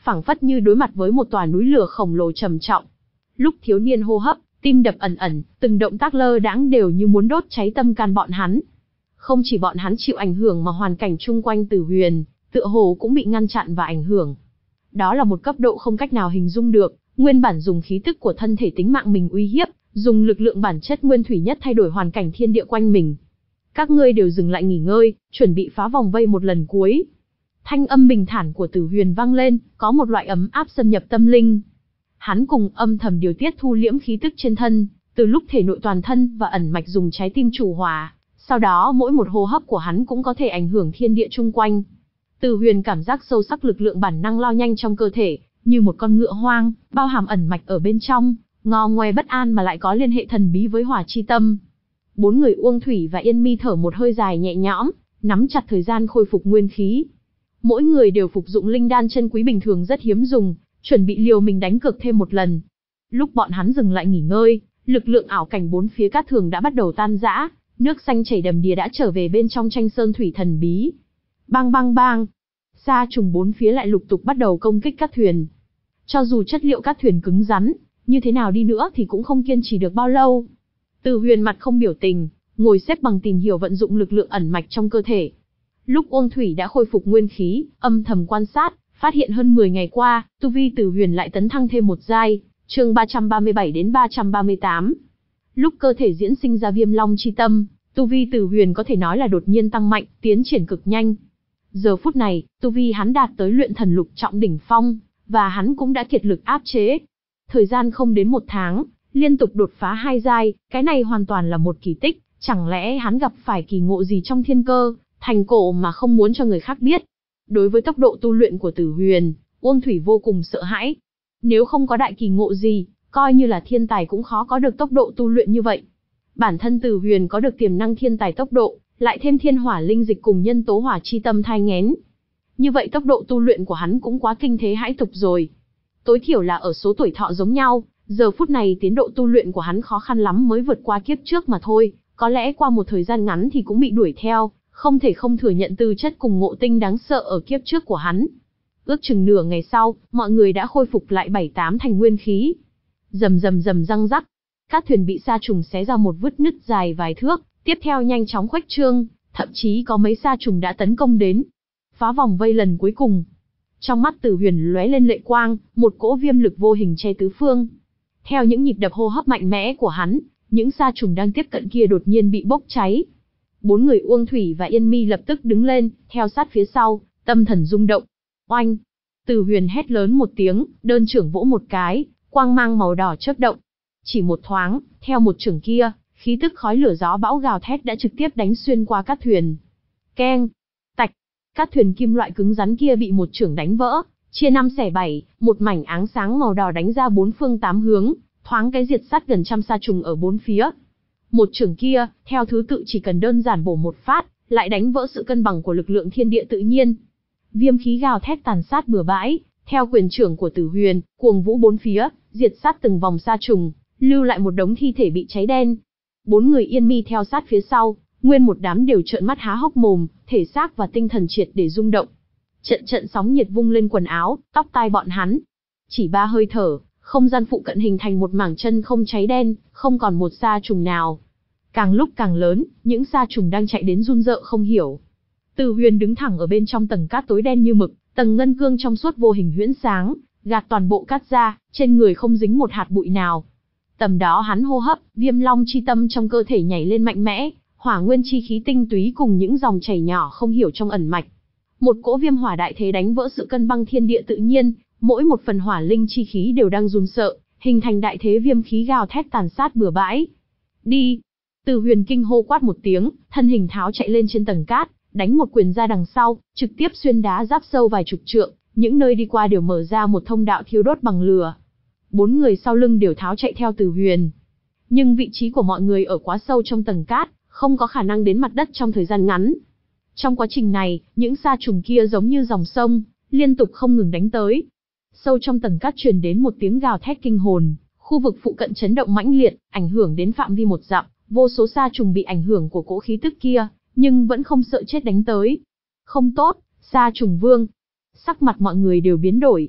phảng phất như đối mặt với một tòa núi lửa khổng lồ trầm trọng. Lúc thiếu niên hô hấp, tim đập ẩn ẩn, từng động tác lơ đãng đều như muốn đốt cháy tâm can bọn hắn. Không chỉ bọn hắn chịu ảnh hưởng mà hoàn cảnh chung quanh Tử Huyền, tựa hồ cũng bị ngăn chặn và ảnh hưởng. Đó là một cấp độ không cách nào hình dung được, nguyên bản dùng khí tức của thân thể tính mạng mình uy hiếp, dùng lực lượng bản chất nguyên thủy nhất thay đổi hoàn cảnh thiên địa quanh mình. Các ngươi đều dừng lại nghỉ ngơi, chuẩn bị phá vòng vây một lần cuối. Thanh âm bình thản của Tử Huyền vang lên, có một loại ấm áp xâm nhập tâm linh. Hắn cùng âm thầm điều tiết thu liễm khí tức trên thân, từ lúc thể nội toàn thân và ẩn mạch dùng trái tim chủ hòa, sau đó mỗi một hô hấp của hắn cũng có thể ảnh hưởng thiên địa chung quanh. Tử Huyền cảm giác sâu sắc lực lượng bản năng lao nhanh trong cơ thể, như một con ngựa hoang, bao hàm ẩn mạch ở bên trong, ngò ngoe bất an mà lại có liên hệ thần bí với hỏa chi tâm. Bốn người Uông Thủy và Yên Mi thở một hơi dài nhẹ nhõm, nắm chặt thời gian khôi phục nguyên khí. Mỗi người đều phục dụng linh đan chân quý bình thường rất hiếm dùng, chuẩn bị liều mình đánh cược thêm một lần. Lúc bọn hắn dừng lại nghỉ ngơi, lực lượng ảo cảnh bốn phía cát thường đã bắt đầu tan rã, nước xanh chảy đầm đìa đã trở về bên trong tranh sơn thủy thần bí. Bang bang bang, sa trùng bốn phía lại lục tục bắt đầu công kích các thuyền. Cho dù chất liệu các thuyền cứng rắn, như thế nào đi nữa thì cũng không kiên trì được bao lâu. Tử Huyền mặt không biểu tình, ngồi xếp bằng tìm hiểu vận dụng lực lượng ẩn mạch trong cơ thể. Lúc Uông Thủy đã khôi phục nguyên khí, âm thầm quan sát, phát hiện hơn mười ngày qua, tu vi Tử Huyền lại tấn thăng thêm một giai, chương ba trăm ba mươi bảy đến ba trăm ba mươi tám. Lúc cơ thể diễn sinh ra Viêm Long chi tâm, tu vi Tử Huyền có thể nói là đột nhiên tăng mạnh, tiến triển cực nhanh. Giờ phút này, tu vi hắn đạt tới luyện thần lục trọng đỉnh phong, và hắn cũng đã kiệt lực áp chế. Thời gian không đến một tháng, liên tục đột phá hai giai, cái này hoàn toàn là một kỳ tích, chẳng lẽ hắn gặp phải kỳ ngộ gì trong thiên cơ, thành cổ mà không muốn cho người khác biết. Đối với tốc độ tu luyện của Tử Huyền, Uông Thủy vô cùng sợ hãi. Nếu không có đại kỳ ngộ gì, coi như là thiên tài cũng khó có được tốc độ tu luyện như vậy. Bản thân Tử Huyền có được tiềm năng thiên tài tốc độ, lại thêm thiên hỏa linh dịch cùng nhân tố hỏa chi tâm thai nghén. Như vậy tốc độ tu luyện của hắn cũng quá kinh thế hãi tục rồi. Tối thiểu là ở số tuổi thọ giống nhau, giờ phút này tiến độ tu luyện của hắn khó khăn lắm mới vượt qua kiếp trước mà thôi, có lẽ qua một thời gian ngắn thì cũng bị đuổi theo, không thể không thừa nhận tư chất cùng ngộ tinh đáng sợ ở kiếp trước của hắn. Ước chừng nửa ngày sau, mọi người đã khôi phục lại bảy tám thành nguyên khí. Rầm rầm rầm răng rắc, các thuyền bị sa trùng xé ra một vết nứt dài vài thước, tiếp theo nhanh chóng khuếch trương, thậm chí có mấy sa trùng đã tấn công đến. Phá vòng vây lần cuối cùng. Trong mắt Tử Huyền lóe lên lệ quang, một cỗ viêm lực vô hình che tứ phương. Theo những nhịp đập hô hấp mạnh mẽ của hắn, những sa trùng đang tiếp cận kia đột nhiên bị bốc cháy. Bốn người Uông Thủy và Yên Mi lập tức đứng lên, theo sát phía sau, tâm thần rung động. Oanh! Tử Huyền hét lớn một tiếng, đơn trưởng vỗ một cái, quang mang màu đỏ chớp động. Chỉ một thoáng, theo một chưởng kia, khí tức khói lửa gió bão gào thét đã trực tiếp đánh xuyên qua các thuyền. Keng! Tạch! Các thuyền kim loại cứng rắn kia bị một chưởng đánh vỡ, chia năm xẻ bảy, một mảnh áng sáng màu đỏ đánh ra bốn phương tám hướng, thoáng cái diệt sát gần trăm sa trùng ở bốn phía. Một chưởng kia, theo thứ tự chỉ cần đơn giản bổ một phát, lại đánh vỡ sự cân bằng của lực lượng thiên địa tự nhiên. Viêm khí gào thét tàn sát bừa bãi, theo quyền trưởng của Tử Huyền, cuồng vũ bốn phía, diệt sát từng vòng sa trùng, lưu lại một đống thi thể bị cháy đen. Bốn người Yên Mi theo sát phía sau, nguyên một đám đều trợn mắt há hốc mồm, thể xác và tinh thần triệt để rung động. Trận trận sóng nhiệt vung lên quần áo, tóc tai bọn hắn. Chỉ ba hơi thở, không gian phụ cận hình thành một mảng chân không cháy đen, không còn một sa trùng nào. Càng lúc càng lớn, những sa trùng đang chạy đến run rợ không hiểu. Tử Huyền đứng thẳng ở bên trong tầng cát tối đen như mực, tầng ngân cương trong suốt vô hình huyễn sáng, gạt toàn bộ cát ra, trên người không dính một hạt bụi nào. Tầm đó hắn hô hấp, Viêm Long chi tâm trong cơ thể nhảy lên mạnh mẽ, hỏa nguyên chi khí tinh túy cùng những dòng chảy nhỏ không hiểu trong ẩn mạch. Một cỗ viêm hỏa đại thế đánh vỡ sự cân bằng thiên địa tự nhiên, mỗi một phần hỏa linh chi khí đều đang run sợ, hình thành đại thế viêm khí gào thét tàn sát bừa bãi. Đi! Tử Huyền kinh hô quát một tiếng, thân hình tháo chạy lên trên tầng cát, đánh một quyền ra đằng sau, trực tiếp xuyên đá giáp sâu vài chục trượng, những nơi đi qua đều mở ra một thông đạo thiêu đốt bằng lửa. Bốn người sau lưng đều tháo chạy theo Tử Huyền. Nhưng vị trí của mọi người ở quá sâu trong tầng cát, không có khả năng đến mặt đất trong thời gian ngắn. Trong quá trình này, những sa trùng kia giống như dòng sông, liên tục không ngừng đánh tới. Sâu trong tầng cát truyền đến một tiếng gào thét kinh hồn, khu vực phụ cận chấn động mãnh liệt, ảnh hưởng đến phạm vi một dặm, vô số sa trùng bị ảnh hưởng của cỗ khí tức kia, nhưng vẫn không sợ chết đánh tới. Không tốt, sa trùng vương. Sắc mặt mọi người đều biến đổi.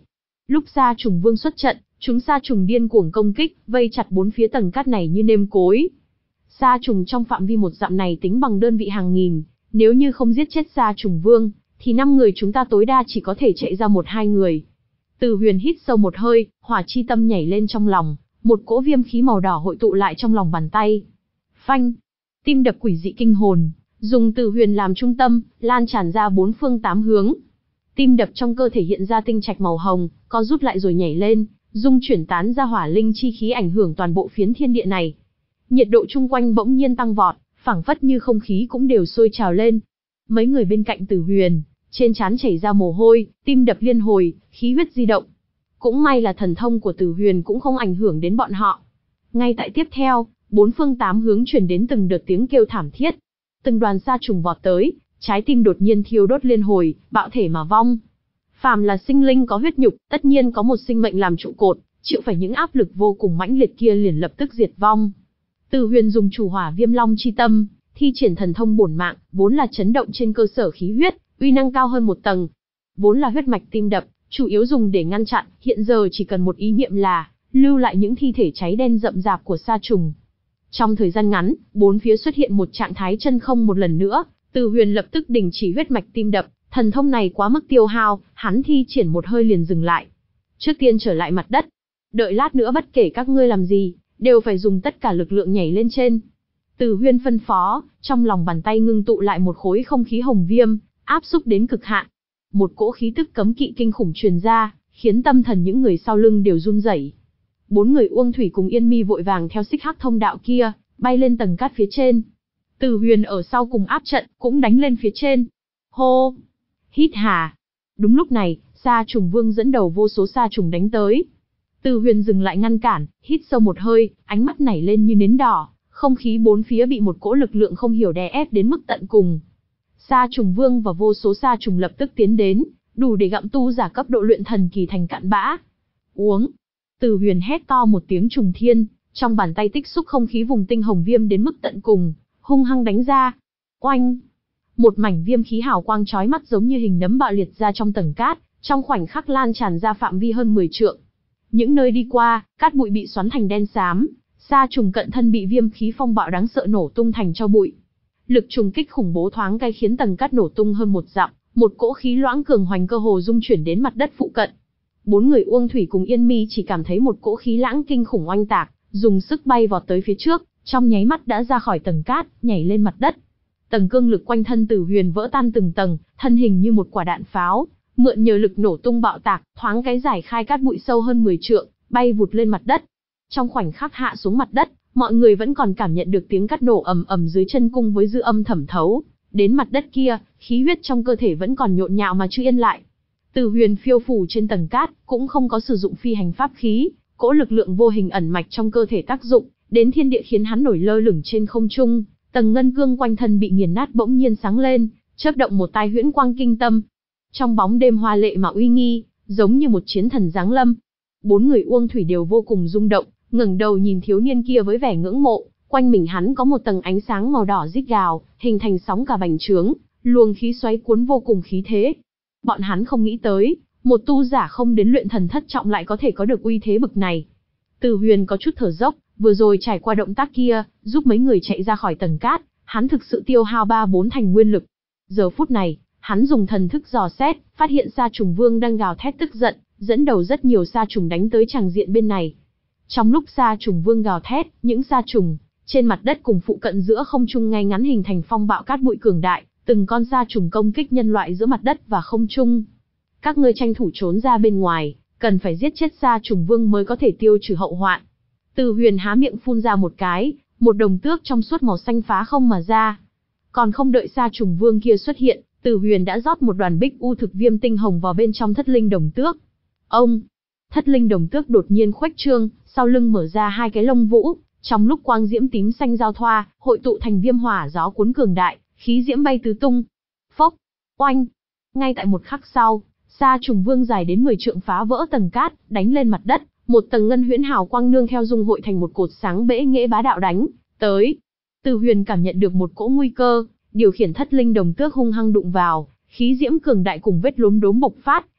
Lúc Sa Trùng Vương xuất trận, chúng sa trùng điên cuồng công kích, vây chặt bốn phía tầng cát này như nêm cối. Sa trùng trong phạm vi một dặm này tính bằng đơn vị hàng nghìn, nếu như không giết chết Sa Trùng Vương, thì năm người chúng ta tối đa chỉ có thể chạy ra một hai người. Từ Huyền hít sâu một hơi, hỏa chi tâm nhảy lên trong lòng, một cỗ viêm khí màu đỏ hội tụ lại trong lòng bàn tay. Phanh, tim đập quỷ dị kinh hồn, dùng Từ Huyền làm trung tâm, lan tràn ra bốn phương tám hướng. Tim đập trong cơ thể hiện ra tinh trạch màu hồng, co rút lại rồi nhảy lên, dung chuyển tán ra hỏa linh chi khí ảnh hưởng toàn bộ phiến thiên địa này. Nhiệt độ chung quanh bỗng nhiên tăng vọt, phảng phất như không khí cũng đều sôi trào lên. Mấy người bên cạnh Từ Huyền, trên trán chảy ra mồ hôi, tim đập liên hồi, khí huyết di động. Cũng may là thần thông của Từ Huyền cũng không ảnh hưởng đến bọn họ. Ngay tại tiếp theo, bốn phương tám hướng truyền đến từng đợt tiếng kêu thảm thiết. Từng đoàn sa trùng vọt tới, trái tim đột nhiên thiêu đốt liên hồi, bạo thể mà vong. Phàm là sinh linh có huyết nhục, tất nhiên có một sinh mệnh làm trụ cột, chịu phải những áp lực vô cùng mãnh liệt kia liền lập tức diệt vong. Từ Huyền dùng chủ hỏa viêm long chi tâm, thi triển thần thông bổn mạng, vốn là chấn động trên cơ sở khí huyết, uy năng cao hơn một tầng. Vốn là huyết mạch tim đập, chủ yếu dùng để ngăn chặn, hiện giờ chỉ cần một ý niệm là lưu lại những thi thể cháy đen rậm rạp của sa trùng. Trong thời gian ngắn, bốn phía xuất hiện một trạng thái chân không một lần nữa, Từ Huyền lập tức đình chỉ huyết mạch tim đập, thần thông này quá mức tiêu hao, hắn thi triển một hơi liền dừng lại. Trước tiên trở lại mặt đất, đợi lát nữa bất kể các ngươi làm gì, đều phải dùng tất cả lực lượng nhảy lên trên. Từ Huyền phân phó, trong lòng bàn tay ngưng tụ lại một khối không khí hồng viêm, áp xúc đến cực hạn. Một cỗ khí tức cấm kỵ kinh khủng truyền ra, khiến tâm thần những người sau lưng đều run rẩy. Bốn người Uông Thủy cùng Yên Mi vội vàng theo xích hắc thông đạo kia, bay lên tầng cát phía trên. Từ Huyền ở sau cùng áp trận, cũng đánh lên phía trên. Hô! Hít hà! Đúng lúc này, Sa Trùng Vương dẫn đầu vô số sa trùng đánh tới. Từ Huyền dừng lại ngăn cản, hít sâu một hơi, ánh mắt nảy lên như nến đỏ, không khí bốn phía bị một cỗ lực lượng không hiểu đè ép đến mức tận cùng. Sa Trùng Vương và vô số sa trùng lập tức tiến đến, đủ để gặm tu giả cấp độ luyện thần kỳ thành cạn bã. Uống! Từ Huyền hét to một tiếng trùng thiên, trong bàn tay tích xúc không khí vùng tinh hồng viêm đến mức tận cùng, hung hăng đánh ra. Oanh! Một mảnh viêm khí hào quang chói mắt giống như hình nấm bạo liệt ra trong tầng cát, trong khoảnh khắc lan tràn ra phạm vi hơn mười trượng. Những nơi đi qua, cát bụi bị xoắn thành đen xám, sa trùng cận thân bị viêm khí phong bạo đáng sợ nổ tung thành tro bụi. Lực trùng kích khủng bố thoáng cái khiến tầng cát nổ tung hơn một dặm, một cỗ khí loãng cường hoành cơ hồ dung chuyển đến mặt đất phụ cận. Bốn người Uông Thủy cùng Yên Mi chỉ cảm thấy một cỗ khí lãng kinh khủng oanh tạc, dùng sức bay vọt tới phía trước, trong nháy mắt đã ra khỏi tầng cát, nhảy lên mặt đất. Tầng cương lực quanh thân Từ Huyền vỡ tan từng tầng, thân hình như một quả đạn pháo, mượn nhờ lực nổ tung bạo tạc, thoáng cái giải khai cát bụi sâu hơn mười trượng, bay vụt lên mặt đất. Trong khoảnh khắc hạ xuống mặt đất, mọi người vẫn còn cảm nhận được tiếng cát nổ ầm ầm dưới chân cung với dư âm thẩm thấu. Đến mặt đất kia, khí huyết trong cơ thể vẫn còn nhộn nhạo mà chưa yên lại. Từ Huyền phiêu phù trên tầng cát, cũng không có sử dụng phi hành pháp khí, cỗ lực lượng vô hình ẩn mạch trong cơ thể tác dụng, đến thiên địa khiến hắn nổi lơ lửng trên không trung, tầng ngân cương quanh thân bị nghiền nát bỗng nhiên sáng lên, chớp động một tai huyễn quang kinh tâm. Trong bóng đêm hoa lệ mà uy nghi, giống như một chiến thần giáng lâm. Bốn người Uông Thủy đều vô cùng rung động, ngẩng đầu nhìn thiếu niên kia với vẻ ngưỡng mộ, quanh mình hắn có một tầng ánh sáng màu đỏ rít gào, hình thành sóng cả bành trướng, luồng khí xoáy cuốn vô cùng khí thế. Bọn hắn không nghĩ tới, một tu giả không đến luyện thần thất trọng lại có thể có được uy thế bực này. Từ Huyền có chút thở dốc, vừa rồi trải qua động tác kia, giúp mấy người chạy ra khỏi tầng cát, hắn thực sự tiêu hao ba bốn thành nguyên lực. Giờ phút này, hắn dùng thần thức dò xét, phát hiện Sa Trùng Vương đang gào thét tức giận, dẫn đầu rất nhiều sa trùng đánh tới tràng diện bên này. Trong lúc Sa Trùng Vương gào thét, những sa trùng trên mặt đất cùng phụ cận giữa không trung ngay ngắn hình thành phong bạo cát bụi cường đại, từng con sa trùng công kích nhân loại giữa mặt đất và không trung. Các ngươi tranh thủ trốn ra bên ngoài, cần phải giết chết Sa Trùng Vương mới có thể tiêu trừ hậu hoạn. Từ Huyền há miệng phun ra một cái, một đồng tước trong suốt màu xanh phá không mà ra. Còn không đợi Sa Trùng Vương kia xuất hiện, Từ Huyền đã rót một đoàn bích u thực viêm tinh hồng vào bên trong thất linh đồng tước. Ông! Thất linh đồng tước đột nhiên khuếch trương, sau lưng mở ra hai cái lông vũ, trong lúc quang diễm tím xanh giao thoa, hội tụ thành viêm hỏa gió cuốn cường đại, khí diễm bay tứ tung. Phốc! Oanh! Ngay tại một khắc sau, Sa Trùng Vương dài đến mười trượng phá vỡ tầng cát, đánh lên mặt đất, một tầng ngân huyễn hào quang nương theo dung hội thành một cột sáng bẽ nghễ bá đạo đánh tới. Từ Huyền cảm nhận được một cỗ nguy cơ, điều khiển thất linh đồng tước hung hăng đụng vào, khí diễm cường đại cùng vết lốm đốm bộc phát,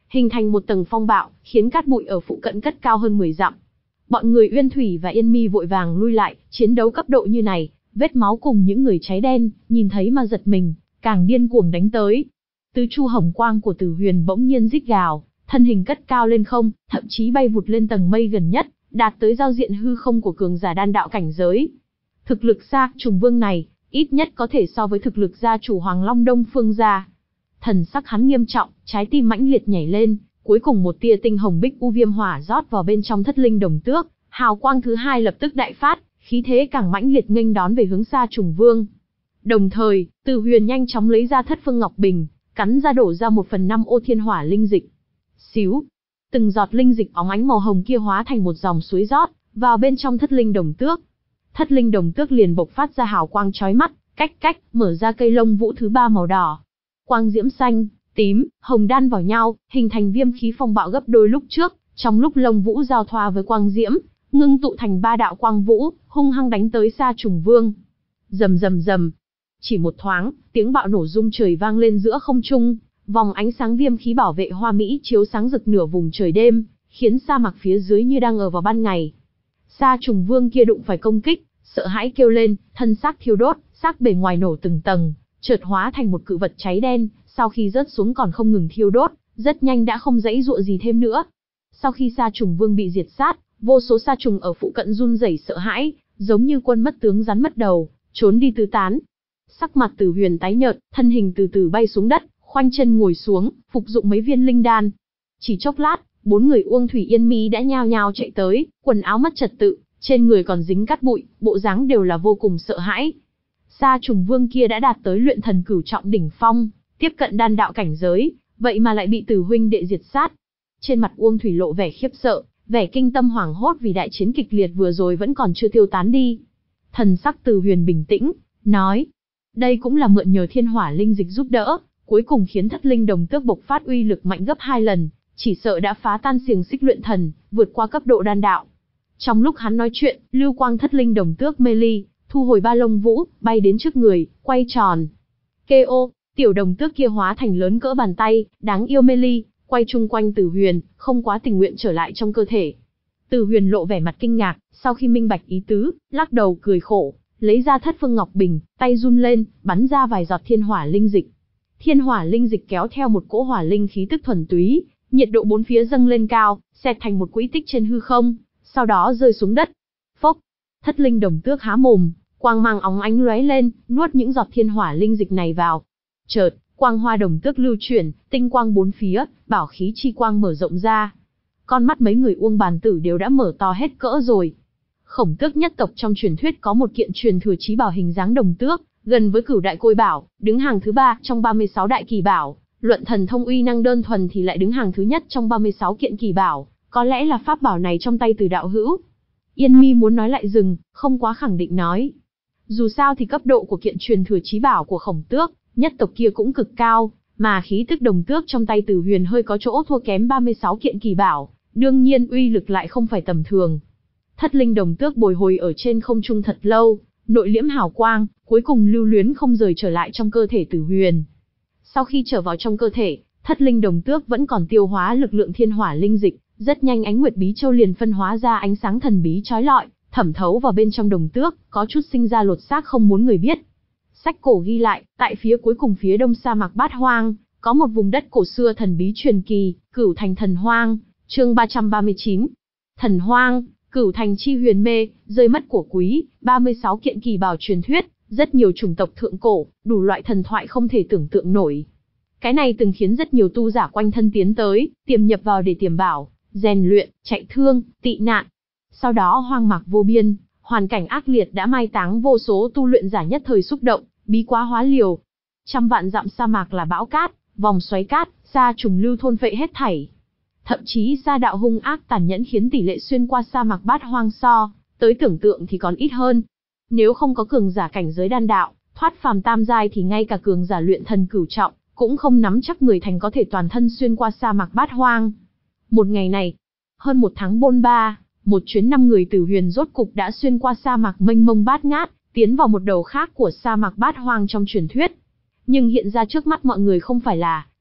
hình thành một tầng phong bạo, khiến cát bụi ở phụ cận cất cao hơn mười dặm. Bọn người Uyên Thủy và Yên Mi vội vàng lui lại, chiến đấu cấp độ như này, vết máu cùng những người cháy đen, nhìn thấy mà giật mình, càng điên cuồng đánh tới. Tứ chu hồng quang của Tử Huyền bỗng nhiên rít gào, thân hình cất cao lên không, thậm chí bay vụt lên tầng mây gần nhất, đạt tới giao diện hư không của cường giả đan đạo cảnh giới. Thực lực Sa Trùng Vương này, ít nhất có thể so với thực lực gia chủ Hoàng Long Đông Phương gia. Thần sắc hắn nghiêm trọng, trái tim mãnh liệt nhảy lên, cuối cùng một tia tinh hồng bích u viêm hỏa rót vào bên trong thất linh đồng tước, hào quang thứ hai lập tức đại phát, khí thế càng mãnh liệt nghênh đón về hướng Sa Trùng Vương. Đồng thời, Từ Huyền nhanh chóng lấy ra Thất Phương Ngọc Bình, cắn ra đổ ra một phần năm ô thiên hỏa linh dịch. Xíu, từng giọt linh dịch óng ánh màu hồng kia hóa thành một dòng suối rót vào bên trong thất linh đồng tước. Thất linh đồng tước liền bộc phát ra hào quang chói mắt, cách cách mở ra cây lông vũ thứ ba màu đỏ. Quang diễm xanh, tím, hồng đan vào nhau, hình thành viêm khí phong bạo gấp đôi lúc trước. Trong lúc lông vũ giao thoa với quang diễm, ngưng tụ thành ba đạo quang vũ, hung hăng đánh tới Sa Trùng Vương. Rầm rầm rầm. Chỉ một thoáng, tiếng bạo nổ rung trời vang lên giữa không trung, vòng ánh sáng viêm khí bảo vệ hoa mỹ chiếu sáng rực nửa vùng trời đêm, khiến sa mạc phía dưới như đang ở vào ban ngày. Sa Trùng Vương kia đụng phải công kích, sợ hãi kêu lên, thân xác thiêu đốt, xác bề ngoài nổ từng tầng, chợt hóa thành một cự vật cháy đen, sau khi rớt xuống còn không ngừng thiêu đốt, rất nhanh đã không dãy dụa gì thêm nữa. Sau khi Sa Trùng Vương bị diệt sát, vô số sa trùng ở phụ cận run rẩy sợ hãi, giống như quân mất tướng rắn mất đầu, trốn đi tứ tán. Sắc mặt Tử Huyền tái nhợt, thân hình từ từ bay xuống đất, khoanh chân ngồi xuống, phục dụng mấy viên linh đan. Chỉ chốc lát, bốn người Uông Thủy Yên Mi đã nhao nhao chạy tới, quần áo mất trật tự, trên người còn dính cát bụi, bộ dáng đều là vô cùng sợ hãi. Sa Trùng Vương kia đã đạt tới luyện thần cửu trọng đỉnh phong, tiếp cận đan đạo cảnh giới, vậy mà lại bị Tử huynh đệ diệt sát. Trên mặt Uông Thủy lộ vẻ khiếp sợ, vẻ kinh tâm hoảng hốt vì đại chiến kịch liệt vừa rồi vẫn còn chưa tiêu tán đi. Thần sắc Từ Huyền bình tĩnh, nói, đây cũng là mượn nhờ thiên hỏa linh dịch giúp đỡ, cuối cùng khiến thất linh đồng tước bộc phát uy lực mạnh gấp hai lần, chỉ sợ đã phá tan xiềng xích luyện thần, vượt qua cấp độ đan đạo. Trong lúc hắn nói chuyện, lưu quang thất linh đồng tước mê ly, thu hồi ba lông vũ, bay đến trước người, quay tròn. Kê ô, tiểu đồng tước kia hóa thành lớn cỡ bàn tay, đáng yêu mê ly, quay chung quanh Tử Huyền, không quá tình nguyện trở lại trong cơ thể. Tử Huyền lộ vẻ mặt kinh ngạc, sau khi minh bạch ý tứ, lắc đầu cười khổ, lấy ra Thất Phương Ngọc Bình, tay run lên, bắn ra vài giọt thiên hỏa linh dịch. Thiên hỏa linh dịch kéo theo một cỗ hỏa linh khí tức thuần túy, nhiệt độ bốn phía dâng lên cao, xẹt thành một quỹ tích trên hư không, sau đó rơi xuống đất. Phốc, thất linh đồng tước há mồm, quang mang óng ánh lóe lên, nuốt những giọt thiên hỏa linh dịch này vào. Chợt, quang hoa đồng tước lưu chuyển, tinh quang bốn phía, bảo khí chi quang mở rộng ra. Con mắt mấy người Uông Bàn Tử đều đã mở to hết cỡ rồi. Khổng Tước nhất tộc trong truyền thuyết có một kiện truyền thừa chí bảo hình dáng đồng tước, gần với Cửu Đại Côi Bảo, đứng hàng thứ ba trong ba mươi sáu đại kỳ bảo, luận thần thông uy năng đơn thuần thì lại đứng hàng thứ nhất trong ba mươi sáu kiện kỳ bảo, có lẽ là pháp bảo này trong tay Từ đạo hữu. Yên Mi muốn nói lại dừng, không quá khẳng định nói. Dù sao thì cấp độ của kiện truyền thừa chí bảo của Khổng Tước nhất tộc kia cũng cực cao, mà khí tức đồng tước trong tay Tử Huyền hơi có chỗ thua kém ba mươi sáu kiện kỳ bảo, đương nhiên uy lực lại không phải tầm thường. Thất linh đồng tước bồi hồi ở trên không trung thật lâu, nội liễm hào quang, cuối cùng lưu luyến không rời trở lại trong cơ thể Tử Huyền. Sau khi trở vào trong cơ thể, thất linh đồng tước vẫn còn tiêu hóa lực lượng thiên hỏa linh dịch, rất nhanh ánh nguyệt bí châu liền phân hóa ra ánh sáng thần bí chói lọi, thẩm thấu vào bên trong đồng tước, có chút sinh ra lột xác không muốn người biết. Sách cổ ghi lại, tại phía cuối cùng phía đông sa mạc Bát Hoang, có một vùng đất cổ xưa thần bí truyền kỳ, Cửu Thành Thần Hoang, chương ba trăm ba mươi chín. Thần Hoang, Cửu Thành chi huyền mê, rơi mất của quý, ba mươi sáu kiện kỳ bảo truyền thuyết, rất nhiều chủng tộc thượng cổ, đủ loại thần thoại không thể tưởng tượng nổi. Cái này từng khiến rất nhiều tu giả quanh thân tiến tới, tiềm nhập vào để tiềm bảo, rèn luyện, chạy thương, tị nạn. Sau đó hoang mạc vô biên, hoàn cảnh ác liệt đã mai táng vô số tu luyện giả nhất thời xúc động, bí quá hóa liều. Trăm vạn dặm sa mạc là bão cát, vòng xoáy cát, sa trùng lưu thôn phệ hết thảy. Thậm chí sa đạo hung ác tàn nhẫn khiến tỷ lệ xuyên qua sa mạc Bát Hoang so tới tưởng tượng thì còn ít hơn. Nếu không có cường giả cảnh giới đan đạo, thoát phàm tam giai thì ngay cả cường giả luyện thần cửu trọng cũng không nắm chắc người thành có thể toàn thân xuyên qua sa mạc Bát Hoang. Một ngày này, hơn một tháng bôn ba, một chuyến năm người Tử Huyền rốt cục đã xuyên qua sa mạc mênh mông bát ngát, tiến vào một đầu khác của sa mạc Bát Hoang trong truyền thuyết. Nhưng hiện ra trước mắt mọi người không phải là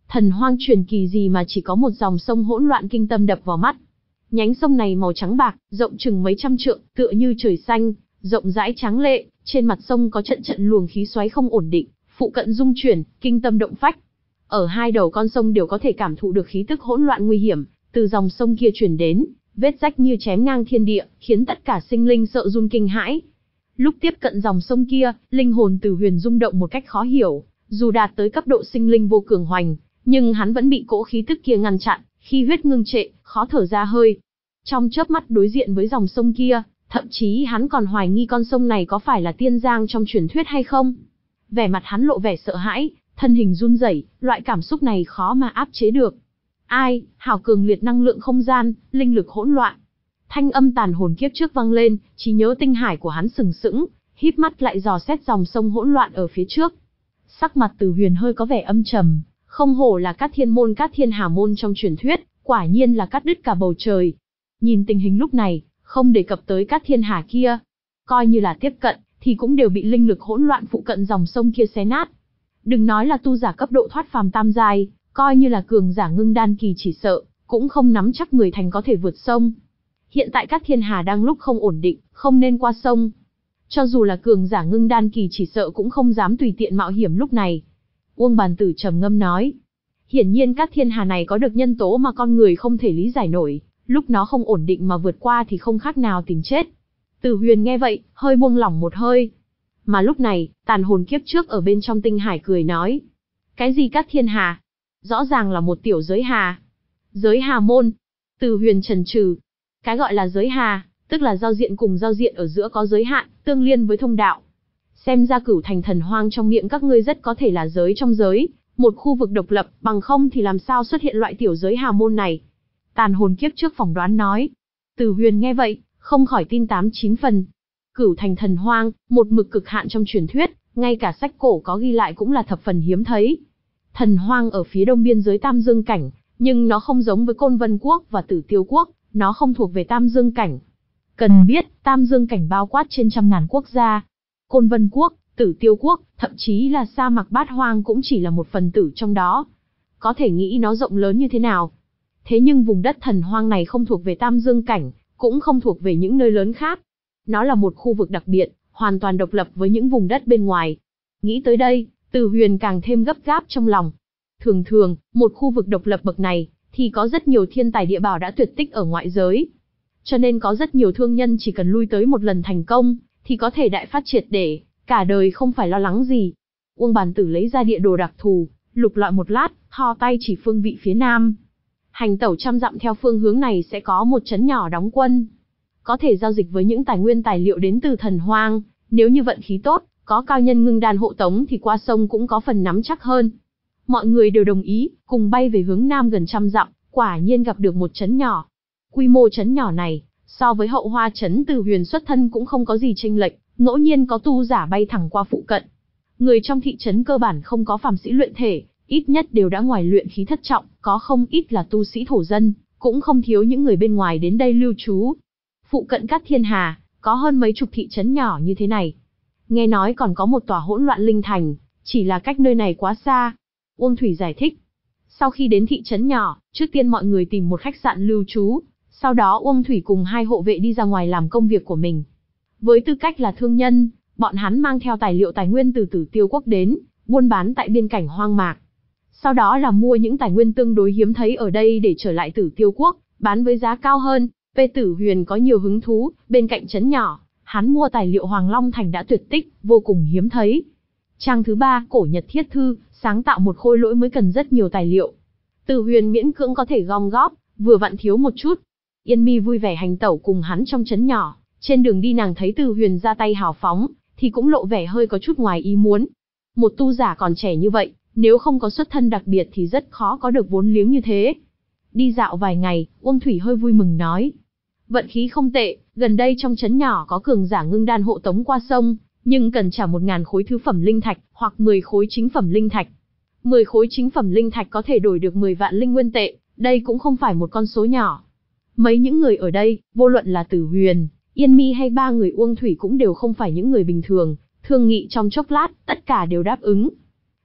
Thần hoang truyền kỳ gì mà chỉ có một dòng sông hỗn loạn kinh tâm đập vào mắt. Nhánh sông này màu trắng bạc, rộng chừng mấy trăm trượng, tựa như trời xanh, rộng rãi tráng lệ, trên mặt sông có trận trận luồng khí xoáy không ổn định, phụ cận dung chuyển, kinh tâm động phách. Ở hai đầu con sông đều có thể cảm thụ được khí tức hỗn loạn nguy hiểm, từ dòng sông kia truyền đến, vết rách như chém ngang thiên địa, khiến tất cả sinh linh sợ run kinh hãi. Lúc tiếp cận dòng sông kia, linh hồn Tử Huyền rung động một cách khó hiểu, dù đạt tới cấp độ sinh linh vô cường hoành, nhưng hắn vẫn bị cỗ khí tức kia ngăn chặn, khí huyết ngưng trệ, khó thở ra hơi. Trong chớp mắt đối diện với dòng sông kia, thậm chí hắn còn hoài nghi con sông này có phải là tiên giang trong truyền thuyết hay không. Vẻ mặt hắn lộ vẻ sợ hãi, thân hình run rẩy, loại cảm xúc này khó mà áp chế được. Ai, hào cường liệt năng lượng không gian, linh lực hỗn loạn. Thanh âm tàn hồn kiếp trước vang lên, trí nhớ tinh hải của hắn sừng sững, híp mắt lại dò xét dòng sông hỗn loạn ở phía trước. Sắc mặt Tử Huyền hơi có vẻ âm trầm, không hổ là Cát Thiên môn Cát Thiên Hà môn trong truyền thuyết, quả nhiên là cắt đứt cả bầu trời. Nhìn tình hình lúc này, không đề cập tới Cát Thiên Hà kia, coi như là tiếp cận, thì cũng đều bị linh lực hỗn loạn phụ cận dòng sông kia xé nát. Đừng nói là tu giả cấp độ thoát phàm tam giai, coi như là cường giả ngưng đan kỳ chỉ sợ, cũng không nắm chắc mười thành có thể vượt sông. Hiện tại Cát Thiên Hà đang lúc không ổn định, không nên qua sông. Cho dù là cường giả ngưng đan kỳ chỉ sợ cũng không dám tùy tiện mạo hiểm lúc này. Uông Bàn Tử trầm ngâm nói. Hiển nhiên Cát Thiên Hà này có được nhân tố mà con người không thể lý giải nổi, lúc nó không ổn định mà vượt qua thì không khác nào tìm chết. Tử Huyền nghe vậy, hơi buông lỏng một hơi. Mà lúc này, tàn hồn kiếp trước ở bên trong tinh hải cười nói. Cái gì Cát Thiên Hà? Rõ ràng là một tiểu giới hà. Giới hà môn. Tử Huyền chần chừ. Cái gọi là giới hà, tức là giao diện cùng giao diện ở giữa có giới hạn, tương liên với thông đạo. Xem ra Cửu Thành Thần Hoang trong miệng các ngươi rất có thể là giới trong giới, một khu vực độc lập, bằng không thì làm sao xuất hiện loại tiểu giới hà môn này. Tàn hồn kiếp trước phỏng đoán nói. Tử Huyền nghe vậy, không khỏi tin tám chín phần. Cửu Thành Thần Hoang, một mực cực hạn trong truyền thuyết, ngay cả sách cổ có ghi lại cũng là thập phần hiếm thấy. Thần Hoang ở phía đông biên giới Tam Dương Cảnh, nhưng nó không giống với Côn Vân Quốc và Tử Tiêu Quốc, nó không thuộc về Tam Dương Cảnh. Cần biết, Tam Dương Cảnh bao quát trên trăm ngàn quốc gia. Côn Vân Quốc, Tử Tiêu Quốc, thậm chí là sa mạc Bát Hoang cũng chỉ là một phần tử trong đó. Có thể nghĩ nó rộng lớn như thế nào. Thế nhưng vùng đất Thần Hoang này không thuộc về Tam Dương Cảnh, cũng không thuộc về những nơi lớn khác. Nó là một khu vực đặc biệt, hoàn toàn độc lập với những vùng đất bên ngoài. Nghĩ tới đây, Tử Huyền càng thêm gấp gáp trong lòng. Thường thường, một khu vực độc lập bậc này, thì có rất nhiều thiên tài địa bảo đã tuyệt tích ở ngoại giới. Cho nên có rất nhiều thương nhân chỉ cần lui tới một lần thành công, thì có thể đại phát triệt để, cả đời không phải lo lắng gì. Uông Bàn Tử lấy ra địa đồ đặc thù, lục lọi một lát, thò tay chỉ phương vị phía nam. Hành tẩu trăm dặm theo phương hướng này sẽ có một trấn nhỏ đóng quân. Có thể giao dịch với những tài nguyên tài liệu đến từ Thần Hoang, nếu như vận khí tốt, có cao nhân ngưng đan hộ tống thì qua sông cũng có phần nắm chắc hơn. Mọi người đều đồng ý, cùng bay về hướng nam gần trăm dặm, quả nhiên gặp được một trấn nhỏ. Quy mô trấn nhỏ này, so với Hậu Hoa trấn Tử Huyền xuất thân cũng không có gì chênh lệch, ngẫu nhiên có tu giả bay thẳng qua phụ cận. Người trong thị trấn cơ bản không có phàm sĩ luyện thể, ít nhất đều đã ngoài luyện khí thất trọng, có không ít là tu sĩ thổ dân, cũng không thiếu những người bên ngoài đến đây lưu trú. Phụ cận Cát Thiên Hà, có hơn mấy chục thị trấn nhỏ như thế này. Nghe nói còn có một tòa hỗn loạn linh thành, chỉ là cách nơi này quá xa. Uông Thủy giải thích. Sau khi đến thị trấn nhỏ, trước tiên mọi người tìm một khách sạn lưu trú, sau đó Uông Thủy cùng hai hộ vệ đi ra ngoài làm công việc của mình. Với tư cách là thương nhân, bọn hắn mang theo tài liệu tài nguyên từ Tử Tiêu Quốc đến, buôn bán tại biên cảnh hoang mạc. Sau đó là mua những tài nguyên tương đối hiếm thấy ở đây để trở lại Tử Tiêu Quốc, bán với giá cao hơn. Về Tử Huyền có nhiều hứng thú, bên cạnh trấn nhỏ, hắn mua tài liệu Hoàng Long Thành đã tuyệt tích, vô cùng hiếm thấy. Trang thứ ba, Cổ Nhật Thiết Thư, sáng tạo một khôi lỗi mới cần rất nhiều tài liệu. Tử Huyền miễn cưỡng có thể gom góp, vừa vặn thiếu một chút. Yên Mi vui vẻ hành tẩu cùng hắn trong trấn nhỏ, trên đường đi nàng thấy Tử Huyền ra tay hào phóng, thì cũng lộ vẻ hơi có chút ngoài ý muốn. Một tu giả còn trẻ như vậy, nếu không có xuất thân đặc biệt thì rất khó có được vốn liếng như thế. Đi dạo vài ngày, Uông Thủy hơi vui mừng nói. Vận khí không tệ, gần đây trong trấn nhỏ có cường giả ngưng đan hộ tống qua sông, nhưng cần trả một ngàn khối thứ phẩm linh thạch, hoặc mười khối chính phẩm linh thạch. mười khối chính phẩm linh thạch có thể đổi được mười vạn linh nguyên tệ, đây cũng không phải một con số nhỏ. Mấy những người ở đây, vô luận là Tử Huyền, Yên Mi hay ba người Uông Thủy cũng đều không phải những người bình thường, thương nghị trong chốc lát, tất cả đều đáp ứng.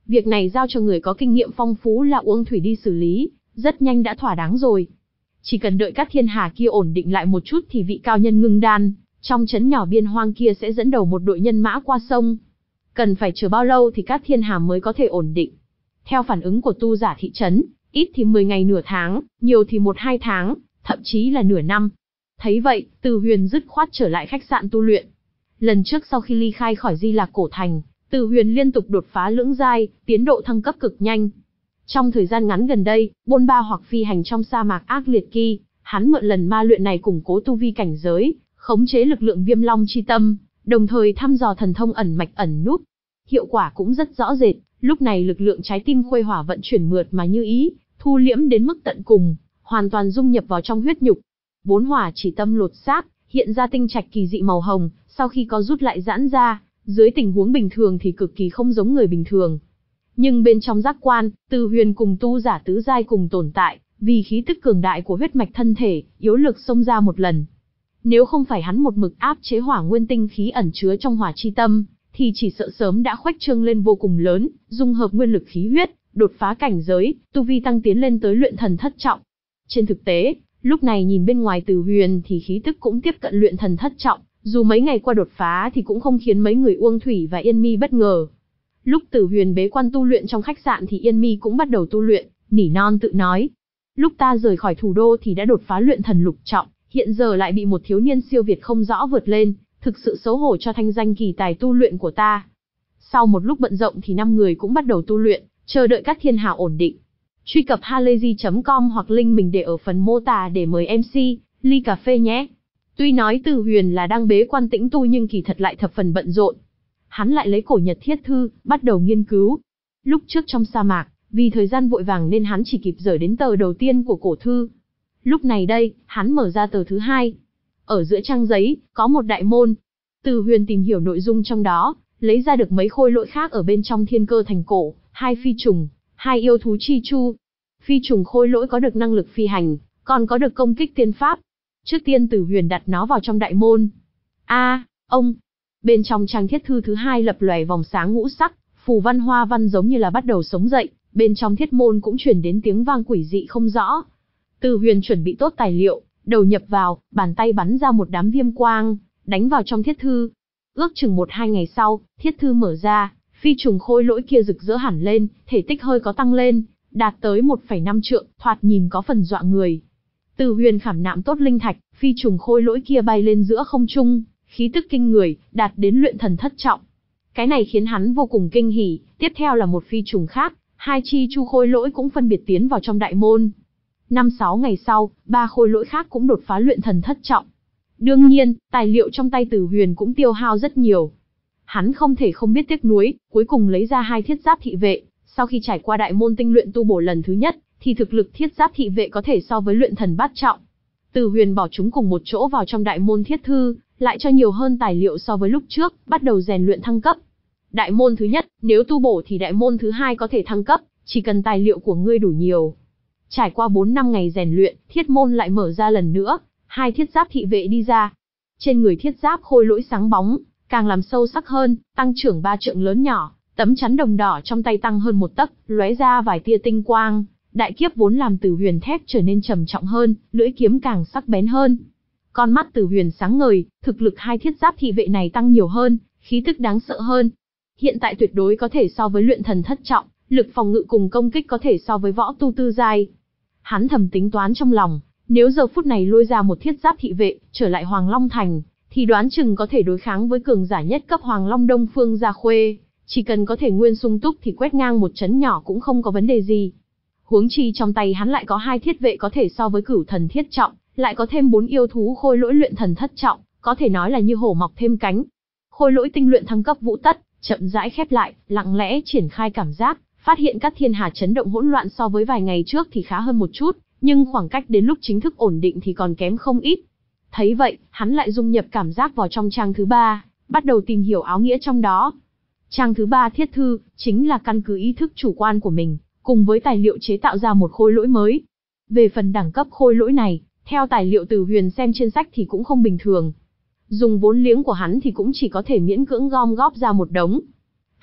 Việc này giao cho người có kinh nghiệm phong phú là Uông Thủy đi xử lý, rất nhanh đã thỏa đáng rồi. Chỉ cần đợi các thiên hà kia ổn định lại một chút thì vị cao nhân ngưng đan, trong trấn nhỏ biên hoang kia sẽ dẫn đầu một đội nhân mã qua sông. Cần phải chờ bao lâu thì các thiên hà mới có thể ổn định? Theo phản ứng của tu giả thị trấn, ít thì mười ngày nửa tháng, nhiều thì một hai tháng, thậm chí là nửa năm. Thấy vậy, Từ Huyền dứt khoát trở lại khách sạn tu luyện. Lần trước sau khi ly khai khỏi Di Lạc Cổ Thành, Từ Huyền liên tục đột phá lưỡng giai, tiến độ thăng cấp cực nhanh. Trong thời gian ngắn gần đây, bôn ba hoặc phi hành trong sa mạc ác liệt kia, hắn mượn lần ma luyện này củng cố tu vi cảnh giới, khống chế lực lượng Viêm Long chi tâm, đồng thời thăm dò thần thông ẩn mạch ẩn núp. Hiệu quả cũng rất rõ rệt, lúc này lực lượng trái tim khuê hỏa vận chuyển mượt mà như ý, thu liễm đến mức tận cùng, hoàn toàn dung nhập vào trong huyết nhục. Vốn hỏa chỉ tâm lột xác, hiện ra tinh trạch kỳ dị màu hồng, sau khi có rút lại giãn ra, dưới tình huống bình thường thì cực kỳ không giống người bình thường. Nhưng bên trong giác quan, Từ Huyền cùng tu giả tứ giai cùng tồn tại, vì khí tức cường đại của huyết mạch thân thể, yếu lực xông ra một lần. Nếu không phải hắn một mực áp chế hỏa nguyên tinh khí ẩn chứa trong hỏa chi tâm, thì chỉ sợ sớm đã khuếch trương lên vô cùng lớn, dung hợp nguyên lực khí huyết, đột phá cảnh giới, tu vi tăng tiến lên tới luyện thần thất trọng. Trên thực tế, lúc này nhìn bên ngoài Từ Huyền thì khí tức cũng tiếp cận luyện thần thất trọng, dù mấy ngày qua đột phá thì cũng không khiến mấy người Uông Thủy và Yên Mi bất ngờ. Lúc Từ Huyền bế quan tu luyện trong khách sạn thì Yên Mi cũng bắt đầu tu luyện, nỉ non tự nói. Lúc ta rời khỏi thủ đô thì đã đột phá luyện thần lục trọng, hiện giờ lại bị một thiếu niên siêu việt không rõ vượt lên, thực sự xấu hổ cho thanh danh kỳ tài tu luyện của ta. Sau một lúc bận rộn thì năm người cũng bắt đầu tu luyện, chờ đợi các thiên hà ổn định. Truy cập halayzi chấm com hoặc link mình để ở phần mô tả để mời em xê, ly cà phê nhé. Tuy nói Từ Huyền là đang bế quan tĩnh tu nhưng kỳ thật lại thập phần bận rộn. Hắn lại lấy cổ nhật thiết thư, bắt đầu nghiên cứu. Lúc trước trong sa mạc, vì thời gian vội vàng nên hắn chỉ kịp dở đến tờ đầu tiên của cổ thư. Lúc này đây, hắn mở ra tờ thứ hai. Ở giữa trang giấy, có một đại môn. Từ Huyền tìm hiểu nội dung trong đó, lấy ra được mấy khôi lỗi khác ở bên trong thiên cơ thành cổ, hai phi trùng, hai yêu thú chi chu. Phi trùng khôi lỗi có được năng lực phi hành, còn có được công kích tiên pháp. Trước tiên Từ Huyền đặt nó vào trong đại môn. A, à, ông! Bên trong trang thiết thư thứ hai lập lòe vòng sáng ngũ sắc, phù văn hoa văn giống như là bắt đầu sống dậy, bên trong thiết môn cũng truyền đến tiếng vang quỷ dị không rõ. Từ Huyền chuẩn bị tốt tài liệu, đầu nhập vào, bàn tay bắn ra một đám viêm quang, đánh vào trong thiết thư. Ước chừng một hai ngày sau, thiết thư mở ra, phi trùng khôi lỗi kia rực rỡ hẳn lên, thể tích hơi có tăng lên, đạt tới một phẩy năm trượng, thoạt nhìn có phần dọa người. Từ Huyền khảm nạm tốt linh thạch, phi trùng khôi lỗi kia bay lên giữa không trung, khí tức kinh người, đạt đến luyện thần thất trọng. Cái này khiến hắn vô cùng kinh hỉ, tiếp theo là một phi trùng khác, hai chi chu khôi lỗi cũng phân biệt tiến vào trong đại môn. Năm sáu ngày sau, ba khôi lỗi khác cũng đột phá luyện thần thất trọng. Đương nhiên, tài liệu trong tay Từ Huyền cũng tiêu hao rất nhiều. Hắn không thể không biết tiếc nuối, cuối cùng lấy ra hai thiết giáp thị vệ, sau khi trải qua đại môn tinh luyện tu bổ lần thứ nhất, thì thực lực thiết giáp thị vệ có thể so với luyện thần bát trọng. Từ Huyền bỏ chúng cùng một chỗ vào trong đại môn thiết thư, lại cho nhiều hơn tài liệu so với lúc trước, bắt đầu rèn luyện thăng cấp. Đại môn thứ nhất, nếu tu bổ thì đại môn thứ hai có thể thăng cấp, chỉ cần tài liệu của ngươi đủ nhiều. Trải qua bốn năm ngày rèn luyện, thiết môn lại mở ra lần nữa, hai thiết giáp thị vệ đi ra. Trên người thiết giáp khôi lỗi sáng bóng, càng làm sâu sắc hơn, tăng trưởng ba trượng lớn nhỏ, tấm chắn đồng đỏ trong tay tăng hơn một tấc, lóe ra vài tia tinh quang. Đại kiếp vốn làm Từ Huyền thép trở nên trầm trọng hơn, lưỡi kiếm càng sắc bén hơn. Con mắt Từ Huyền sáng ngời, thực lực hai thiết giáp thị vệ này tăng nhiều hơn, khí tức đáng sợ hơn. Hiện tại tuyệt đối có thể so với luyện thần thất trọng, lực phòng ngự cùng công kích có thể so với võ tu tư giai. Hắn thầm tính toán trong lòng, nếu giờ phút này lôi ra một thiết giáp thị vệ, trở lại Hoàng Long Thành, thì đoán chừng có thể đối kháng với cường giả nhất cấp Hoàng Long Đông Phương Gia Khuê. Chỉ cần có thể nguyên sung túc thì quét ngang một trấn nhỏ cũng không có vấn đề gì. Huống chi trong tay hắn lại có hai thiết vệ có thể so với cửu thần thiết trọng, lại có thêm bốn yêu thú khôi lỗi luyện thần thất trọng, có thể nói là như hổ mọc thêm cánh. Khôi lỗi tinh luyện thăng cấp vũ tất, chậm rãi khép lại, lặng lẽ triển khai cảm giác, phát hiện các thiên hà chấn động hỗn loạn so với vài ngày trước thì khá hơn một chút, nhưng khoảng cách đến lúc chính thức ổn định thì còn kém không ít. Thấy vậy, hắn lại dung nhập cảm giác vào trong trang thứ ba, bắt đầu tìm hiểu áo nghĩa trong đó. Trang thứ ba thiết thư, chính là căn cứ ý thức chủ quan của mình, cùng với tài liệu chế tạo ra một khôi lỗi mới. Về phần đẳng cấp khôi lỗi này, theo tài liệu Từ Huyền xem trên sách thì cũng không bình thường. Dùng vốn liếng của hắn thì cũng chỉ có thể miễn cưỡng gom góp ra một đống.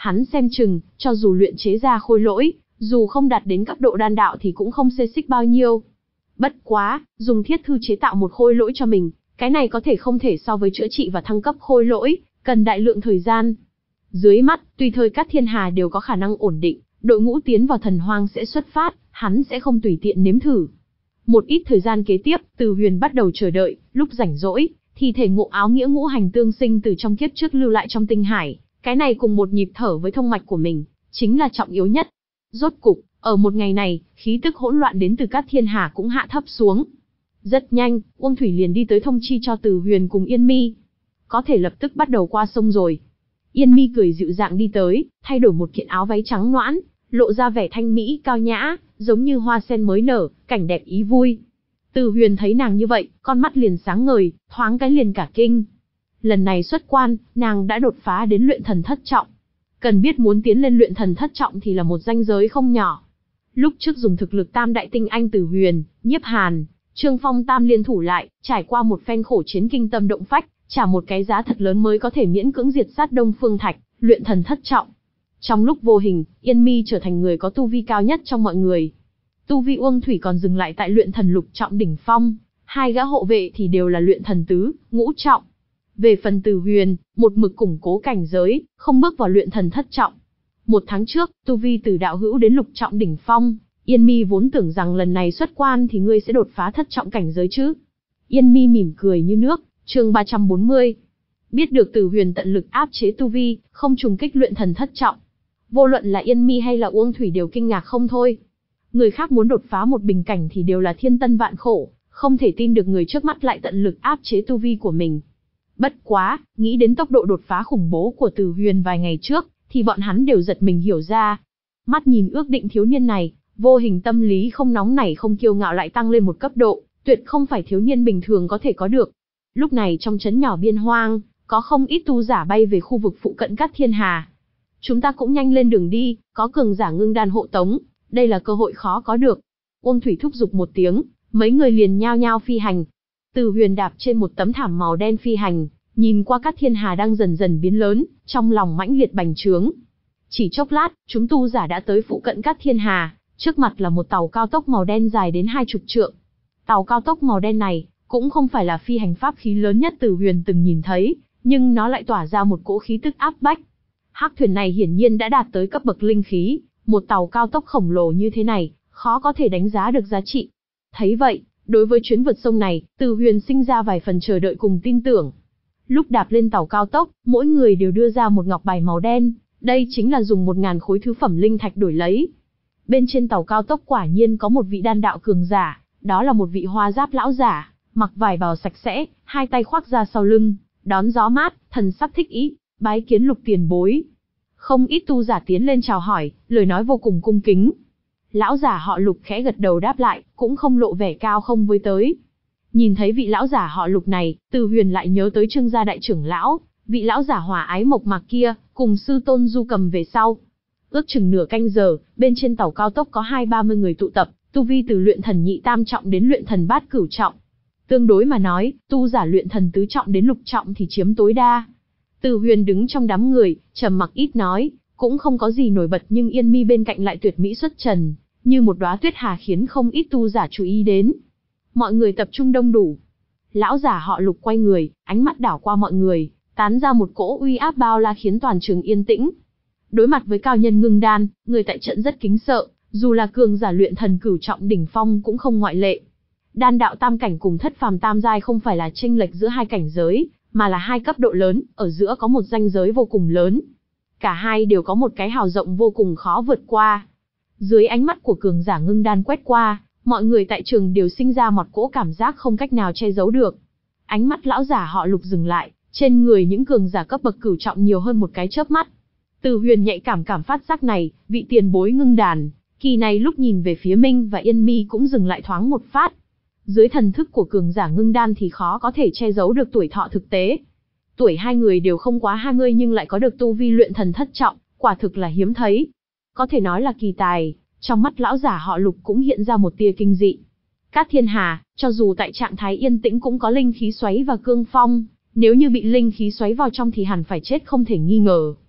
Hắn xem chừng, cho dù luyện chế ra khôi lỗi, dù không đạt đến cấp độ đan đạo thì cũng không xê xích bao nhiêu. Bất quá, dùng thiết thư chế tạo một khôi lỗi cho mình, cái này có thể không thể so với chữa trị và thăng cấp khôi lỗi, cần đại lượng thời gian. Dưới mắt, tùy thời các thiên hà đều có khả năng ổn định, đội ngũ tiến vào thần hoang sẽ xuất phát, hắn sẽ không tùy tiện nếm thử. Một ít thời gian kế tiếp, Từ Huyền bắt đầu chờ đợi, lúc rảnh rỗi, thì thể ngộ áo nghĩa ngũ hành tương sinh từ trong kiếp trước lưu lại trong tinh hải, cái này cùng một nhịp thở với thông mạch của mình, chính là trọng yếu nhất. Rốt cục, ở một ngày này, khí tức hỗn loạn đến từ các thiên hà cũng hạ thấp xuống. Rất nhanh, Uông Thủy liền đi tới thông chi cho Từ Huyền cùng Yên Mi. Có thể lập tức bắt đầu qua sông rồi. Yên Mi cười dịu dàng đi tới, thay đổi một kiện áo váy trắng noãn, lộ ra vẻ thanh mỹ cao nhã, giống như hoa sen mới nở, cảnh đẹp ý vui. Từ Huyền thấy nàng như vậy, con mắt liền sáng ngời, thoáng cái liền cả kinh. Lần này xuất quan, nàng đã đột phá đến luyện thần thất trọng. Cần biết muốn tiến lên luyện thần thất trọng thì là một ranh giới không nhỏ. Lúc trước dùng thực lực tam đại tinh anh Từ Huyền, Nhiếp Hàn, Trương Phong tam liên thủ lại, trải qua một phen khổ chiến kinh tâm động phách, trả một cái giá thật lớn mới có thể miễn cưỡng diệt sát Đông Phương Thạch, luyện thần thất trọng. Trong lúc vô hình, Yên Mi trở thành người có tu vi cao nhất trong mọi người. Tu vi Uông Thủy còn dừng lại tại luyện thần lục trọng đỉnh phong, hai gã hộ vệ thì đều là luyện thần tứ, ngũ trọng. Về phần Từ Huyền, một mực củng cố cảnh giới, không bước vào luyện thần thất trọng. Một tháng trước, tu vi từ đạo hữu đến lục trọng đỉnh phong, Yên Mi vốn tưởng rằng lần này xuất quan thì ngươi sẽ đột phá thất trọng cảnh giới chứ. Yên Mi mỉm cười như nước, chương ba trăm bốn mươi. Biết được Từ Huyền tận lực áp chế tu vi, không trùng kích luyện thần thất trọng. Vô luận là Yên Mi hay là Uông Thủy đều kinh ngạc không thôi. Người khác muốn đột phá một bình cảnh thì đều là thiên tân vạn khổ, không thể tin được người trước mắt lại tận lực áp chế tu vi của mình. Bất quá, nghĩ đến tốc độ đột phá khủng bố của Từ Huyền vài ngày trước, thì bọn hắn đều giật mình hiểu ra. Mắt nhìn ước định thiếu niên này, vô hình tâm lý không nóng nảy không kiêu ngạo lại tăng lên một cấp độ, tuyệt không phải thiếu niên bình thường có thể có được. Lúc này trong trấn nhỏ biên hoang, có không ít tu giả bay về khu vực phụ cận các thiên hà. Chúng ta cũng nhanh lên đường đi, có cường giả ngưng đan hộ tống, đây là cơ hội khó có được. Uông Thủy thúc giục một tiếng, mấy người liền nhao nhao phi hành. Từ Huyền đạp trên một tấm thảm màu đen phi hành, nhìn qua các thiên hà đang dần dần biến lớn, trong lòng mãnh liệt bành trướng. Chỉ chốc lát, chúng tu giả đã tới phụ cận các thiên hà, trước mặt là một tàu cao tốc màu đen dài đến hai chục trượng. Tàu cao tốc màu đen này, cũng không phải là phi hành pháp khí lớn nhất Từ Huyền từng nhìn thấy, nhưng nó lại tỏa ra một cỗ khí tức áp bách. Hắc thuyền này hiển nhiên đã đạt tới cấp bậc linh khí, một tàu cao tốc khổng lồ như thế này, khó có thể đánh giá được giá trị. Thấy vậy, đối với chuyến vượt sông này, Từ Huyền sinh ra vài phần chờ đợi cùng tin tưởng. Lúc đạp lên tàu cao tốc, mỗi người đều đưa ra một ngọc bài màu đen, đây chính là dùng một ngàn khối thứ phẩm linh thạch đổi lấy. Bên trên tàu cao tốc quả nhiên có một vị đan đạo cường giả, đó là một vị hoa giáp lão giả, mặc vải bào sạch sẽ, hai tay khoác ra sau lưng, đón gió mát, thần sắc thích ý, bái kiến Lục tiền bối. Không ít tu giả tiến lên chào hỏi, lời nói vô cùng cung kính. Lão giả họ Lục khẽ gật đầu đáp lại, cũng không lộ vẻ cao không với tới. Nhìn thấy vị lão giả họ Lục này, Từ Huyền lại nhớ tới Trương gia đại trưởng lão, vị lão giả hòa ái mộc mạc kia, cùng sư tôn Du Cầm về sau. Ước chừng nửa canh giờ, bên trên tàu cao tốc có hai ba mươi người tụ tập, tu vi từ luyện thần nhị tam trọng đến luyện thần bát cửu trọng. Tương đối mà nói, tu giả luyện thần tứ trọng đến lục trọng thì chiếm tối đa. Từ Huyền đứng trong đám người, trầm mặc ít nói, cũng không có gì nổi bật, nhưng Yên Mi bên cạnh lại tuyệt mỹ xuất trần, như một đóa tuyết hà khiến không ít tu giả chú ý đến. Mọi người tập trung đông đủ. Lão giả họ Lục quay người, ánh mắt đảo qua mọi người, tán ra một cỗ uy áp bao la khiến toàn trường yên tĩnh. Đối mặt với cao nhân ngưng đan, người tại trận rất kính sợ, dù là cường giả luyện thần cửu trọng đỉnh phong cũng không ngoại lệ. Đan đạo tam cảnh cùng thất phàm tam giai không phải là chênh lệch giữa hai cảnh giới, mà là hai cấp độ lớn, ở giữa có một ranh giới vô cùng lớn. Cả hai đều có một cái hào rộng vô cùng khó vượt qua. Dưới ánh mắt của cường giả ngưng đan quét qua, mọi người tại trường đều sinh ra một cỗ cảm giác không cách nào che giấu được. Ánh mắt lão giả họ Lục dừng lại, trên người những cường giả cấp bậc cửu trọng nhiều hơn một cái chớp mắt. Từ Huyền nhạy cảm cảm phát giác này, vị tiền bối ngưng đàn, kỳ này lúc nhìn về phía Minh và Yên Mi cũng dừng lại thoáng một phát. Dưới thần thức của cường giả ngưng đan thì khó có thể che giấu được tuổi thọ thực tế. Tuổi hai người đều không quá hai mươi nhưng lại có được tu vi luyện thần thất trọng, quả thực là hiếm thấy. Có thể nói là kỳ tài, trong mắt lão giả họ Lục cũng hiện ra một tia kinh dị. Các thiên hà, cho dù tại trạng thái yên tĩnh cũng có linh khí xoáy và cương phong, nếu như bị linh khí xoáy vào trong thì hẳn phải chết không thể nghi ngờ.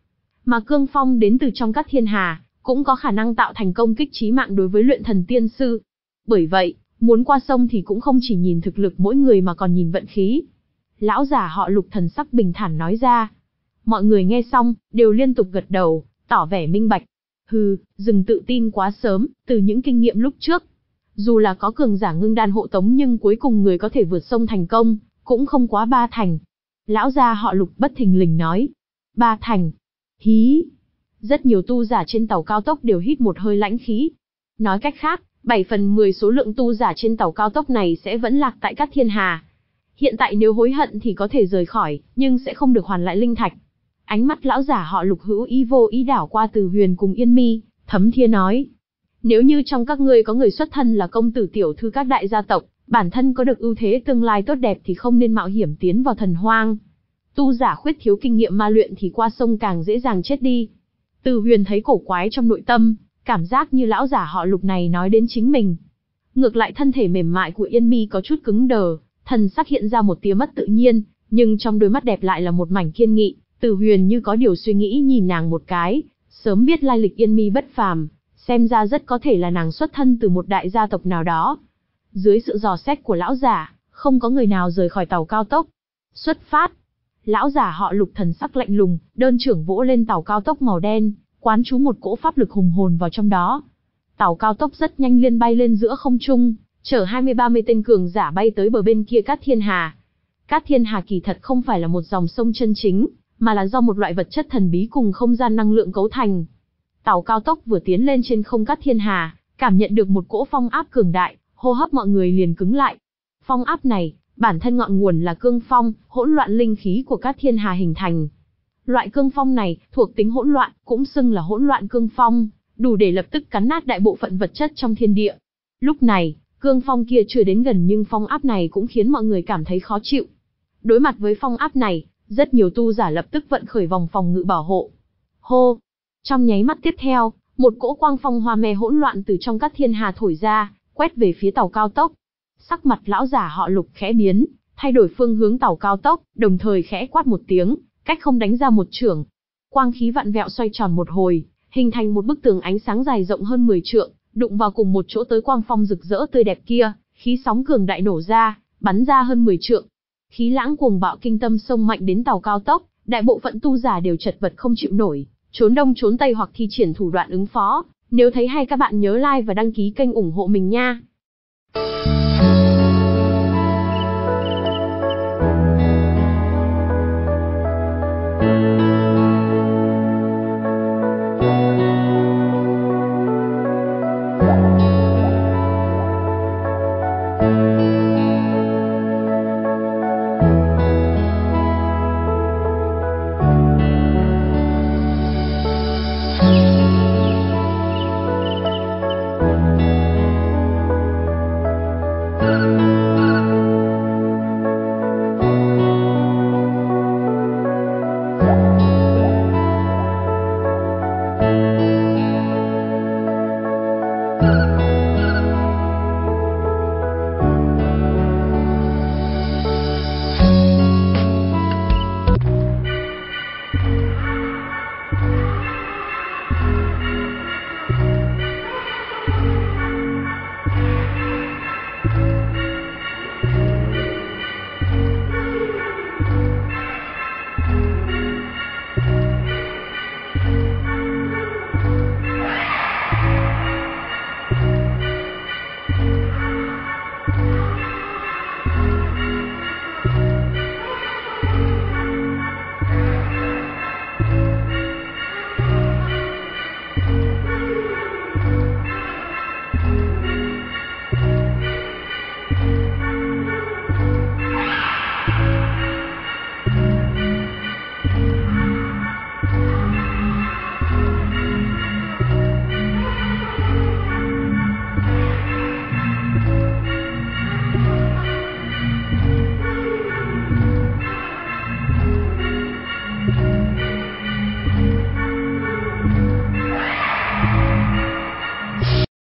Mà cương phong đến từ trong các thiên hà, cũng có khả năng tạo thành công kích chí mạng đối với luyện thần tiên sư. Bởi vậy, muốn qua sông thì cũng không chỉ nhìn thực lực mỗi người mà còn nhìn vận khí. Lão giả họ Lục thần sắc bình thản nói ra. Mọi người nghe xong, đều liên tục gật đầu, tỏ vẻ minh bạch. Hừ, đừng tự tin quá sớm, từ những kinh nghiệm lúc trước. Dù là có cường giả ngưng đan hộ tống nhưng cuối cùng người có thể vượt sông thành công, cũng không quá ba thành. Lão gia họ Lục bất thình lình nói. Ba thành. Hí. Rất nhiều tu giả trên tàu cao tốc đều hít một hơi lãnh khí. Nói cách khác, bảy phần mười số lượng tu giả trên tàu cao tốc này sẽ vẫn lạc tại các thiên hà. Hiện tại nếu hối hận thì có thể rời khỏi, nhưng sẽ không được hoàn lại linh thạch. Ánh mắt lão giả họ Lục hữu ý vô ý đảo qua Từ Huyền cùng Yên Mi, thấm thía nói. Nếu như trong các ngươi có người xuất thân là công tử tiểu thư các đại gia tộc, bản thân có được ưu thế tương lai tốt đẹp thì không nên mạo hiểm tiến vào thần hoang. Tu giả khuyết thiếu kinh nghiệm ma luyện thì qua sông càng dễ dàng chết đi. Từ Huyền thấy cổ quái trong nội tâm, cảm giác như lão giả họ Lục này nói đến chính mình. Ngược lại thân thể mềm mại của Yên Mi có chút cứng đờ, thần sắc hiện ra một tia mất tự nhiên, nhưng trong đôi mắt đẹp lại là một mảnh kiên nghị. Từ Huyền như có điều suy nghĩ nhìn nàng một cái, sớm biết lai lịch Yên Mi bất phàm, xem ra rất có thể là nàng xuất thân từ một đại gia tộc nào đó. Dưới sự dò xét của lão giả, không có người nào rời khỏi tàu cao tốc. Xuất phát. Lão giả họ Lục thần sắc lạnh lùng, đơn trưởng vỗ lên tàu cao tốc màu đen, quán trú một cỗ pháp lực hùng hồn vào trong đó. Tàu cao tốc rất nhanh liên bay lên giữa không trung, chở hai mươi ba mươi tên cường giả bay tới bờ bên kia Cát Thiên Hà. Cát Thiên Hà kỳ thật không phải là một dòng sông chân chính, mà là do một loại vật chất thần bí cùng không gian năng lượng cấu thành. Tàu cao tốc vừa tiến lên trên không Cát Thiên Hà, cảm nhận được một cỗ phong áp cường đại, hô hấp mọi người liền cứng lại. Phong áp này, bản thân ngọn nguồn là cương phong, hỗn loạn linh khí của Cát Thiên Hà hình thành. Loại cương phong này, thuộc tính hỗn loạn, cũng xưng là hỗn loạn cương phong, đủ để lập tức cắn nát đại bộ phận vật chất trong thiên địa. Lúc này, cương phong kia chưa đến gần nhưng phong áp này cũng khiến mọi người cảm thấy khó chịu. Đối mặt với phong áp này, rất nhiều tu giả lập tức vận khởi vòng phòng ngự bảo hộ. Hô! Trong nháy mắt tiếp theo, một cỗ quang phong hoa me hỗn loạn từ trong Cát Thiên Hà thổi ra, quét về phía tàu cao tốc. Sắc mặt lão giả họ Lục khẽ biến, thay đổi phương hướng tàu cao tốc, đồng thời khẽ quát một tiếng, cách không đánh ra một chưởng. Quang khí vặn vẹo xoay tròn một hồi, hình thành một bức tường ánh sáng dài rộng hơn mười trượng, đụng vào cùng một chỗ tới quang phong rực rỡ tươi đẹp kia, khí sóng cường đại nổ ra, bắn ra hơn mười trượng. Khí lãng cuồng bạo kinh tâm xông mạnh đến tàu cao tốc, đại bộ phận tu giả đều chật vật không chịu nổi, trốn đông trốn tây hoặc thi triển thủ đoạn ứng phó. Nếu thấy hay các bạn nhớ like và đăng ký kênh ủng hộ mình nha.